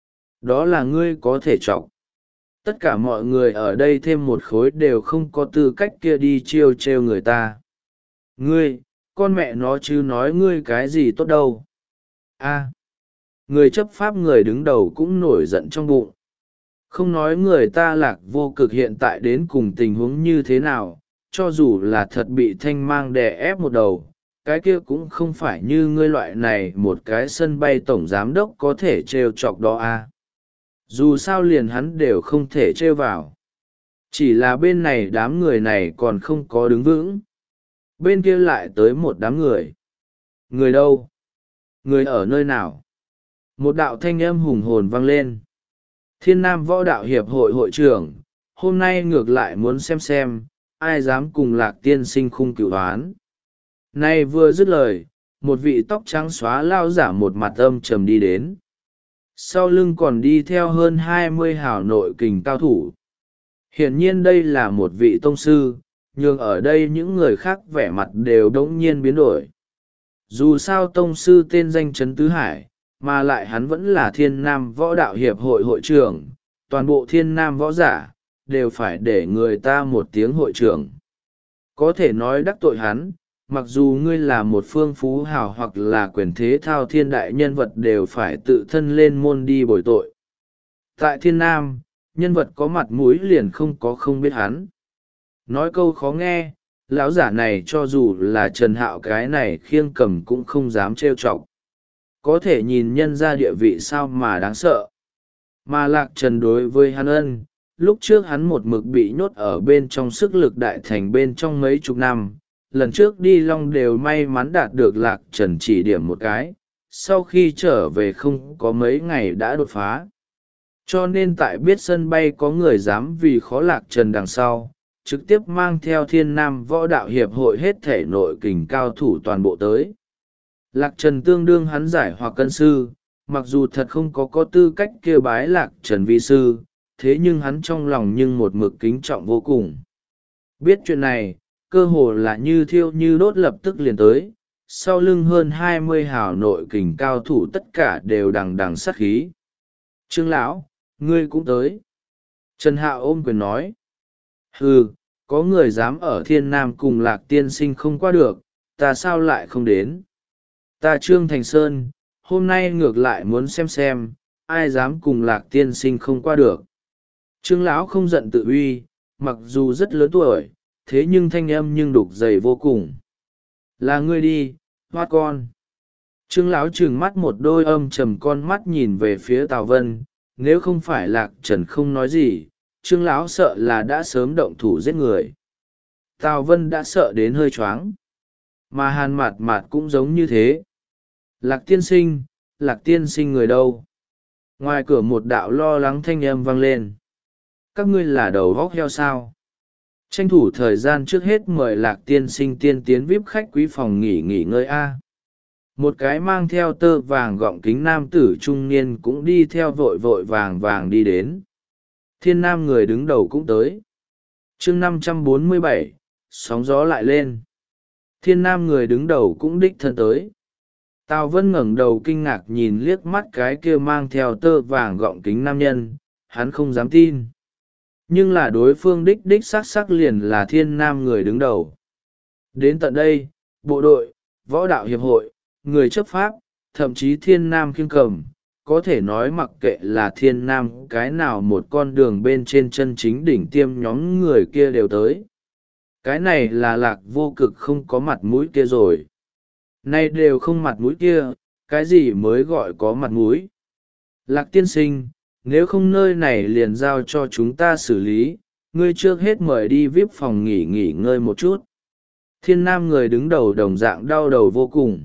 Speaker 1: Đó là ngươi có thể trọng. Tất cả mọi người ở đây thêm một khối đều không có tư cách kia đi chiêu trêu người ta. Ngươi, con mẹ nó chứ nói ngươi cái gì tốt đâu. A. Người chấp pháp người đứng đầu cũng nổi giận trong bụng. Không nói người ta Lạc Vô Cực hiện tại đến cùng tình huống như thế nào, cho dù là thật bị thanh mang đè ép một đầu, cái kia cũng không phải như ngươi loại này một cái sân bay tổng giám đốc có thể trêu chọc đó a. Dù sao liền hắn đều không thể trêu vào. Chỉ là bên này đám người này còn không có đứng vững. Bên kia lại tới một đám người. Người đâu? Người ở nơi nào? Một đạo thanh âm hùng hồn vang lên. Thiên Nam Võ Đạo Hiệp hội hội trưởng, hôm nay ngược lại muốn xem xem, ai dám cùng Lạc tiên sinh khung cửu hoán. Nay vừa dứt lời, một vị tóc trắng xóa lao giả một mặt âm trầm đi đến. Sau lưng còn đi theo hơn hai mươi hào nội kình cao thủ. Hiển nhiên đây là một vị tông sư, nhưng ở đây những người khác vẻ mặt đều đống nhiên biến đổi. Dù sao tông sư tên danh Trấn Tứ Hải, mà lại hắn vẫn là Thiên Nam Võ Đạo Hiệp hội hội trưởng, toàn bộ Thiên Nam võ giả, đều phải để người ta một tiếng hội trưởng. Có thể nói đắc tội hắn, mặc dù ngươi là một phương phú hào hoặc là quyền thế thao thiên đại nhân vật đều phải tự thân lên môn đi bồi tội. Tại Thiên Nam, nhân vật có mặt mũi liền không có không biết hắn. Nói câu khó nghe, lão giả này cho dù là Trần Hạo cái này khiêng cầm cũng không dám trêu chọc. Có thể nhìn nhân ra địa vị sao mà đáng sợ. Mà Lạc Trần đối với hắn ân, lúc trước hắn một mực bị nhốt ở bên trong sức lực đại thành bên trong mấy chục năm. Lần trước đi Long đều may mắn đạt được Lạc Trần chỉ điểm một cái, sau khi trở về không có mấy ngày đã đột phá. Cho nên tại biết sân bay có người dám vì khó Lạc Trần đằng sau, trực tiếp mang theo Thiên Nam Võ Đạo Hiệp hội hết thể nội kình cao thủ toàn bộ tới. Lạc Trần tương đương hắn giải hoặc cân sư, mặc dù thật không có có tư cách kêu bái Lạc Trần vi sư, thế nhưng hắn trong lòng nhưng một mực kính trọng vô cùng. Biết chuyện này, cơ hồ là như thiêu như đốt lập tức liền tới, sau lưng hơn hai mươi hào nội kình cao thủ tất cả đều đằng đằng sát khí. Trương lão, ngươi cũng tới. Trần Hạo ôm quyền nói. Hừ, có người dám ở Thiên Nam cùng Lạc tiên sinh không qua được, ta sao lại không đến. Ta Trương Thành Sơn, hôm nay ngược lại muốn xem xem, ai dám cùng Lạc tiên sinh không qua được. Trương lão không giận tự uy, mặc dù rất lớn tuổi, thế nhưng thanh âm nhưng đục dày vô cùng. Là ngươi đi, hoa con. Trương lão trừng mắt một đôi âm trầm con mắt nhìn về phía Tào Vân, nếu không phải Lạc Trần không nói gì, Trương lão sợ là đã sớm động thủ giết người. Tào Vân đã sợ đến hơi choáng, mà Hàn Mạt Mạt cũng giống như thế. Lạc tiên sinh, Lạc tiên sinh người đâu? Ngoài cửa một đạo lo lắng thanh âm vang lên. Các ngươi là đầu góc heo sao? Tranh thủ thời gian trước hết mời Lạc tiên sinh tiên tiến víp khách quý phòng nghỉ nghỉ ngơi a. Một cái mang theo tơ vàng gọng kính nam tử trung niên cũng đi theo vội vội vàng vàng đi đến. Thiên nam người đứng đầu cũng tới. chương năm trăm bốn mươi bảy, sóng gió lại lên. Thiên nam người đứng đầu cũng đích thân tới. Tào Vân ngẩng đầu kinh ngạc nhìn liếc mắt cái kia mang theo tơ vàng gọng kính nam nhân, hắn không dám tin. Nhưng là đối phương đích đích sắc sắc liền là thiên nam người đứng đầu. Đến tận đây, bộ đội, võ đạo hiệp hội, người chấp pháp, thậm chí thiên nam khiêng cầm, có thể nói mặc kệ là thiên nam cái nào một con đường bên trên chân chính đỉnh tiêm nhóm người kia đều tới. Cái này là Lạc Vô Cực không có mặt mũi kia rồi. Nay đều không mặt mũi kia, cái gì mới gọi có mặt mũi? Lạc tiên sinh, nếu không nơi này liền giao cho chúng ta xử lý, ngươi trước hết mời đi víp phòng nghỉ nghỉ ngơi một chút. Thiên nam người đứng đầu đồng dạng đau đầu vô cùng.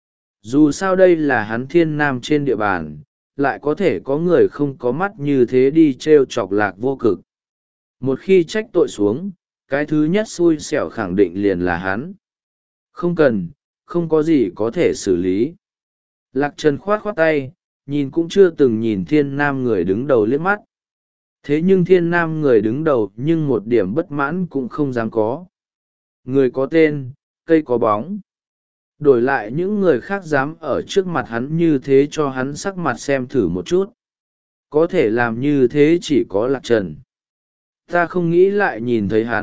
Speaker 1: Dù sao đây là hắn thiên nam trên địa bàn, lại có thể có người không có mắt như thế đi t r e o chọc Lạc Vô Cực. Một khi trách tội xuống, cái thứ nhất xui xẻo khẳng định liền là hắn. Không cần, không có gì có thể xử lý. Lạc Trần khoát khoát tay, nhìn cũng chưa từng nhìn thiên nam người đứng đầu liếc mắt. Thế nhưng thiên nam người đứng đầu nhưng một điểm bất mãn cũng không dám có. Người có tên, cây có bóng. Đổi lại những người khác dám ở trước mặt hắn như thế cho hắn sắc mặt xem thử một chút. Có thể làm như thế chỉ có Lạc Trần. Ta không nghĩ lại nhìn thấy hắn.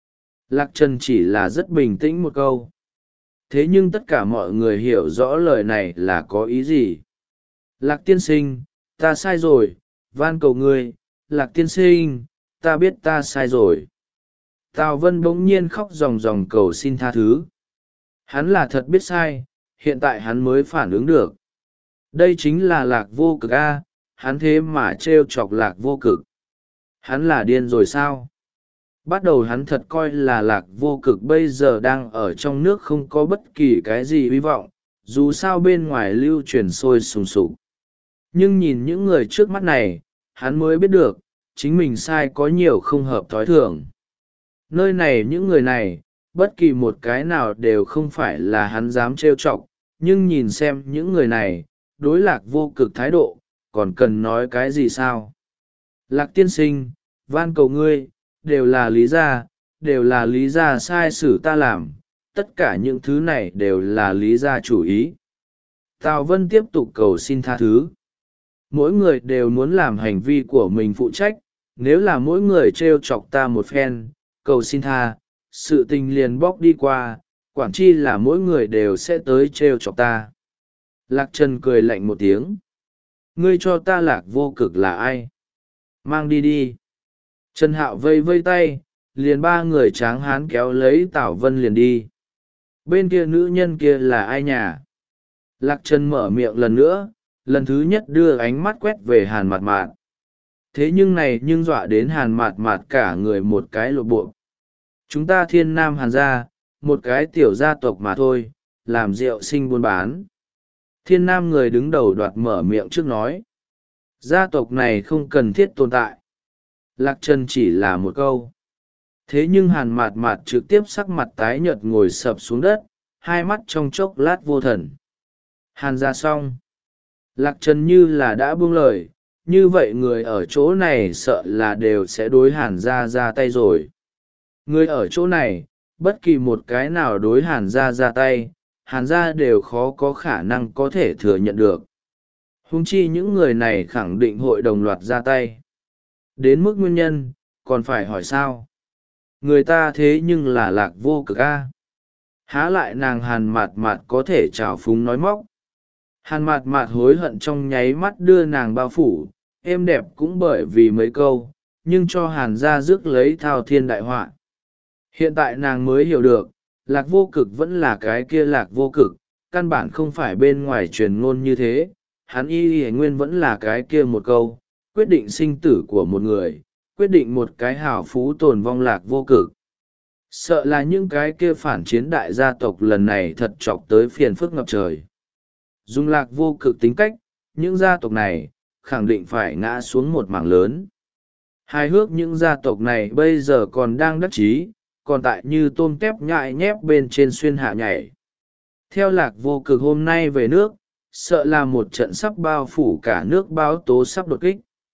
Speaker 1: Lạc Trần chỉ là rất bình tĩnh một câu. Thế nhưng tất cả mọi người hiểu rõ lời này là có ý gì. Lạc tiên sinh, ta sai rồi, van cầu ngươi. Lạc tiên sinh, ta biết ta sai rồi. Tào Vân bỗng nhiên khóc ròng ròng cầu xin tha thứ. Hắn là thật biết sai, hiện tại hắn mới phản ứng được. Đây chính là Lạc Vô Cực a, hắn thế mà t r e o chọc Lạc Vô Cực. Hắn là điên rồi sao? Bắt đầu hắn thật coi là Lạc Vô Cực bây giờ đang ở trong nước không có bất kỳ cái gì hy vọng, dù sao bên ngoài lưu truyền sôi sùng sục. Nhưng nhìn những người trước mắt này, hắn mới biết được, chính mình sai có nhiều không hợp thói thường. Nơi này những người này, bất kỳ một cái nào đều không phải là hắn dám trêu chọc, nhưng nhìn xem những người này, đối Lạc Vô Cực thái độ, còn cần nói cái gì sao? Lạc tiên sinh, van cầu ngươi, đều là lý gia, đều là lý gia sai xử ta làm, tất cả những thứ này đều là lý gia chủ ý. Tào Vân tiếp tục cầu xin tha thứ. Mỗi người đều muốn làm hành vi của mình phụ trách, nếu là mỗi người trêu chọc ta một phen, cầu xin tha, sự tình liền bóc đi qua, quản chi là mỗi người đều sẽ tới trêu chọc ta. Lạc Trần cười lạnh một tiếng. Ngươi cho ta Lạc Vô Cực là ai? Mang đi đi. Trần Hạo vây vây tay, liền ba người tráng hán kéo lấy Tào Vân liền đi. Bên kia nữ nhân kia là ai nhà? Lạc Trần mở miệng lần nữa, lần thứ nhất đưa ánh mắt quét về Hàn Mạt Mạt. Thế nhưng này nhưng dọa đến Hàn Mạt Mạt cả người một cái lộ bộ. Chúng ta thiên nam Hàn gia, một cái tiểu gia tộc mà thôi, làm rượu sinh buôn bán. Thiên nam người đứng đầu đoạt mở miệng trước nói. Gia tộc này không cần thiết tồn tại. Lạc Trần chỉ là một câu. Thế nhưng Hàn Mạt Mạt trực tiếp sắc mặt tái nhợt ngồi sập xuống đất, hai mắt trong chốc lát vô thần. Hàn gia xong. Lạc Trần như là đã buông lời, như vậy người ở chỗ này sợ là đều sẽ đối Hàn gia ra tay rồi. Người ở chỗ này, bất kỳ một cái nào đối Hàn gia ra tay, Hàn gia đều khó có khả năng có thể thừa nhận được. Huống chi những người này khẳng định hội đồng loạt ra tay. Đến mức nguyên nhân, còn phải hỏi sao? Người ta thế nhưng là Lạc Vô Cực a. Há lại nàng Hàn Mạt Mạt có thể trào phúng nói móc. Hàn Mạt Mạt hối hận trong nháy mắt đưa nàng bao phủ, êm đẹp cũng bởi vì mấy câu, nhưng cho Hàn gia rước lấy thao thiên đại họa. Hiện tại nàng mới hiểu được, Lạc Vô Cực vẫn là cái kia Lạc Vô Cực, căn bản không phải bên ngoài truyền ngôn như thế. Hắn y y nguyên vẫn là cái kia một câu, quyết định sinh tử của một người, quyết định một cái hào phú tồn vong lạc vô cực. Sợ là những cái kia phản chiến đại gia tộc lần này thật chọc tới phiền phức ngập trời. Dùng lạc vô cực tính cách, những gia tộc này khẳng định phải ngã xuống một mảng lớn. Hài hước những gia tộc này bây giờ còn đang đắc chí, còn tại như tôm tép nhại nhép bên trên xuyên hạ nhảy. Theo lạc vô cực hôm nay về nước, sợ là một trận sắp bao phủ cả nước báo tố sắp đột kích.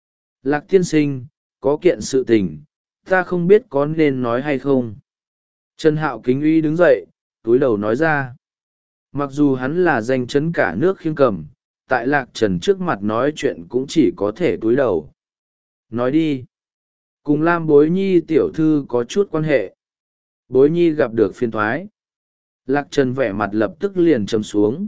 Speaker 1: Lạc tiên sinh, có kiện sự tình, ta không biết có nên nói hay không. Trần Hạo kính uy đứng dậy, túi đầu nói ra. Mặc dù hắn là danh chấn cả nước khiêng cầm, tại Lạc Trần trước mặt nói chuyện cũng chỉ có thể túi đầu. Nói đi. Cùng Lam Bối Nhi tiểu thư có chút quan hệ. Bối Nhi gặp được phiên thoái. Lạc Trần vẻ mặt lập tức liền trầm xuống.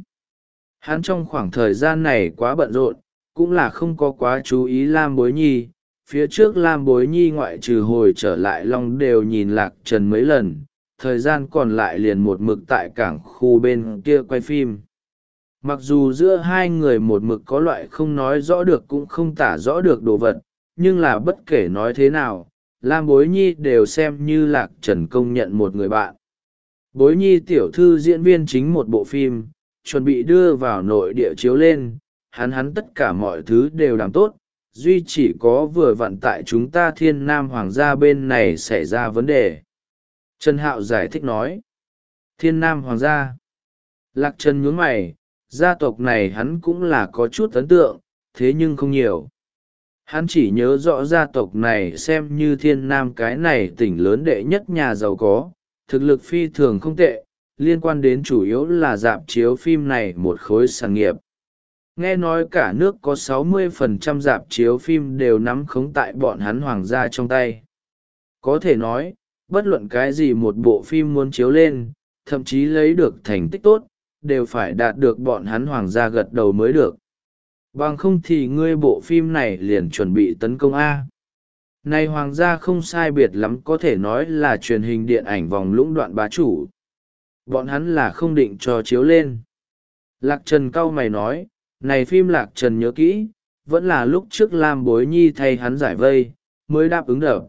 Speaker 1: Hắn trong khoảng thời gian này quá bận rộn, cũng là không có quá chú ý Lam Bối Nhi. Phía trước Lam Bối Nhi ngoại trừ hồi trở lại Long đều nhìn Lạc Trần mấy lần, thời gian còn lại liền một mực tại cảng khu bên kia quay phim. Mặc dù giữa hai người một mực có loại không nói rõ được cũng không tả rõ được đồ vật, nhưng là bất kể nói thế nào, Lam Bối Nhi đều xem như Lạc Trần công nhận một người bạn. Bối Nhi tiểu thư diễn viên chính một bộ phim, chuẩn bị đưa vào nội địa chiếu lên, hắn hắn tất cả mọi thứ đều làm tốt, duy chỉ có vừa vặn tại chúng ta Thiên Nam Hoàng gia bên này xảy ra vấn đề. Trần Hạo giải thích nói. Thiên Nam Hoàng gia. Lạc Trần nhướng mày, gia tộc này hắn cũng là có chút ấn tượng, thế nhưng không nhiều. Hắn chỉ nhớ rõ gia tộc này xem như Thiên Nam cái này tỉnh lớn đệ nhất nhà giàu có, thực lực phi thường không tệ, liên quan đến chủ yếu là rạp chiếu phim này một khối sản nghiệp. Nghe nói cả nước có sáu mươi phần trăm rạp chiếu phim đều nắm khống tại bọn hắn hoàng gia trong tay. Có thể nói, bất luận cái gì một bộ phim muốn chiếu lên, thậm chí lấy được thành tích tốt, đều phải đạt được bọn hắn hoàng gia gật đầu mới được. Bằng không thì ngươi bộ phim này liền chuẩn bị tấn công A. Này hoàng gia không sai biệt lắm có thể nói là truyền hình điện ảnh vòng lũng đoạn bá chủ. Bọn hắn là không định cho chiếu lên. Lạc Trần cau mày nói, này phim Lạc Trần nhớ kỹ, vẫn là lúc trước Lam Bối Nhi thay hắn giải vây, mới đáp ứng đập.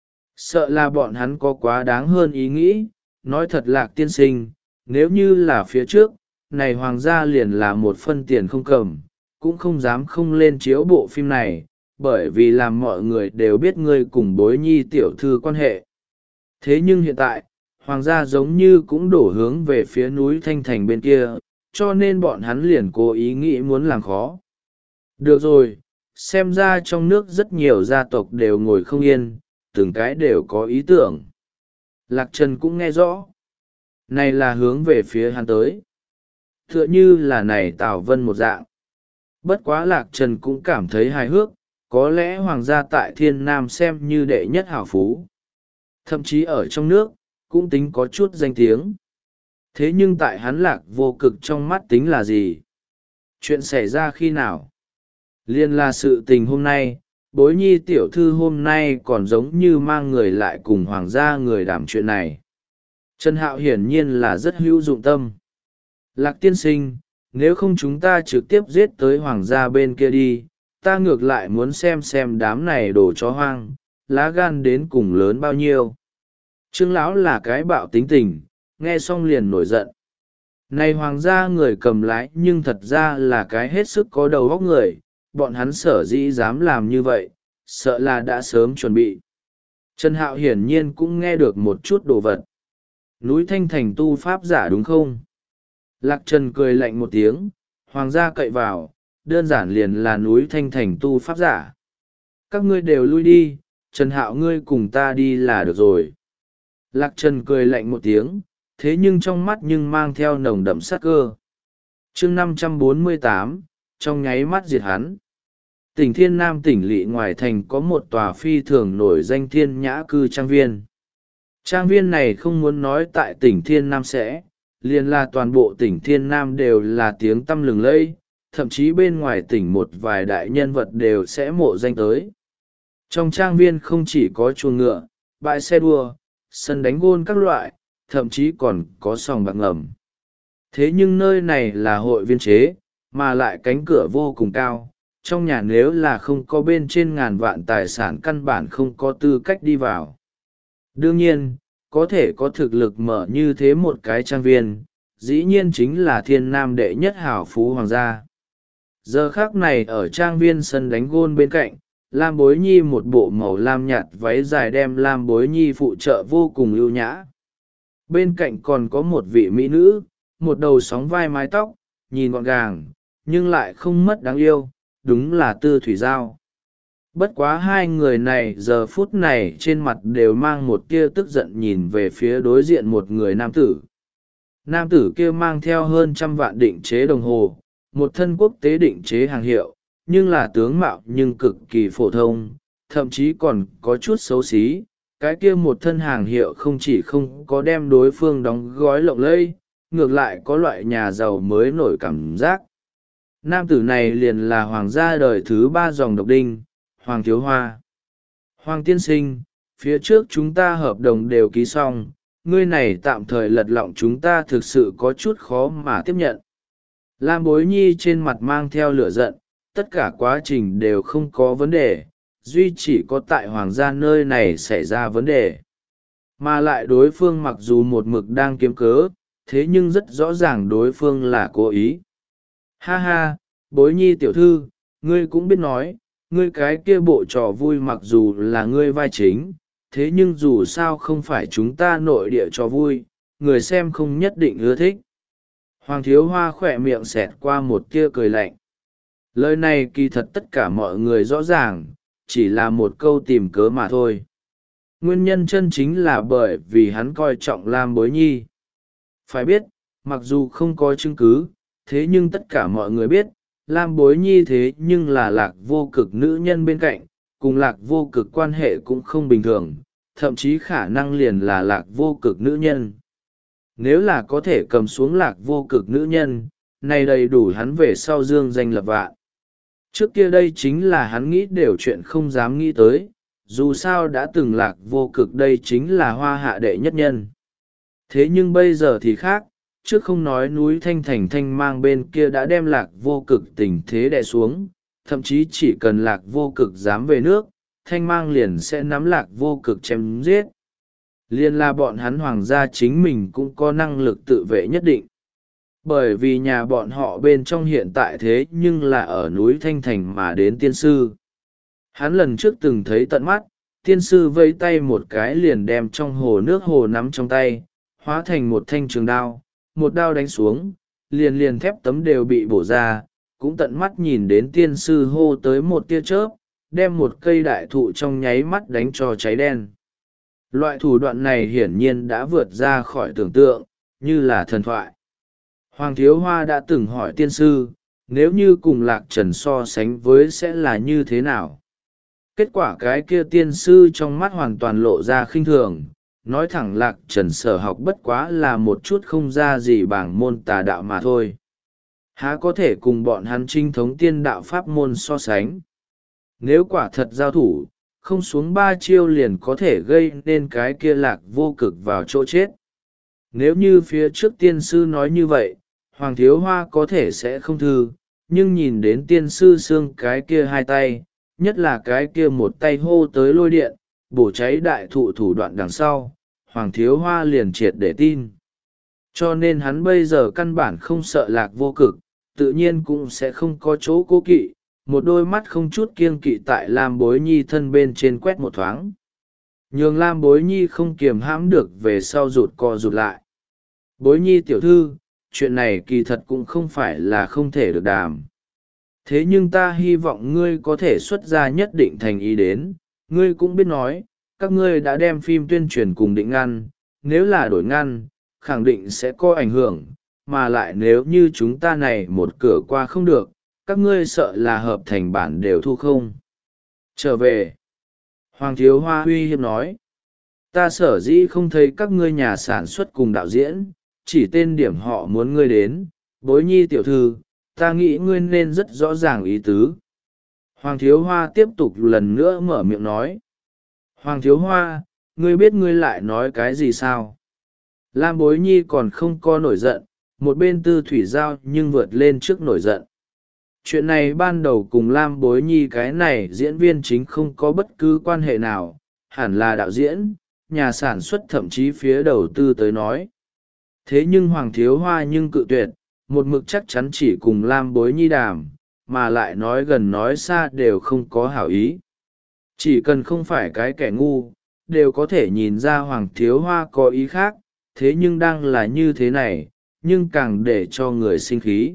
Speaker 1: Sợ là bọn hắn có quá đáng hơn ý nghĩ, nói thật Lạc tiên sinh, nếu như là phía trước, này hoàng gia liền là một phân tiền không cầm, cũng không dám không lên chiếu bộ phim này, bởi vì làm mọi người đều biết ngươi cùng Bối Nhi tiểu thư quan hệ. Thế nhưng hiện tại, hoàng gia giống như cũng đổ hướng về phía núi Thanh Thành bên kia, cho nên bọn hắn liền cố ý nghĩ muốn làm khó. Được rồi, xem ra trong nước rất nhiều gia tộc đều ngồi không yên, từng cái đều có ý tưởng. Lạc Trần cũng nghe rõ. Này là hướng về phía hắn tới. Tựa như là này Tào Vân một dạng. Bất quá Lạc Trần cũng cảm thấy hài hước, có lẽ hoàng gia tại Thiên Nam xem như đệ nhất hảo phú. Thậm chí ở trong nước, cũng tính có chút danh tiếng. Thế nhưng tại hắn Lạc vô cực trong mắt tính là gì? Chuyện xảy ra khi nào? Liên là sự tình hôm nay, Bối Nhi tiểu thư hôm nay còn giống như mang người lại cùng hoàng gia người đảm chuyện này. Trần Hạo hiển nhiên là rất hữu dụng tâm. Lạc tiên sinh, nếu không chúng ta trực tiếp giết tới hoàng gia bên kia đi, ta ngược lại muốn xem xem đám này đổ chó hoang, lá gan đến cùng lớn bao nhiêu. Trương lão là cái bạo tính tình, nghe xong liền nổi giận. Này hoàng gia người cầm lái nhưng thật ra là cái hết sức có đầu óc người, bọn hắn sở dĩ dám làm như vậy, sợ là đã sớm chuẩn bị. Trần Hạo hiển nhiên cũng nghe được một chút đồ vật. Núi Thanh Thành tu pháp giả đúng không? Lạc Trần cười lạnh một tiếng, hoàng gia cậy vào, đơn giản liền là núi Thanh Thành tu pháp giả. Các ngươi đều lui đi, Trần Hạo ngươi cùng ta đi là được rồi. Lạc Trần cười lạnh một tiếng, thế nhưng trong mắt nhưng mang theo nồng đậm sát cơ. chương năm trăm bốn mươi tám, trong nháy mắt diệt hắn. Tỉnh Thiên Nam tỉnh lỵ ngoài thành có một tòa phi thường nổi danh Thiên Nhã Cư trang viên. Trang viên này không muốn nói tại tỉnh Thiên Nam sẽ, liền là toàn bộ tỉnh Thiên Nam đều là tiếng tăm lừng lẫy, thậm chí bên ngoài tỉnh một vài đại nhân vật đều sẽ mộ danh tới. Trong trang viên không chỉ có chuồng ngựa, bãi xe đua, sân đánh gôn các loại, thậm chí còn có sòng bạc ngầm. Thế nhưng nơi này là hội viên chế, mà lại cánh cửa vô cùng cao, trong nhà nếu là không có bên trên ngàn vạn tài sản căn bản không có tư cách đi vào. Đương nhiên, có thể có thực lực mở như thế một cái trang viên, dĩ nhiên chính là thiên nam đệ nhất hảo phú hoàng gia. Giờ khác này ở trang viên sân đánh gôn bên cạnh, Lam Bối Nhi một bộ màu lam nhạt váy dài đem Lam Bối Nhi phụ trợ vô cùng ưu nhã. Bên cạnh còn có một vị mỹ nữ, một đầu sóng vai mái tóc, nhìn gọn gàng, nhưng lại không mất đáng yêu, đúng là Tư Thủy Giao. Bất quá hai người này giờ phút này trên mặt đều mang một tia tức giận nhìn về phía đối diện một người nam tử. Nam tử kia mang theo hơn trăm vạn định chế đồng hồ, một thân quốc tế định chế hàng hiệu, nhưng là tướng mạo nhưng cực kỳ phổ thông, thậm chí còn có chút xấu xí. Cái kia một thân hàng hiệu không chỉ không có đem đối phương đóng gói lộng lẫy, ngược lại có loại nhà giàu mới nổi cảm giác. Nam tử này liền là hoàng gia đời thứ ba dòng độc đinh, Hoàng Thiếu Hoa. Hoàng tiên sinh, phía trước chúng ta hợp đồng đều ký xong, ngươi này tạm thời lật lọng chúng ta thực sự có chút khó mà tiếp nhận. Lam Bối Nhi trên mặt mang theo lửa giận, tất cả quá trình đều không có vấn đề, duy chỉ có tại hoàng gia nơi này xảy ra vấn đề. Mà lại đối phương mặc dù một mực đang kiếm cớ, thế nhưng rất rõ ràng đối phương là cố ý. Ha ha, Bối Nhi tiểu thư, ngươi cũng biết nói, ngươi cái kia bộ trò vui mặc dù là ngươi vai chính, thế nhưng dù sao không phải chúng ta nội địa trò vui, người xem không nhất định ưa thích. Hoàng Thiếu Hoa khỏe miệng xẹt qua một tia cười lạnh. Lời này kỳ thật tất cả mọi người rõ ràng, chỉ là một câu tìm cớ mà thôi. Nguyên nhân chân chính là bởi vì hắn coi trọng Lam Bối Nhi. Phải biết, mặc dù không có chứng cứ, thế nhưng tất cả mọi người biết, Lam Bối Nhi thế nhưng là Lạc Vô Cực nữ nhân bên cạnh, cùng Lạc Vô Cực quan hệ cũng không bình thường, thậm chí khả năng liền là Lạc Vô Cực nữ nhân. Nếu là có thể cầm xuống Lạc Vô Cực nữ nhân, này đầy đủ hắn về sau dương danh lập vạn. Trước kia đây chính là hắn nghĩ đều chuyện không dám nghĩ tới, dù sao đã từng Lạc Vô Cực đây chính là hoa hạ đệ nhất nhân. Thế nhưng bây giờ thì khác, trước không nói núi Thanh Thành Thanh Mang bên kia đã đem Lạc Vô Cực tình thế đè xuống, thậm chí chỉ cần Lạc Vô Cực dám về nước, Thanh Mang liền sẽ nắm Lạc Vô Cực chém giết. Liên là bọn hắn hoàng gia chính mình cũng có năng lực tự vệ nhất định. Bởi vì nhà bọn họ bên trong hiện tại thế nhưng là ở núi Thanh Thành mà đến tiên sư. Hắn lần trước từng thấy tận mắt, tiên sư vây tay một cái liền đem trong hồ nước hồ nắm trong tay, hóa thành một thanh trường đao, một đao đánh xuống, liền liền thép tấm đều bị bổ ra, cũng tận mắt nhìn đến tiên sư hô tới một tia chớp, đem một cây đại thụ trong nháy mắt đánh cho cháy đen. Loại thủ đoạn này hiển nhiên đã vượt ra khỏi tưởng tượng, như là thần thoại. Hoàng Thiếu Hoa đã từng hỏi tiên sư, nếu như cùng Lạc Trần so sánh với sẽ là như thế nào? Kết quả cái kia tiên sư trong mắt hoàn toàn lộ ra khinh thường, nói thẳng Lạc Trần sở học bất quá là một chút không ra gì bảng môn tà đạo mà thôi. Há có thể cùng bọn hắn trinh thống tiên đạo pháp môn so sánh? Nếu quả thật giao thủ, không xuống ba chiêu liền có thể gây nên cái kia Lạc Vô Cực vào chỗ chết. Nếu như phía trước tiên sư nói như vậy, Hoàng Thiếu Hoa có thể sẽ không thư, nhưng nhìn đến tiên sư xương cái kia hai tay, nhất là cái kia một tay hô tới lôi điện, bổ cháy đại thụ thủ đoạn đằng sau, Hoàng Thiếu Hoa liền triệt để tin. Cho nên hắn bây giờ căn bản không sợ Lạc Vô Cực, tự nhiên cũng sẽ không có chỗ cố kỵ, một đôi mắt không chút kiêng kỵ tại Lam Bối Nhi thân bên trên quét một thoáng. Nhường Lam Bối Nhi không kiềm hãm được về sau rụt co rụt lại. Bối Nhi tiểu thư, chuyện này kỳ thật cũng không phải là không thể được đàm. Thế nhưng ta hy vọng ngươi có thể xuất ra nhất định thành ý đến, ngươi cũng biết nói, các ngươi đã đem phim tuyên truyền cùng định ngăn, nếu là đổi ngăn, khẳng định sẽ có ảnh hưởng, mà lại nếu như chúng ta này một cửa qua không được, các ngươi sợ là hợp thành bản đều thu không. Trở về. Hoàng Thiếu Hoa uy hiếp nói, ta sở dĩ không thấy các ngươi nhà sản xuất cùng đạo diễn, chỉ tên điểm họ muốn ngươi đến, Bối Nhi tiểu thư, ta nghĩ ngươi nên rất rõ ràng ý tứ. Hoàng Thiếu Hoa tiếp tục lần nữa mở miệng nói, Hoàng Thiếu Hoa, ngươi biết ngươi lại nói cái gì sao? Lam Bối Nhi còn không có nổi giận, một bên Tư Thủy Giao nhưng vượt lên trước nổi giận. Chuyện này ban đầu cùng Lam Bối Nhi cái này diễn viên chính không có bất cứ quan hệ nào, hẳn là đạo diễn, nhà sản xuất thậm chí phía đầu tư tới nói. Thế nhưng Hoàng Thiếu Hoa nhưng cự tuyệt, một mực chắc chắn chỉ cùng Lam Bối Nhi đàm, mà lại nói gần nói xa đều không có hảo ý. Chỉ cần không phải cái kẻ ngu, đều có thể nhìn ra Hoàng Thiếu Hoa có ý khác, thế nhưng đang là như thế này, nhưng càng để cho người sinh khí.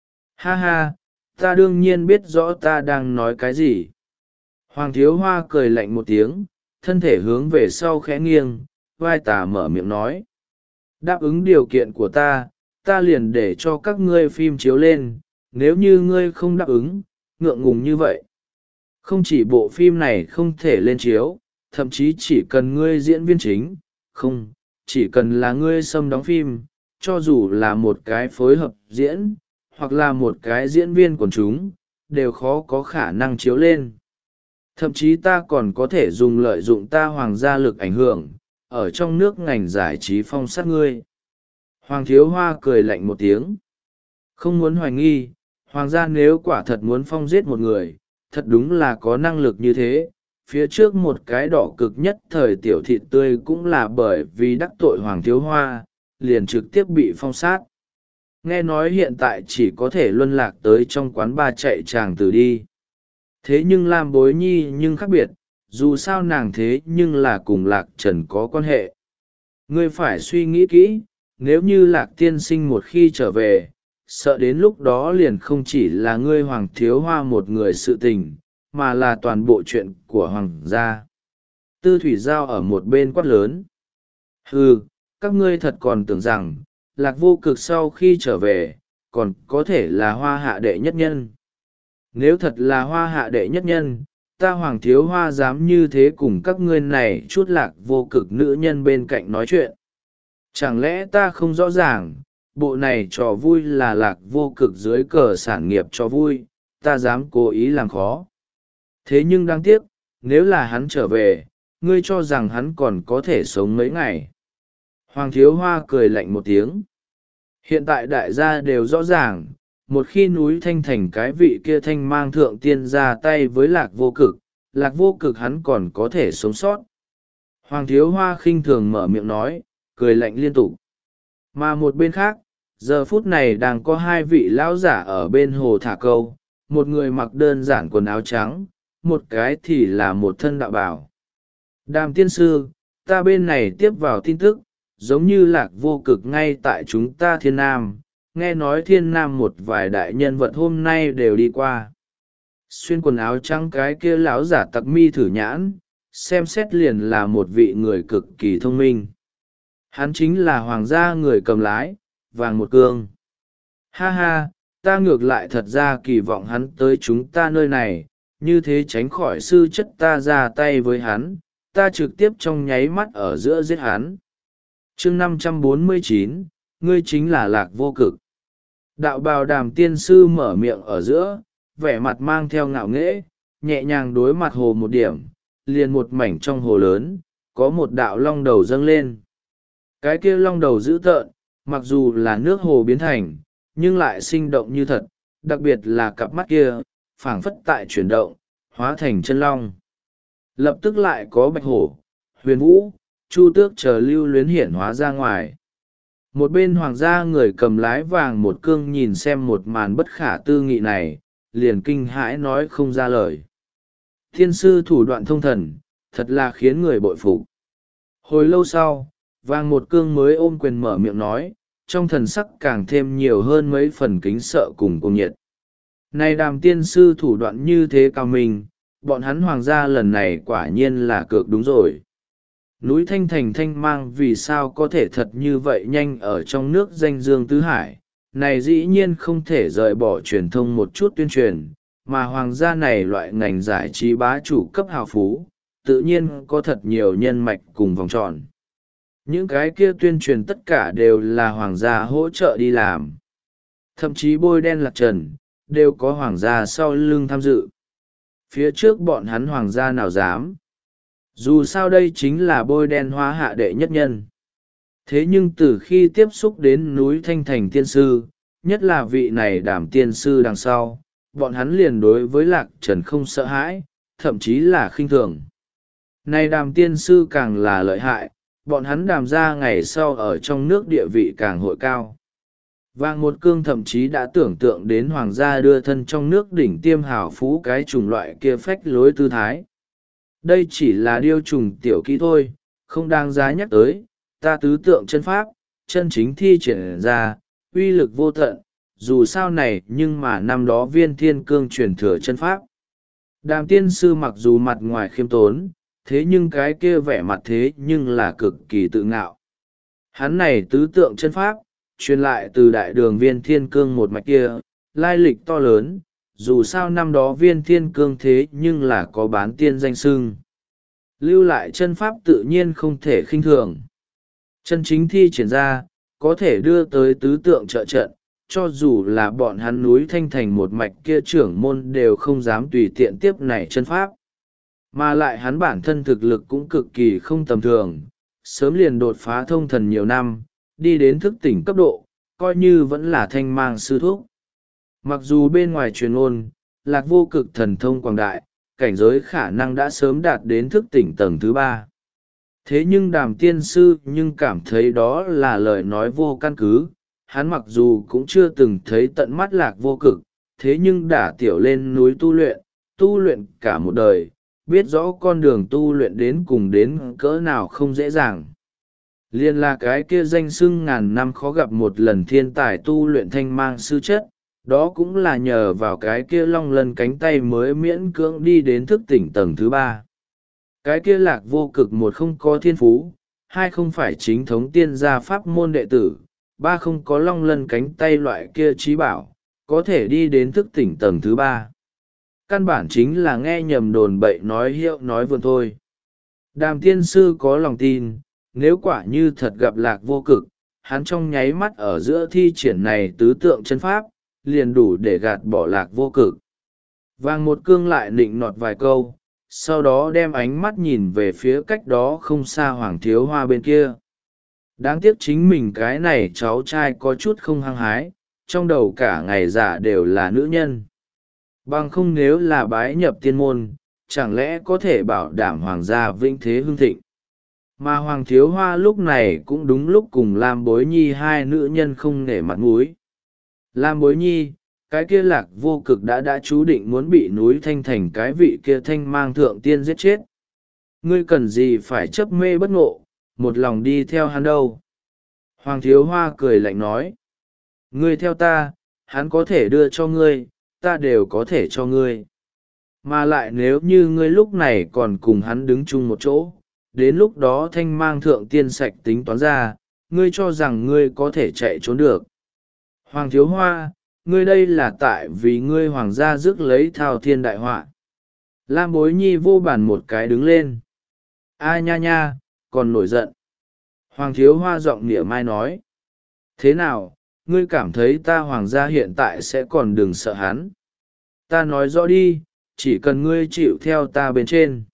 Speaker 1: Ha ha, ta đương nhiên biết rõ ta đang nói cái gì. Hoàng Thiếu Hoa cười lạnh một tiếng, thân thể hướng về sau khẽ nghiêng, vai tà mở miệng nói. Đáp ứng điều kiện của ta, ta liền để cho các ngươi phim chiếu lên, nếu như ngươi không đáp ứng, ngượng ngùng như vậy. Không chỉ bộ phim này không thể lên chiếu, thậm chí chỉ cần ngươi diễn viên chính, không, chỉ cần là ngươi xâm đóng phim, cho dù là một cái phối hợp diễn, hoặc là một cái diễn viên quần chúng, đều khó có khả năng chiếu lên. Thậm chí ta còn có thể dùng lợi dụng ta hoàng gia lực ảnh hưởng, ở trong nước ngành giải trí phong sát ngươi. Hoàng Thiếu Hoa cười lạnh một tiếng. Không muốn hoài nghi, hoàng gia nếu quả thật muốn phong giết một người, thật đúng là có năng lực như thế. Phía trước một cái đỏ cực nhất thời tiểu thịt tươi cũng là bởi vì đắc tội Hoàng Thiếu Hoa, liền trực tiếp bị phong sát. Nghe nói hiện tại chỉ có thể luân lạc tới trong quán bar chạy chàng từ đi. Thế nhưng Lam Bối Nhi nhưng khác biệt, dù sao nàng thế nhưng là cùng Lạc Trần có quan hệ. Ngươi phải suy nghĩ kỹ, nếu như Lạc tiên sinh một khi trở về, sợ đến lúc đó liền không chỉ là ngươi Hoàng Thiếu Hoa một người sự tình, mà là toàn bộ chuyện của Hoàng gia. Tư Thủy Giao ở một bên quát lớn. Hừ, các ngươi thật còn tưởng rằng, Lạc Vô Cực sau khi trở về, còn có thể là Hoa hạ đệ nhất nhân. Nếu thật là Hoa hạ đệ nhất nhân, ta Hoàng Thiếu Hoa dám như thế cùng các ngươi này chút Lạc Vô Cực nữ nhân bên cạnh nói chuyện. Chẳng lẽ ta không rõ ràng, bộ này trò vui là Lạc Vô Cực dưới cờ sản nghiệp cho vui, ta dám cố ý làm khó. Thế nhưng đáng tiếc, nếu là hắn trở về, ngươi cho rằng hắn còn có thể sống mấy ngày. Hoàng Thiếu Hoa cười lạnh một tiếng. Hiện tại đại gia đều rõ ràng, một khi núi Thanh Thành cái vị kia thanh mang thượng tiên ra tay với Lạc Vô Cực, Lạc Vô Cực hắn còn có thể sống sót. Hoàng Thiếu Hoa khinh thường mở miệng nói, cười lạnh liên tục. Mà một bên khác, giờ phút này đang có hai vị lão giả ở bên hồ thả câu, một người mặc đơn giản quần áo trắng, một cái thì là một thân đạo bào. Đàm tiên sư, ta bên này tiếp vào tin tức, giống như Lạc Vô Cực ngay tại chúng ta Thiên Nam, nghe nói Thiên Nam một vài đại nhân vật hôm nay đều đi qua. Xuyên quần áo trắng cái kia lão giả tặc mi thử nhãn, xem xét liền là một vị người cực kỳ thông minh. Hắn chính là hoàng gia người cầm lái, Vàng Một Cương. Ha ha, ta ngược lại thật ra kỳ vọng hắn tới chúng ta nơi này, như thế tránh khỏi sư chất ta ra tay với hắn, ta trực tiếp trong nháy mắt ở giữa giết hắn. Chương năm trăm bốn mươi chín, ngươi chính là Lạc Vô Cực. Đạo bào Đàm tiên sư mở miệng ở giữa, vẻ mặt mang theo ngạo nghễ, nhẹ nhàng đối mặt hồ một điểm, liền một mảnh trong hồ lớn, có một đạo long đầu dâng lên. Cái kia long đầu dữ tợn, mặc dù là nước hồ biến thành, nhưng lại sinh động như thật, đặc biệt là cặp mắt kia, phảng phất tại chuyển động, hóa thành chân long. Lập tức lại có bạch hổ, huyền vũ, chu tước chờ lưu luyến hiển hóa ra ngoài. Một bên hoàng gia người cầm lái Vàng Một Cương nhìn xem một màn bất khả tư nghị này, liền kinh hãi nói không ra lời. Thiên sư thủ đoạn thông thần, thật là khiến người bội phục. Hồi lâu sau, Vàng Một Cương mới ôm quyền mở miệng nói, trong thần sắc càng thêm nhiều hơn mấy phần kính sợ cùng cung nhiệt. Này Đàm tiên sư thủ đoạn như thế cao minh, bọn hắn hoàng gia lần này quả nhiên là cược đúng rồi. Núi Thanh Thành thanh mang vì sao có thể thật như vậy nhanh ở trong nước danh dương tứ hải, này dĩ nhiên không thể rời bỏ truyền thông một chút tuyên truyền, mà hoàng gia này loại ngành giải trí bá chủ cấp hào phú, tự nhiên có thật nhiều nhân mạch cùng vòng tròn. Những cái kia tuyên truyền tất cả đều là hoàng gia hỗ trợ đi làm. Thậm chí Bôi Đen Lạc Trần, đều có hoàng gia sau lưng tham dự. Phía trước bọn hắn hoàng gia nào dám. Dù sao đây chính là Bôi Đen Hoa hạ đệ nhất nhân. Thế nhưng từ khi tiếp xúc đến núi Thanh Thành tiên sư, nhất là vị này Đàm tiên sư đằng sau, bọn hắn liền đối với Lạc Trần không sợ hãi, thậm chí là khinh thường. Này Đàm tiên sư càng là lợi hại, bọn hắn Đàm ra ngày sau ở trong nước địa vị càng hội cao. Vàng một cương thậm chí đã tưởng tượng đến hoàng gia đưa thân trong nước đỉnh tiêm hào phú cái chủng loại kia phách lối tư thái. Đây chỉ là điêu trùng tiểu kỹ thôi, không đáng giá nhắc tới, ta tứ tượng chân pháp, chân chính thi triển ra, uy lực vô tận, dù sao này nhưng mà năm đó viên thiên cương truyền thừa chân pháp. Đàm tiên sư mặc dù mặt ngoài khiêm tốn, thế nhưng cái kia vẻ mặt thế nhưng là cực kỳ tự ngạo. Hắn này tứ tượng chân pháp, truyền lại từ đại đường viên thiên cương một mạch kia, lai lịch to lớn, dù sao năm đó viên thiên cương thế nhưng là có bán tiên danh sưng. Lưu lại chân pháp tự nhiên không thể khinh thường. Chân chính thi triển ra, có thể đưa tới tứ tượng trợ trận, cho dù là bọn hắn núi Thanh Thành một mạch kia trưởng môn đều không dám tùy tiện tiếp này chân pháp. Mà lại hắn bản thân thực lực cũng cực kỳ không tầm thường, sớm liền đột phá thông thần nhiều năm, đi đến thức tỉnh cấp độ, coi như vẫn là thanh mang sư thúc. Mặc dù bên ngoài truyền ôn, Lạc Vô Cực thần thông quảng đại, cảnh giới khả năng đã sớm đạt đến thức tỉnh tầng thứ ba. Thế nhưng Đàm tiên sư nhưng cảm thấy đó là lời nói vô căn cứ, hắn mặc dù cũng chưa từng thấy tận mắt Lạc Vô Cực, thế nhưng đã tiểu lên núi tu luyện, tu luyện cả một đời, biết rõ con đường tu luyện đến cùng đến cỡ nào không dễ dàng. Liên là cái kia danh xưng ngàn năm khó gặp một lần thiên tài tu luyện thanh mang sư chất, đó cũng là nhờ vào cái kia long lân cánh tay mới miễn cưỡng đi đến thức tỉnh tầng thứ ba. Cái kia Lạc Vô Cực một không có thiên phú, hai không phải chính thống tiên gia pháp môn đệ tử, ba không có long lân cánh tay loại kia trí bảo, có thể đi đến thức tỉnh tầng thứ ba. Căn bản chính là nghe nhầm đồn bậy nói hiệu nói vườn thôi. Đàm tiên sư có lòng tin, nếu quả như thật gặp Lạc Vô Cực, hắn trong nháy mắt ở giữa thi triển này tứ tượng chân pháp, liền đủ để gạt bỏ Lạc Vô Cực. Vàng một cương lại nịnh nọt vài câu, sau đó đem ánh mắt nhìn về phía cách đó không xa Hoàng Thiếu Hoa bên kia. Đáng tiếc chính mình cái này cháu trai có chút không hăng hái, trong đầu cả ngày giả đều là nữ nhân. Bằng không nếu là bái nhập tiên môn, chẳng lẽ có thể bảo đảm hoàng gia vĩnh thế hưng thịnh. Mà Hoàng Thiếu Hoa lúc này cũng đúng lúc cùng Lam Bối Nhi hai nữ nhân không nể mặt mũi. Lam Bối Nhi, cái kia Lạc Vô Cực đã đã chú định muốn bị núi Thanh Thành cái vị kia thanh mang thượng tiên giết chết. Ngươi cần gì phải chấp mê bất ngộ, một lòng đi theo hắn đâu. Hoàng Thiếu Hoa cười lạnh nói. Ngươi theo ta, hắn có thể đưa cho ngươi, ta đều có thể cho ngươi. Mà lại nếu như ngươi lúc này còn cùng hắn đứng chung một chỗ, đến lúc đó thanh mang thượng tiên sạch tính toán ra, ngươi cho rằng ngươi có thể chạy trốn được. Hoàng Thiếu Hoa, ngươi đây là tại vì ngươi hoàng gia rước lấy thao thiên đại họa. Lam Bối Nhi vô bản một cái đứng lên. A nha nha, còn nổi giận. Hoàng Thiếu Hoa giọng nịa mai nói. Thế nào, ngươi cảm thấy ta hoàng gia hiện tại sẽ còn đừng sợ hắn. Ta nói rõ đi, chỉ cần ngươi chịu theo ta bên trên.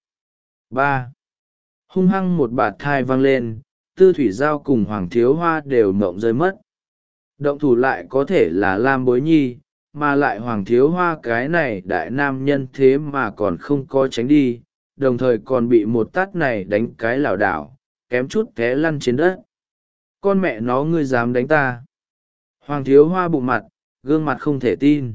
Speaker 1: Ba. Hung hăng một bạt thai vang lên, Tư Thủy Giao cùng Hoàng Thiếu Hoa đều mộng rơi mất. Động thủ lại có thể là Lam Bối Nhi, mà lại Hoàng Thiếu Hoa cái này đại nam nhân thế mà còn không có tránh đi, đồng thời còn bị một tát này đánh cái lảo đảo, kém chút té lăn trên đất. Con mẹ nó ngươi dám đánh ta. Hoàng Thiếu Hoa bụng mặt, gương mặt không thể tin.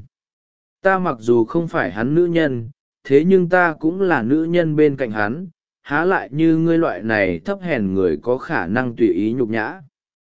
Speaker 1: Ta mặc dù không phải hắn nữ nhân, thế nhưng ta cũng là nữ nhân bên cạnh hắn, há lại như ngươi loại này thấp hèn người có khả năng tùy ý nhục nhã.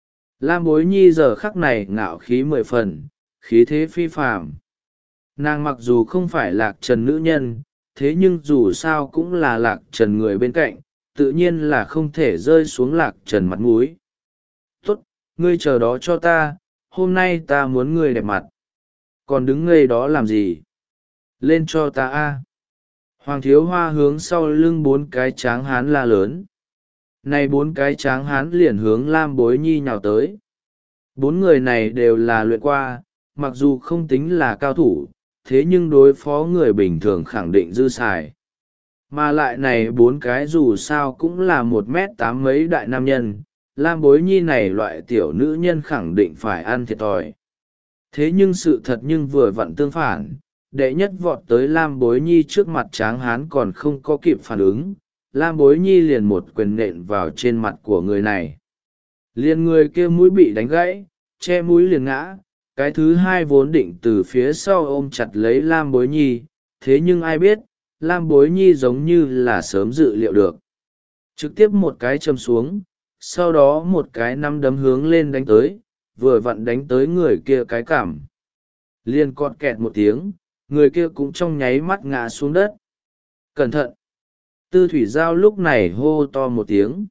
Speaker 1: Lam Bối Nhi giờ khắc này ngạo khí mười phần, khí thế phi phàm. Nàng mặc dù không phải Lạc Trần nữ nhân, thế nhưng dù sao cũng là Lạc Trần người bên cạnh, tự nhiên là không thể rơi xuống Lạc Trần mặt mũi. Tốt, ngươi chờ đó cho ta, hôm nay ta muốn ngươi đẹp mặt. Còn đứng ngây đó làm gì? Lên cho ta a! Hoàng Thiếu Hoa hướng sau lưng bốn cái tráng hán la lớn. Này bốn cái tráng hán liền hướng Lam Bối Nhi nhào tới. Bốn người này đều là luyện qua, mặc dù không tính là cao thủ, thế nhưng đối phó người bình thường khẳng định dư xài. Mà lại này bốn cái dù sao cũng là một mét tám mấy đại nam nhân, Lam Bối Nhi này loại tiểu nữ nhân khẳng định phải ăn thiệt thòi. Thế nhưng sự thật nhưng vừa vặn tương phản, đệ nhất vọt tới Lam Bối Nhi trước mặt Tráng Hán còn không có kịp phản ứng, Lam Bối Nhi liền một quyền nện vào trên mặt của người này. Liền người kia mũi bị đánh gãy, che mũi liền ngã, cái thứ hai vốn định từ phía sau ôm chặt lấy Lam Bối Nhi, thế nhưng ai biết, Lam Bối Nhi giống như là sớm dự liệu được. Trực tiếp một cái châm xuống, sau đó một cái nắm đấm hướng lên đánh tới, vừa vặn đánh tới người kia cái cảm. Liền cọt kẹt một tiếng, người kia cũng trong nháy mắt ngã xuống đất. Cẩn thận! Tư Thủy Giao lúc này hô to một tiếng.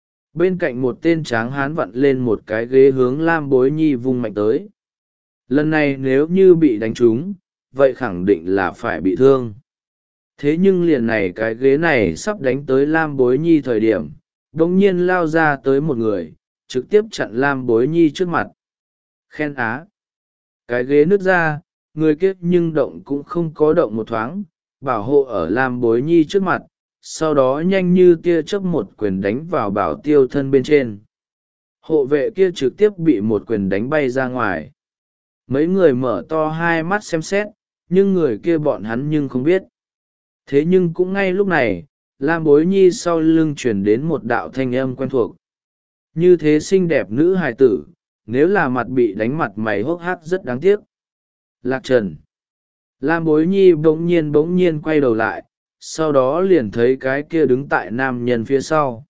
Speaker 1: Bên cạnh một tên Tráng Hán vặn lên một cái ghế hướng Lam Bối Nhi vung mạnh tới. Lần này nếu như bị đánh trúng, vậy khẳng định là phải bị thương. Thế nhưng liền này cái ghế này sắp đánh tới Lam Bối Nhi thời điểm, đột nhiên lao ra tới một người, trực tiếp chặn Lam Bối Nhi trước mặt. Khen á! Cái ghế nứt ra, người kia nhưng động cũng không có động một thoáng, bảo hộ ở Lam Bối Nhi trước mặt, sau đó nhanh như tia chớp một quyền đánh vào bảo tiêu thân bên trên. Hộ vệ kia trực tiếp bị một quyền đánh bay ra ngoài. Mấy người mở to hai mắt xem xét, nhưng người kia bọn hắn nhưng không biết. Thế nhưng cũng ngay lúc này, Lam Bối Nhi sau lưng truyền đến một đạo thanh âm quen thuộc. Như thế xinh đẹp nữ hài tử, nếu là mặt bị đánh mặt mày hốc hác rất đáng tiếc. Lạc Trần. Lam Bối Nhi bỗng nhiên bỗng nhiên quay đầu lại, sau đó liền thấy cái kia đứng tại nam nhân phía sau.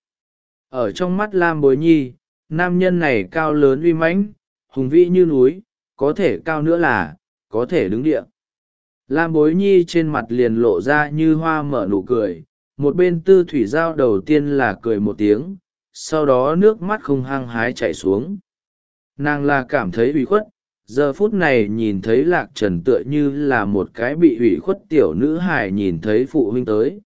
Speaker 1: Ở trong mắt Lam Bối Nhi, nam nhân này cao lớn uy mãnh, hùng vĩ như núi, có thể cao nữa là, có thể đứng địa. Lam Bối Nhi trên mặt liền lộ ra như hoa mở nụ cười, một bên Tư Thủy Giao đầu tiên là cười một tiếng, sau đó nước mắt không hăng hái chảy xuống. Nàng là cảm thấy ủy khuất, giờ phút này nhìn thấy Lạc Trần tựa như là một cái bị ủy khuất tiểu nữ hài nhìn thấy phụ huynh tới.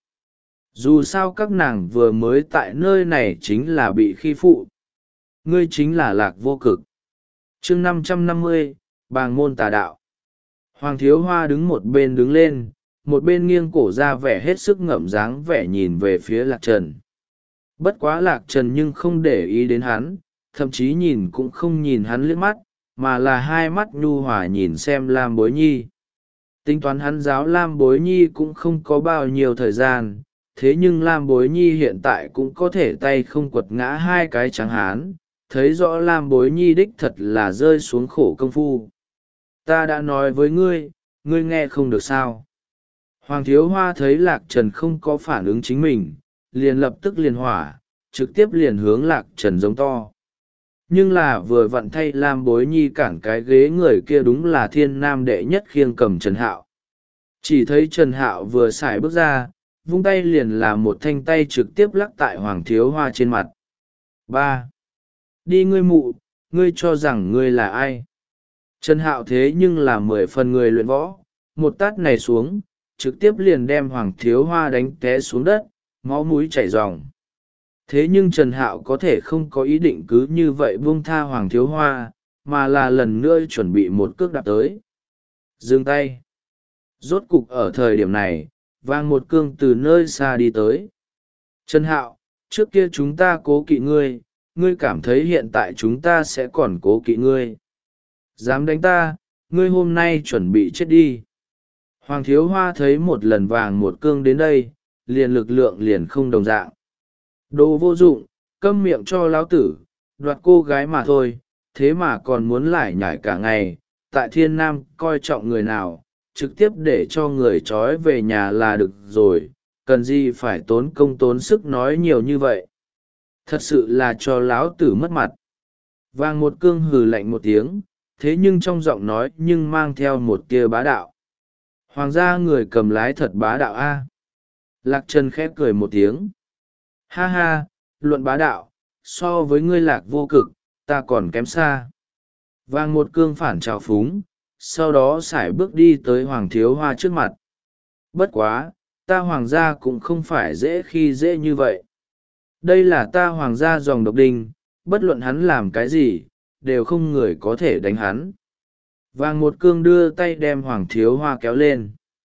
Speaker 1: Dù sao các nàng vừa mới tại nơi này chính là bị khi phụ. Ngươi chính là Lạc Vô Cực. Chương năm trăm năm mươi, Bàng môn tà đạo. Hoàng Thiếu Hoa đứng một bên đứng lên, một bên nghiêng cổ ra vẻ hết sức ngậm dáng vẻ nhìn về phía Lạc Trần. Bất quá Lạc Trần nhưng không để ý đến hắn, thậm chí nhìn cũng không nhìn hắn liếc mắt, mà là hai mắt nhu hòa nhìn xem Lam Bối Nhi. Tính toán hắn giáo Lam Bối Nhi cũng không có bao nhiêu thời gian, thế nhưng Lam Bối Nhi hiện tại cũng có thể tay không quật ngã hai cái Tráng Hán, thấy rõ Lam Bối Nhi đích thật là rơi xuống khổ công phu. Ta đã nói với ngươi, ngươi nghe không được sao. Hoàng Thiếu Hoa thấy Lạc Trần không có phản ứng chính mình, liền lập tức liền hỏa, trực tiếp liền hướng Lạc Trần giống to. Nhưng là vừa vặn thay Lam Bối Nhi cản cái ghế người kia đúng là thiên nam đệ nhất khiêng cầm Trần Hạo. Chỉ thấy Trần Hạo vừa xài bước ra, vung tay liền là một thanh tay trực tiếp lắc tại Hoàng Thiếu Hoa trên mặt. Ba. Đi ngươi mụ, ngươi cho rằng ngươi là ai? Trần Hạo thế nhưng là mười phần người luyện võ, một tát này xuống, trực tiếp liền đem Hoàng Thiếu Hoa đánh té xuống đất, máu mũi chảy ròng. Thế nhưng Trần Hạo có thể không có ý định cứ như vậy buông tha Hoàng Thiếu Hoa, mà là lần nữa chuẩn bị một cước đạp tới. Dừng tay. Rốt cục ở thời điểm này, vang một cương từ nơi xa đi tới. Trần Hạo, trước kia chúng ta cố kỵ ngươi, ngươi cảm thấy hiện tại chúng ta sẽ còn cố kỵ ngươi. Dám đánh ta, ngươi hôm nay chuẩn bị chết đi. Hoàng Thiếu Hoa thấy một lần vàng một cương đến đây, liền lực lượng liền không đồng dạng. Đồ vô dụng, câm miệng cho lão tử, đoạt cô gái mà thôi, thế mà còn muốn lải nhải cả ngày, tại thiên nam coi trọng người nào, trực tiếp để cho người trói về nhà là được rồi, cần gì phải tốn công tốn sức nói nhiều như vậy. Thật sự là cho lão tử mất mặt. Vàng một cương hừ lạnh một tiếng, thế nhưng trong giọng nói nhưng mang theo một tia bá đạo. Hoàng gia người cầm lái thật bá đạo a. Lạc Trần khép cười một tiếng. Ha ha, luận bá đạo, so với ngươi Lạc Vô Cực, ta còn kém xa. Vàng một cương phản trào phúng, sau đó sải bước đi tới Hoàng Thiếu Hoa trước mặt. Bất quá, ta Hoàng gia cũng không phải dễ khi dễ như vậy. Đây là ta Hoàng gia dòng độc đinh, bất luận hắn làm cái gì, đều không người có thể đánh hắn. Vàng một cương đưa tay đem Hoàng Thiếu Hoa kéo lên.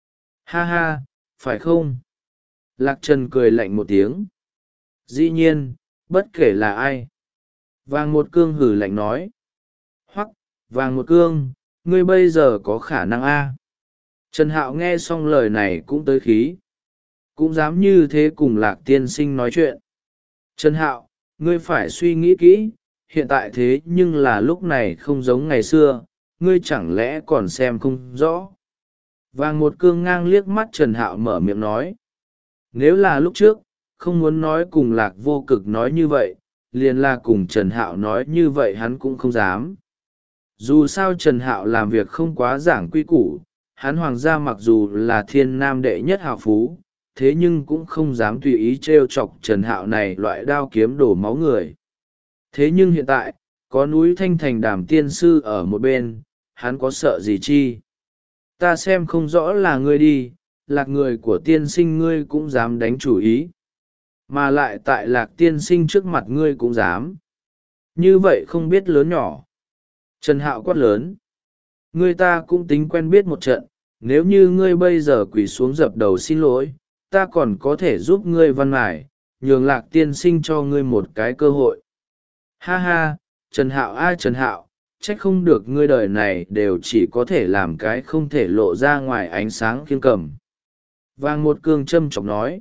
Speaker 1: Ha ha, phải không? Lạc Trần cười lạnh một tiếng. Dĩ nhiên, bất kể là ai. Vàng một cương hử lạnh nói. Hoắc, vàng một cương, ngươi bây giờ có khả năng a? Trần Hạo nghe xong lời này cũng tới khí. Cũng dám như thế cùng Lạc tiên sinh nói chuyện. Trần Hạo, ngươi phải suy nghĩ kỹ, hiện tại thế nhưng là lúc này không giống ngày xưa, ngươi chẳng lẽ còn xem không rõ. Vàng một cương ngang liếc mắt Trần Hạo mở miệng nói. Nếu là lúc trước, không muốn nói cùng Lạc vô cực nói như vậy, liền là cùng Trần Hạo nói như vậy hắn cũng không dám. Dù sao Trần Hạo làm việc không quá giảng quy củ, hắn hoàng gia mặc dù là thiên nam đệ nhất hào phú, thế nhưng cũng không dám tùy ý t r e o chọc Trần Hạo này loại đao kiếm đổ máu người. Thế nhưng hiện tại, có núi Thanh Thành Đàm tiên sư ở một bên, hắn có sợ gì chi? Ta xem không rõ là ngươi đi, lạc người của tiên sinh ngươi cũng dám đánh chủ ý. Mà lại tại lạc tiên sinh trước mặt ngươi cũng dám. Như vậy không biết lớn nhỏ. Trần Hạo quát lớn. Ngươi ta cũng tính quen biết một trận, nếu như ngươi bây giờ quỳ xuống dập đầu xin lỗi, ta còn có thể giúp ngươi văn mải, nhường lạc tiên sinh cho ngươi một cái cơ hội. Ha ha, Trần Hạo ai Trần Hạo, trách không được ngươi đời này đều chỉ có thể làm cái không thể lộ ra ngoài ánh sáng kiên cầm. Vàng một cương châm chọc nói.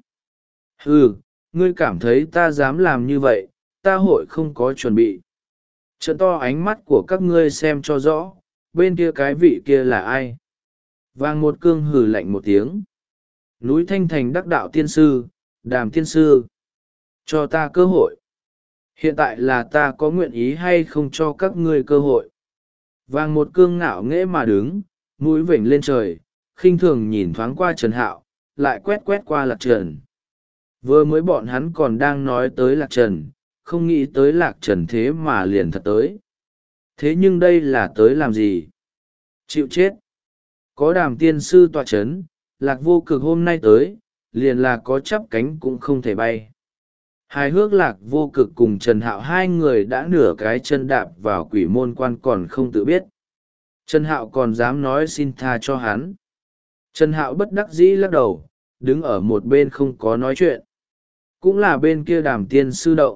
Speaker 1: Ừ, ngươi cảm thấy ta dám làm như vậy, ta hội không có chuẩn bị. Trợn to ánh mắt của các ngươi xem cho rõ, bên kia cái vị kia là ai. Vàng một cương hừ lạnh một tiếng. Núi Thanh Thành đắc đạo tiên sư, Đàm tiên sư. Cho ta cơ hội. Hiện tại là ta có nguyện ý hay không cho các ngươi cơ hội. Vàng một cương ngạo nghễ mà đứng, mũi vểnh lên trời, khinh thường nhìn thoáng qua Trần Hạo, lại quét quét qua Lạc Trần. Vừa mới bọn hắn còn đang nói tới Lạc Trần, không nghĩ tới Lạc Trần thế mà liền thật tới. Thế nhưng đây là tới làm gì? Chịu chết. Có Đàm tiên sư tọa chấn, Lạc vô cực hôm nay tới, liền là có chắp cánh cũng không thể bay. Hài hước Lạc vô cực cùng Trần Hạo hai người đã nửa cái chân đạp vào quỷ môn quan còn không tự biết. Trần Hạo còn dám nói xin tha cho hắn. Trần Hạo bất đắc dĩ lắc đầu, đứng ở một bên không có nói chuyện. Cũng là bên kia Đàm tiên sư động.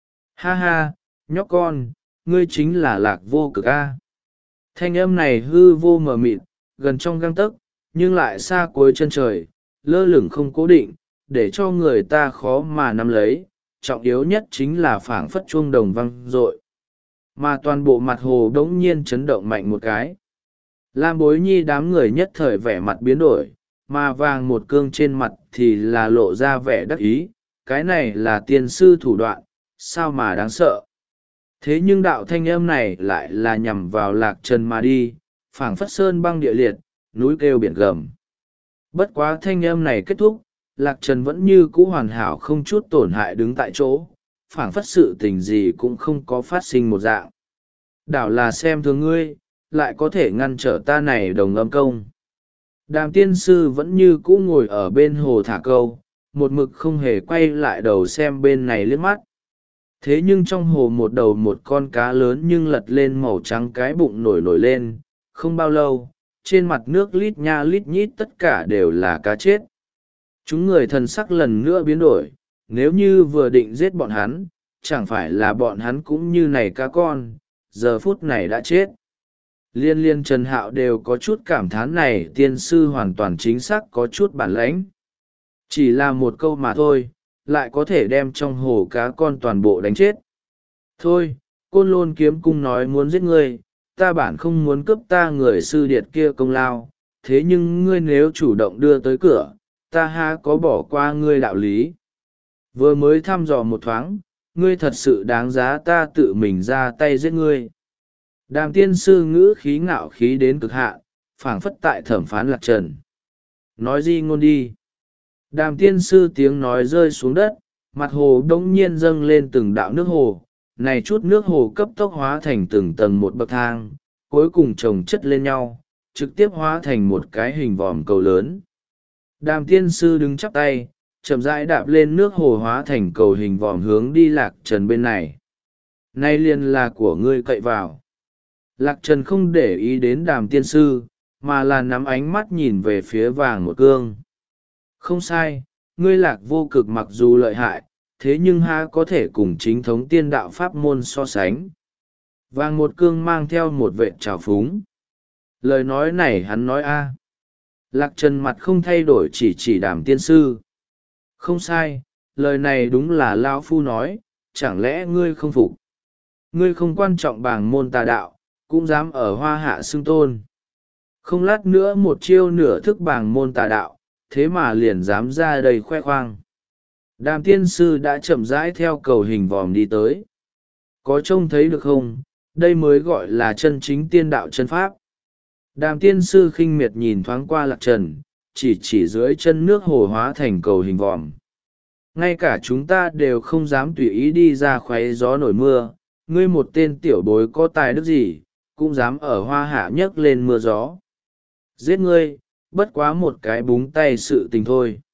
Speaker 1: Ha ha, nhóc con, ngươi chính là Lạc vô cực a. Thanh âm này hư vô mờ mịt, gần trong găng tấc, nhưng lại xa cuối chân trời, lơ lửng không cố định, để cho người ta khó mà nắm lấy. Trọng yếu nhất chính là phảng phất chuông đồng vang dội, mà toàn bộ mặt hồ đống nhiên chấn động mạnh một cái. Lam Bối Nhi đám người nhất thời vẻ mặt biến đổi, mà vàng một cương trên mặt thì là lộ ra vẻ đắc ý, cái này là tiên sư thủ đoạn, sao mà đáng sợ. Thế nhưng đạo thanh âm này lại là nhằm vào Lạc Trần mà đi, phảng phất sơn băng địa liệt, núi kêu biển gầm. Bất quá thanh âm này kết thúc, Lạc Trần vẫn như cũ hoàn hảo không chút tổn hại đứng tại chỗ, phảng phất sự tình gì cũng không có phát sinh một dạng. Đảo là xem thường ngươi, lại có thể ngăn trở ta này đồng âm công. Đàm tiên sư vẫn như cũ ngồi ở bên hồ thả câu, một mực không hề quay lại đầu xem bên này liếc mắt. Thế nhưng trong hồ một đầu một con cá lớn nhưng lật lên màu trắng cái bụng nổi nổi lên, không bao lâu, trên mặt nước lít nha lít nhít tất cả đều là cá chết. Chúng người thần sắc lần nữa biến đổi, nếu như vừa định giết bọn hắn, chẳng phải là bọn hắn cũng như này cá con, giờ phút này đã chết. Liên liên Trần Hạo đều có chút cảm thán này tiên sư hoàn toàn chính xác có chút bản lãnh. Chỉ là một câu mà thôi, lại có thể đem trong hồ cá con toàn bộ đánh chết. Thôi, Côn Lôn Kiếm Cung nói muốn giết ngươi, ta bản không muốn cướp ta người sư điệt kia công lao, thế nhưng ngươi nếu chủ động đưa tới cửa, ta ha có bỏ qua ngươi đạo lý. Vừa mới thăm dò một thoáng, ngươi thật sự đáng giá ta tự mình ra tay giết ngươi. Đàm tiên sư ngữ khí ngạo khí đến cực hạn, phảng phất tại thẩm phán Lạc Trần. Nói gì ngôn đi. Đàm tiên sư tiếng nói rơi xuống đất, mặt hồ đống nhiên dâng lên từng đạo nước hồ, này chút nước hồ cấp tốc hóa thành từng tầng một bậc thang, cuối cùng chồng chất lên nhau, trực tiếp hóa thành một cái hình vòm cầu lớn. Đàm tiên sư đứng chắp tay, chậm rãi đạp lên nước hồ hóa thành cầu hình vòm hướng đi Lạc Trần bên này. Nay liền là của ngươi cậy vào. Lạc Trần không để ý đến đàm tiên sư, mà là nắm ánh mắt nhìn về phía vàng một cương. Không sai, ngươi Lạc vô cực mặc dù lợi hại, thế nhưng há có thể cùng chính thống tiên đạo pháp môn so sánh. Vàng một cương mang theo một vệ trào phúng. Lời nói này hắn nói a. Lạc Trần mặt không thay đổi chỉ chỉ Đàm tiên sư. Không sai, lời này đúng là lão phu nói, chẳng lẽ ngươi không phục? Ngươi không quan trọng bảng môn tà đạo, cũng dám ở hoa hạ xưng tôn. Không lát nữa một chiêu nửa thức bảng môn tà đạo, thế mà liền dám ra đầy khoe khoang. Đàm tiên sư đã chậm rãi theo cầu hình vòm đi tới. Có trông thấy được không, đây mới gọi là chân chính tiên đạo chân pháp. Đàm tiên sư khinh miệt nhìn thoáng qua Lạc Trần, chỉ chỉ dưới chân nước hồ hóa thành cầu hình vòm. Ngay cả chúng ta đều không dám tùy ý đi ra khoáy gió nổi mưa, ngươi một tên tiểu bối có tài đức gì, cũng dám ở hoa hạ nhấc lên mưa gió. Giết ngươi, bất quá một cái búng tay sự tình thôi.